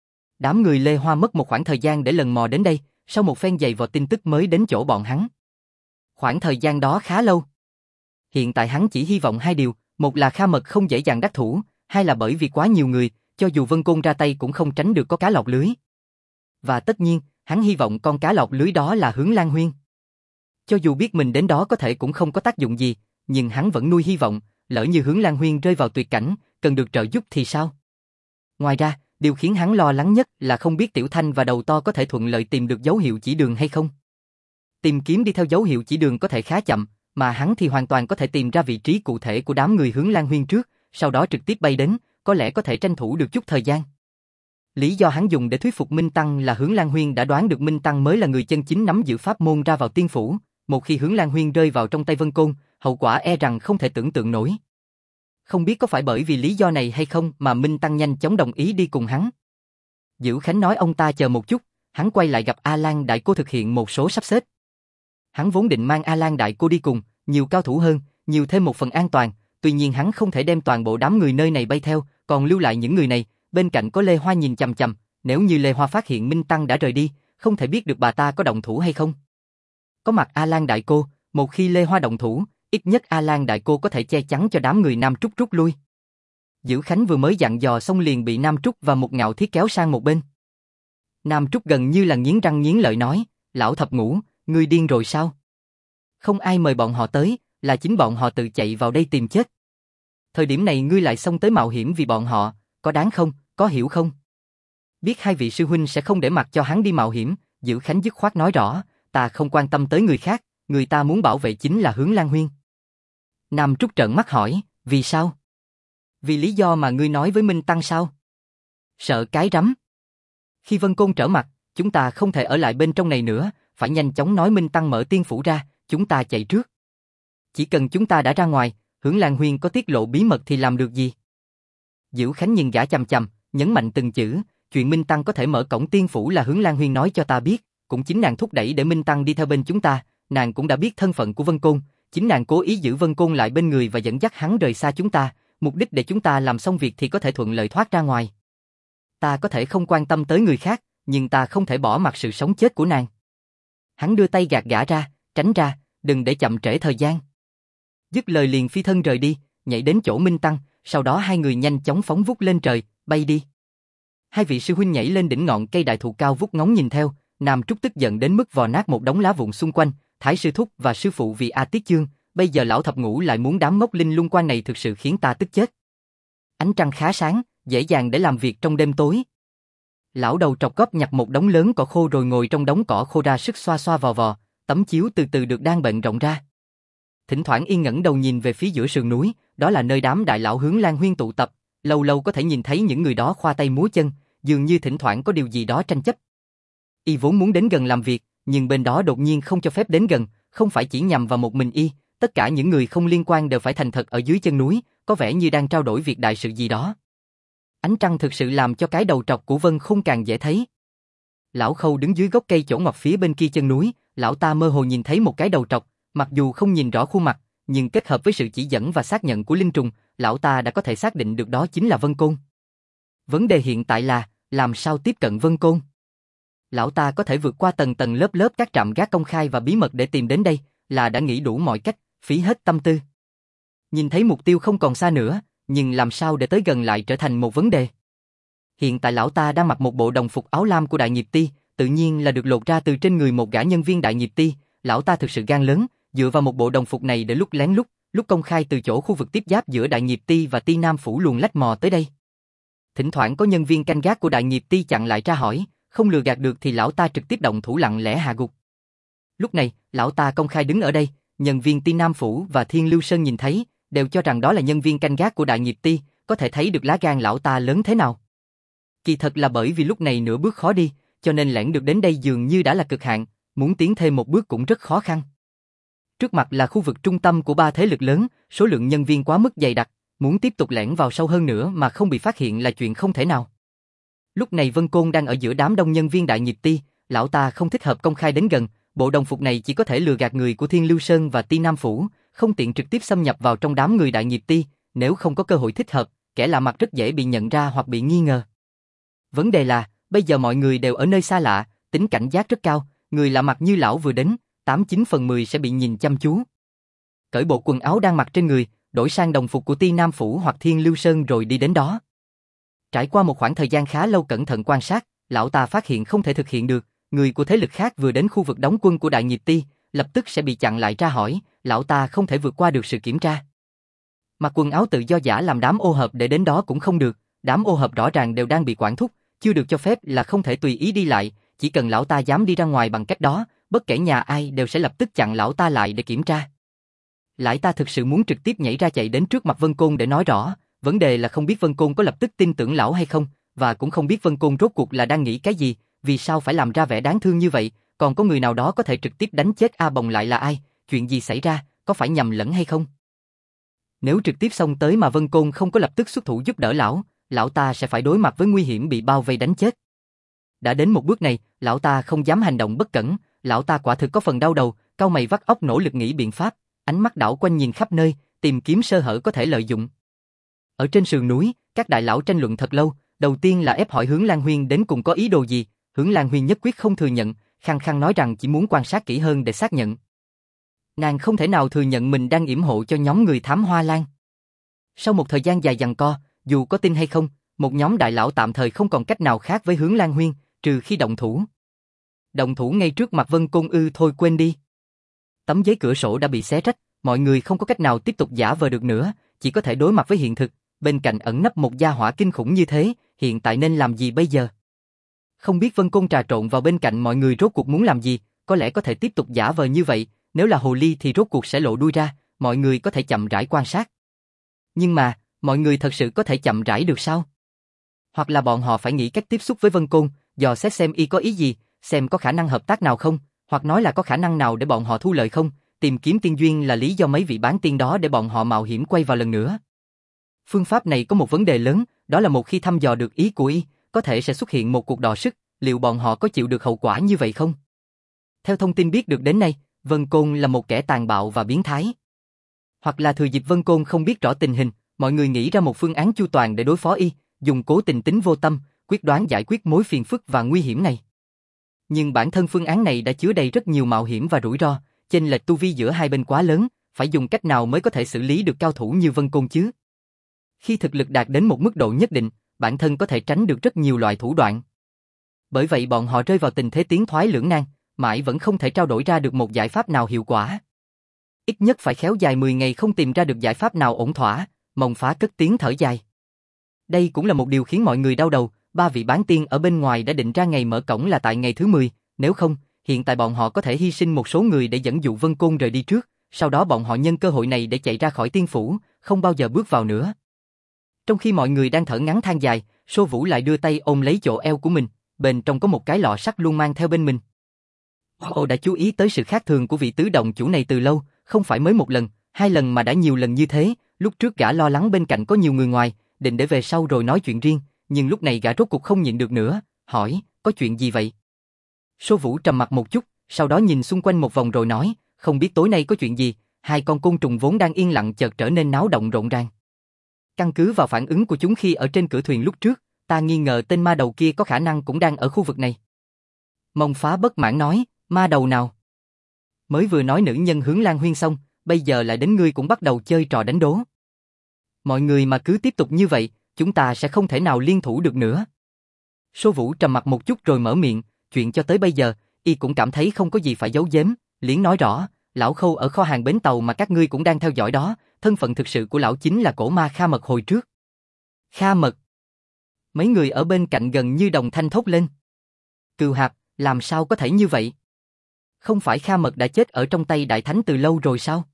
Đám người Lê Hoa mất một khoảng thời gian để lần mò đến đây, sau một phen giày vò tin tức mới đến chỗ bọn hắn. Khoảng thời gian đó khá lâu. Hiện tại hắn chỉ hy vọng hai điều, một là Kha Mật không dễ dàng đắc thủ, hai là bởi vì quá nhiều người, cho dù Vân Côn ra tay cũng không tránh được có cá lọt lưới. Và tất nhiên, hắn hy vọng con cá lọt lưới đó là Hướng Lan Huyên. Cho dù biết mình đến đó có thể cũng không có tác dụng gì, nhưng hắn vẫn nuôi hy vọng, lỡ như Hướng Lan Huyên rơi vào tuyệt cảnh, cần được trợ giúp thì sao? Ngoài ra, điều khiến hắn lo lắng nhất là không biết Tiểu Thanh và Đầu To có thể thuận lợi tìm được dấu hiệu chỉ đường hay không. Tìm kiếm đi theo dấu hiệu chỉ đường có thể khá chậm, mà hắn thì hoàn toàn có thể tìm ra vị trí cụ thể của đám người Hướng Lan Huyên trước, sau đó trực tiếp bay đến, có lẽ có thể tranh thủ được chút thời gian. Lý do hắn dùng để thuyết phục Minh Tăng là Hướng Lan Huyên đã đoán được Minh Tăng mới là người chân chính nắm giữ pháp môn ra vào tiên phủ, một khi Hướng Lan Huyên rơi vào trong tay Vân Côn, hậu quả e rằng không thể tưởng tượng nổi. Không biết có phải bởi vì lý do này hay không mà Minh Tăng nhanh chóng đồng ý đi cùng hắn. Diễu Khánh nói ông ta chờ một chút, hắn quay lại gặp A Lan Đại Cô thực hiện một số sắp xếp. Hắn vốn định mang A Lan Đại Cô đi cùng, nhiều cao thủ hơn, nhiều thêm một phần an toàn, tuy nhiên hắn không thể đem toàn bộ đám người nơi này bay theo, còn lưu lại những người này, bên cạnh có Lê Hoa nhìn chằm chằm, nếu như Lê Hoa phát hiện Minh Tăng đã rời đi, không thể biết được bà ta có động thủ hay không. Có mặt A Lan Đại Cô, một khi Lê Hoa động thủ, ít nhất A Lan Đại Cô có thể che chắn cho đám người Nam Trúc rút lui. Diễu Khánh vừa mới dặn dò xong liền bị Nam Trúc và Mục Ngạo Thiết kéo sang một bên. Nam Trúc gần như là nghiến răng nghiến lợi nói, lão thập ngũ, ngươi điên rồi sao? Không ai mời bọn họ tới, là chính bọn họ tự chạy vào đây tìm chết. Thời điểm này ngươi lại xông tới mạo hiểm vì bọn họ, có đáng không, có hiểu không? Biết hai vị sư huynh sẽ không để mặc cho hắn đi mạo hiểm, Diễu Khánh dứt khoát nói rõ, ta không quan tâm tới người khác, người ta muốn bảo vệ chính là Hướng Lan Huyên. Nam Trúc trợn mắt hỏi, vì sao? Vì lý do mà ngươi nói với Minh Tăng sao? Sợ cái rắm. Khi Vân Côn trở mặt, chúng ta không thể ở lại bên trong này nữa, phải nhanh chóng nói Minh Tăng mở tiên phủ ra, chúng ta chạy trước. Chỉ cần chúng ta đã ra ngoài, Hướng Lan Huyên có tiết lộ bí mật thì làm được gì? Diễu Khánh nhìn gã chằm chằm, nhấn mạnh từng chữ, chuyện Minh Tăng có thể mở cổng tiên phủ là Hướng Lan Huyên nói cho ta biết, cũng chính nàng thúc đẩy để Minh Tăng đi theo bên chúng ta, nàng cũng đã biết thân phận của Vân Côn, chính nàng cố ý giữ Vân Côn lại bên người và dẫn dắt hắn rời xa chúng ta, mục đích để chúng ta làm xong việc thì có thể thuận lợi thoát ra ngoài. Ta có thể không quan tâm tới người khác, nhưng ta không thể bỏ mặc sự sống chết của nàng. Hắn đưa tay gạt gã ra, tránh ra, đừng để chậm trễ thời gian. Dứt lời liền phi thân rời đi, nhảy đến chỗ Minh Tăng, sau đó hai người nhanh chóng phóng vút lên trời, bay đi. Hai vị sư huynh nhảy lên đỉnh ngọn cây đại thụ cao vút ngóng nhìn theo, Nam Trúc tức giận đến mức vò nát một đống lá vụn xung quanh, Thái sư thúc và sư phụ vì A Tiết Chương, bây giờ lão thập ngũ lại muốn đám ngốc linh lung quan này thực sự khiến ta tức chết. Ánh trăng khá sáng, dễ dàng để làm việc trong đêm tối. Lão đầu trọc góp nhặt một đống lớn cỏ khô rồi ngồi trong đống cỏ khô ra sức xoa xoa vò vò, tấm chiếu từ từ được đan bện rộng ra. Thỉnh thoảng y ngẩng đầu nhìn về phía giữa sườn núi, đó là nơi đám đại lão Hướng Lan Huyên tụ tập, lâu lâu có thể nhìn thấy những người đó khoa tay múa chân, dường như thỉnh thoảng có điều gì đó tranh chấp. Y vốn muốn đến gần làm việc, nhưng bên đó đột nhiên không cho phép đến gần, không phải chỉ nhằm vào một mình y, tất cả những người không liên quan đều phải thành thật ở dưới chân núi, có vẻ như đang trao đổi việc đại sự gì đó. Ánh trăng thực sự làm cho cái đầu trọc của Vân Khung càng dễ thấy. Lão Khâu đứng dưới gốc cây chỗ ngoặt phía bên kia chân núi, lão ta mơ hồ nhìn thấy một cái đầu trọc, mặc dù không nhìn rõ khuôn mặt, nhưng kết hợp với sự chỉ dẫn và xác nhận của linh trùng, lão ta đã có thể xác định được đó chính là Vân Côn. Vấn đề hiện tại là, làm sao tiếp cận Vân Côn? Lão ta có thể vượt qua tầng tầng lớp lớp các trạm gác công khai và bí mật để tìm đến đây, là đã nghĩ đủ mọi cách, phí hết tâm tư. Nhìn thấy mục tiêu không còn xa nữa, nhưng làm sao để tới gần lại trở thành một vấn đề. Hiện tại lão ta đang mặc một bộ đồng phục áo lam của Đại Nghiệp Ti, tự nhiên là được lột ra từ trên người một gã nhân viên Đại Nghiệp Ti, lão ta thực sự gan lớn, dựa vào một bộ đồng phục này để lúc lén lúc công khai từ chỗ khu vực tiếp giáp giữa Đại Nghiệp Ti và Ti Nam Phủ luồn lách mò tới đây. Thỉnh thoảng có nhân viên canh gác của Đại Nghiệp Ti chặn lại tra hỏi, không lừa gạt được thì lão ta trực tiếp động thủ lặng lẽ hạ gục. Lúc này, lão ta công khai đứng ở đây, nhân viên Ti Nam Phủ và Thiên Lưu Sơn nhìn thấy, đều cho rằng đó là nhân viên canh gác của Đại Nghiệp Ti, có thể thấy được lá gan lão ta lớn thế nào. Kỳ thật là bởi vì lúc này nửa bước khó đi, cho nên lẻn được đến đây dường như đã là cực hạn, muốn tiến thêm một bước cũng rất khó khăn. Trước mặt là khu vực trung tâm của ba thế lực lớn, số lượng nhân viên quá mức dày đặc, muốn tiếp tục lẻn vào sâu hơn nữa mà không bị phát hiện là chuyện không thể nào. Lúc này Vân Côn đang ở giữa đám đông nhân viên Đại Nghiệp Ti, lão ta không thích hợp công khai đến gần, bộ đồng phục này chỉ có thể lừa gạt người của Thiên Lưu Sơn và Ti Nam Phủ, không tiện trực tiếp xâm nhập vào trong đám người Đại Nghiệp Ti, nếu không có cơ hội thích hợp, kẻ lạ mặt rất dễ bị nhận ra hoặc bị nghi ngờ. Vấn đề là, bây giờ mọi người đều ở nơi xa lạ, tính cảnh giác rất cao, người lạ mặt như lão vừa đến, 89 phần 10 sẽ bị nhìn chăm chú. Cởi bộ quần áo đang mặc trên người, đổi sang đồng phục của Ti Nam Phủ hoặc Thiên Lưu Sơn rồi đi đến đó. Trải qua một khoảng thời gian khá lâu cẩn thận quan sát, lão ta phát hiện không thể thực hiện được, người của thế lực khác vừa đến khu vực đóng quân của Đại Nghiệp Ti, lập tức sẽ bị chặn lại tra hỏi, lão ta không thể vượt qua được sự kiểm tra. Mặc quần áo tự do giả làm đám ô hợp để đến đó cũng không được, đám ô hợp rõ ràng đều đang bị quản thúc, chưa được cho phép là không thể tùy ý đi lại, chỉ cần lão ta dám đi ra ngoài bằng cách đó, bất kể nhà ai đều sẽ lập tức chặn lão ta lại để kiểm tra. Lão ta thực sự muốn trực tiếp nhảy ra chạy đến trước mặt Vân Côn để nói rõ, vấn đề là không biết Vân Côn có lập tức tin tưởng lão hay không, và cũng không biết Vân Côn rốt cuộc là đang nghĩ cái gì, vì sao phải làm ra vẻ đáng thương như vậy, còn có người nào đó có thể trực tiếp đánh chết A Bồng lại là ai, chuyện gì xảy ra, có phải nhầm lẫn hay không? Nếu trực tiếp xông tới mà Vân Côn không có lập tức xuất thủ giúp đỡ lão ta sẽ phải đối mặt với nguy hiểm bị bao vây đánh chết. Đã đến một bước này, lão ta không dám hành động bất cẩn, lão ta quả thực có phần đau đầu, cau mày vắt óc nỗ lực nghĩ biện pháp, ánh mắt đảo quanh nhìn khắp nơi, tìm kiếm sơ hở có thể lợi dụng. Ở trên sườn núi, các đại lão tranh luận thật lâu, đầu tiên là ép hỏi Hướng Lan Huyên đến cùng có ý đồ gì, Hướng Lan Huyên nhất quyết không thừa nhận, khăng khăng nói rằng chỉ muốn quan sát kỹ hơn để xác nhận. Nàng không thể nào thừa nhận mình đang yểm hộ cho nhóm người thám Hoa Lan. Sau một thời gian dài giằng co, dù có tin hay không, một nhóm đại lão tạm thời không còn cách nào khác với Hướng Lan Huyên, trừ khi động thủ. Động thủ ngay trước mặt Vân Côn ư? Thôi quên đi. Tấm giấy cửa sổ đã bị xé rách, mọi người không có cách nào tiếp tục giả vờ được nữa, chỉ có thể đối mặt với hiện thực, bên cạnh ẩn nấp một gia hỏa kinh khủng như thế, hiện tại nên làm gì bây giờ? Không biết Vân Côn trà trộn vào bên cạnh mọi người rốt cuộc muốn làm gì, có lẽ có thể tiếp tục giả vờ như vậy, nếu là hồ ly thì rốt cuộc sẽ lộ đuôi ra, mọi người có thể chậm rãi quan sát. Nhưng mà, mọi người thật sự có thể chậm rãi được sao? Hoặc là bọn họ phải nghĩ cách tiếp xúc với Vân Côn, dò xét xem y có ý gì, xem có khả năng hợp tác nào không, hoặc nói là có khả năng nào để bọn họ thu lợi không, tìm kiếm tiên duyên là lý do mấy vị bán tiên đó để bọn họ mạo hiểm quay vào lần nữa. Phương pháp này có một vấn đề lớn, đó là một khi thăm dò được ý của y, có thể sẽ xuất hiện một cuộc đọ sức, liệu bọn họ có chịu được hậu quả như vậy không? Theo thông tin biết được đến nay, Vân Côn là một kẻ tàn bạo và biến thái. Hoặc là thừa dịp Vân Côn không biết rõ tình hình, Mọi người nghĩ ra một phương án chu toàn để đối phó y, dùng cố tình tính vô tâm, quyết đoán giải quyết mối phiền phức và nguy hiểm này. Nhưng bản thân phương án này đã chứa đầy rất nhiều mạo hiểm và rủi ro, chênh lệch tu vi giữa hai bên quá lớn, phải dùng cách nào mới có thể xử lý được cao thủ như Vân Côn chứ? Khi thực lực đạt đến một mức độ nhất định, bản thân có thể tránh được rất nhiều loại thủ đoạn. Bởi vậy bọn họ rơi vào tình thế tiến thoái lưỡng nan, mãi vẫn không thể trao đổi ra được một giải pháp nào hiệu quả. Ít nhất phải khéo dài 10 ngày không tìm ra được giải pháp nào ổn thỏa, Mông Phá cất tiếng thở dài. Đây cũng là một điều khiến mọi người đau đầu, ba vị bán tiên ở bên ngoài đã định ra ngày mở cổng là tại ngày thứ 10, nếu không, hiện tại bọn họ có thể hy sinh một số người để dẫn dụ Vân Côn rời đi trước, sau đó bọn họ nhân cơ hội này để chạy ra khỏi tiên phủ, không bao giờ bước vào nữa. Trong khi mọi người đang thở ngắn than dài, Sô Vũ lại đưa tay ôm lấy chỗ eo của mình, bên trong có một cái lọ sắt luôn mang theo bên mình. Ô đã chú ý tới sự khác thường của vị tứ động chủ này từ lâu, không phải mới một lần, hai lần mà đã nhiều lần như thế, lúc trước gã lo lắng bên cạnh có nhiều người ngoài, định để về sau rồi nói chuyện riêng, nhưng lúc này gã rốt cuộc không nhịn được nữa, hỏi, có chuyện gì vậy? Sô Vũ trầm mặt một chút, sau đó nhìn xung quanh một vòng rồi nói, không biết tối nay có chuyện gì, hai con côn trùng vốn đang yên lặng chợt trở nên náo động rộn ràng. Căn cứ vào phản ứng của chúng khi ở trên cửa thuyền lúc trước, ta nghi ngờ tên ma đầu kia có khả năng cũng đang ở khu vực này. Mông Phá bất mãn nói, ma đầu nào? Mới vừa nói nữ nhân Hướng Lan Huyên xong, bây giờ lại đến ngươi cũng bắt đầu chơi trò đánh đố. Mọi người mà cứ tiếp tục như vậy, chúng ta sẽ không thể nào liên thủ được nữa. Sô Vũ trầm mặt một chút rồi mở miệng, chuyện cho tới bây giờ, y cũng cảm thấy không có gì phải giấu giếm, liền nói rõ, lão Khâu ở kho hàng bến tàu mà các ngươi cũng đang theo dõi đó, thân phận thực sự của lão chính là cổ ma Kha Mật hồi trước. Kha Mật? Mấy người ở bên cạnh gần như đồng thanh thốt lên. Cừu Hạp, làm sao có thể như vậy? Không phải Kha Mật đã chết ở trong tay Đại Thánh từ lâu rồi sao?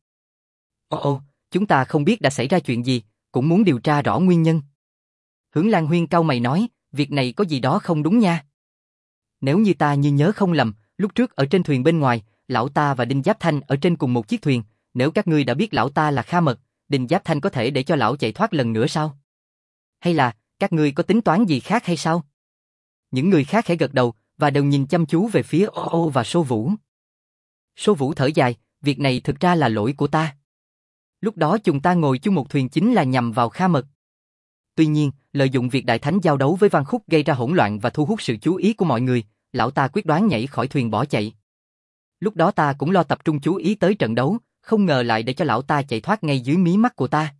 Ồ, chúng ta không biết đã xảy ra chuyện gì, cũng muốn điều tra rõ nguyên nhân. Hướng Lan Huyên cau mày nói, việc này có gì đó không đúng nha. Nếu như ta nhớ không lầm, lúc trước ở trên thuyền bên ngoài, lão ta và Đinh Giáp Thanh ở trên cùng một chiếc thuyền, nếu các ngươi đã biết lão ta là Kha Mật, Đinh Giáp Thanh có thể để cho lão chạy thoát lần nữa sao? Hay là, các ngươi có tính toán gì khác hay sao? Những người khác khẽ gật đầu, và đều nhìn chăm chú về phía Ô và Sô Vũ. Sô Vũ thở dài, việc này thực ra là lỗi của ta. Lúc đó chúng ta ngồi chung một thuyền chính là nhằm vào Kha Mật. Tuy nhiên, lợi dụng việc Đại Thánh giao đấu với Văn Khúc gây ra hỗn loạn và thu hút sự chú ý của mọi người, lão ta quyết đoán nhảy khỏi thuyền bỏ chạy. Lúc đó ta cũng lo tập trung chú ý tới trận đấu, không ngờ lại để cho lão ta chạy thoát ngay dưới mí mắt của ta.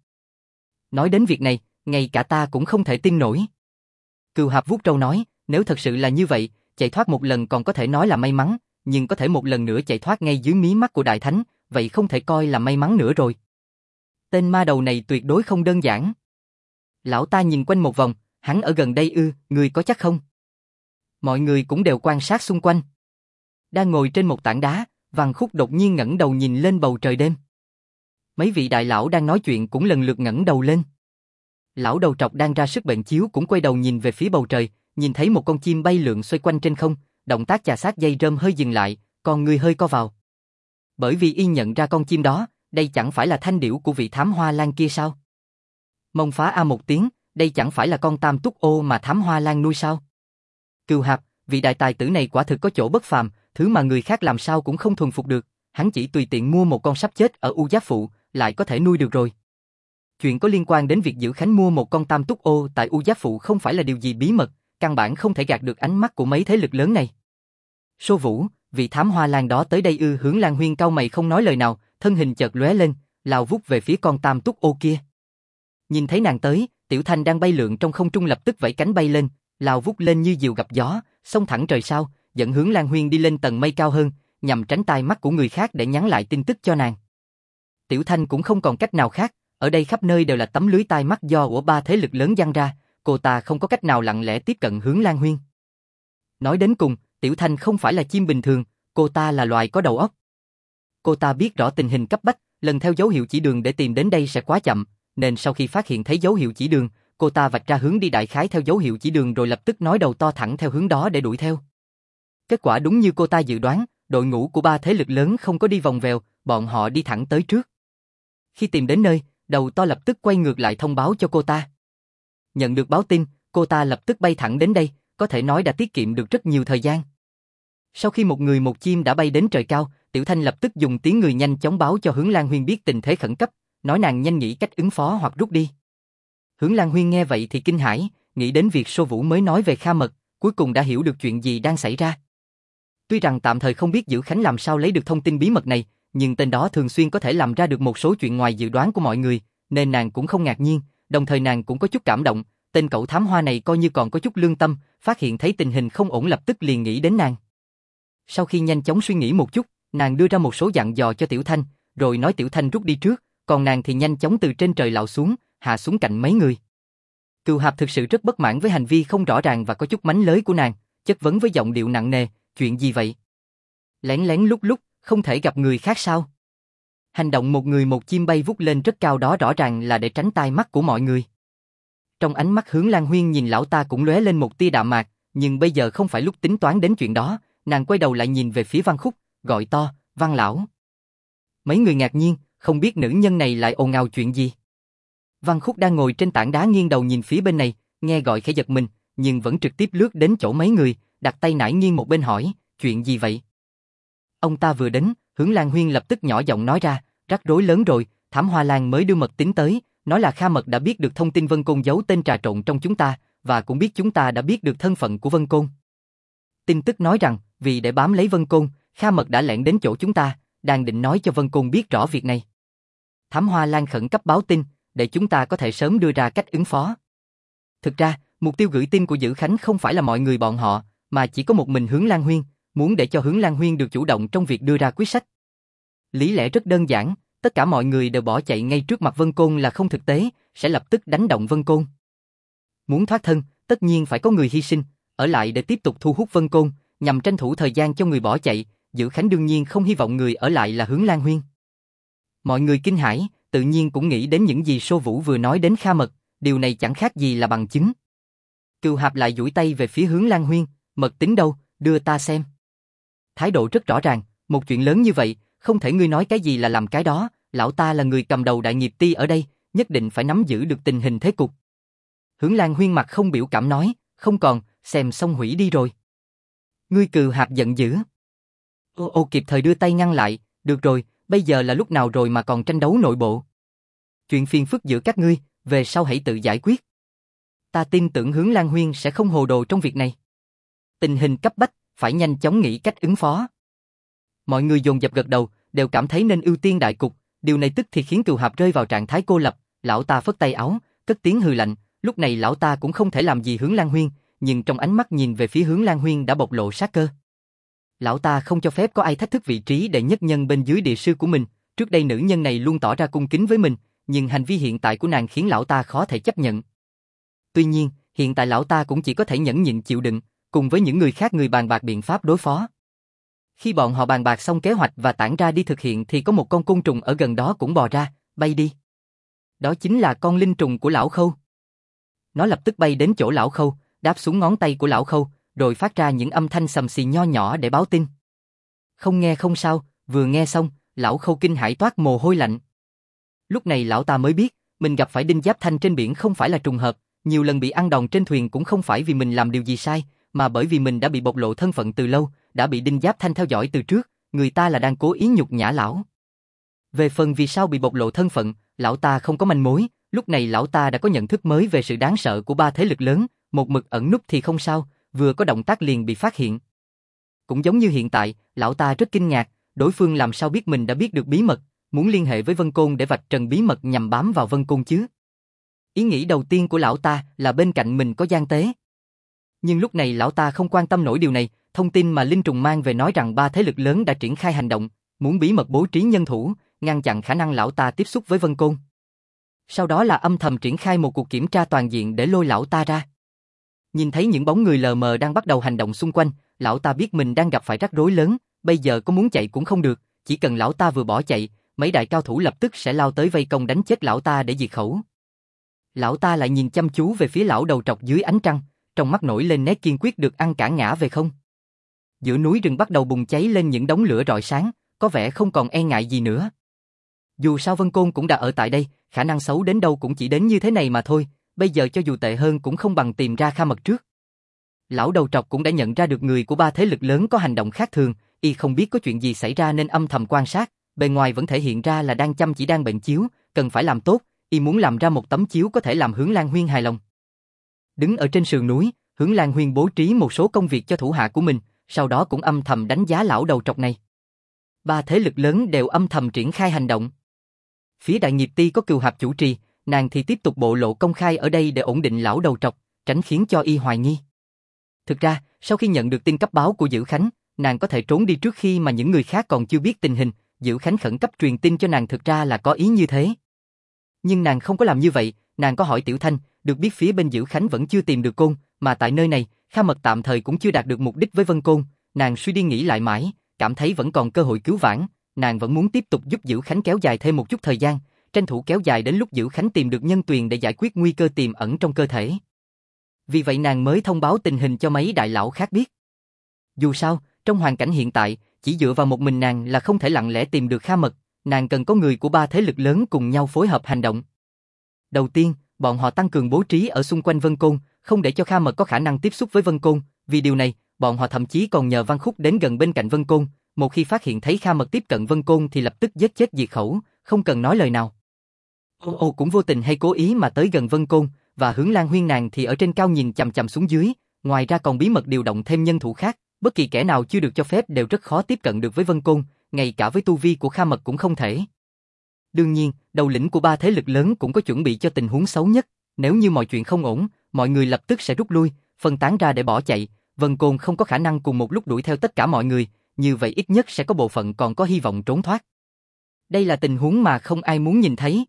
Nói đến việc này, ngay cả ta cũng không thể tin nổi. Cừu Hạp vuốt râu nói, nếu thật sự là như vậy, chạy thoát một lần còn có thể nói là may mắn, nhưng có thể một lần nữa chạy thoát ngay dưới mí mắt của Đại Thánh, vậy không thể coi là may mắn nữa rồi. Tên ma đầu này tuyệt đối không đơn giản. Lão ta nhìn quanh một vòng, hắn ở gần đây ư, người có chắc không? Mọi người cũng đều quan sát xung quanh. Đang ngồi trên một tảng đá, Văn Khúc đột nhiên ngẩng đầu nhìn lên bầu trời đêm. Mấy vị đại lão đang nói chuyện cũng lần lượt ngẩng đầu lên. Lão đầu trọc đang ra sức bệnh chiếu cũng quay đầu nhìn về phía bầu trời, nhìn thấy một con chim bay lượn xoay quanh trên không, động tác chà sát dây rơm hơi dừng lại, con người hơi co vào. Bởi vì y nhận ra con chim đó, đây chẳng phải là thanh điểu của vị Thám Hoa Lan kia sao? Mông Phá a một tiếng, đây chẳng phải là con Tam Túc Ô mà Thám Hoa Lan nuôi sao? Cừu Hạp, vị đại tài tử này quả thực có chỗ bất phàm, thứ mà người khác làm sao cũng không thuần phục được, hắn chỉ tùy tiện mua một con sắp chết ở U Giáp Phụ, lại có thể nuôi được rồi. Chuyện có liên quan đến việc Giữ Khánh mua một con Tam Túc Ô tại U Giáp Phụ không phải là điều gì bí mật, căn bản không thể gạt được ánh mắt của mấy thế lực lớn này. Sô Vũ, vị Thám Hoa Lan đó tới đây ư? Hướng Lan Huyên cau mày không nói lời nào, thân hình chợt lóe lên, lao vút về phía con Tam Túc Ô kia. Nhìn thấy nàng tới, Tiểu Thanh đang bay lượn trong không trung lập tức vẫy cánh bay lên, lao vút lên như diều gặp gió, xông thẳng trời sao, dẫn Hướng Lan Huyên đi lên tầng mây cao hơn, nhằm tránh tai mắt của người khác để nhắn lại tin tức cho nàng. Tiểu Thanh cũng không còn cách nào khác, ở đây khắp nơi đều là tấm lưới tai mắt do của ba thế lực lớn giăng ra, cô ta không có cách nào lặng lẽ tiếp cận Hướng Lan Huyên. Nói đến cùng, Tiểu Thanh không phải là chim bình thường, cô ta là loài có đầu óc. Cô ta biết rõ tình hình cấp bách, lần theo dấu hiệu chỉ đường để tìm đến đây sẽ quá chậm, nên sau khi phát hiện thấy dấu hiệu chỉ đường, cô ta vạch ra hướng đi đại khái theo dấu hiệu chỉ đường rồi lập tức nói đầu to thẳng theo hướng đó để đuổi theo. Kết quả đúng như cô ta dự đoán, đội ngũ của ba thế lực lớn không có đi vòng vèo, bọn họ đi thẳng tới trước. Khi tìm đến nơi, đầu to lập tức quay ngược lại thông báo cho cô ta. Nhận được báo tin, cô ta lập tức bay thẳng đến đây, có thể nói đã tiết kiệm được rất nhiều thời gian. Sau khi một người một chim đã bay đến trời cao, Tiểu Thanh lập tức dùng tiếng người nhanh chóng báo cho Hướng Lan Huyên biết tình thế khẩn cấp, nói nàng nhanh nghĩ cách ứng phó hoặc rút đi. Hướng Lan Huyên nghe vậy thì kinh hãi, nghĩ đến việc Sô Vũ mới nói về Kha Mật, cuối cùng đã hiểu được chuyện gì đang xảy ra. Tuy rằng tạm thời không biết Dữ Khánh làm sao lấy được thông tin bí mật này, nhưng tên đó thường xuyên có thể làm ra được một số chuyện ngoài dự đoán của mọi người, nên nàng cũng không ngạc nhiên, đồng thời nàng cũng có chút cảm động, tên cậu thám hoa này coi như còn có chút lương tâm, phát hiện thấy tình hình không ổn lập tức liền nghĩ đến nàng. Sau khi nhanh chóng suy nghĩ một chút, nàng đưa ra một số dặn dò cho Tiểu Thanh, rồi nói Tiểu Thanh rút đi trước, còn nàng thì nhanh chóng từ trên trời lạo xuống, hạ xuống cạnh mấy người. Cừu Hạp thực sự rất bất mãn với hành vi không rõ ràng và có chút mánh lới của nàng, chất vấn với giọng điệu nặng nề, chuyện gì vậy? Lén lén lúc lúc, không thể gặp người khác sao? Hành động một người một chim bay vút lên rất cao đó rõ ràng là để tránh tai mắt của mọi người. Trong ánh mắt Hướng Lan Huyên nhìn lão ta cũng lóe lên một tia đạm mạc, nhưng bây giờ không phải lúc tính toán đến chuyện đó, nàng quay đầu lại nhìn về phía Văn Khúc, gọi to, Văn lão. Mấy người ngạc nhiên, không biết nữ nhân này lại ồn ào chuyện gì. Văn Khúc đang ngồi trên tảng đá nghiêng đầu nhìn phía bên này, nghe gọi khẽ giật mình, nhưng vẫn trực tiếp lướt đến chỗ mấy người, đặt tay nải nghiêng một bên hỏi, chuyện gì vậy? Ông ta vừa đến, Hướng Lan Huyên lập tức nhỏ giọng nói ra, rắc rối lớn rồi, Thảm Hoa Lan mới đưa mật tín tới, nói là Kha Mật đã biết được thông tin Vân Côn giấu tên trà trộn trong chúng ta, và cũng biết chúng ta đã biết được thân phận của Vân Côn. Tin tức nói rằng, vì để bám lấy Vân Côn, Kha Mật đã lẻn đến chỗ chúng ta, đang định nói cho Vân Côn biết rõ việc này. Thảm Hoa Lan khẩn cấp báo tin, để chúng ta có thể sớm đưa ra cách ứng phó. Thực ra, mục tiêu gửi tin của Dữ Khánh không phải là mọi người bọn họ, mà chỉ có một mình Hướng Lan Huyên, muốn để cho Hướng Lan Huyên được chủ động trong việc đưa ra quyết sách. Lý lẽ rất đơn giản, tất cả mọi người đều bỏ chạy ngay trước mặt Vân Côn là không thực tế, sẽ lập tức đánh động Vân Côn. Muốn thoát thân, tất nhiên phải có người hy sinh, ở lại để tiếp tục thu hút Vân Côn, nhằm tranh thủ thời gian cho người bỏ chạy, Dữ Khánh đương nhiên không hy vọng người ở lại là Hướng Lan Huyên. Mọi người kinh hãi, tự nhiên cũng nghĩ đến những gì Sô Vũ vừa nói đến Kha Mật, điều này chẳng khác gì là bằng chứng. Cừu Hạp lại duỗi tay về phía Hướng Lan Huyên, mật tín đâu, đưa ta xem. Thái độ rất rõ ràng, một chuyện lớn như vậy, không thể ngươi nói cái gì là làm cái đó, lão ta là người cầm đầu đại nghiệp ti ở đây, nhất định phải nắm giữ được tình hình thế cục. Hướng Lan Huyên mặt không biểu cảm nói, không còn, xem xong hủy đi rồi. Ngươi Cừu Hạp giận dữ. Ô kịp thời đưa tay ngăn lại, được rồi, bây giờ là lúc nào rồi mà còn tranh đấu nội bộ. Chuyện phiền phức giữa các ngươi, về sau hãy tự giải quyết. Ta tin tưởng Hướng Lan Huyên sẽ không hồ đồ trong việc này. Tình hình cấp bách, phải nhanh chóng nghĩ cách ứng phó. Mọi người dồn dập gật đầu, đều cảm thấy nên ưu tiên đại cục, điều này tức thì khiến Cừu Hạp rơi vào trạng thái cô lập, lão ta phất tay áo, cất tiếng hừ lạnh, lúc này lão ta cũng không thể làm gì Hướng Lan Huyên, nhưng trong ánh mắt nhìn về phía Hướng Lan Huyên đã bộc lộ sát cơ. Lão ta không cho phép có ai thách thức vị trí đệ nhất nhân bên dưới địa sư của mình, trước đây nữ nhân này luôn tỏ ra cung kính với mình, nhưng hành vi hiện tại của nàng khiến lão ta khó thể chấp nhận. Tuy nhiên, hiện tại lão ta cũng chỉ có thể nhẫn nhịn chịu đựng, cùng với những người khác người bàn bạc biện pháp đối phó. Khi bọn họ bàn bạc xong kế hoạch và tản ra đi thực hiện thì có một con côn trùng ở gần đó cũng bò ra, bay đi. Đó chính là con linh trùng của lão Khâu. Nó lập tức bay đến chỗ lão Khâu, đáp xuống ngón tay của lão Khâu, rồi phát ra những âm thanh xầm xì nho nhỏ để báo tin. Không nghe không sao, vừa nghe xong, lão Khâu kinh hãi toát mồ hôi lạnh. Lúc này lão ta mới biết, mình gặp phải Đinh Giáp Thanh trên biển không phải là trùng hợp, nhiều lần bị ăn đòn trên thuyền cũng không phải vì mình làm điều gì sai, mà bởi vì mình đã bị bộc lộ thân phận từ lâu, đã bị Đinh Giáp Thanh theo dõi từ trước, người ta là đang cố ý nhục nhã lão. Về phần vì sao bị bộc lộ thân phận, lão ta không có manh mối, lúc này lão ta đã có nhận thức mới về sự đáng sợ của ba thế lực lớn, một mực ẩn núp thì không sao, vừa có động tác liền bị phát hiện. Cũng giống như hiện tại, lão ta rất kinh ngạc, đối phương làm sao biết mình đã biết được bí mật, muốn liên hệ với Vân Côn để vạch trần bí mật nhằm bám vào Vân Côn chứ. Ý nghĩ đầu tiên của lão ta là bên cạnh mình có gian tế. Nhưng lúc này lão ta không quan tâm nổi điều này, thông tin mà Linh Trùng mang về nói rằng ba thế lực lớn đã triển khai hành động, muốn bí mật bố trí nhân thủ, ngăn chặn khả năng lão ta tiếp xúc với Vân Côn. Sau đó là âm thầm triển khai một cuộc kiểm tra toàn diện để lôi lão ta ra. Nhìn thấy những bóng người lờ mờ đang bắt đầu hành động xung quanh, lão ta biết mình đang gặp phải rắc rối lớn, bây giờ có muốn chạy cũng không được, chỉ cần lão ta vừa bỏ chạy, mấy đại cao thủ lập tức sẽ lao tới vây công đánh chết lão ta để diệt khẩu. Lão ta lại nhìn chăm chú về phía lão đầu trọc dưới ánh trăng, trong mắt nổi lên nét kiên quyết được ăn cả ngã về không. Giữa núi rừng bắt đầu bùng cháy lên những đống lửa rọi sáng, có vẻ không còn e ngại gì nữa. Dù sao Vân Côn cũng đã ở tại đây, khả năng xấu đến đâu cũng chỉ đến như thế này mà thôi, bây giờ cho dù tệ hơn cũng không bằng tìm ra Kha Mật trước. Lão đầu trọc cũng đã nhận ra được người của ba thế lực lớn có hành động khác thường, y không biết có chuyện gì xảy ra nên âm thầm quan sát, bề ngoài vẫn thể hiện ra là đang chăm chỉ đang bệnh chiếu, cần phải làm tốt, y muốn làm ra một tấm chiếu có thể làm Hướng Lan Huyên hài lòng. Đứng ở trên sườn núi, Hướng Lan Huyên bố trí một số công việc cho thủ hạ của mình, sau đó cũng âm thầm đánh giá lão đầu trọc này. Ba thế lực lớn đều âm thầm triển khai hành động. Phía Đại Nghiệp Ti có Cừu Hạp chủ trì, nàng thì tiếp tục bộ lộ công khai ở đây để ổn định lão đầu trọc, tránh khiến cho y hoài nghi. Thực ra, sau khi nhận được tin cấp báo của Dữ Khánh, nàng có thể trốn đi trước khi mà những người khác còn chưa biết tình hình. Dữ Khánh khẩn cấp truyền tin cho nàng thực ra là có ý như thế. Nhưng nàng không có làm như vậy, nàng có hỏi Tiểu Thanh, được biết phía bên Dữ Khánh vẫn chưa tìm được Côn, mà tại nơi này, Kha Mật tạm thời cũng chưa đạt được mục đích với Vân Côn. Nàng suy đi nghĩ lại mãi, cảm thấy vẫn còn cơ hội cứu vãn, nàng vẫn muốn tiếp tục giúp Dữ Khánh kéo dài thêm một chút thời gian, tranh thủ kéo dài đến lúc Dữ Khánh tìm được nhân tuyền để giải quyết nguy cơ tiềm ẩn trong cơ thể. Vì vậy nàng mới thông báo tình hình cho mấy đại lão khác biết. Dù sao, trong hoàn cảnh hiện tại, chỉ dựa vào một mình nàng là không thể lặng lẽ tìm được Kha Mật, nàng cần có người của ba thế lực lớn cùng nhau phối hợp hành động. Đầu tiên, bọn họ tăng cường bố trí ở xung quanh Vân Côn, không để cho Kha Mật có khả năng tiếp xúc với Vân Côn, vì điều này, bọn họ thậm chí còn nhờ Văn Khúc đến gần bên cạnh Vân Côn, một khi phát hiện thấy Kha Mật tiếp cận Vân Côn thì lập tức giết chết diệt khẩu, không cần nói lời nào. Ô cũng vô tình hay cố ý mà tới gần Vân Côn, và Hướng Lan Huyên nàng thì ở trên cao nhìn chằm chằm xuống dưới, ngoài ra còn bí mật điều động thêm nhân thủ khác, bất kỳ kẻ nào chưa được cho phép đều rất khó tiếp cận được với Vân Côn, ngay cả với tu vi của Kha Mật cũng không thể. Đương nhiên, đầu lĩnh của ba thế lực lớn cũng có chuẩn bị cho tình huống xấu nhất, nếu như mọi chuyện không ổn, mọi người lập tức sẽ rút lui, phân tán ra để bỏ chạy, Vân Côn không có khả năng cùng một lúc đuổi theo tất cả mọi người, như vậy ít nhất sẽ có bộ phận còn có hy vọng trốn thoát. Đây là tình huống mà không ai muốn nhìn thấy.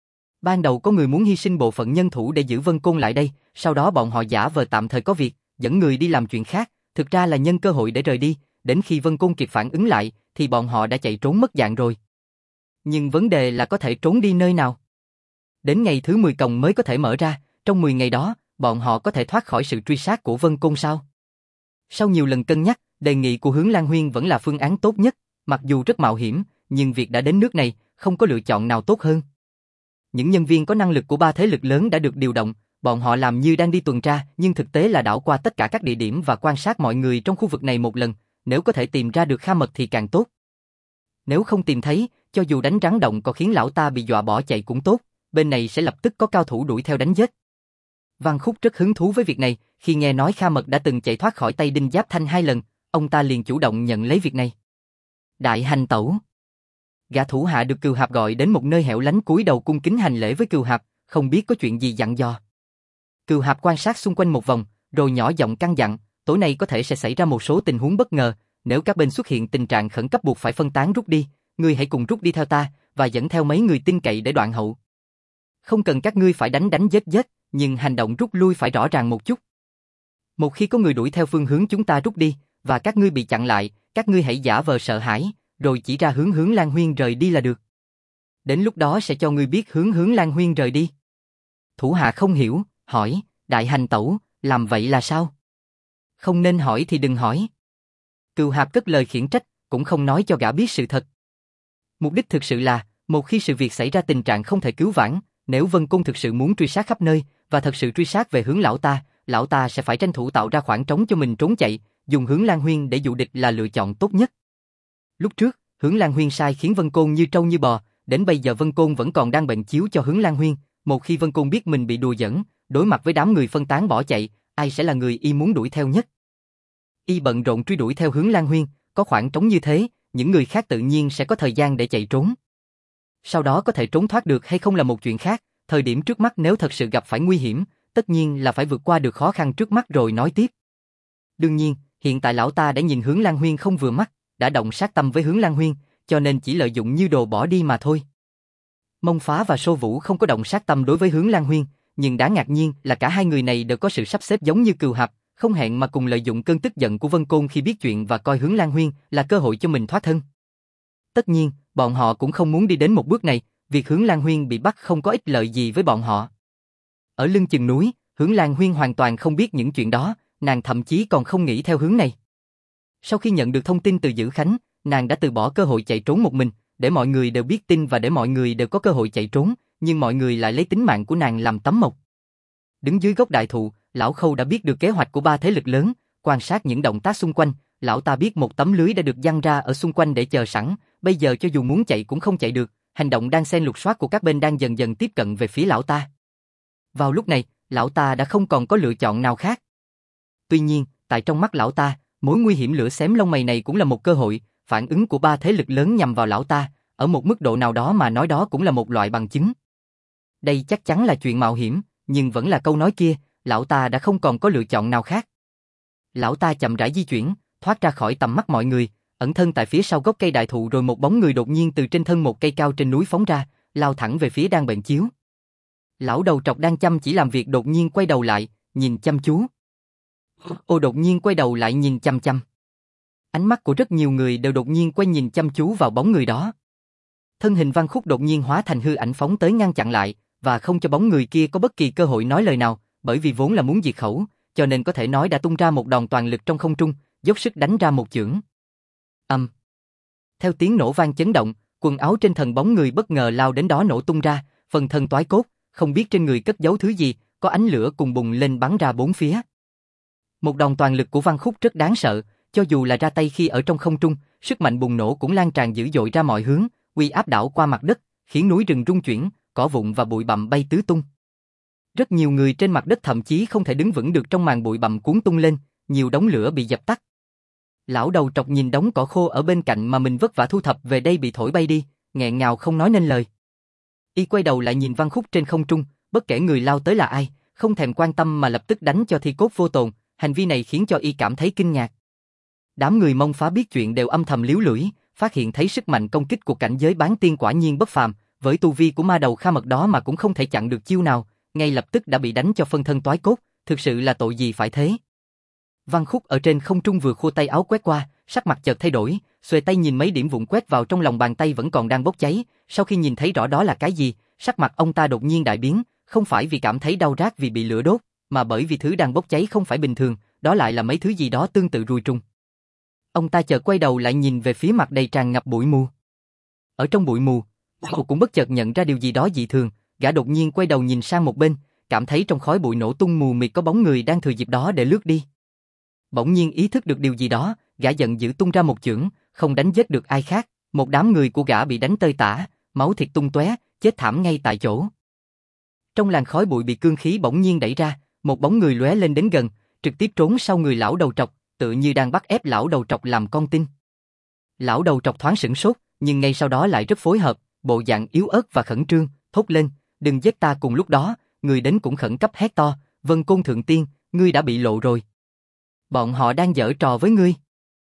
Ban đầu có người muốn hy sinh bộ phận nhân thủ để giữ Vân Côn lại đây, sau đó bọn họ giả vờ tạm thời có việc, dẫn người đi làm chuyện khác, thực ra là nhân cơ hội để rời đi, đến khi Vân Côn kịp phản ứng lại, thì bọn họ đã chạy trốn mất dạng rồi. Nhưng vấn đề là có thể trốn đi nơi nào? Đến ngày thứ 10 còng mới có thể mở ra, trong 10 ngày đó, bọn họ có thể thoát khỏi sự truy sát của Vân Côn sao? Sau nhiều lần cân nhắc, đề nghị của Hướng Lan Huyên vẫn là phương án tốt nhất, mặc dù rất mạo hiểm, nhưng việc đã đến nước này, không có lựa chọn nào tốt hơn. Những nhân viên có năng lực của ba thế lực lớn đã được điều động, bọn họ làm như đang đi tuần tra, nhưng thực tế là đảo qua tất cả các địa điểm và quan sát mọi người trong khu vực này một lần, nếu có thể tìm ra được Kha Mật thì càng tốt. Nếu không tìm thấy, cho dù đánh rắn động có khiến lão ta bị dọa bỏ chạy cũng tốt, bên này sẽ lập tức có cao thủ đuổi theo đánh giết. Văn Khúc rất hứng thú với việc này, khi nghe nói Kha Mật đã từng chạy thoát khỏi tay Đinh Giáp Thanh 2 lần, ông ta liền chủ động nhận lấy việc này. Đại hành tẩu. Gã thủ hạ được Cừu Hạp gọi đến một nơi hẻo lánh cúi đầu cung kính hành lễ với Cừu Hạp, không biết có chuyện gì dặn dò. Cừu Hạp quan sát xung quanh một vòng, rồi nhỏ giọng căn dặn, tối nay có thể sẽ xảy ra một số tình huống bất ngờ, nếu các bên xuất hiện tình trạng khẩn cấp buộc phải phân tán rút đi, ngươi hãy cùng rút đi theo ta, và dẫn theo mấy người tin cậy để đoạn hậu. Không cần các ngươi phải đánh giết, nhưng hành động rút lui phải rõ ràng một chút. Một khi có người đuổi theo phương hướng chúng ta rút đi, và các ngươi bị chặn lại, các ngươi hãy giả vờ sợ hãi, rồi chỉ ra hướng Lan Huyên rời đi là được. Đến lúc đó sẽ cho ngươi biết hướng Lan Huyên rời đi. Thủ hạ không hiểu, hỏi, đại hành tẩu, làm vậy là sao? Không nên hỏi thì đừng hỏi. Cừu Hạp cất lời khiển trách, cũng không nói cho gã biết sự thật. Mục đích thực sự là, một khi sự việc xảy ra tình trạng không thể cứu vãn, nếu Vân Cung thực sự muốn truy sát khắp nơi, và thật sự truy sát về hướng lão ta sẽ phải tranh thủ tạo ra khoảng trống cho mình trốn chạy, dùng hướng Lan Huyên để dụ địch là lựa chọn tốt nhất. Lúc trước, hướng Lan Huyên sai khiến Vân Côn như trâu như bò, đến bây giờ Vân Côn vẫn còn đang bệnh chiếu cho hướng Lan Huyên, một khi Vân Côn biết mình bị đùa giỡn, đối mặt với đám người phân tán bỏ chạy, ai sẽ là người y muốn đuổi theo nhất? Y bận rộn truy đuổi theo hướng Lan Huyên, có khoảng trống như thế, những người khác tự nhiên sẽ có thời gian để chạy trốn. Sau đó có thể trốn thoát được hay không là một chuyện khác, thời điểm trước mắt nếu thật sự gặp phải nguy hiểm, tất nhiên là phải vượt qua được khó khăn trước mắt rồi nói tiếp. Đương nhiên, hiện tại lão ta đã nhìn hướng Lan Huyên không vừa mắt, đã động sát tâm với hướng Lan Huyên, cho nên chỉ lợi dụng như đồ bỏ đi mà thôi. Mông Phá và Sô Vũ không có động sát tâm đối với hướng Lan Huyên, nhưng đáng ngạc nhiên là cả hai người này đều có sự sắp xếp giống như Cừu Hạp, không hẹn mà cùng lợi dụng cơn tức giận của Vân Côn khi biết chuyện và coi hướng Lan Huyên là cơ hội cho mình thoát thân. Tất nhiên, bọn họ cũng không muốn đi đến một bước này, việc hướng Lan Huyên bị bắt không có ích lợi gì với bọn họ. Ở lưng chừng núi, hướng Lan Huyên hoàn toàn không biết những chuyện đó, nàng thậm chí còn không nghĩ theo hướng này. Sau khi nhận được thông tin từ Dữ Khánh, nàng đã từ bỏ cơ hội chạy trốn một mình, để mọi người đều biết tin và để mọi người đều có cơ hội chạy trốn, nhưng mọi người lại lấy tính mạng của nàng làm tấm mộc. Đứng dưới gốc đại thụ, lão Khâu đã biết được kế hoạch của ba thế lực lớn, quan sát những động tác xung quanh, lão ta biết một tấm lưới đã được giăng ra ở xung quanh để chờ sẵn, bây giờ cho dù muốn chạy cũng không chạy được, hành động đang xen lục soát của các bên đang dần dần tiếp cận về phía lão ta. Vào lúc này, lão ta đã không còn có lựa chọn nào khác. Tuy nhiên, tại trong mắt lão ta, mối nguy hiểm lửa xém lông mày này cũng là một cơ hội, phản ứng của ba thế lực lớn nhằm vào lão ta, ở một mức độ nào đó mà nói đó cũng là một loại bằng chứng. Đây chắc chắn là chuyện mạo hiểm, nhưng vẫn là câu nói kia, lão ta đã không còn có lựa chọn nào khác. Lão ta chậm rãi di chuyển, thoát ra khỏi tầm mắt mọi người, ẩn thân tại phía sau gốc cây đại thụ, rồi một bóng người đột nhiên từ trên thân một cây cao trên núi phóng ra, lao thẳng về phía đang bệnh chiếu. Lão đầu trọc đang chăm chỉ làm việc đột nhiên quay đầu lại, nhìn chăm chú. Đột nhiên quay đầu lại nhìn chăm chăm. Ánh mắt của rất nhiều người đều đột nhiên quay nhìn chăm chú vào bóng người đó. Thân hình Văn Khúc đột nhiên hóa thành hư ảnh phóng tới ngăn chặn lại, và không cho bóng người kia có bất kỳ cơ hội nói lời nào, bởi vì vốn là muốn diệt khẩu, cho nên có thể nói đã tung ra một đòn toàn lực trong không trung, dốc sức đánh ra một chưởng. Theo tiếng nổ vang chấn động, quần áo trên thân bóng người bất ngờ lao đến đó nổ tung ra, phần thân toái cốt, không biết trên người cất giấu thứ gì, có ánh lửa cùng bùng lên bắn ra bốn phía. Một đòn toàn lực của Văn Khúc rất đáng sợ, cho dù là ra tay khi ở trong không trung, sức mạnh bùng nổ cũng lan tràn dữ dội ra mọi hướng, uy áp đảo qua mặt đất, khiến núi rừng rung chuyển, cỏ vụn và bụi bặm bay tứ tung. Rất nhiều người trên mặt đất thậm chí không thể đứng vững được trong màn bụi bặm cuốn tung lên, nhiều đống lửa bị dập tắt. Lão đầu trọc nhìn đống cỏ khô ở bên cạnh mà mình vất vả thu thập về đây bị thổi bay đi, nghẹn ngào không nói nên lời. Y quay đầu lại nhìn Văn Khúc trên không trung, bất kể người lao tới là ai, không thèm quan tâm mà lập tức đánh cho thi cốt vô tồn, hành vi này khiến cho Y cảm thấy kinh ngạc. Đám người Mông Phá biết chuyện đều âm thầm líu lưỡi, phát hiện thấy sức mạnh công kích của cảnh giới bán tiên quả nhiên bất phàm, với tu vi của ma đầu Kha Mật đó mà cũng không thể chặn được chiêu nào, ngay lập tức đã bị đánh cho phân thân toái cốt, thực sự là tội gì phải thế. Văn Khúc ở trên không trung vừa khua tay áo quét qua, sắc mặt chợt thay đổi, xuề tay nhìn mấy điểm vụn quét vào trong lòng bàn tay vẫn còn đang bốc cháy, sau khi nhìn thấy rõ đó là cái gì, sắc mặt ông ta đột nhiên đại biến, không phải vì cảm thấy đau rát vì bị lửa đốt, mà bởi vì thứ đang bốc cháy không phải bình thường, đó lại là mấy thứ gì đó tương tự ruồi trùng. Ông ta chợt quay đầu lại nhìn về phía mặt đầy tràn ngập bụi mù. Ở trong bụi mù, cô cũng bất chợt nhận ra điều gì đó dị thường, gã đột nhiên quay đầu nhìn sang một bên, cảm thấy trong khói bụi nổ tung mù mịt có bóng người đang thừa dịp đó để lướt đi. Bỗng nhiên ý thức được điều gì đó, gã giận dữ tung ra một chưởng, không đánh giết được ai khác, một đám người của gã bị đánh tơi tả, máu thịt tung tóe, chết thảm ngay tại chỗ. Trong làn khói bụi bị cương khí bỗng nhiên đẩy ra, một bóng người lóe lên đến gần, trực tiếp trốn sau người lão đầu trọc, tự như đang bắt ép lão đầu trọc làm con tin. Lão đầu trọc thoáng sửng sốt, nhưng ngay sau đó lại rất phối hợp, bộ dạng yếu ớt và khẩn trương, thốt lên, đừng giết ta. Cùng lúc đó, người đến cũng khẩn cấp hét to, Vân Côn Thượng Tiên, ngươi đã bị lộ rồi. Bọn họ đang giở trò với ngươi.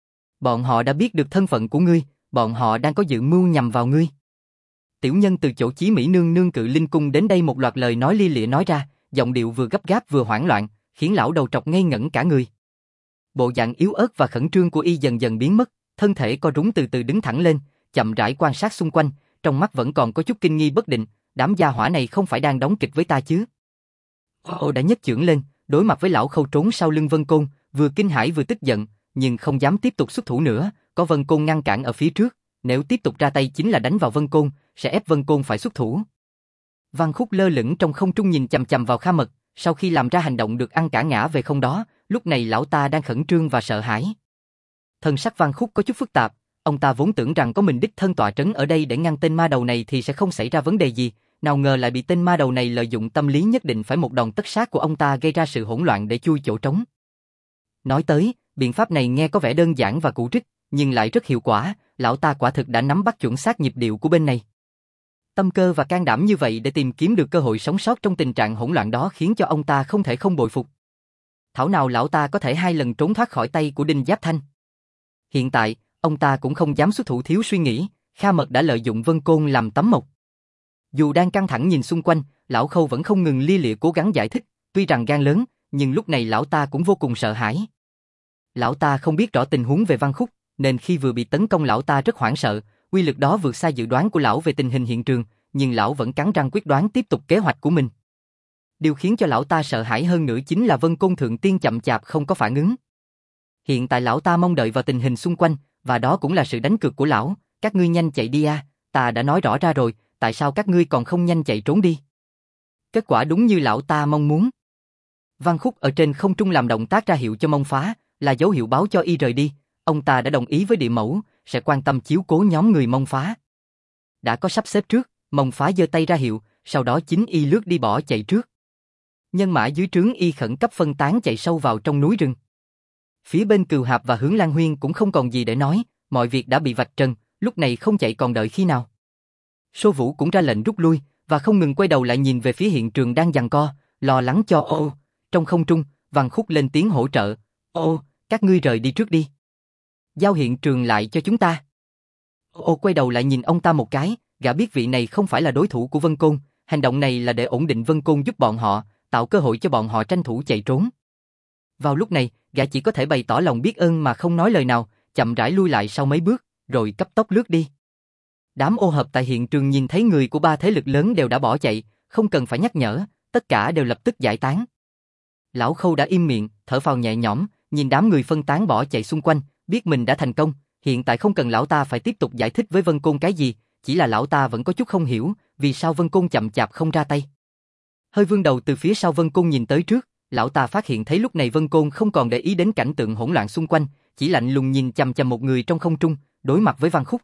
Bọn họ đã biết được thân phận của ngươi, bọn họ đang có dự mưu nhằm vào ngươi. Tiểu nhân từ chỗ Chí Mỹ nương nương Cự Linh cung đến đây, một loạt lời nói lia lịa nói ra, giọng điệu vừa gấp gáp vừa hoảng loạn, khiến lão đầu trọc ngây ngẩn cả người. Bộ dạng yếu ớt và khẩn trương của Y dần dần biến mất, thân thể co rúm từ từ đứng thẳng lên, chậm rãi quan sát xung quanh, trong mắt vẫn còn có chút kinh nghi bất định, đám gia hỏa này không phải đang đóng kịch với ta chứ? Đã nhấc chưởng lên, đối mặt với lão Khâu trốn sau lưng Vân Côn, vừa kinh hãi vừa tức giận, nhưng không dám tiếp tục xuất thủ nữa, có Vân Côn ngăn cản ở phía trước, nếu tiếp tục ra tay chính là đánh vào Vân Côn, sẽ ép Vân Côn phải xuất thủ. Văn Khúc lơ lửng trong không trung nhìn chằm chằm vào Kha Mật, sau khi làm ra hành động được ăn cả ngã về không đó, lúc này lão ta đang khẩn trương và sợ hãi. Thân sắc Văn Khúc có chút phức tạp, ông ta vốn tưởng rằng có mình đích thân tọa trấn ở đây để ngăn tên ma đầu này thì sẽ không xảy ra vấn đề gì, nào ngờ lại bị tên ma đầu này lợi dụng tâm lý nhất định phải một đòn tất sát của ông ta gây ra sự hỗn loạn để chui chỗ trống. Nói tới, biện pháp này nghe có vẻ đơn giản và cũ rích, nhưng lại rất hiệu quả, lão ta quả thực đã nắm bắt chuẩn xác nhịp điệu của bên này. Tâm cơ và can đảm như vậy để tìm kiếm được cơ hội sống sót trong tình trạng hỗn loạn đó khiến cho ông ta không thể không bội phục. Thảo nào lão ta có thể 2 lần trốn thoát khỏi tay của Đinh Giáp Thanh. Hiện tại, ông ta cũng không dám xuất thủ thiếu suy nghĩ, Kha Mật đã lợi dụng Vân Côn làm tấm mộc. Dù đang căng thẳng nhìn xung quanh, lão Khâu vẫn không ngừng lia lịa cố gắng giải thích, tuy rằng gan lớn, nhưng lúc này lão ta cũng vô cùng sợ hãi. Lão ta không biết rõ tình huống về Văn Khúc, nên khi vừa bị tấn công lão ta rất hoảng sợ, uy lực đó vượt xa dự đoán của lão về tình hình hiện trường, nhưng lão vẫn cắn răng quyết đoán tiếp tục kế hoạch của mình. Điều khiến cho lão ta sợ hãi hơn nữa chính là Vân Côn Thượng Tiên chậm chạp không có phản ứng. Hiện tại lão ta mong đợi vào tình hình xung quanh, và đó cũng là sự đánh cược của lão, các ngươi nhanh chạy đi a, ta đã nói rõ ra rồi, tại sao các ngươi còn không nhanh chạy trốn đi? Kết quả đúng như lão ta mong muốn. Văn Khúc ở trên không trung làm động tác ra hiệu cho Mông Phá, là dấu hiệu báo cho Y rời đi, ông ta đã đồng ý với địa mẫu, sẽ quan tâm chiếu cố nhóm người Mông Phá. đã có sắp xếp trước, Mông Phá giơ tay ra hiệu, sau đó chính y lướt đi bỏ chạy trước. Nhân mã dưới trướng y khẩn cấp phân tán chạy sâu vào trong núi rừng. Phía bên Cừu Hạp và Hướng Lan Huyên cũng không còn gì để nói, mọi việc đã bị vạch trần, lúc này không chạy còn đợi khi nào. Sô Vũ cũng ra lệnh rút lui, và không ngừng quay đầu lại nhìn về phía hiện trường đang giằng co, lo lắng cho Ô. Trong không trung, Văn Khúc lên tiếng hỗ trợ, Ô, các ngươi rời đi trước đi. Giao hiện trường lại cho chúng ta. Ô quay đầu lại nhìn ông ta một cái, gã biết vị này không phải là đối thủ của Vân Côn, hành động này là để ổn định Vân Côn giúp bọn họ, tạo cơ hội cho bọn họ tranh thủ chạy trốn. Vào lúc này, gã chỉ có thể bày tỏ lòng biết ơn mà không nói lời nào, chậm rãi lui lại sau mấy bước, rồi cấp tốc lướt đi. Đám ô hợp tại hiện trường nhìn thấy người của ba thế lực lớn đều đã bỏ chạy, không cần phải nhắc nhở, tất cả đều lập tức giải tán. Lão Khâu đã im miệng, thở phào nhẹ nhõm, nhìn đám người phân tán bỏ chạy xung quanh, biết mình đã thành công, hiện tại không cần lão ta phải tiếp tục giải thích với Vân Côn cái gì, chỉ là lão ta vẫn có chút không hiểu, vì sao Vân Côn chậm chạp không ra tay. Hơi vươn đầu từ phía sau Vân Côn nhìn tới trước, lão ta phát hiện thấy lúc này Vân Côn không còn để ý đến cảnh tượng hỗn loạn xung quanh, chỉ lạnh lùng nhìn chằm chằm một người trong không trung, đối mặt với Văn Khúc.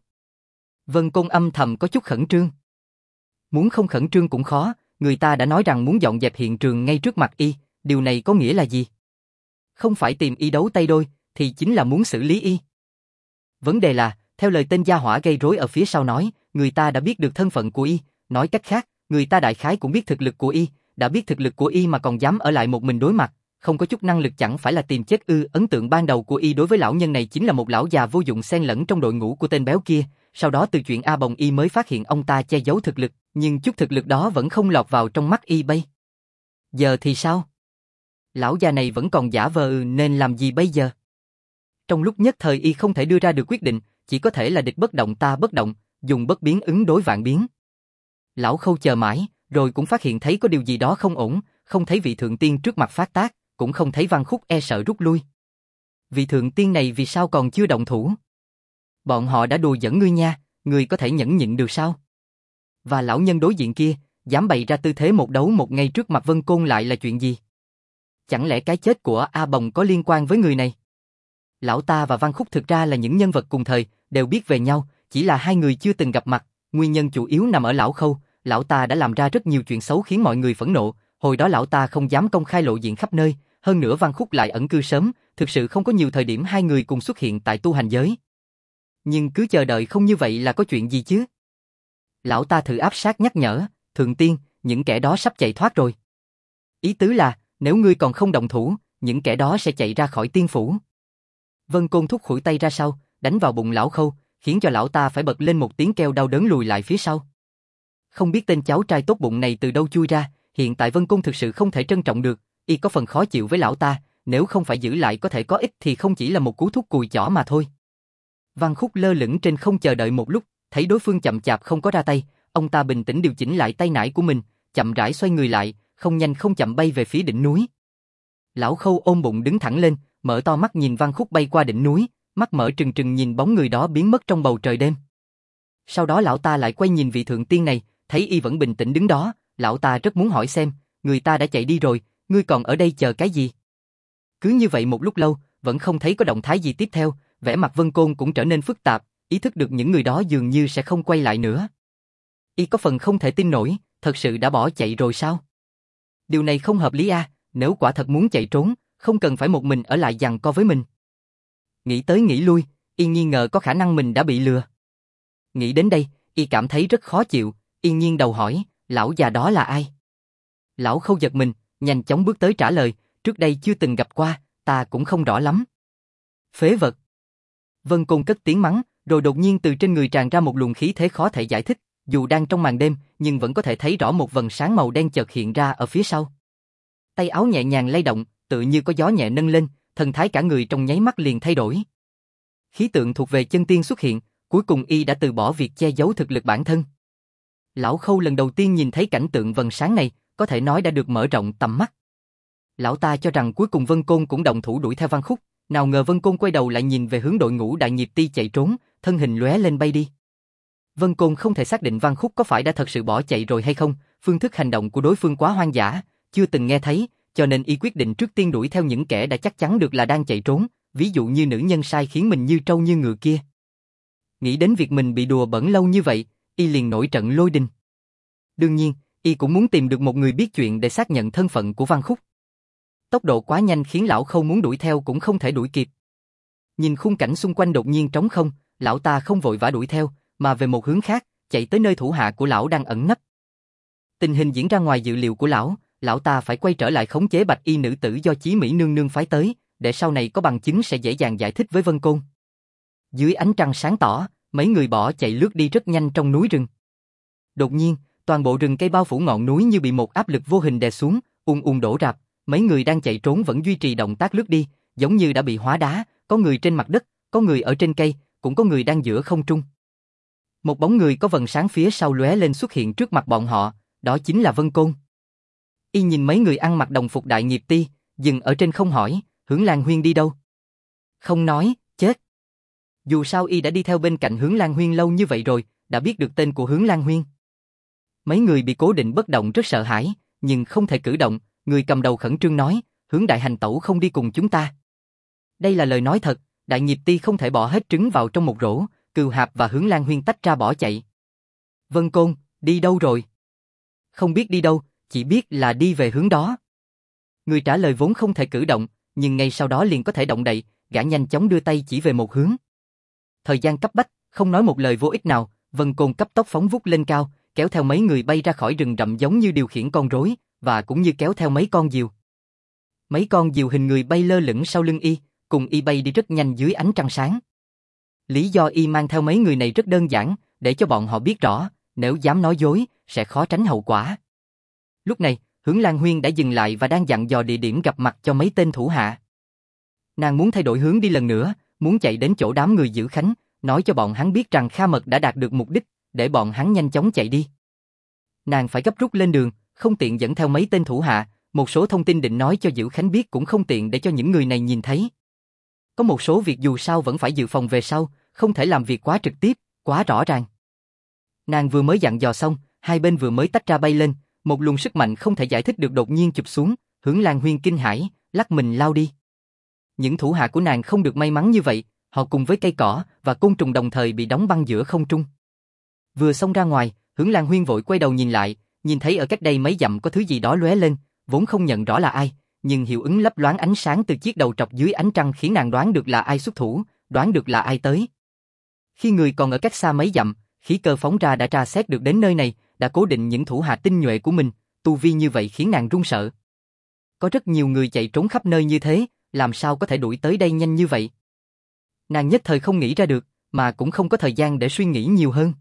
Vân Côn âm thầm có chút khẩn trương. Muốn không khẩn trương cũng khó, người ta đã nói rằng muốn dọn dẹp hiện trường ngay trước mặt y, điều này có nghĩa là gì? Không phải tìm y đấu tay đôi, thì chính là muốn xử lý y. Vấn đề là, theo lời tên gia hỏa gây rối ở phía sau nói, người ta đã biết được thân phận của y, nói cách khác, người ta đại khái cũng biết thực lực của y, đã biết thực lực của y mà còn dám ở lại một mình đối mặt, không có chút năng lực chẳng phải là tìm chết ư? Ấn tượng ban đầu của y đối với lão nhân này chính là một lão già vô dụng xen lẫn trong đội ngũ của tên béo kia, sau đó từ chuyện A Bồng y mới phát hiện ông ta che giấu thực lực, nhưng chút thực lực đó vẫn không lọt vào trong mắt y bay. Giờ thì sao? Lão già này vẫn còn giả vờ nên làm gì bây giờ? Trong lúc nhất thời y không thể đưa ra được quyết định, chỉ có thể là địch bất động ta bất động, dùng bất biến ứng đối vạn biến. Lão Khâu chờ mãi, rồi cũng phát hiện thấy có điều gì đó không ổn, không thấy vị thượng tiên trước mặt phát tác, cũng không thấy Văn Khúc e sợ rút lui. Vị thượng tiên này vì sao còn chưa động thủ? Bọn họ đã đùa giỡn ngươi nha, ngươi có thể nhẫn nhịn được sao? Và lão nhân đối diện kia, dám bày ra tư thế một đấu một ngay trước mặt Vân Côn lại là chuyện gì? Chẳng lẽ cái chết của A Bồng có liên quan với người này? Lão ta và Văn Khúc thực ra là những nhân vật cùng thời, đều biết về nhau, chỉ là hai người chưa từng gặp mặt, nguyên nhân chủ yếu nằm ở lão Khâu, lão ta đã làm ra rất nhiều chuyện xấu khiến mọi người phẫn nộ, hồi đó lão ta không dám công khai lộ diện khắp nơi, hơn nữa Văn Khúc lại ẩn cư sớm, thực sự không có nhiều thời điểm hai người cùng xuất hiện tại tu hành giới. Nhưng cứ chờ đợi không như vậy là có chuyện gì chứ? Lão ta thử áp sát nhắc nhở, thượng tiên, những kẻ đó sắp chạy thoát rồi. Ý tứ là, nếu ngươi còn không động thủ, những kẻ đó sẽ chạy ra khỏi tiên phủ. Vân Côn thúc khuỷu tay ra sau, đánh vào bụng lão Khâu, khiến cho lão ta phải bật lên một tiếng kêu đau đớn lùi lại phía sau. Không biết tên cháu trai tốt bụng này từ đâu chui ra, hiện tại Vân Côn thực sự không thể trân trọng được, y có phần khó chịu với lão ta, nếu không phải giữ lại có thể có ích thì không chỉ là một cú thúc cùi chỏ mà thôi. Văn Khúc lơ lửng trên không chờ đợi một lúc, thấy đối phương chậm chạp không có ra tay, ông ta bình tĩnh điều chỉnh lại tay nải của mình, chậm rãi xoay người lại, không nhanh không chậm bay về phía đỉnh núi. Lão Khâu ôm bụng đứng thẳng lên, mở to mắt nhìn Văn Khúc bay qua đỉnh núi, mắt mở trừng trừng nhìn bóng người đó biến mất trong bầu trời đêm. Sau đó lão ta lại quay nhìn vị thượng tiên này, thấy y vẫn bình tĩnh đứng đó, lão ta rất muốn hỏi xem, người ta đã chạy đi rồi, ngươi còn ở đây chờ cái gì? Cứ như vậy một lúc lâu, vẫn không thấy có động thái gì tiếp theo, vẻ mặt Vân Côn cũng trở nên phức tạp, ý thức được những người đó dường như sẽ không quay lại nữa. Y có phần không thể tin nổi, thật sự đã bỏ chạy rồi sao? Điều này không hợp lý a, nếu quả thật muốn chạy trốn, không cần phải một mình ở lại giằng co với mình. Nghĩ tới nghĩ lui, y nghi ngờ có khả năng mình đã bị lừa. Nghĩ đến đây, y cảm thấy rất khó chịu, y nghiêng đầu hỏi, lão già đó là ai? Lão Khâu giật mình, nhanh chóng bước tới trả lời, trước đây chưa từng gặp qua, ta cũng không rõ lắm. Phế vật. Vân Côn cất tiếng mắng, rồi đột nhiên từ trên người tràn ra một luồng khí thế khó thể giải thích, dù đang trong màn đêm, nhưng vẫn có thể thấy rõ một vầng sáng màu đen chợt hiện ra ở phía sau. Tay áo nhẹ nhàng lay động, tự như có gió nhẹ nâng lên, thần thái cả người trong nháy mắt liền thay đổi. Khí tượng thuộc về chân tiên xuất hiện, cuối cùng y đã từ bỏ việc che giấu thực lực bản thân. Lão Khâu lần đầu tiên nhìn thấy cảnh tượng vầng sáng này, có thể nói đã được mở rộng tầm mắt. Lão ta cho rằng cuối cùng Vân Côn cũng động thủ đuổi theo Văn Khúc, nào ngờ Vân Côn quay đầu lại nhìn về hướng đội ngũ Đại Nghiệp Ti chạy trốn, thân hình lóe lên bay đi. Vân Côn không thể xác định Văn Khúc có phải đã thật sự bỏ chạy rồi hay không, phương thức hành động của đối phương quá hoang dã, chưa từng nghe thấy, cho nên y quyết định trước tiên đuổi theo những kẻ đã chắc chắn được là đang chạy trốn, ví dụ như nữ nhân sai khiến mình như trâu như ngựa kia. Nghĩ đến việc mình bị đùa bẩn lâu như vậy, y liền nổi trận lôi đình. Đương nhiên, y cũng muốn tìm được một người biết chuyện để xác nhận thân phận của Văn Khúc. Tốc độ quá nhanh khiến lão Khâu muốn đuổi theo cũng không thể đuổi kịp. Nhìn khung cảnh xung quanh đột nhiên trống không, lão ta không vội vã đuổi theo, mà về một hướng khác, chạy tới nơi thủ hạ của lão đang ẩn nấp. Tình hình diễn ra ngoài dự liệu của lão ta phải quay trở lại khống chế bạch y nữ tử do Chí Mỹ nương nương phái tới, để sau này có bằng chứng sẽ dễ dàng giải thích với Vân Côn. Dưới ánh trăng sáng tỏ, mấy người bỏ chạy lướt đi rất nhanh trong núi rừng. Đột nhiên, toàn bộ rừng cây bao phủ ngọn núi như bị một áp lực vô hình đè xuống, ùn ùn đổ rạp, mấy người đang chạy trốn vẫn duy trì động tác lướt đi, giống như đã bị hóa đá, có người trên mặt đất, có người ở trên cây, cũng có người đang giữa không trung. Một bóng người có vầng sáng phía sau lóe lên xuất hiện trước mặt bọn họ, đó chính là Vân Côn. Y nhìn mấy người ăn mặc đồng phục đại nghiệp ti, dừng ở trên không hỏi, Hướng Lan Huyên đi đâu? Không nói, chết. Dù sao y đã đi theo bên cạnh Hướng Lan Huyên lâu như vậy rồi, đã biết được tên của Hướng Lan Huyên. Mấy người bị cố định bất động rất sợ hãi, nhưng không thể cử động, người cầm đầu khẩn trương nói, Hướng đại hành tẩu không đi cùng chúng ta. Đây là lời nói thật, đại nghiệp ti không thể bỏ hết trứng vào trong một rổ, Cừu Hạp và Hướng Lan Huyên tách ra bỏ chạy. Vân Côn, đi đâu rồi? Không biết đi đâu, chỉ biết là đi về hướng đó. Người trả lời vốn không thể cử động, nhưng ngay sau đó liền có thể động đậy, gã nhanh chóng đưa tay chỉ về một hướng. Thời gian cấp bách, không nói một lời vô ích nào, Vân Côn cấp tốc phóng vút lên cao, kéo theo mấy người bay ra khỏi rừng rậm giống như điều khiển con rối, và cũng như kéo theo mấy con diều. Mấy con diều hình người bay lơ lửng sau lưng y, cùng y bay đi rất nhanh dưới ánh trăng sáng. Lý do y mang theo mấy người này rất đơn giản, để cho bọn họ biết rõ, nếu dám nói dối, sẽ khó tránh hậu quả. Lúc này, Hướng Lan Huyên đã dừng lại và đang dặn dò địa điểm gặp mặt cho mấy tên thủ hạ. Nàng muốn thay đổi hướng đi lần nữa, muốn chạy đến chỗ đám người giữ khánh, nói cho bọn hắn biết rằng Kha Mật đã đạt được mục đích, để bọn hắn nhanh chóng chạy đi. Nàng phải gấp rút lên đường, không tiện dẫn theo mấy tên thủ hạ, một số thông tin định nói cho giữ khánh biết cũng không tiện để cho những người này nhìn thấy. Có một số việc dù sao vẫn phải dự phòng về sau, không thể làm việc quá trực tiếp, quá rõ ràng. Nàng vừa mới dặn dò xong, hai bên vừa mới tách ra bay lên, một luồng sức mạnh không thể giải thích được đột nhiên chụp xuống, Hướng Lan Huyên kinh hãi, lắc mình lao đi. Những thủ hạ của nàng không được may mắn như vậy, họ cùng với cây cỏ và côn trùng đồng thời bị đóng băng giữa không trung. Vừa xông ra ngoài, Hướng Lan Huyên vội quay đầu nhìn lại, nhìn thấy ở cách đây mấy dặm có thứ gì đó lóe lên, vốn không nhận rõ là ai, nhưng hiệu ứng lấp loáng ánh sáng từ chiếc đầu trọc dưới ánh trăng khiến nàng đoán được là ai xuất thủ, đoán được là ai tới. Khi người còn ở cách xa mấy dặm, khí cơ phóng ra đã tra xét được đến nơi này, đã cố định những thủ hạ tinh nhuệ của mình, tu vi như vậy khiến nàng run sợ. Có rất nhiều người chạy trốn khắp nơi như thế, làm sao có thể đuổi tới đây nhanh như vậy? Nàng nhất thời không nghĩ ra được, mà cũng không có thời gian để suy nghĩ nhiều hơn.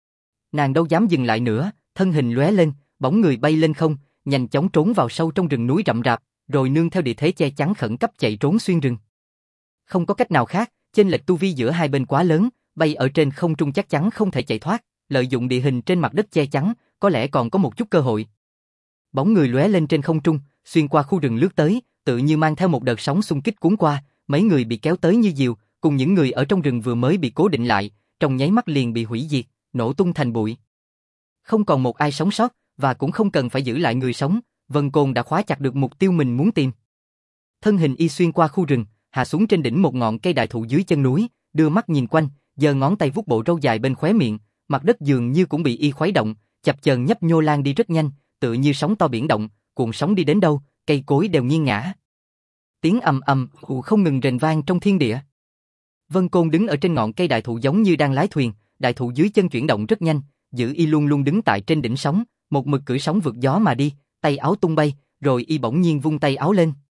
Nàng đâu dám dừng lại nữa, thân hình lóe lên, bóng người bay lên không, nhanh chóng trốn vào sâu trong rừng núi rậm rạp, rồi nương theo địa thế che chắn khẩn cấp chạy trốn xuyên rừng. Không có cách nào khác, chênh lệch tu vi giữa hai bên quá lớn, bay ở trên không trung chắc chắn không thể chạy thoát, lợi dụng địa hình trên mặt đất che chắn, có lẽ còn có một chút cơ hội. Bóng người lóe lên trên không trung, xuyên qua khu rừng lướt tới, tự như mang theo một đợt sóng xung kích cuốn qua, mấy người bị kéo tới như diều, cùng những người ở trong rừng vừa mới bị cố định lại, trong nháy mắt liền bị hủy diệt, nổ tung thành bụi. Không còn một ai sống sót, và cũng không cần phải giữ lại người sống, Vân Côn đã khóa chặt được mục tiêu mình muốn tìm. Thân hình y xuyên qua khu rừng, hạ xuống trên đỉnh một ngọn cây đại thụ dưới chân núi, đưa mắt nhìn quanh, giơ ngón tay vuốt bộ râu dài bên khóe miệng, mặt đất dường như cũng bị y khuấy động, chập chờn nhấp nhô lan đi rất nhanh, tựa như sóng to biển động, cuộn sóng đi đến đâu, cây cối đều nghiêng ngã. Tiếng ầm ầm không ngừng rền vang trong thiên địa. Vân Côn đứng ở trên ngọn cây đại thụ giống như đang lái thuyền, đại thụ dưới chân chuyển động rất nhanh, giữ y luôn luôn đứng tại trên đỉnh sóng, một mực cưỡi sóng vượt gió mà đi, tay áo tung bay, rồi y bỗng nhiên vung tay áo lên.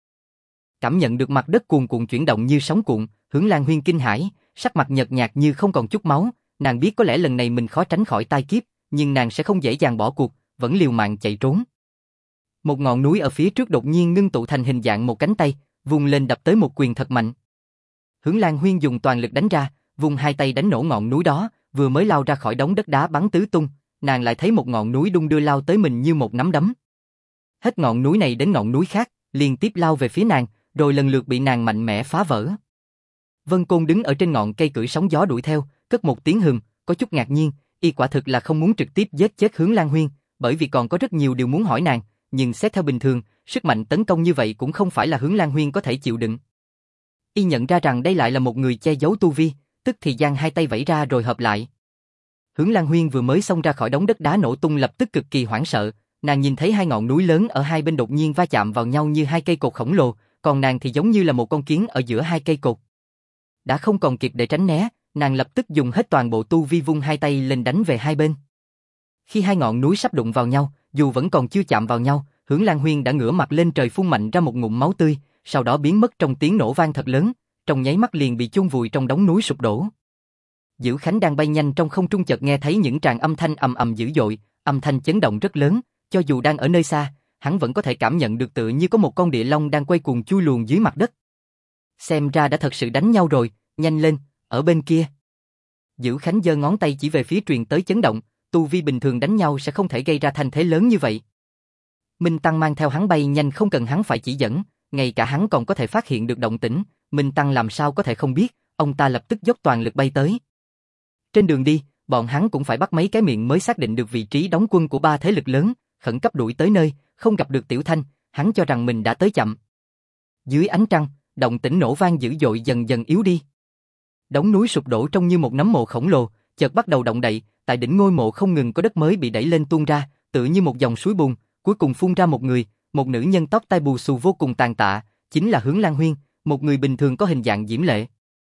Cảm nhận được mặt đất cuồn cuộn chuyển động như sóng cuộn, Hướng Lan Huyên kinh hãi, sắc mặt nhợt nhạt như không còn chút máu, nàng biết có lẽ lần này mình khó tránh khỏi tai kiếp, nhưng nàng sẽ không dễ dàng bỏ cuộc, vẫn liều mạng chạy trốn. Một ngọn núi ở phía trước đột nhiên ngưng tụ thành hình dạng một cánh tay, vung lên đập tới một quyền thật mạnh. Hướng Lan Huyên dùng toàn lực đánh ra, vung hai tay đánh nổ ngọn núi đó, vừa mới lao ra khỏi đống đất đá bắn tứ tung, nàng lại thấy một ngọn núi đung đưa lao tới mình như một nắm đấm. Hết ngọn núi này đến ngọn núi khác, liên tiếp lao về phía nàng, rồi lần lượt bị nàng mạnh mẽ phá vỡ. Vân Côn đứng ở trên ngọn cây cưỡi sóng gió đuổi theo, cất một tiếng hừm, có chút ngạc nhiên, y quả thực là không muốn trực tiếp giết chết Hướng Lan Huyên, bởi vì còn có rất nhiều điều muốn hỏi nàng, nhưng xét theo bình thường, sức mạnh tấn công như vậy cũng không phải là Hướng Lan Huyên có thể chịu đựng. Y nhận ra rằng đây lại là một người che giấu tu vi, tức thì giang hai tay vẫy ra rồi hợp lại. Hướng Lan Huyên vừa mới xông ra khỏi đống đất đá nổ tung lập tức cực kỳ hoảng sợ, nàng nhìn thấy hai ngọn núi lớn ở hai bên đột nhiên va chạm vào nhau như hai cây cột khổng lồ, còn nàng thì giống như là một con kiến ở giữa hai cây cột. Đã không còn kịp để tránh né, nàng lập tức dùng hết toàn bộ tu vi vung hai tay lên đánh về hai bên. Khi hai ngọn núi sắp đụng vào nhau, dù vẫn còn chưa chạm vào nhau, Hướng Lan Huyên đã ngửa mặt lên trời phun mạnh ra một ngụm máu tươi, sau đó biến mất trong tiếng nổ vang thật lớn, trong nháy mắt liền bị chôn vùi trong đống núi sụp đổ. Dữ Khánh đang bay nhanh trong không trung chợt nghe thấy những tràng âm thanh ầm ầm dữ dội, âm thanh chấn động rất lớn, cho dù đang ở nơi xa, hắn vẫn có thể cảm nhận được tựa như có một con địa long đang quay cuồng chui luồn dưới mặt đất. Xem ra đã thật sự đánh nhau rồi, nhanh lên, ở bên kia. Dữ Khánh giơ ngón tay chỉ về phía truyền tới chấn động, tu vi bình thường đánh nhau sẽ không thể gây ra thanh thế lớn như vậy. Minh Tăng mang theo hắn bay nhanh không cần hắn phải chỉ dẫn, ngay cả hắn còn có thể phát hiện được động tĩnh, Minh Tăng làm sao có thể không biết, ông ta lập tức dốc toàn lực bay tới. Trên đường đi, bọn hắn cũng phải bắt mấy cái miệng mới xác định được vị trí đóng quân của ba thế lực lớn, khẩn cấp đuổi tới nơi, không gặp được Tiểu Thanh, hắn cho rằng mình đã tới chậm. Dưới ánh trăng, động tĩnh nổ vang dữ dội dần dần yếu đi. Đống núi sụp đổ trông như một nấm mộ khổng lồ, chợt bắt đầu động đậy, tại đỉnh ngôi mộ không ngừng có đất mới bị đẩy lên tuôn ra, tựa như một dòng suối bùn, cuối cùng phun ra một người, một nữ nhân tóc tai bù xù vô cùng tàn tạ, chính là Hướng Lan Huyên, một người bình thường có hình dạng diễm lệ.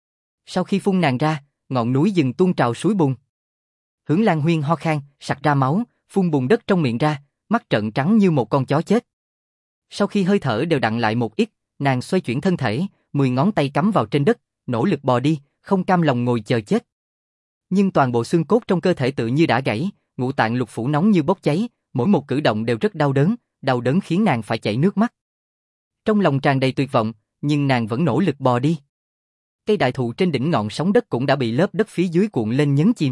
Sau khi phun nàng ra, ngọn núi dừng tuôn trào suối bùn. Hướng Lan Huyên ho khan, sặc ra máu, phun bùn đất trong miệng ra, mắt trợn trắng như một con chó chết. Sau khi hơi thở đều đặn lại một ít, nàng xoay chuyển thân thể, 10 ngón tay cắm vào trên đất, nỗ lực bò đi, không cam lòng ngồi chờ chết. Nhưng toàn bộ xương cốt trong cơ thể tự như đã gãy, ngũ tạng lục phủ nóng như bốc cháy, mỗi một cử động đều rất đau đớn khiến nàng phải chảy nước mắt. Trong lòng tràn đầy tuyệt vọng, nhưng nàng vẫn nỗ lực bò đi. Cây đại thụ trên đỉnh ngọn sóng đất cũng đã bị lớp đất phía dưới cuộn lên nhấn chìm.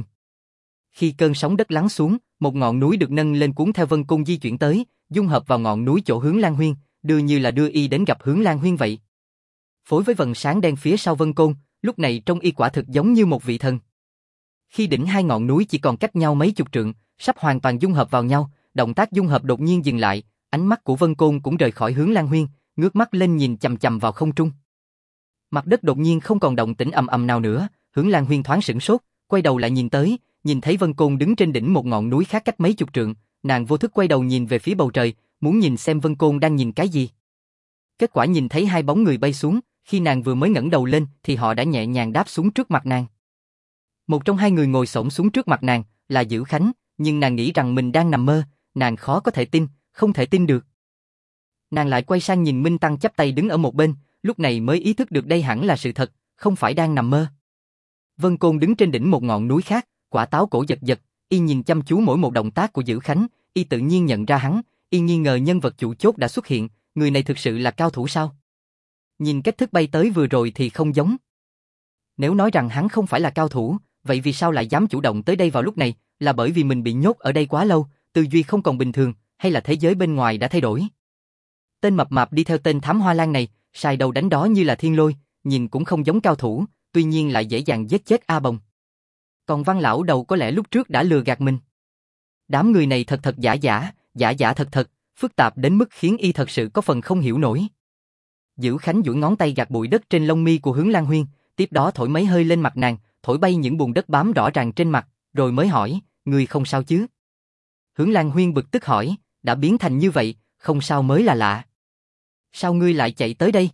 Khi cơn sóng đất lắng xuống, một ngọn núi được nâng lên cuốn theo vân côn di chuyển tới, dung hợp vào ngọn núi chỗ Hướng Lan Huyên, đưa như là đưa y đến gặp Hướng Lan Huyên vậy. Phối với vầng sáng đen phía sau vân côn, lúc này trông y quả thực giống như một vị thần. Khi đỉnh hai ngọn núi chỉ còn cách nhau mấy chục trượng, sắp hoàn toàn dung hợp vào nhau, động tác dung hợp đột nhiên dừng lại, ánh mắt của vân côn cũng rời khỏi Hướng Lan Huyên, ngước mắt lên nhìn chằm chằm vào không trung. Mặt đất đột nhiên không còn động tĩnh ầm ầm nào nữa, Hướng Lan Huyên thoáng sửng sốt, quay đầu lại nhìn tới, nhìn thấy vân côn đứng trên đỉnh một ngọn núi khác cách mấy chục trượng, nàng vô thức quay đầu nhìn về phía bầu trời, muốn nhìn xem vân côn đang nhìn cái gì. Kết quả nhìn thấy hai bóng người bay xuống, khi nàng vừa mới ngẩng đầu lên thì họ đã nhẹ nhàng đáp xuống trước mặt nàng. Một trong hai người ngồi xổm xuống trước mặt nàng là Dữ Khánh, nhưng nàng nghĩ rằng mình đang nằm mơ, nàng khó có thể tin, không thể tin được. Nàng lại quay sang nhìn Minh Tăng chắp tay đứng ở một bên, lúc này mới ý thức được đây hẳn là sự thật, không phải đang nằm mơ. Vân Côn đứng trên đỉnh một ngọn núi khác, quả táo cổ giật giật, y nhìn chăm chú mỗi một động tác của Dữ Khánh, y tự nhiên nhận ra hắn, y nghi ngờ nhân vật chủ chốt đã xuất hiện, người này thực sự là cao thủ sao? Nhìn cách thức bay tới vừa rồi thì không giống. Nếu nói rằng hắn không phải là cao thủ, vậy vì sao lại dám chủ động tới đây vào lúc này, là bởi vì mình bị nhốt ở đây quá lâu, tư duy không còn bình thường, hay là thế giới bên ngoài đã thay đổi? Tên mập mạp đi theo tên Thám Hoa Lan này, sai đầu đánh đó như là thiên lôi, nhìn cũng không giống cao thủ, tuy nhiên lại dễ dàng giết chết A Bồng. Còn Văn lão đầu có lẽ lúc trước đã lừa gạt mình. Đám người này thật thật giả thật thật, phức tạp đến mức khiến y thật sự có phần không hiểu nổi. Dữ Khánh duỗi ngón tay gạt bụi đất trên lông mi của Hướng Lan Huyên, tiếp đó thổi mấy hơi lên mặt nàng, thổi bay những bùn đất bám rõ ràng trên mặt, rồi mới hỏi, ngươi không sao chứ? Hướng Lan Huyên bực tức hỏi, đã biến thành như vậy, không sao mới là lạ. Sao ngươi lại chạy tới đây?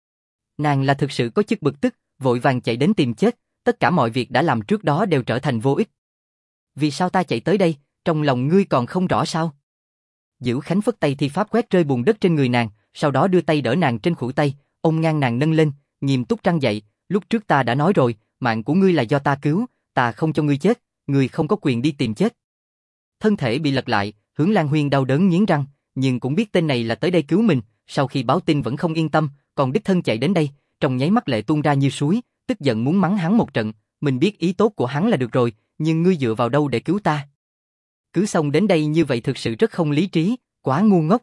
Nàng là thực sự có chút bực tức, vội vàng chạy đến tìm chết, tất cả mọi việc đã làm trước đó đều trở thành vô ích. Vì sao ta chạy tới đây, trong lòng ngươi còn không rõ sao? Dữ Khánh phất tay thi pháp quét rơi bùn đất trên người nàng, sau đó đưa tay đỡ nàng trên khuỷu tay, ôm ngang nàng nâng lên, nghiêm túc răn dạy, lúc trước ta đã nói rồi, mạng của ngươi là do ta cứu, ta không cho ngươi chết, ngươi không có quyền đi tìm chết. Thân thể bị lật lại, Hướng Lan Huyên đau đớn nghiến răng, nhưng cũng biết tên này là tới đây cứu mình, sau khi báo tin vẫn không yên tâm, còn đích thân chạy đến đây, trong nháy mắt lệ tuôn ra như suối, tức giận muốn mắng hắn một trận, mình biết ý tốt của hắn là được rồi, nhưng ngươi dựa vào đâu để cứu ta? Cứ xông đến đây như vậy thực sự rất không lý trí, quá ngu ngốc.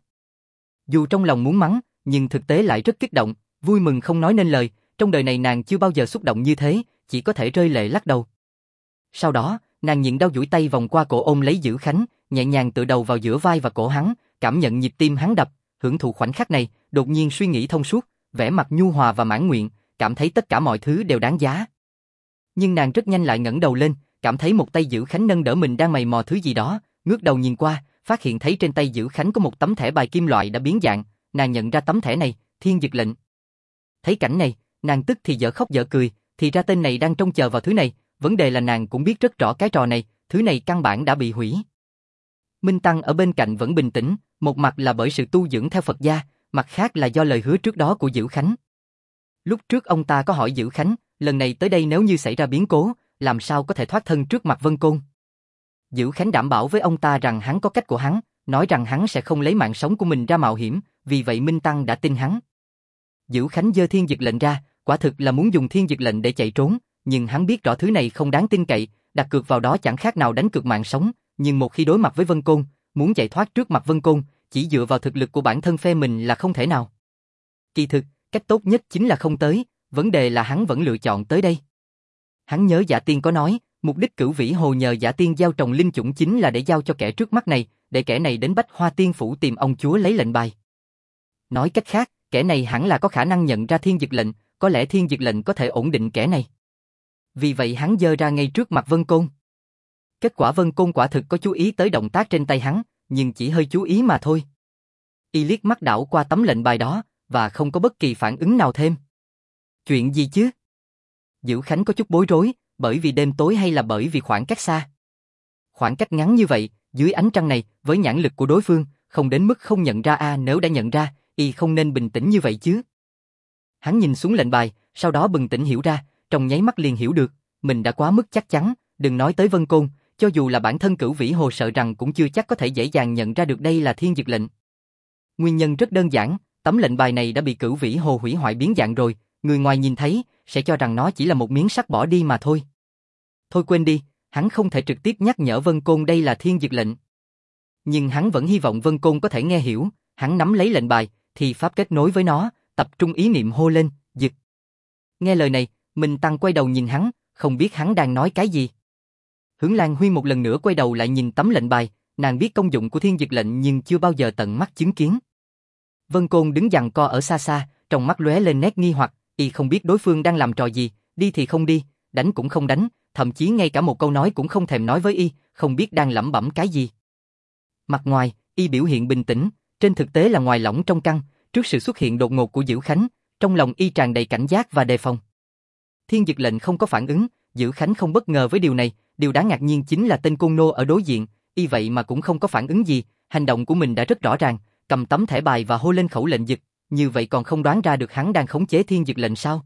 Dù trong lòng muốn mắng, nhưng thực tế lại rất kích động, vui mừng không nói nên lời, trong đời này nàng chưa bao giờ xúc động như thế, chỉ có thể rơi lệ lắc đầu. Sau đó, nàng nhịn đau duỗi tay vòng qua cổ ôm lấy Dữ Khánh, nhẹ nhàng tựa đầu vào giữa vai và cổ hắn, cảm nhận nhịp tim hắn đập, hưởng thụ khoảnh khắc này, đột nhiên suy nghĩ thông suốt, vẻ mặt nhu hòa và mãn nguyện, cảm thấy tất cả mọi thứ đều đáng giá. Nhưng nàng rất nhanh lại ngẩng đầu lên, cảm thấy một tay Dữ Khánh nâng đỡ mình đang mày mò thứ gì đó, ngước đầu nhìn qua, phát hiện thấy trên tay Dữ Khánh có một tấm thẻ bài kim loại đã biến dạng, nàng nhận ra tấm thẻ này, Thiên Dực lệnh. Thấy cảnh này, nàng tức thì dở khóc dở cười, thì ra tên này đang trông chờ vào thứ này, vấn đề là nàng cũng biết rất rõ cái trò này, thứ này căn bản đã bị hủy. Minh Tăng ở bên cạnh vẫn bình tĩnh, một mặt là bởi sự tu dưỡng theo Phật gia, mặt khác là do lời hứa trước đó của Dữ Khánh. Lúc trước ông ta có hỏi Dữ Khánh, lần này tới đây nếu như xảy ra biến cố, làm sao có thể thoát thân trước mặt Vân Côn. Dữ Khánh đảm bảo với ông ta rằng hắn có cách của hắn, nói rằng hắn sẽ không lấy mạng sống của mình ra mạo hiểm, vì vậy Minh Tăng đã tin hắn. Dữ Khánh giơ Thiên Dực lệnh ra, quả thực là muốn dùng Thiên Dực lệnh để chạy trốn, nhưng hắn biết rõ thứ này không đáng tin cậy, đặt cược vào đó chẳng khác nào đánh cược mạng sống, nhưng một khi đối mặt với Vân Côn, muốn chạy thoát trước mặt Vân Côn, chỉ dựa vào thực lực của bản thân phe mình là không thể nào. Kỳ thực, cách tốt nhất chính là không tới, vấn đề là hắn vẫn lựa chọn tới đây. Hắn nhớ Dạ Tiên có nói, mục đích Cửu Vĩ Hồ nhờ Dạ Tiên giao trồng linh chủng chính là để giao cho kẻ trước mắt này, để kẻ này đến Bách Hoa Tiên phủ tìm ông chúa lấy lệnh bài. Nói cách khác, kẻ này hẳn là có khả năng nhận ra Thiên Dực lệnh, có lẽ Thiên Dực lệnh có thể ổn định kẻ này. Vì vậy hắn giơ ra ngay trước mặt Vân Côn. Kết quả Vân Côn quả thực có chú ý tới động tác trên tay hắn, nhưng chỉ hơi chú ý mà thôi. Y liếc mắt đảo qua tấm lệnh bài đó, và không có bất kỳ phản ứng nào thêm. Chuyện gì chứ? Dữ Khánh có chút bối rối, bởi vì đêm tối hay là bởi vì khoảng cách xa. Khoảng cách ngắn như vậy, dưới ánh trăng này, với nhãn lực của đối phương, không đến mức không nhận ra nếu đã nhận ra, y không nên bình tĩnh như vậy chứ. Hắn nhìn xuống lệnh bài, sau đó bừng tỉnh hiểu ra, trong nháy mắt liền hiểu được, mình đã quá mức chắc chắn, đừng nói tới Vân Côn, cho dù là bản thân Cửu Vĩ Hồ sợ rằng cũng chưa chắc có thể dễ dàng nhận ra được đây là Thiên Dực lệnh. Nguyên nhân rất đơn giản, tấm lệnh bài này đã bị Cửu Vĩ Hồ hủy hoại biến dạng rồi, người ngoài nhìn thấy, sẽ cho rằng nó chỉ là một miếng sắt bỏ đi mà thôi. Thôi quên đi, hắn không thể trực tiếp nhắc nhở Vân Côn đây là Thiên Dực lệnh. Nhưng hắn vẫn hy vọng Vân Côn có thể nghe hiểu, hắn nắm lấy lệnh bài, thì pháp kết nối với nó, tập trung ý niệm hô lên, Dực. Nghe lời này, Minh Tăng quay đầu nhìn hắn, không biết hắn đang nói cái gì. Hướng Lan Huyên một lần nữa quay đầu lại nhìn tấm lệnh bài, nàng biết công dụng của Thiên Dực lệnh nhưng chưa bao giờ tận mắt chứng kiến. Vân Côn đứng giằng co ở xa xa, trong mắt lóe lên nét nghi hoặc, y không biết đối phương đang làm trò gì, đi thì không đi, đánh cũng không đánh, thậm chí ngay cả một câu nói cũng không thèm nói với y, không biết đang lẩm bẩm cái gì. Mặt ngoài, y biểu hiện bình tĩnh, trên thực tế là ngoài lỏng trong căng, trước sự xuất hiện đột ngột của Dữ Khánh, trong lòng y tràn đầy cảnh giác và đề phòng. Thiên Dực lệnh không có phản ứng, Dữ Khánh không bất ngờ với điều này, điều đáng ngạc nhiên chính là tên côn nô ở đối diện, y vậy mà cũng không có phản ứng gì, hành động của mình đã rất rõ ràng, cầm tấm thẻ bài và hô lên khẩu lệnh Dực, như vậy còn không đoán ra được hắn đang khống chế Thiên Dực lệnh sao?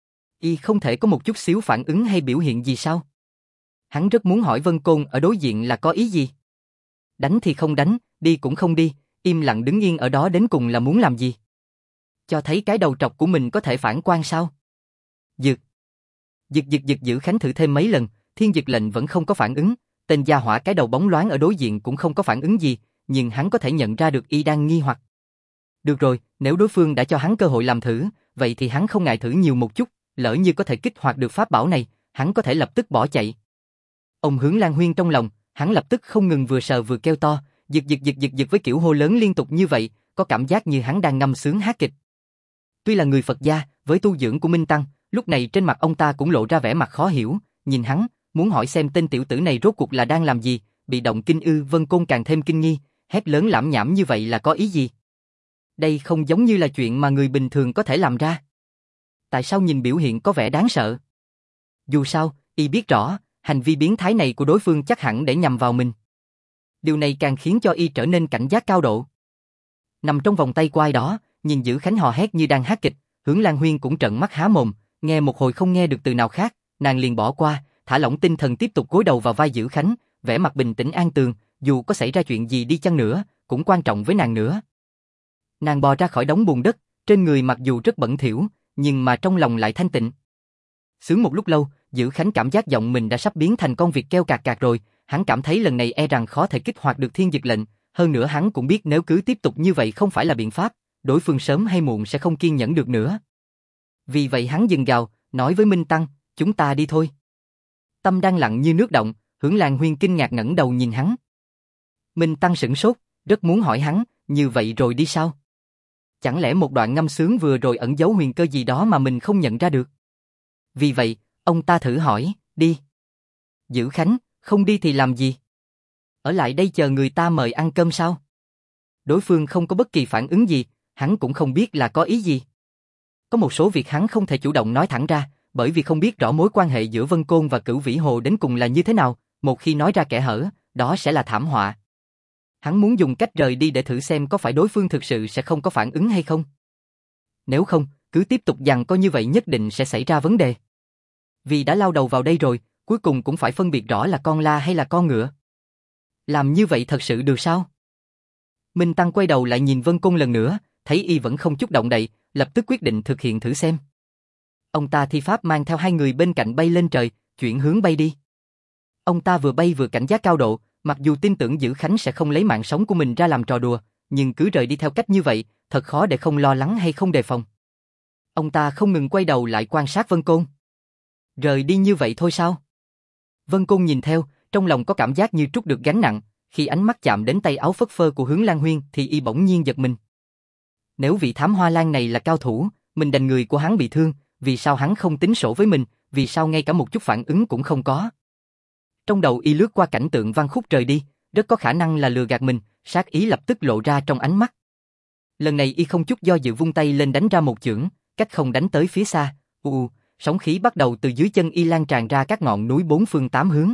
Y không thể có một chút xíu phản ứng hay biểu hiện gì sao? Hắn rất muốn hỏi Vân Côn ở đối diện là có ý gì? Đánh thì không đánh, đi cũng không đi, im lặng đứng yên ở đó đến cùng là muốn làm gì? Cho thấy cái đầu trọc của mình có thể phản quan sao? Dực. Dực Dữ Khánh thử thêm mấy lần, Thiên Dực lệnh vẫn không có phản ứng, tên gia hỏa cái đầu bóng loáng ở đối diện cũng không có phản ứng gì, nhưng hắn có thể nhận ra được y đang nghi hoặc. Được rồi, nếu đối phương đã cho hắn cơ hội làm thử, vậy thì hắn không ngại thử nhiều một chút, lỡ như có thể kích hoạt được pháp bảo này, hắn có thể lập tức bỏ chạy. Ông Hướng Lan Huyên trong lòng, hắn lập tức không ngừng vừa sờ vừa kêu to, Dực với kiểu hô lớn liên tục như vậy, có cảm giác như hắn đang ngâm sướng hát kịch. Tuy là người Phật gia, với tu dưỡng của Minh Tăng, lúc này trên mặt ông ta cũng lộ ra vẻ mặt khó hiểu, nhìn hắn, muốn hỏi xem tên tiểu tử này rốt cuộc là đang làm gì, bị động kinh ư? Vân Côn càng thêm kinh nghi, hét lớn lảm nhảm như vậy là có ý gì? Đây không giống như là chuyện mà người bình thường có thể làm ra. Tại sao nhìn biểu hiện có vẻ đáng sợ? Dù sao, y biết rõ, hành vi biến thái này của đối phương chắc hẳn để nhằm vào mình. Điều này càng khiến cho y trở nên cảnh giác cao độ. Nằm trong vòng tay của ai đó, nhìn Dữ Khánh hò hét như đang hát kịch, Hướng Lan Huyên cũng trợn mắt há mồm, nghe một hồi không nghe được từ nào khác, nàng liền bỏ qua, thả lỏng tinh thần tiếp tục gối đầu vào vai Dữ Khánh, vẻ mặt bình tĩnh an tường, dù có xảy ra chuyện gì đi chăng nữa, cũng quan trọng với nàng nữa. Nàng bò ra khỏi đống bùn đất, trên người mặc dù rất bẩn thỉu, nhưng mà trong lòng lại thanh tịnh. Sướng một lúc lâu, Dữ Khánh cảm giác giọng mình đã sắp biến thành con vịt kêu cạc cạc rồi, hắn cảm thấy lần này e rằng khó thể kích hoạt được Thiên Dực lệnh, hơn nữa hắn cũng biết nếu cứ tiếp tục như vậy không phải là biện pháp, đối phương sớm hay muộn sẽ không kiên nhẫn được nữa. Vì vậy hắn dừng gào, nói với Minh Tăng, chúng ta đi thôi. Tâm đang lặng như nước động, Hướng Lan Huyên kinh ngạc ngẩng đầu nhìn hắn. Minh Tăng sửng sốt, rất muốn hỏi hắn, như vậy rồi đi sao? Chẳng lẽ một đoạn ngâm sướng vừa rồi ẩn giấu huyền cơ gì đó mà mình không nhận ra được? Vì vậy, ông ta thử hỏi, đi. Dữ Khánh, không đi thì làm gì? Ở lại đây chờ người ta mời ăn cơm sao? Đối phương không có bất kỳ phản ứng gì, hắn cũng không biết là có ý gì. Có một số việc hắn không thể chủ động nói thẳng ra, bởi vì không biết rõ mối quan hệ giữa Vân Côn và Cửu Vĩ Hồ đến cùng là như thế nào, một khi nói ra kẽ hở, đó sẽ là thảm họa. Hắn muốn dùng cách rời đi để thử xem có phải đối phương thực sự sẽ không có phản ứng hay không. Nếu không, cứ tiếp tục giằng co như vậy nhất định sẽ xảy ra vấn đề. Vì đã lao đầu vào đây rồi, cuối cùng cũng phải phân biệt rõ là con la hay là con ngựa. Làm như vậy thật sự được sao? Minh Tăng quay đầu lại nhìn Vân Côn lần nữa, thấy y vẫn không chút động đậy, lập tức quyết định thực hiện thử xem. Ông ta thi pháp mang theo hai người bên cạnh bay lên trời, chuyển hướng bay đi. Ông ta vừa bay vừa cảnh giác cao độ, mặc dù tin tưởng Dữ Khánh sẽ không lấy mạng sống của mình ra làm trò đùa, nhưng cứ rời đi theo cách như vậy, thật khó để không lo lắng hay không đề phòng. Ông ta không ngừng quay đầu lại quan sát Vân Côn. Rời đi như vậy thôi sao? Vân Côn nhìn theo, trong lòng có cảm giác như trút được gánh nặng, khi ánh mắt chạm đến tay áo phất phơ của Hướng Lan Huyên thì y bỗng nhiên giật mình. Nếu vị thám hoa lan này là cao thủ, mình đành người của hắn bị thương, vì sao hắn không tính sổ với mình, vì sao ngay cả một chút phản ứng cũng không có. Trong đầu y lướt qua cảnh tượng Văn Khúc rời đi, rất có khả năng là lừa gạt mình, sát ý lập tức lộ ra trong ánh mắt. Lần này y không chút do dự vung tay lên đánh ra một chưởng, cách không đánh tới phía xa, sóng khí bắt đầu từ dưới chân y lan tràn ra các ngọn núi bốn phương tám hướng.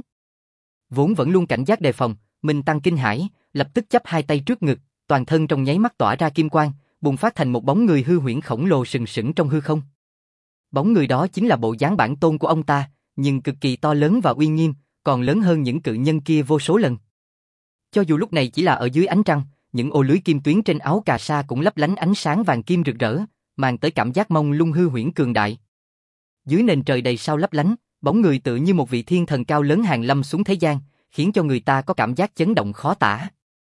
Vốn vẫn luôn cảnh giác đề phòng, Minh Tăng kinh hãi, lập tức chắp hai tay trước ngực, toàn thân trong nháy mắt tỏa ra kim quang, bùng phát thành một bóng người hư huyễn khổng lồ sừng sững trong hư không. Bóng người đó chính là bộ dáng bản tôn của ông ta, nhưng cực kỳ to lớn và uy nghiêm, còn lớn hơn những cự nhân kia vô số lần. Cho dù lúc này chỉ là ở dưới ánh trăng, những ô lưới kim tuyến trên áo cà sa cũng lấp lánh ánh sáng vàng kim rực rỡ, mang tới cảm giác mông lung hư huyễn cường đại. Dưới nền trời đầy sao lấp lánh, bóng người tựa như một vị thiên thần cao lớn hàng lâm xuống thế gian, khiến cho người ta có cảm giác chấn động khó tả.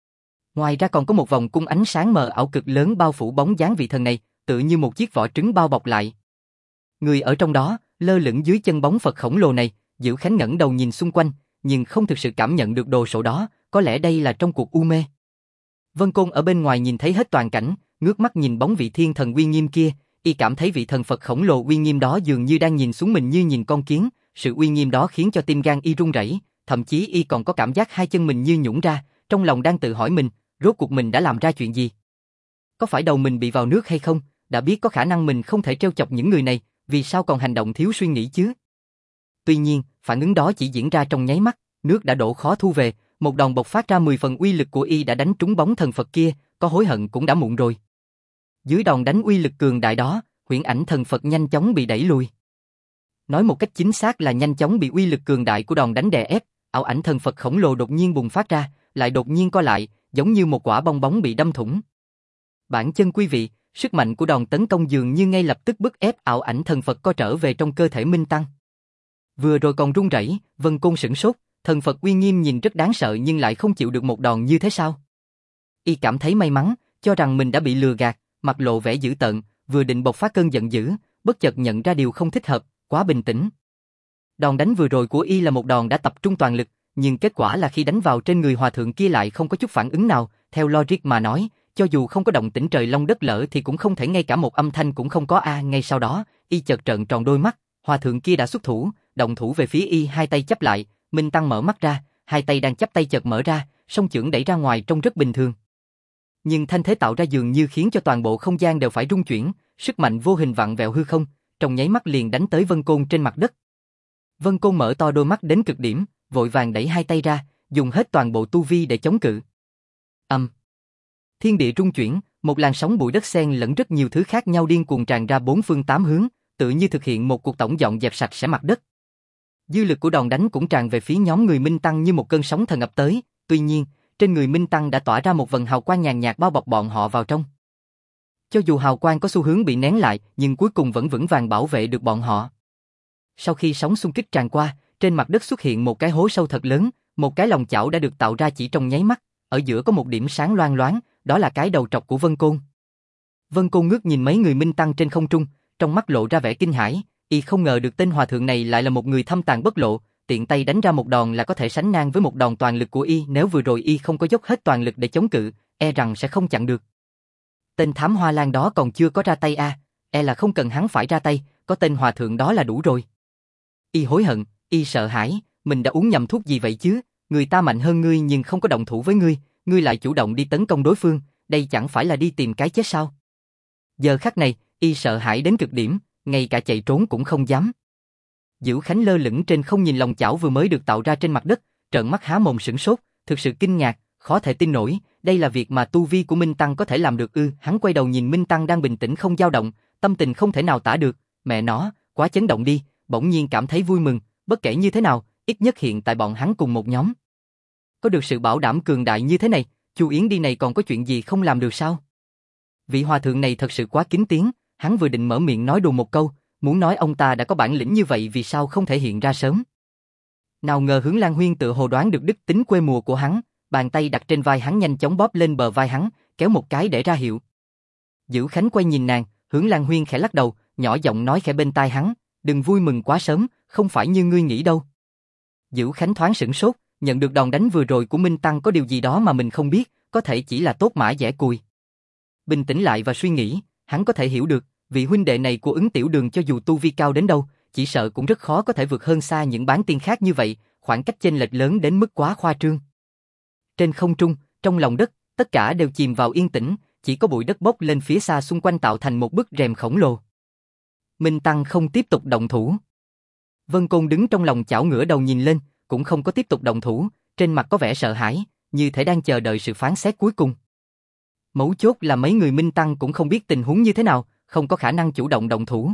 Ngoài ra còn có một vòng cung ánh sáng mờ ảo cực lớn bao phủ bóng dáng vị thần này, tựa như một chiếc vỏ trứng bao bọc lại. Người ở trong đó, lơ lửng dưới chân bóng Phật khổng lồ này, Dữ Khánh ngẩng đầu nhìn xung quanh, nhưng không thực sự cảm nhận được đồ sộ đó, có lẽ đây là trong cuộc u mê. Vân Côn ở bên ngoài nhìn thấy hết toàn cảnh, ngước mắt nhìn bóng vị thiên thần uy nghiêm kia, y cảm thấy vị thần Phật khổng lồ uy nghiêm đó dường như đang nhìn xuống mình như nhìn con kiến, sự uy nghiêm đó khiến cho tim gan y run rẩy, thậm chí y còn có cảm giác hai chân mình như nhũn ra, trong lòng đang tự hỏi mình, rốt cuộc mình đã làm ra chuyện gì? Có phải đầu mình bị vào nước hay không? Đã biết có khả năng mình không thể trêu chọc những người này, vì sao còn hành động thiếu suy nghĩ chứ? Tuy nhiên, phản ứng đó chỉ diễn ra trong nháy mắt, nước đã đổ khó thu về, một đòn bộc phát ra 10 phần uy lực của y đã đánh trúng bóng thần Phật kia, có hối hận cũng đã muộn rồi. Dưới đòn đánh uy lực cường đại đó, huyễn ảnh thần Phật nhanh chóng bị đẩy lùi. Nói một cách chính xác là nhanh chóng bị uy lực cường đại của đòn đánh đè ép, ảo ảnh thần Phật khổng lồ đột nhiên bùng phát ra, lại đột nhiên co lại, giống như một quả bong bóng bị đâm thủng. Bản chân quý vị, sức mạnh của đòn tấn công dường như ngay lập tức bức ép ảo ảnh thần Phật co trở về trong cơ thể Minh Tăng. Vừa rồi còn run rẩy, Vân Côn sửng sốt, thần Phật uy nghiêm nhìn rất đáng sợ nhưng lại không chịu được một đòn như thế sao? Y cảm thấy may mắn, cho rằng mình đã bị lừa gạt, mặt lộ vẻ dữ tợn, vừa định bộc phát cơn giận dữ, bất chợt nhận ra điều không thích hợp, quá bình tĩnh. Đòn đánh vừa rồi của y là một đòn đã tập trung toàn lực, nhưng kết quả là khi đánh vào trên người hòa thượng kia lại không có chút phản ứng nào, theo logic mà nói, cho dù không có động tĩnh trời long đất lở thì cũng không thể ngay cả một âm thanh cũng không có ngay sau đó, y chợt trợn tròn đôi mắt, hòa thượng kia đã xuất thủ, động thủ về phía y hai tay chắp lại, Minh Tăng mở mắt ra, hai tay đang chắp tay chợt mở ra, song chưởng đẩy ra ngoài trông rất bình thường. Nhưng thanh thế tạo ra dường như khiến cho toàn bộ không gian đều phải rung chuyển, sức mạnh vô hình vặn vẹo hư không, trong nháy mắt liền đánh tới Vân Côn trên mặt đất. Vân Côn mở to đôi mắt đến cực điểm, vội vàng đẩy hai tay ra, dùng hết toàn bộ tu vi để chống cự. Thiên địa rung chuyển, một làn sóng bụi đất xen lẫn rất nhiều thứ khác nhau điên cuồng tràn ra bốn phương tám hướng, tự như thực hiện một cuộc tổng dọn dẹp sạch sẽ mặt đất. Dư lực của đòn đánh cũng tràn về phía nhóm người Minh Tăng như một cơn sóng thần ập tới, tuy nhiên, trên người Minh Tăng đã tỏa ra một vầng hào quang nhàn nhạt bao bọc bọn họ vào trong. Cho dù hào quang có xu hướng bị nén lại, nhưng cuối cùng vẫn vững vàng bảo vệ được bọn họ. Sau khi sóng xung kích tràn qua, trên mặt đất xuất hiện một cái hố sâu thật lớn, một cái lòng chảo đã được tạo ra chỉ trong nháy mắt, ở giữa có một điểm sáng loang loáng, đó là cái đầu trọc của Vân Côn. Vân Côn ngước nhìn mấy người Minh Tăng trên không trung, trong mắt lộ ra vẻ kinh hãi, y không ngờ được tên hòa thượng này lại là một người thâm tàn bất lộ, tiện tay đánh ra một đòn là có thể sánh ngang với một đòn toàn lực của y, nếu vừa rồi y không có dốc hết toàn lực để chống cự, e rằng sẽ không chặn được. Tên thám hoa lan đó còn chưa có ra tay e là không cần hắn phải ra tay, có tên hòa thượng đó là đủ rồi. Y hối hận, y sợ hãi, mình đã uống nhầm thuốc gì vậy chứ? Người ta mạnh hơn ngươi nhưng không có động thủ với ngươi lại chủ động đi tấn công đối phương, đây chẳng phải là đi tìm cái chết sao? Giờ khắc này, y sợ hãi đến cực điểm, ngay cả chạy trốn cũng không dám. Dữ Khánh lơ lửng trên không nhìn lòng chảo vừa mới được tạo ra trên mặt đất, trợn mắt há mồm sửng sốt, thực sự kinh ngạc, khó thể tin nổi, đây là việc mà tu vi của Minh Tăng có thể làm được ư? Hắn quay đầu nhìn Minh Tăng đang bình tĩnh không dao động, tâm tình không thể nào tả được, mẹ nó, quá chấn động đi, bỗng nhiên cảm thấy vui mừng, bất kể như thế nào, ít nhất hiện tại bọn hắn cùng một nhóm. Có được sự bảo đảm cường đại như thế này, Chu Yến đi này còn có chuyện gì không làm được sao? Vị hòa thượng này thật sự quá kín tiếng, hắn vừa định mở miệng nói đùa một câu, muốn nói ông ta đã có bản lĩnh như vậy vì sao không thể hiện ra sớm. Nào ngờ Hướng Lan Huyên tự hồ đoán được đức tính quê mùa của hắn, bàn tay đặt trên vai hắn nhanh chóng bóp lên bờ vai hắn, kéo một cái để ra hiệu. Dữ Khánh quay nhìn nàng, Hướng Lan Huyên khẽ lắc đầu, nhỏ giọng nói khẽ bên tai hắn, đừng vui mừng quá sớm, không phải như ngươi nghĩ đâu. Dữ Khánh thoáng sửng sốt, nhận được đòn đánh vừa rồi của Minh Tăng có điều gì đó mà mình không biết, có thể chỉ là tốt mã dẻ cùi. Bình tĩnh lại và suy nghĩ, hắn có thể hiểu được, vị huynh đệ này của Ứng Tiểu Đường cho dù tu vi cao đến đâu, chỉ sợ cũng rất khó có thể vượt hơn xa những bán tiên khác như vậy, khoảng cách chênh lệch lớn đến mức quá khoa trương. Trên không trung, trong lòng đất, tất cả đều chìm vào yên tĩnh, chỉ có bụi đất bốc lên phía xa xung quanh tạo thành một bức rèm khổng lồ. Minh Tăng không tiếp tục động thủ. Vân Côn đứng trong lòng chảo ngửa đầu nhìn lên, cũng không có tiếp tục động thủ, trên mặt có vẻ sợ hãi, như thể đang chờ đợi sự phán xét cuối cùng. Mấu chốt là mấy người Minh Tăng cũng không biết tình huống như thế nào, không có khả năng chủ động động thủ.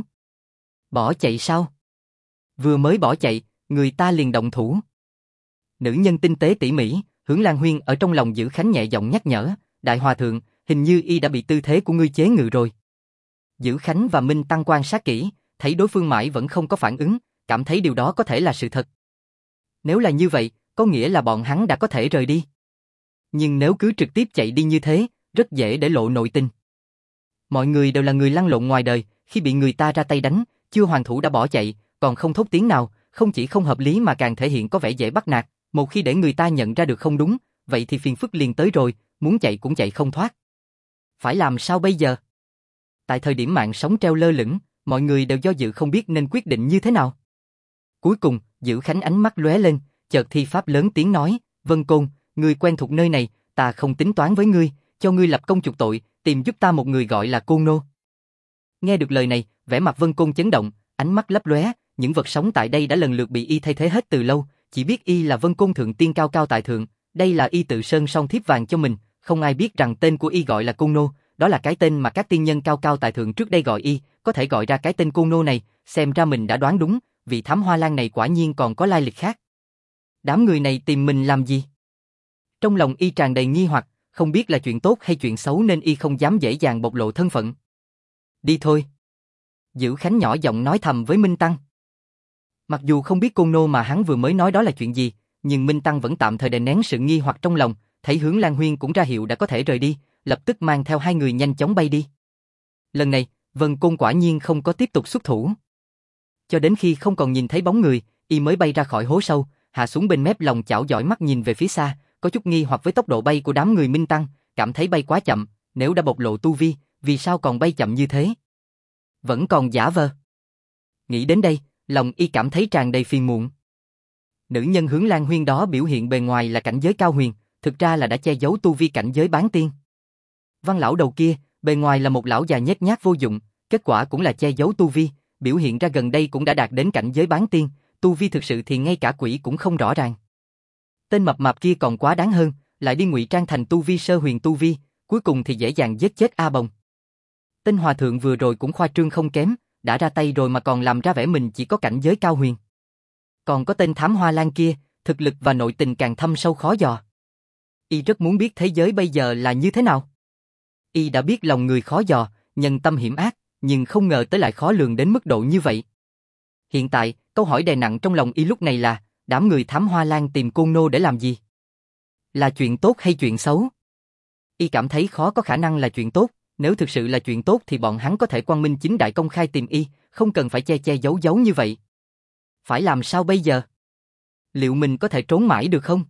Bỏ chạy sao? Vừa mới bỏ chạy, người ta liền động thủ. Nữ nhân tinh tế tỉ mỉ, Hướng Lan Huyên ở trong lòng Dữ Khánh nhẹ giọng nhắc nhở, đại hòa thượng, hình như y đã bị tư thế của ngươi chế ngự rồi. Dữ Khánh và Minh Tăng quan sát kỹ, thấy đối phương mãi vẫn không có phản ứng, cảm thấy điều đó có thể là sự thật. Nếu là như vậy, có nghĩa là bọn hắn đã có thể rời đi. Nhưng nếu cứ trực tiếp chạy đi như thế, rất dễ để lộ nội tình. Mọi người đều là người lăn lộn ngoài đời, khi bị người ta ra tay đánh, chưa hoàn thủ đã bỏ chạy, còn không thốt tiếng nào, không chỉ không hợp lý mà càng thể hiện có vẻ dễ bắt nạt, một khi để người ta nhận ra được không đúng, vậy thì phiền phức liền tới rồi, muốn chạy cũng chạy không thoát. Phải làm sao bây giờ? Tại thời điểm mạng sống treo lơ lửng, mọi người đều do dự không biết nên quyết định như thế nào. Cuối cùng, Dữ Khánh ánh mắt lóe lên, chợt thi pháp lớn tiếng nói, Vân Côn, ngươi quen thuộc nơi này, ta không tính toán với ngươi, cho ngươi lập công chuộc tội, tìm giúp ta một người gọi là Côn Nô. Nghe được lời này, vẻ mặt Vân Côn chấn động, ánh mắt lấp lóe, những vật sống tại đây đã lần lượt bị y thay thế hết từ lâu, chỉ biết y là Vân Côn thượng tiên cao cao tại thượng, đây là y tự sơn son thiếp vàng cho mình, không ai biết rằng tên của y gọi là Côn Nô, đó là cái tên mà các tiên nhân cao cao tại thượng trước đây gọi y, có thể gọi ra cái tên Côn Nô này, xem ra mình đã đoán đúng, vị thám hoa lan này quả nhiên còn có lai lịch khác. Đám người này tìm mình làm gì? Trong lòng y tràn đầy nghi hoặc, không biết là chuyện tốt hay chuyện xấu nên y không dám dễ dàng bộc lộ thân phận. Đi thôi. Dữ Khánh nhỏ giọng nói thầm với Minh Tăng. Mặc dù không biết Côn Nô mà hắn vừa mới nói đó là chuyện gì, nhưng Minh Tăng vẫn tạm thời đè nén sự nghi hoặc trong lòng, thấy Hướng Lan Huyên cũng ra hiệu đã có thể rời đi, lập tức mang theo hai người nhanh chóng bay đi. Lần này, Vân Côn quả nhiên không có tiếp tục xuất thủ. Cho đến khi không còn nhìn thấy bóng người, y mới bay ra khỏi hố sâu, hạ xuống bên mép lòng chảo dõi mắt nhìn về phía xa, có chút nghi hoặc với tốc độ bay của đám người Minh Tăng, cảm thấy bay quá chậm, nếu đã bộc lộ tu vi, vì sao còn bay chậm như thế? Vẫn còn giả vờ. Nghĩ đến đây, lòng y cảm thấy tràn đầy phiền muộn. Nữ nhân Hướng Lan Huyên đó biểu hiện bề ngoài là cảnh giới cao huyền, thực ra là đã che giấu tu vi cảnh giới bán tiên. Văn lão đầu kia, bề ngoài là một lão già nhếch nhác vô dụng, kết quả cũng là che giấu tu vi, biểu hiện ra gần đây cũng đã đạt đến cảnh giới bán tiên, tu vi thực sự thì ngay cả quỷ cũng không rõ ràng. Tên mập mạp kia còn quá đáng hơn, lại đi ngụy trang thành tu vi sơ huyền tu vi, cuối cùng thì dễ dàng giết chết A Bồng. Tên hòa thượng vừa rồi cũng khoa trương không kém, đã ra tay rồi mà còn làm ra vẻ mình chỉ có cảnh giới cao huyền. Còn có tên thám hoa lan kia, thực lực và nội tình càng thâm sâu khó dò. Y rất muốn biết thế giới bây giờ là như thế nào. Y đã biết lòng người khó dò, nhân tâm hiểm ác, nhưng không ngờ tới lại khó lường đến mức độ như vậy. Hiện tại, câu hỏi đè nặng trong lòng Y lúc này là, đám người thám hoa lan tìm Côn Nô để làm gì? Là chuyện tốt hay chuyện xấu? Y cảm thấy khó có khả năng là chuyện tốt, nếu thực sự là chuyện tốt thì bọn hắn có thể quang minh chính đại công khai tìm Y, không cần phải che che giấu giấu như vậy. Phải làm sao bây giờ? Liệu mình có thể trốn mãi được không?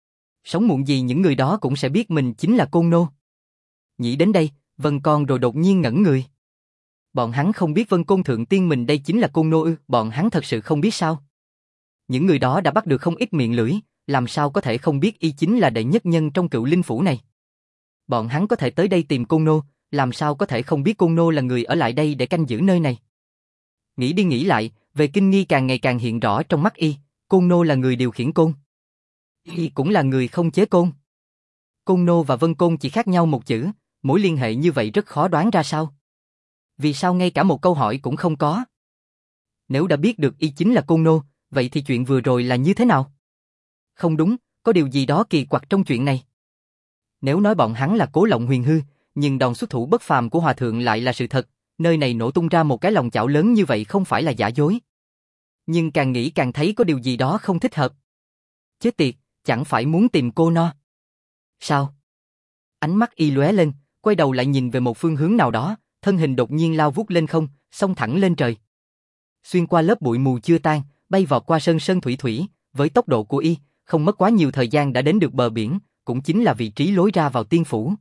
Sớm muộn gì những người đó cũng sẽ biết mình chính là Côn Nô. Nghĩ đến đây, Vân Con rồi đột nhiên ngẩn người. Bọn hắn không biết Vân Côn thượng tiên mình đây chính là Côn Nô ư? Bọn hắn thật sự không biết sao? Những người đó đã bắt được không ít miệng lưỡi, làm sao có thể không biết y chính là đệ nhất nhân trong Cựu Linh Phủ này. Bọn hắn có thể tới đây tìm Côn Nô, làm sao có thể không biết Côn Nô là người ở lại đây để canh giữ nơi này. Nghĩ đi nghĩ lại, về kinh nghi càng ngày càng hiện rõ trong mắt y, Côn Nô là người điều khiển côn. Y cũng là người không chế côn. Côn Nô và Vân Côn chỉ khác nhau một chữ, mối liên hệ như vậy rất khó đoán ra sao. Vì sao ngay cả một câu hỏi cũng không có? Nếu đã biết được y chính là Côn Nô, vậy thì chuyện vừa rồi là như thế nào? Không đúng, có điều gì đó kỳ quặc trong chuyện này. Nếu nói bọn hắn là cố lộng huyền hư, nhưng đòn xuất thủ bất phàm của Hòa Thượng lại là sự thật, nơi này nổ tung ra một cái lòng chảo lớn như vậy không phải là giả dối. Nhưng càng nghĩ càng thấy có điều gì đó không thích hợp. Chết tiệt, chẳng phải muốn tìm cô no. Sao? Ánh mắt y lóe lên, quay đầu lại nhìn về một phương hướng nào đó, thân hình đột nhiên lao vút lên không, xông thẳng lên trời. Xuyên qua lớp bụi mù chưa tan, bay vọt qua sơn sơn thủy thủy, với tốc độ của y, không mất quá nhiều thời gian đã đến được bờ biển, cũng chính là vị trí lối ra vào tiên phủ.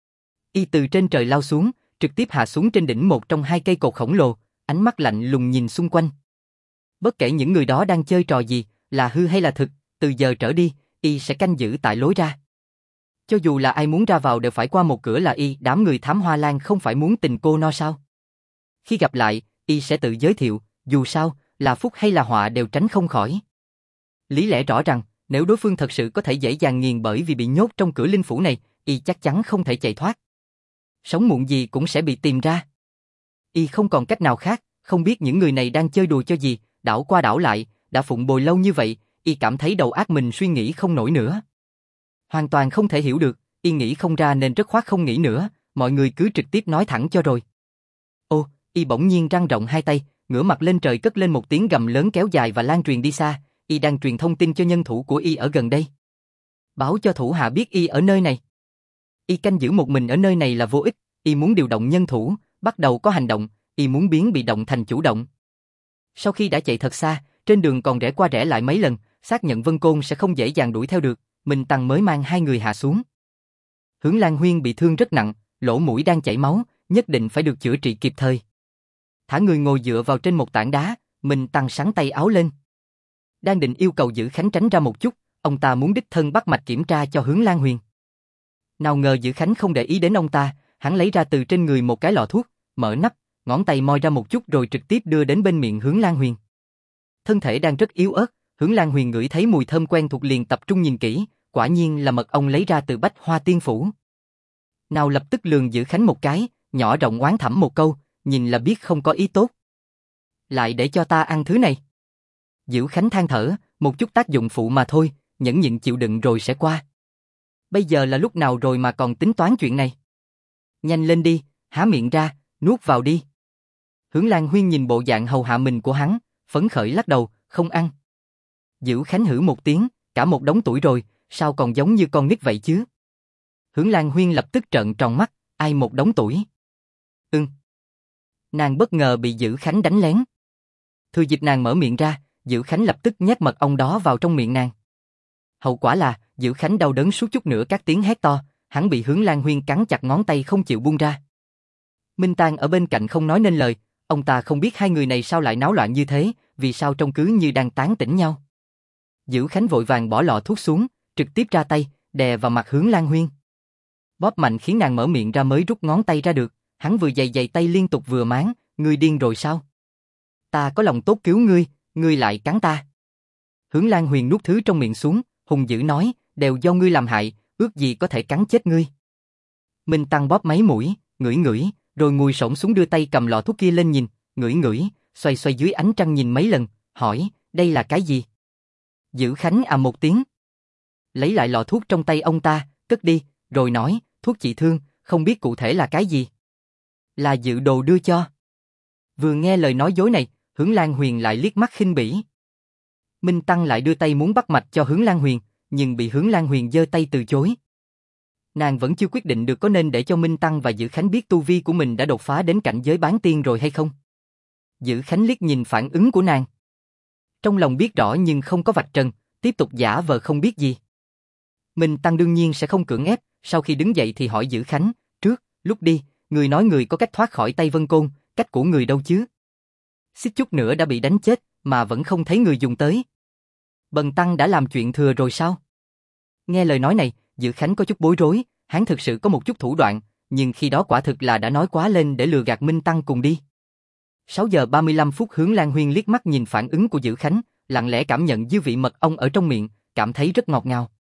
Y từ trên trời lao xuống, trực tiếp hạ xuống trên đỉnh một trong hai cây cột khổng lồ, ánh mắt lạnh lùng nhìn xung quanh. Bất kể những người đó đang chơi trò gì, là hư hay là thực, từ giờ trở đi, y sẽ canh giữ tại lối ra. Cho dù là ai muốn ra vào đều phải qua một cửa là y, đám người thám hoa lan không phải muốn tình cô no sao? Khi gặp lại, y sẽ tự giới thiệu, dù sao, là phúc hay là họa đều tránh không khỏi. Lý lẽ rõ rằng, nếu đối phương thật sự có thể dễ dàng nghiền bởi vì bị nhốt trong cửa linh phủ này, y chắc chắn không thể chạy thoát. Sớm muộn gì cũng sẽ bị tìm ra. Y không còn cách nào khác, không biết những người này đang chơi đùa cho gì, đảo qua đảo lại, đã phụng bồi lâu như vậy, y cảm thấy đầu óc mình suy nghĩ không nổi nữa. Hoàn toàn không thể hiểu được, y nghĩ không ra nên rất khoát không nghĩ nữa, mọi người cứ trực tiếp nói thẳng cho rồi. Ô, y bỗng nhiên răng rộng hai tay, ngửa mặt lên trời cất lên một tiếng gầm lớn kéo dài và lan truyền đi xa, y đang truyền thông tin cho nhân thủ của y ở gần đây. Báo cho thủ hạ biết y ở nơi này. Y canh giữ một mình ở nơi này là vô ích, y muốn điều động nhân thủ, bắt đầu có hành động, y muốn biến bị động thành chủ động. Sau khi đã chạy thật xa, trên đường còn rẽ qua rẽ lại mấy lần, xác nhận Vân Côn sẽ không dễ dàng đuổi theo được, Minh Tăng mới mang hai người hạ xuống. Hướng Lan Huyên bị thương rất nặng, lỗ mũi đang chảy máu, nhất định phải được chữa trị kịp thời. Thả người ngồi dựa vào trên một tảng đá, Minh Tăng xắn tay áo lên. Đang định yêu cầu Dữ Khánh tránh ra một chút, ông ta muốn đích thân bắt mạch kiểm tra cho Hướng Lan Huyền. Nào ngờ Dữ Khánh không để ý đến ông ta, hắn lấy ra từ trên người một cái lọ thuốc, mở nắp, ngón tay moi ra một chút rồi trực tiếp đưa đến bên miệng Hướng Lan Huyền. Thân thể đang rất yếu ớt, Hướng Lan Huyền ngửi thấy mùi thơm quen thuộc liền tập trung nhìn kỹ, quả nhiên là mật ong lấy ra từ Bách Hoa Tiên Phủ. Nào lập tức lườm Dữ Khánh một cái, nhỏ giọng oán thẩm một câu, nhìn là biết không có ý tốt. Lại để cho ta ăn thứ này. Dữ Khánh than thở, một chút tác dụng phụ mà thôi, nhẫn nhịn chịu đựng rồi sẽ qua. Bây giờ là lúc nào rồi mà còn tính toán chuyện này? Nhanh lên đi, há miệng ra, nuốt vào đi. Hướng Lan Huyên nhìn bộ dạng hầu hạ mình của hắn, phấn khởi lắc đầu, không ăn. Dữ Khánh hử một tiếng, cả một đống tuổi rồi, sao còn giống như con nít vậy chứ? Hướng Lan Huyên lập tức trợn tròn mắt, ai một đống tuổi? Nàng bất ngờ bị Dữ Khánh đánh lén. Thừa dịp nàng mở miệng ra, Dữ Khánh lập tức nhét mật ong đó vào trong miệng nàng. Hậu quả là, Dữ Khánh đau đớn suốt chút nữa các tiếng hét to, hắn bị Hướng Lan Huyên cắn chặt ngón tay không chịu buông ra. Minh Tang ở bên cạnh không nói nên lời, ông ta không biết hai người này sao lại náo loạn như thế, vì sao trông cứ như đang tán tỉnh nhau. Dữ Khánh vội vàng bỏ lọ thuốc xuống, trực tiếp ra tay, đè vào mặt Hướng Lan Huyên. Bóp mạnh khiến nàng mở miệng ra mới rút ngón tay ra được, hắn vừa giày tay liên tục vừa máng, ngươi điên rồi sao? Ta có lòng tốt cứu ngươi, ngươi lại cắn ta. Hướng Lan Huyền nuốt thứ trong miệng xuống, hùng dữ nói, đều do ngươi làm hại, ước gì có thể cắn chết ngươi. Minh Tăng bóp mấy mũi, ngửi ngửi, rồi ngồi xổm xuống đưa tay cầm lọ thuốc kia lên nhìn, ngửi ngửi, xoay xoay dưới ánh trăng nhìn mấy lần, hỏi, đây là cái gì? Dữ Khánh à một tiếng. Lấy lại lọ thuốc trong tay ông ta, cất đi, rồi nói, thuốc trị thương, không biết cụ thể là cái gì. Là Dự Đồ đưa cho. Vừa nghe lời nói dối này, Hướng Lan Huyền lại liếc mắt khinh bỉ. Minh Tăng lại đưa tay muốn bắt mạch cho Hướng Lan Huyền, nhưng bị Hướng Lan Huyền giơ tay từ chối. Nàng vẫn chưa quyết định được có nên để cho Minh Tăng và Dữ Khánh biết tu vi của mình đã đột phá đến cảnh giới bán tiên rồi hay không. Dữ Khánh liếc nhìn phản ứng của nàng. Trong lòng biết rõ nhưng không có vạch trần, tiếp tục giả vờ không biết gì. Minh Tăng đương nhiên sẽ không cưỡng ép, sau khi đứng dậy thì hỏi Dữ Khánh, trước, lúc đi, người nói người có cách thoát khỏi tay Vân Côn, cách của người đâu chứ? Xích chút nữa đã bị đánh chết, mà vẫn không thấy người dùng tới. Bần tăng đã làm chuyện thừa rồi sao? Nghe lời nói này, Dữ Khánh có chút bối rối, hắn thực sự có một chút thủ đoạn, nhưng khi đó quả thực là đã nói quá lên để lừa gạt Minh Tăng cùng đi. 6 giờ 35 phút Hướng Lan Huyên liếc mắt nhìn phản ứng của Dữ Khánh, lặng lẽ cảm nhận dư vị mật ong ở trong miệng, cảm thấy rất ngọt ngào.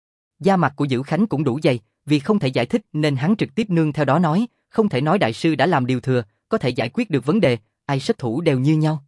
Da mặt của Dữ Khánh cũng đủ dày, vì không thể giải thích nên hắn trực tiếp nương theo đó nói, không thể nói đại sư đã làm điều thừa, có thể giải quyết được vấn đề, ai xuất thủ đều như nhau.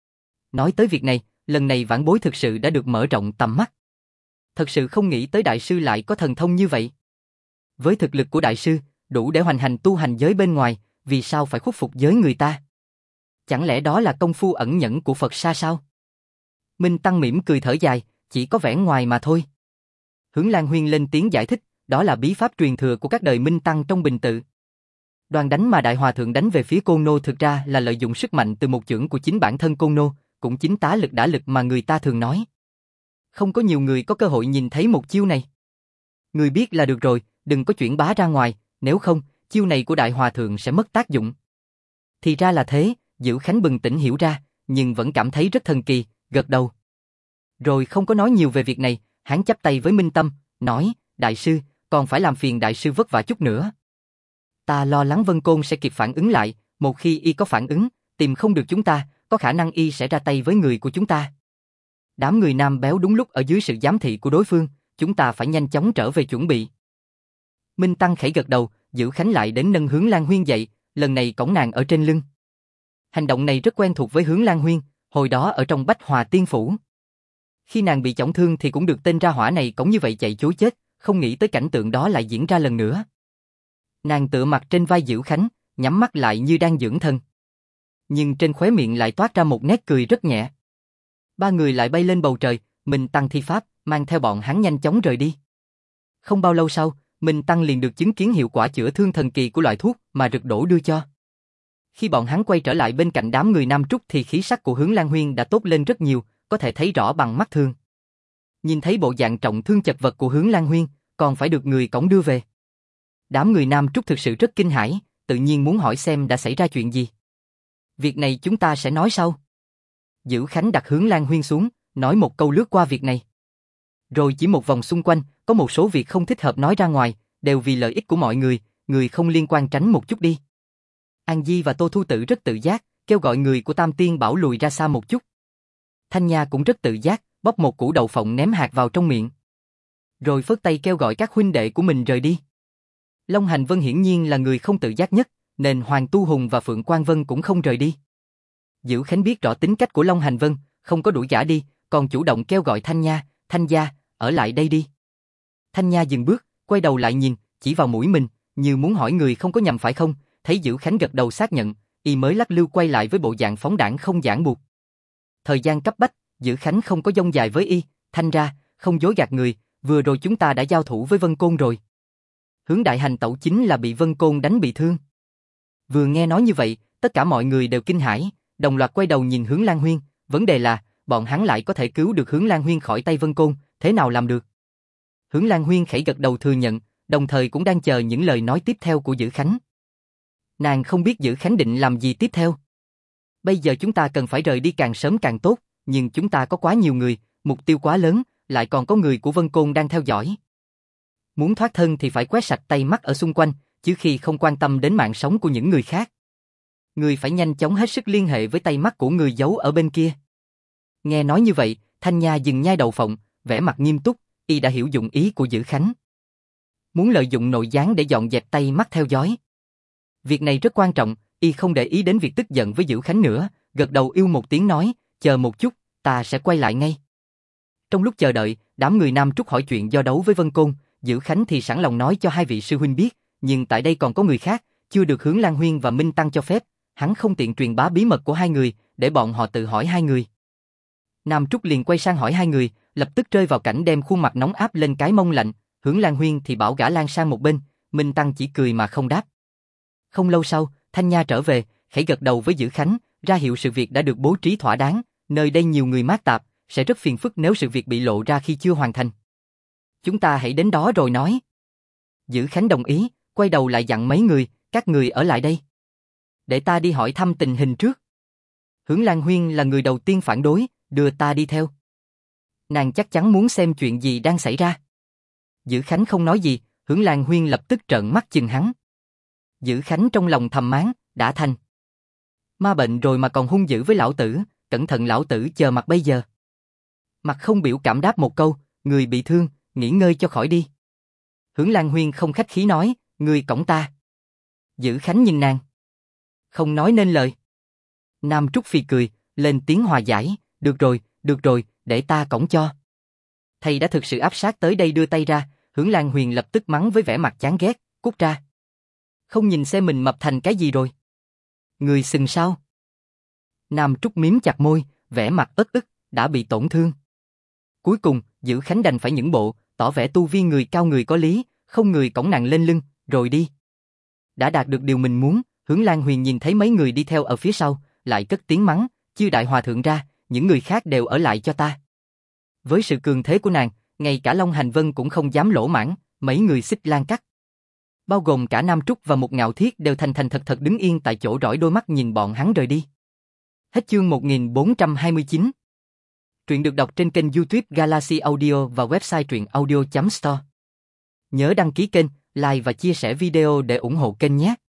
Nói tới việc này, lần này vãn bối thực sự đã được mở rộng tầm mắt. Thật sự không nghĩ tới đại sư lại có thần thông như vậy. Với thực lực của đại sư, đủ để hoành hành tu hành giới bên ngoài, vì sao phải khuất phục giới người ta? Chẳng lẽ đó là công phu ẩn nhẫn của Phật Sa sao? Minh Tăng mỉm cười thở dài, chỉ có vẻ ngoài mà thôi. Hướng Lan Huyên lên tiếng giải thích, đó là bí pháp truyền thừa của các đời Minh Tăng trong Bình Tự. Đòn đánh mà Đại Hòa Thượng đánh về phía Côn Nô thực ra là lợi dụng sức mạnh từ một chưởng của chính bản thân Côn Nô, cũng chính tá lực đả lực mà người ta thường nói. Không có nhiều người có cơ hội nhìn thấy một chiêu này. Người biết là được rồi, đừng có chuyển bá ra ngoài, nếu không, chiêu này của Đại Hòa Thượng sẽ mất tác dụng. Thì ra là thế, Dữ Khánh bừng tỉnh hiểu ra, nhưng vẫn cảm thấy rất thần kỳ, gật đầu. Rồi không có nói nhiều về việc này, hắn chắp tay với Minh Tâm, nói, đại sư, còn phải làm phiền đại sư vất vả chút nữa. Ta lo lắng Vân Côn sẽ kịp phản ứng lại, một khi y có phản ứng, tìm không được chúng ta, có khả năng y sẽ ra tay với người của chúng ta. Đám người nam béo đúng lúc ở dưới sự giám thị của đối phương, chúng ta phải nhanh chóng trở về chuẩn bị. Minh Tăng khẽ gật đầu, Dữ Khánh lại đến nâng Hướng Lan Huyên dậy, lần này cõng nàng ở trên lưng. Hành động này rất quen thuộc với Hướng Lan Huyên, hồi đó ở trong Bách Hòa Tiên Phủ. Khi nàng bị trọng thương thì cũng được tên ra hỏa này cõng như vậy chạy chối chết, không nghĩ tới cảnh tượng đó lại diễn ra lần nữa. Nàng tựa mặt trên vai Dữ Khánh, nhắm mắt lại như đang dưỡng thân. Nhưng trên khóe miệng lại toát ra một nét cười rất nhẹ. Ba người lại bay lên bầu trời, Minh Tăng thi pháp, mang theo bọn hắn nhanh chóng rời đi. Không bao lâu sau, Minh Tăng liền được chứng kiến hiệu quả chữa thương thần kỳ của loại thuốc mà Rực Đổ đưa cho. Khi bọn hắn quay trở lại bên cạnh đám người Nam Trúc thì khí sắc của Hướng Lan Huyên đã tốt lên rất nhiều, có thể thấy rõ bằng mắt thường. Nhìn thấy bộ dạng trọng thương chật vật của Hướng Lan Huyên, còn phải được người cõng đưa về. Đám người Nam Trúc thực sự rất kinh hãi, tự nhiên muốn hỏi xem đã xảy ra chuyện gì. Việc này chúng ta sẽ nói sau. Dữ Khánh đặt Hướng Lan Huyên xuống, nói một câu lướt qua việc này. Rồi chỉ một vòng xung quanh, có một số việc không thích hợp nói ra ngoài, đều vì lợi ích của mọi người, người không liên quan tránh một chút đi. An Di và Tô Thu Tử rất tự giác, kêu gọi người của Tam Tiên Bảo lùi ra xa một chút. Thanh Nha cũng rất tự giác, bóc một củ đậu phộng ném hạt vào trong miệng. Rồi phất tay kêu gọi các huynh đệ của mình rời đi. Long Hành Vân hiển nhiên là người không tự giác nhất, nên Hoàng Tu Hùng và Phượng Quang Vân cũng không rời đi. Dữ Khánh biết rõ tính cách của Long Hành Vân, không có đuổi gã đi, còn chủ động kêu gọi Thanh Nha, Thanh Gia, ở lại đây đi. Thanh Nha dừng bước, quay đầu lại nhìn, chỉ vào mũi mình, như muốn hỏi người không có nhầm phải không, thấy Dữ Khánh gật đầu xác nhận, y mới lắc lư quay lại với bộ dạng phóng đãng không giảng buộc. Thời gian cấp bách, Dữ Khánh không có dông dài với y, thanh ra, không dối gạt người, vừa rồi chúng ta đã giao thủ với Vân Côn rồi. Hướng đại hành tẩu chính là bị Vân Côn đánh bị thương. Vừa nghe nói như vậy, tất cả mọi người đều kinh hãi, đồng loạt quay đầu nhìn Hướng Lan Huyên, vấn đề là, bọn hắn lại có thể cứu được Hướng Lan Huyên khỏi tay Vân Côn, thế nào làm được? Hướng Lan Huyên khẽ gật đầu thừa nhận, đồng thời cũng đang chờ những lời nói tiếp theo của Dữ Khánh. Nàng không biết Dữ Khánh định làm gì tiếp theo. Bây giờ chúng ta cần phải rời đi càng sớm càng tốt, nhưng chúng ta có quá nhiều người, mục tiêu quá lớn, lại còn có người của Vân Côn đang theo dõi. Muốn thoát thân thì phải quét sạch tay mắt ở xung quanh, chứ khi không quan tâm đến mạng sống của những người khác. Người phải nhanh chóng hết sức liên hệ với tay mắt của người giấu ở bên kia. Nghe nói như vậy, Thanh Nha dừng nhai đậu phộng, vẻ mặt nghiêm túc, y đã hiểu dụng ý của Dữ Khánh. Muốn lợi dụng nội gián để dọn dẹp tay mắt theo dõi. Việc này rất quan trọng, y không để ý đến việc tức giận với Dữ Khánh nữa, gật đầu yêu một tiếng nói, chờ một chút, ta sẽ quay lại ngay. Trong lúc chờ đợi, đám người Nam Trúc hỏi chuyện do đấu với Vân Côn, Dữ Khánh thì sẵn lòng nói cho hai vị sư huynh biết, nhưng tại đây còn có người khác, chưa được Hướng Lan Huyên và Minh Tăng cho phép, hắn không tiện truyền bá bí mật của hai người, để bọn họ tự hỏi hai người. Nam Trúc liền quay sang hỏi hai người, lập tức rơi vào cảnh đem khuôn mặt nóng áp lên cái mông lạnh, Hướng Lan Huyên thì bảo gã lan sang một bên, Minh Tăng chỉ cười mà không đáp. Không lâu sau, Thanh Nha trở về, khẽ gật đầu với Dữ Khánh, ra hiệu sự việc đã được bố trí thỏa đáng, nơi đây nhiều người mát tạp, sẽ rất phiền phức nếu sự việc bị lộ ra khi chưa hoàn thành. Chúng ta hãy đến đó rồi nói. Dữ Khánh đồng ý, quay đầu lại dặn mấy người, các người ở lại đây. Để ta đi hỏi thăm tình hình trước. Hướng Lan Huyên là người đầu tiên phản đối, đưa ta đi theo. Nàng chắc chắn muốn xem chuyện gì đang xảy ra. Dữ Khánh không nói gì, Hướng Lan Huyên lập tức trợn mắt chừng hắn. Dữ Khánh trong lòng thầm mắng, đã thành ma bệnh rồi mà còn hung dữ với lão tử, cẩn thận lão tử chờ mặt bây giờ. Mặt không biểu cảm đáp một câu, người bị thương, nghỉ ngơi cho khỏi đi. Hướng Lan Huyên không khách khí nói, người cõng ta. Dữ Khánh nhìn nàng, không nói nên lời. Nam Trúc Phi cười, lên tiếng hòa giải, được rồi, để ta cõng cho. Thầy đã thực sự áp sát tới đây đưa tay ra, Hướng Lan Huyền lập tức mắng với vẻ mặt chán ghét, cút ra. Không nhìn xem mình mập thành cái gì rồi. Người sừng sao? Nam Trúc miếm chặt môi, vẻ mặt ức ức, đã bị tổn thương. Cuối cùng, Dữ Khánh đành phải nhẫn bộ, tỏ vẻ tu vi người cao người có lý, không người cõng nàng lên lưng, rồi đi. Đã đạt được điều mình muốn, Hướng Lan Huyền nhìn thấy mấy người đi theo ở phía sau, lại cất tiếng mắng, chiêu đại hòa thượng ra, những người khác đều ở lại cho ta. Với sự cường thế của nàng, ngay cả Long Hành Vân cũng không dám lỗ mãng, mấy người Xích Lan Cắt, bao gồm cả Nam Trúc và một Ngạo Thiết đều thành thật đứng yên tại chỗ rọi đôi mắt nhìn bọn hắn rời đi. Hết chương 1429. Truyện được đọc trên kênh YouTube Galaxy Audio và website truyệnaudio.store. Nhớ đăng ký kênh, like và chia sẻ video để ủng hộ kênh nhé.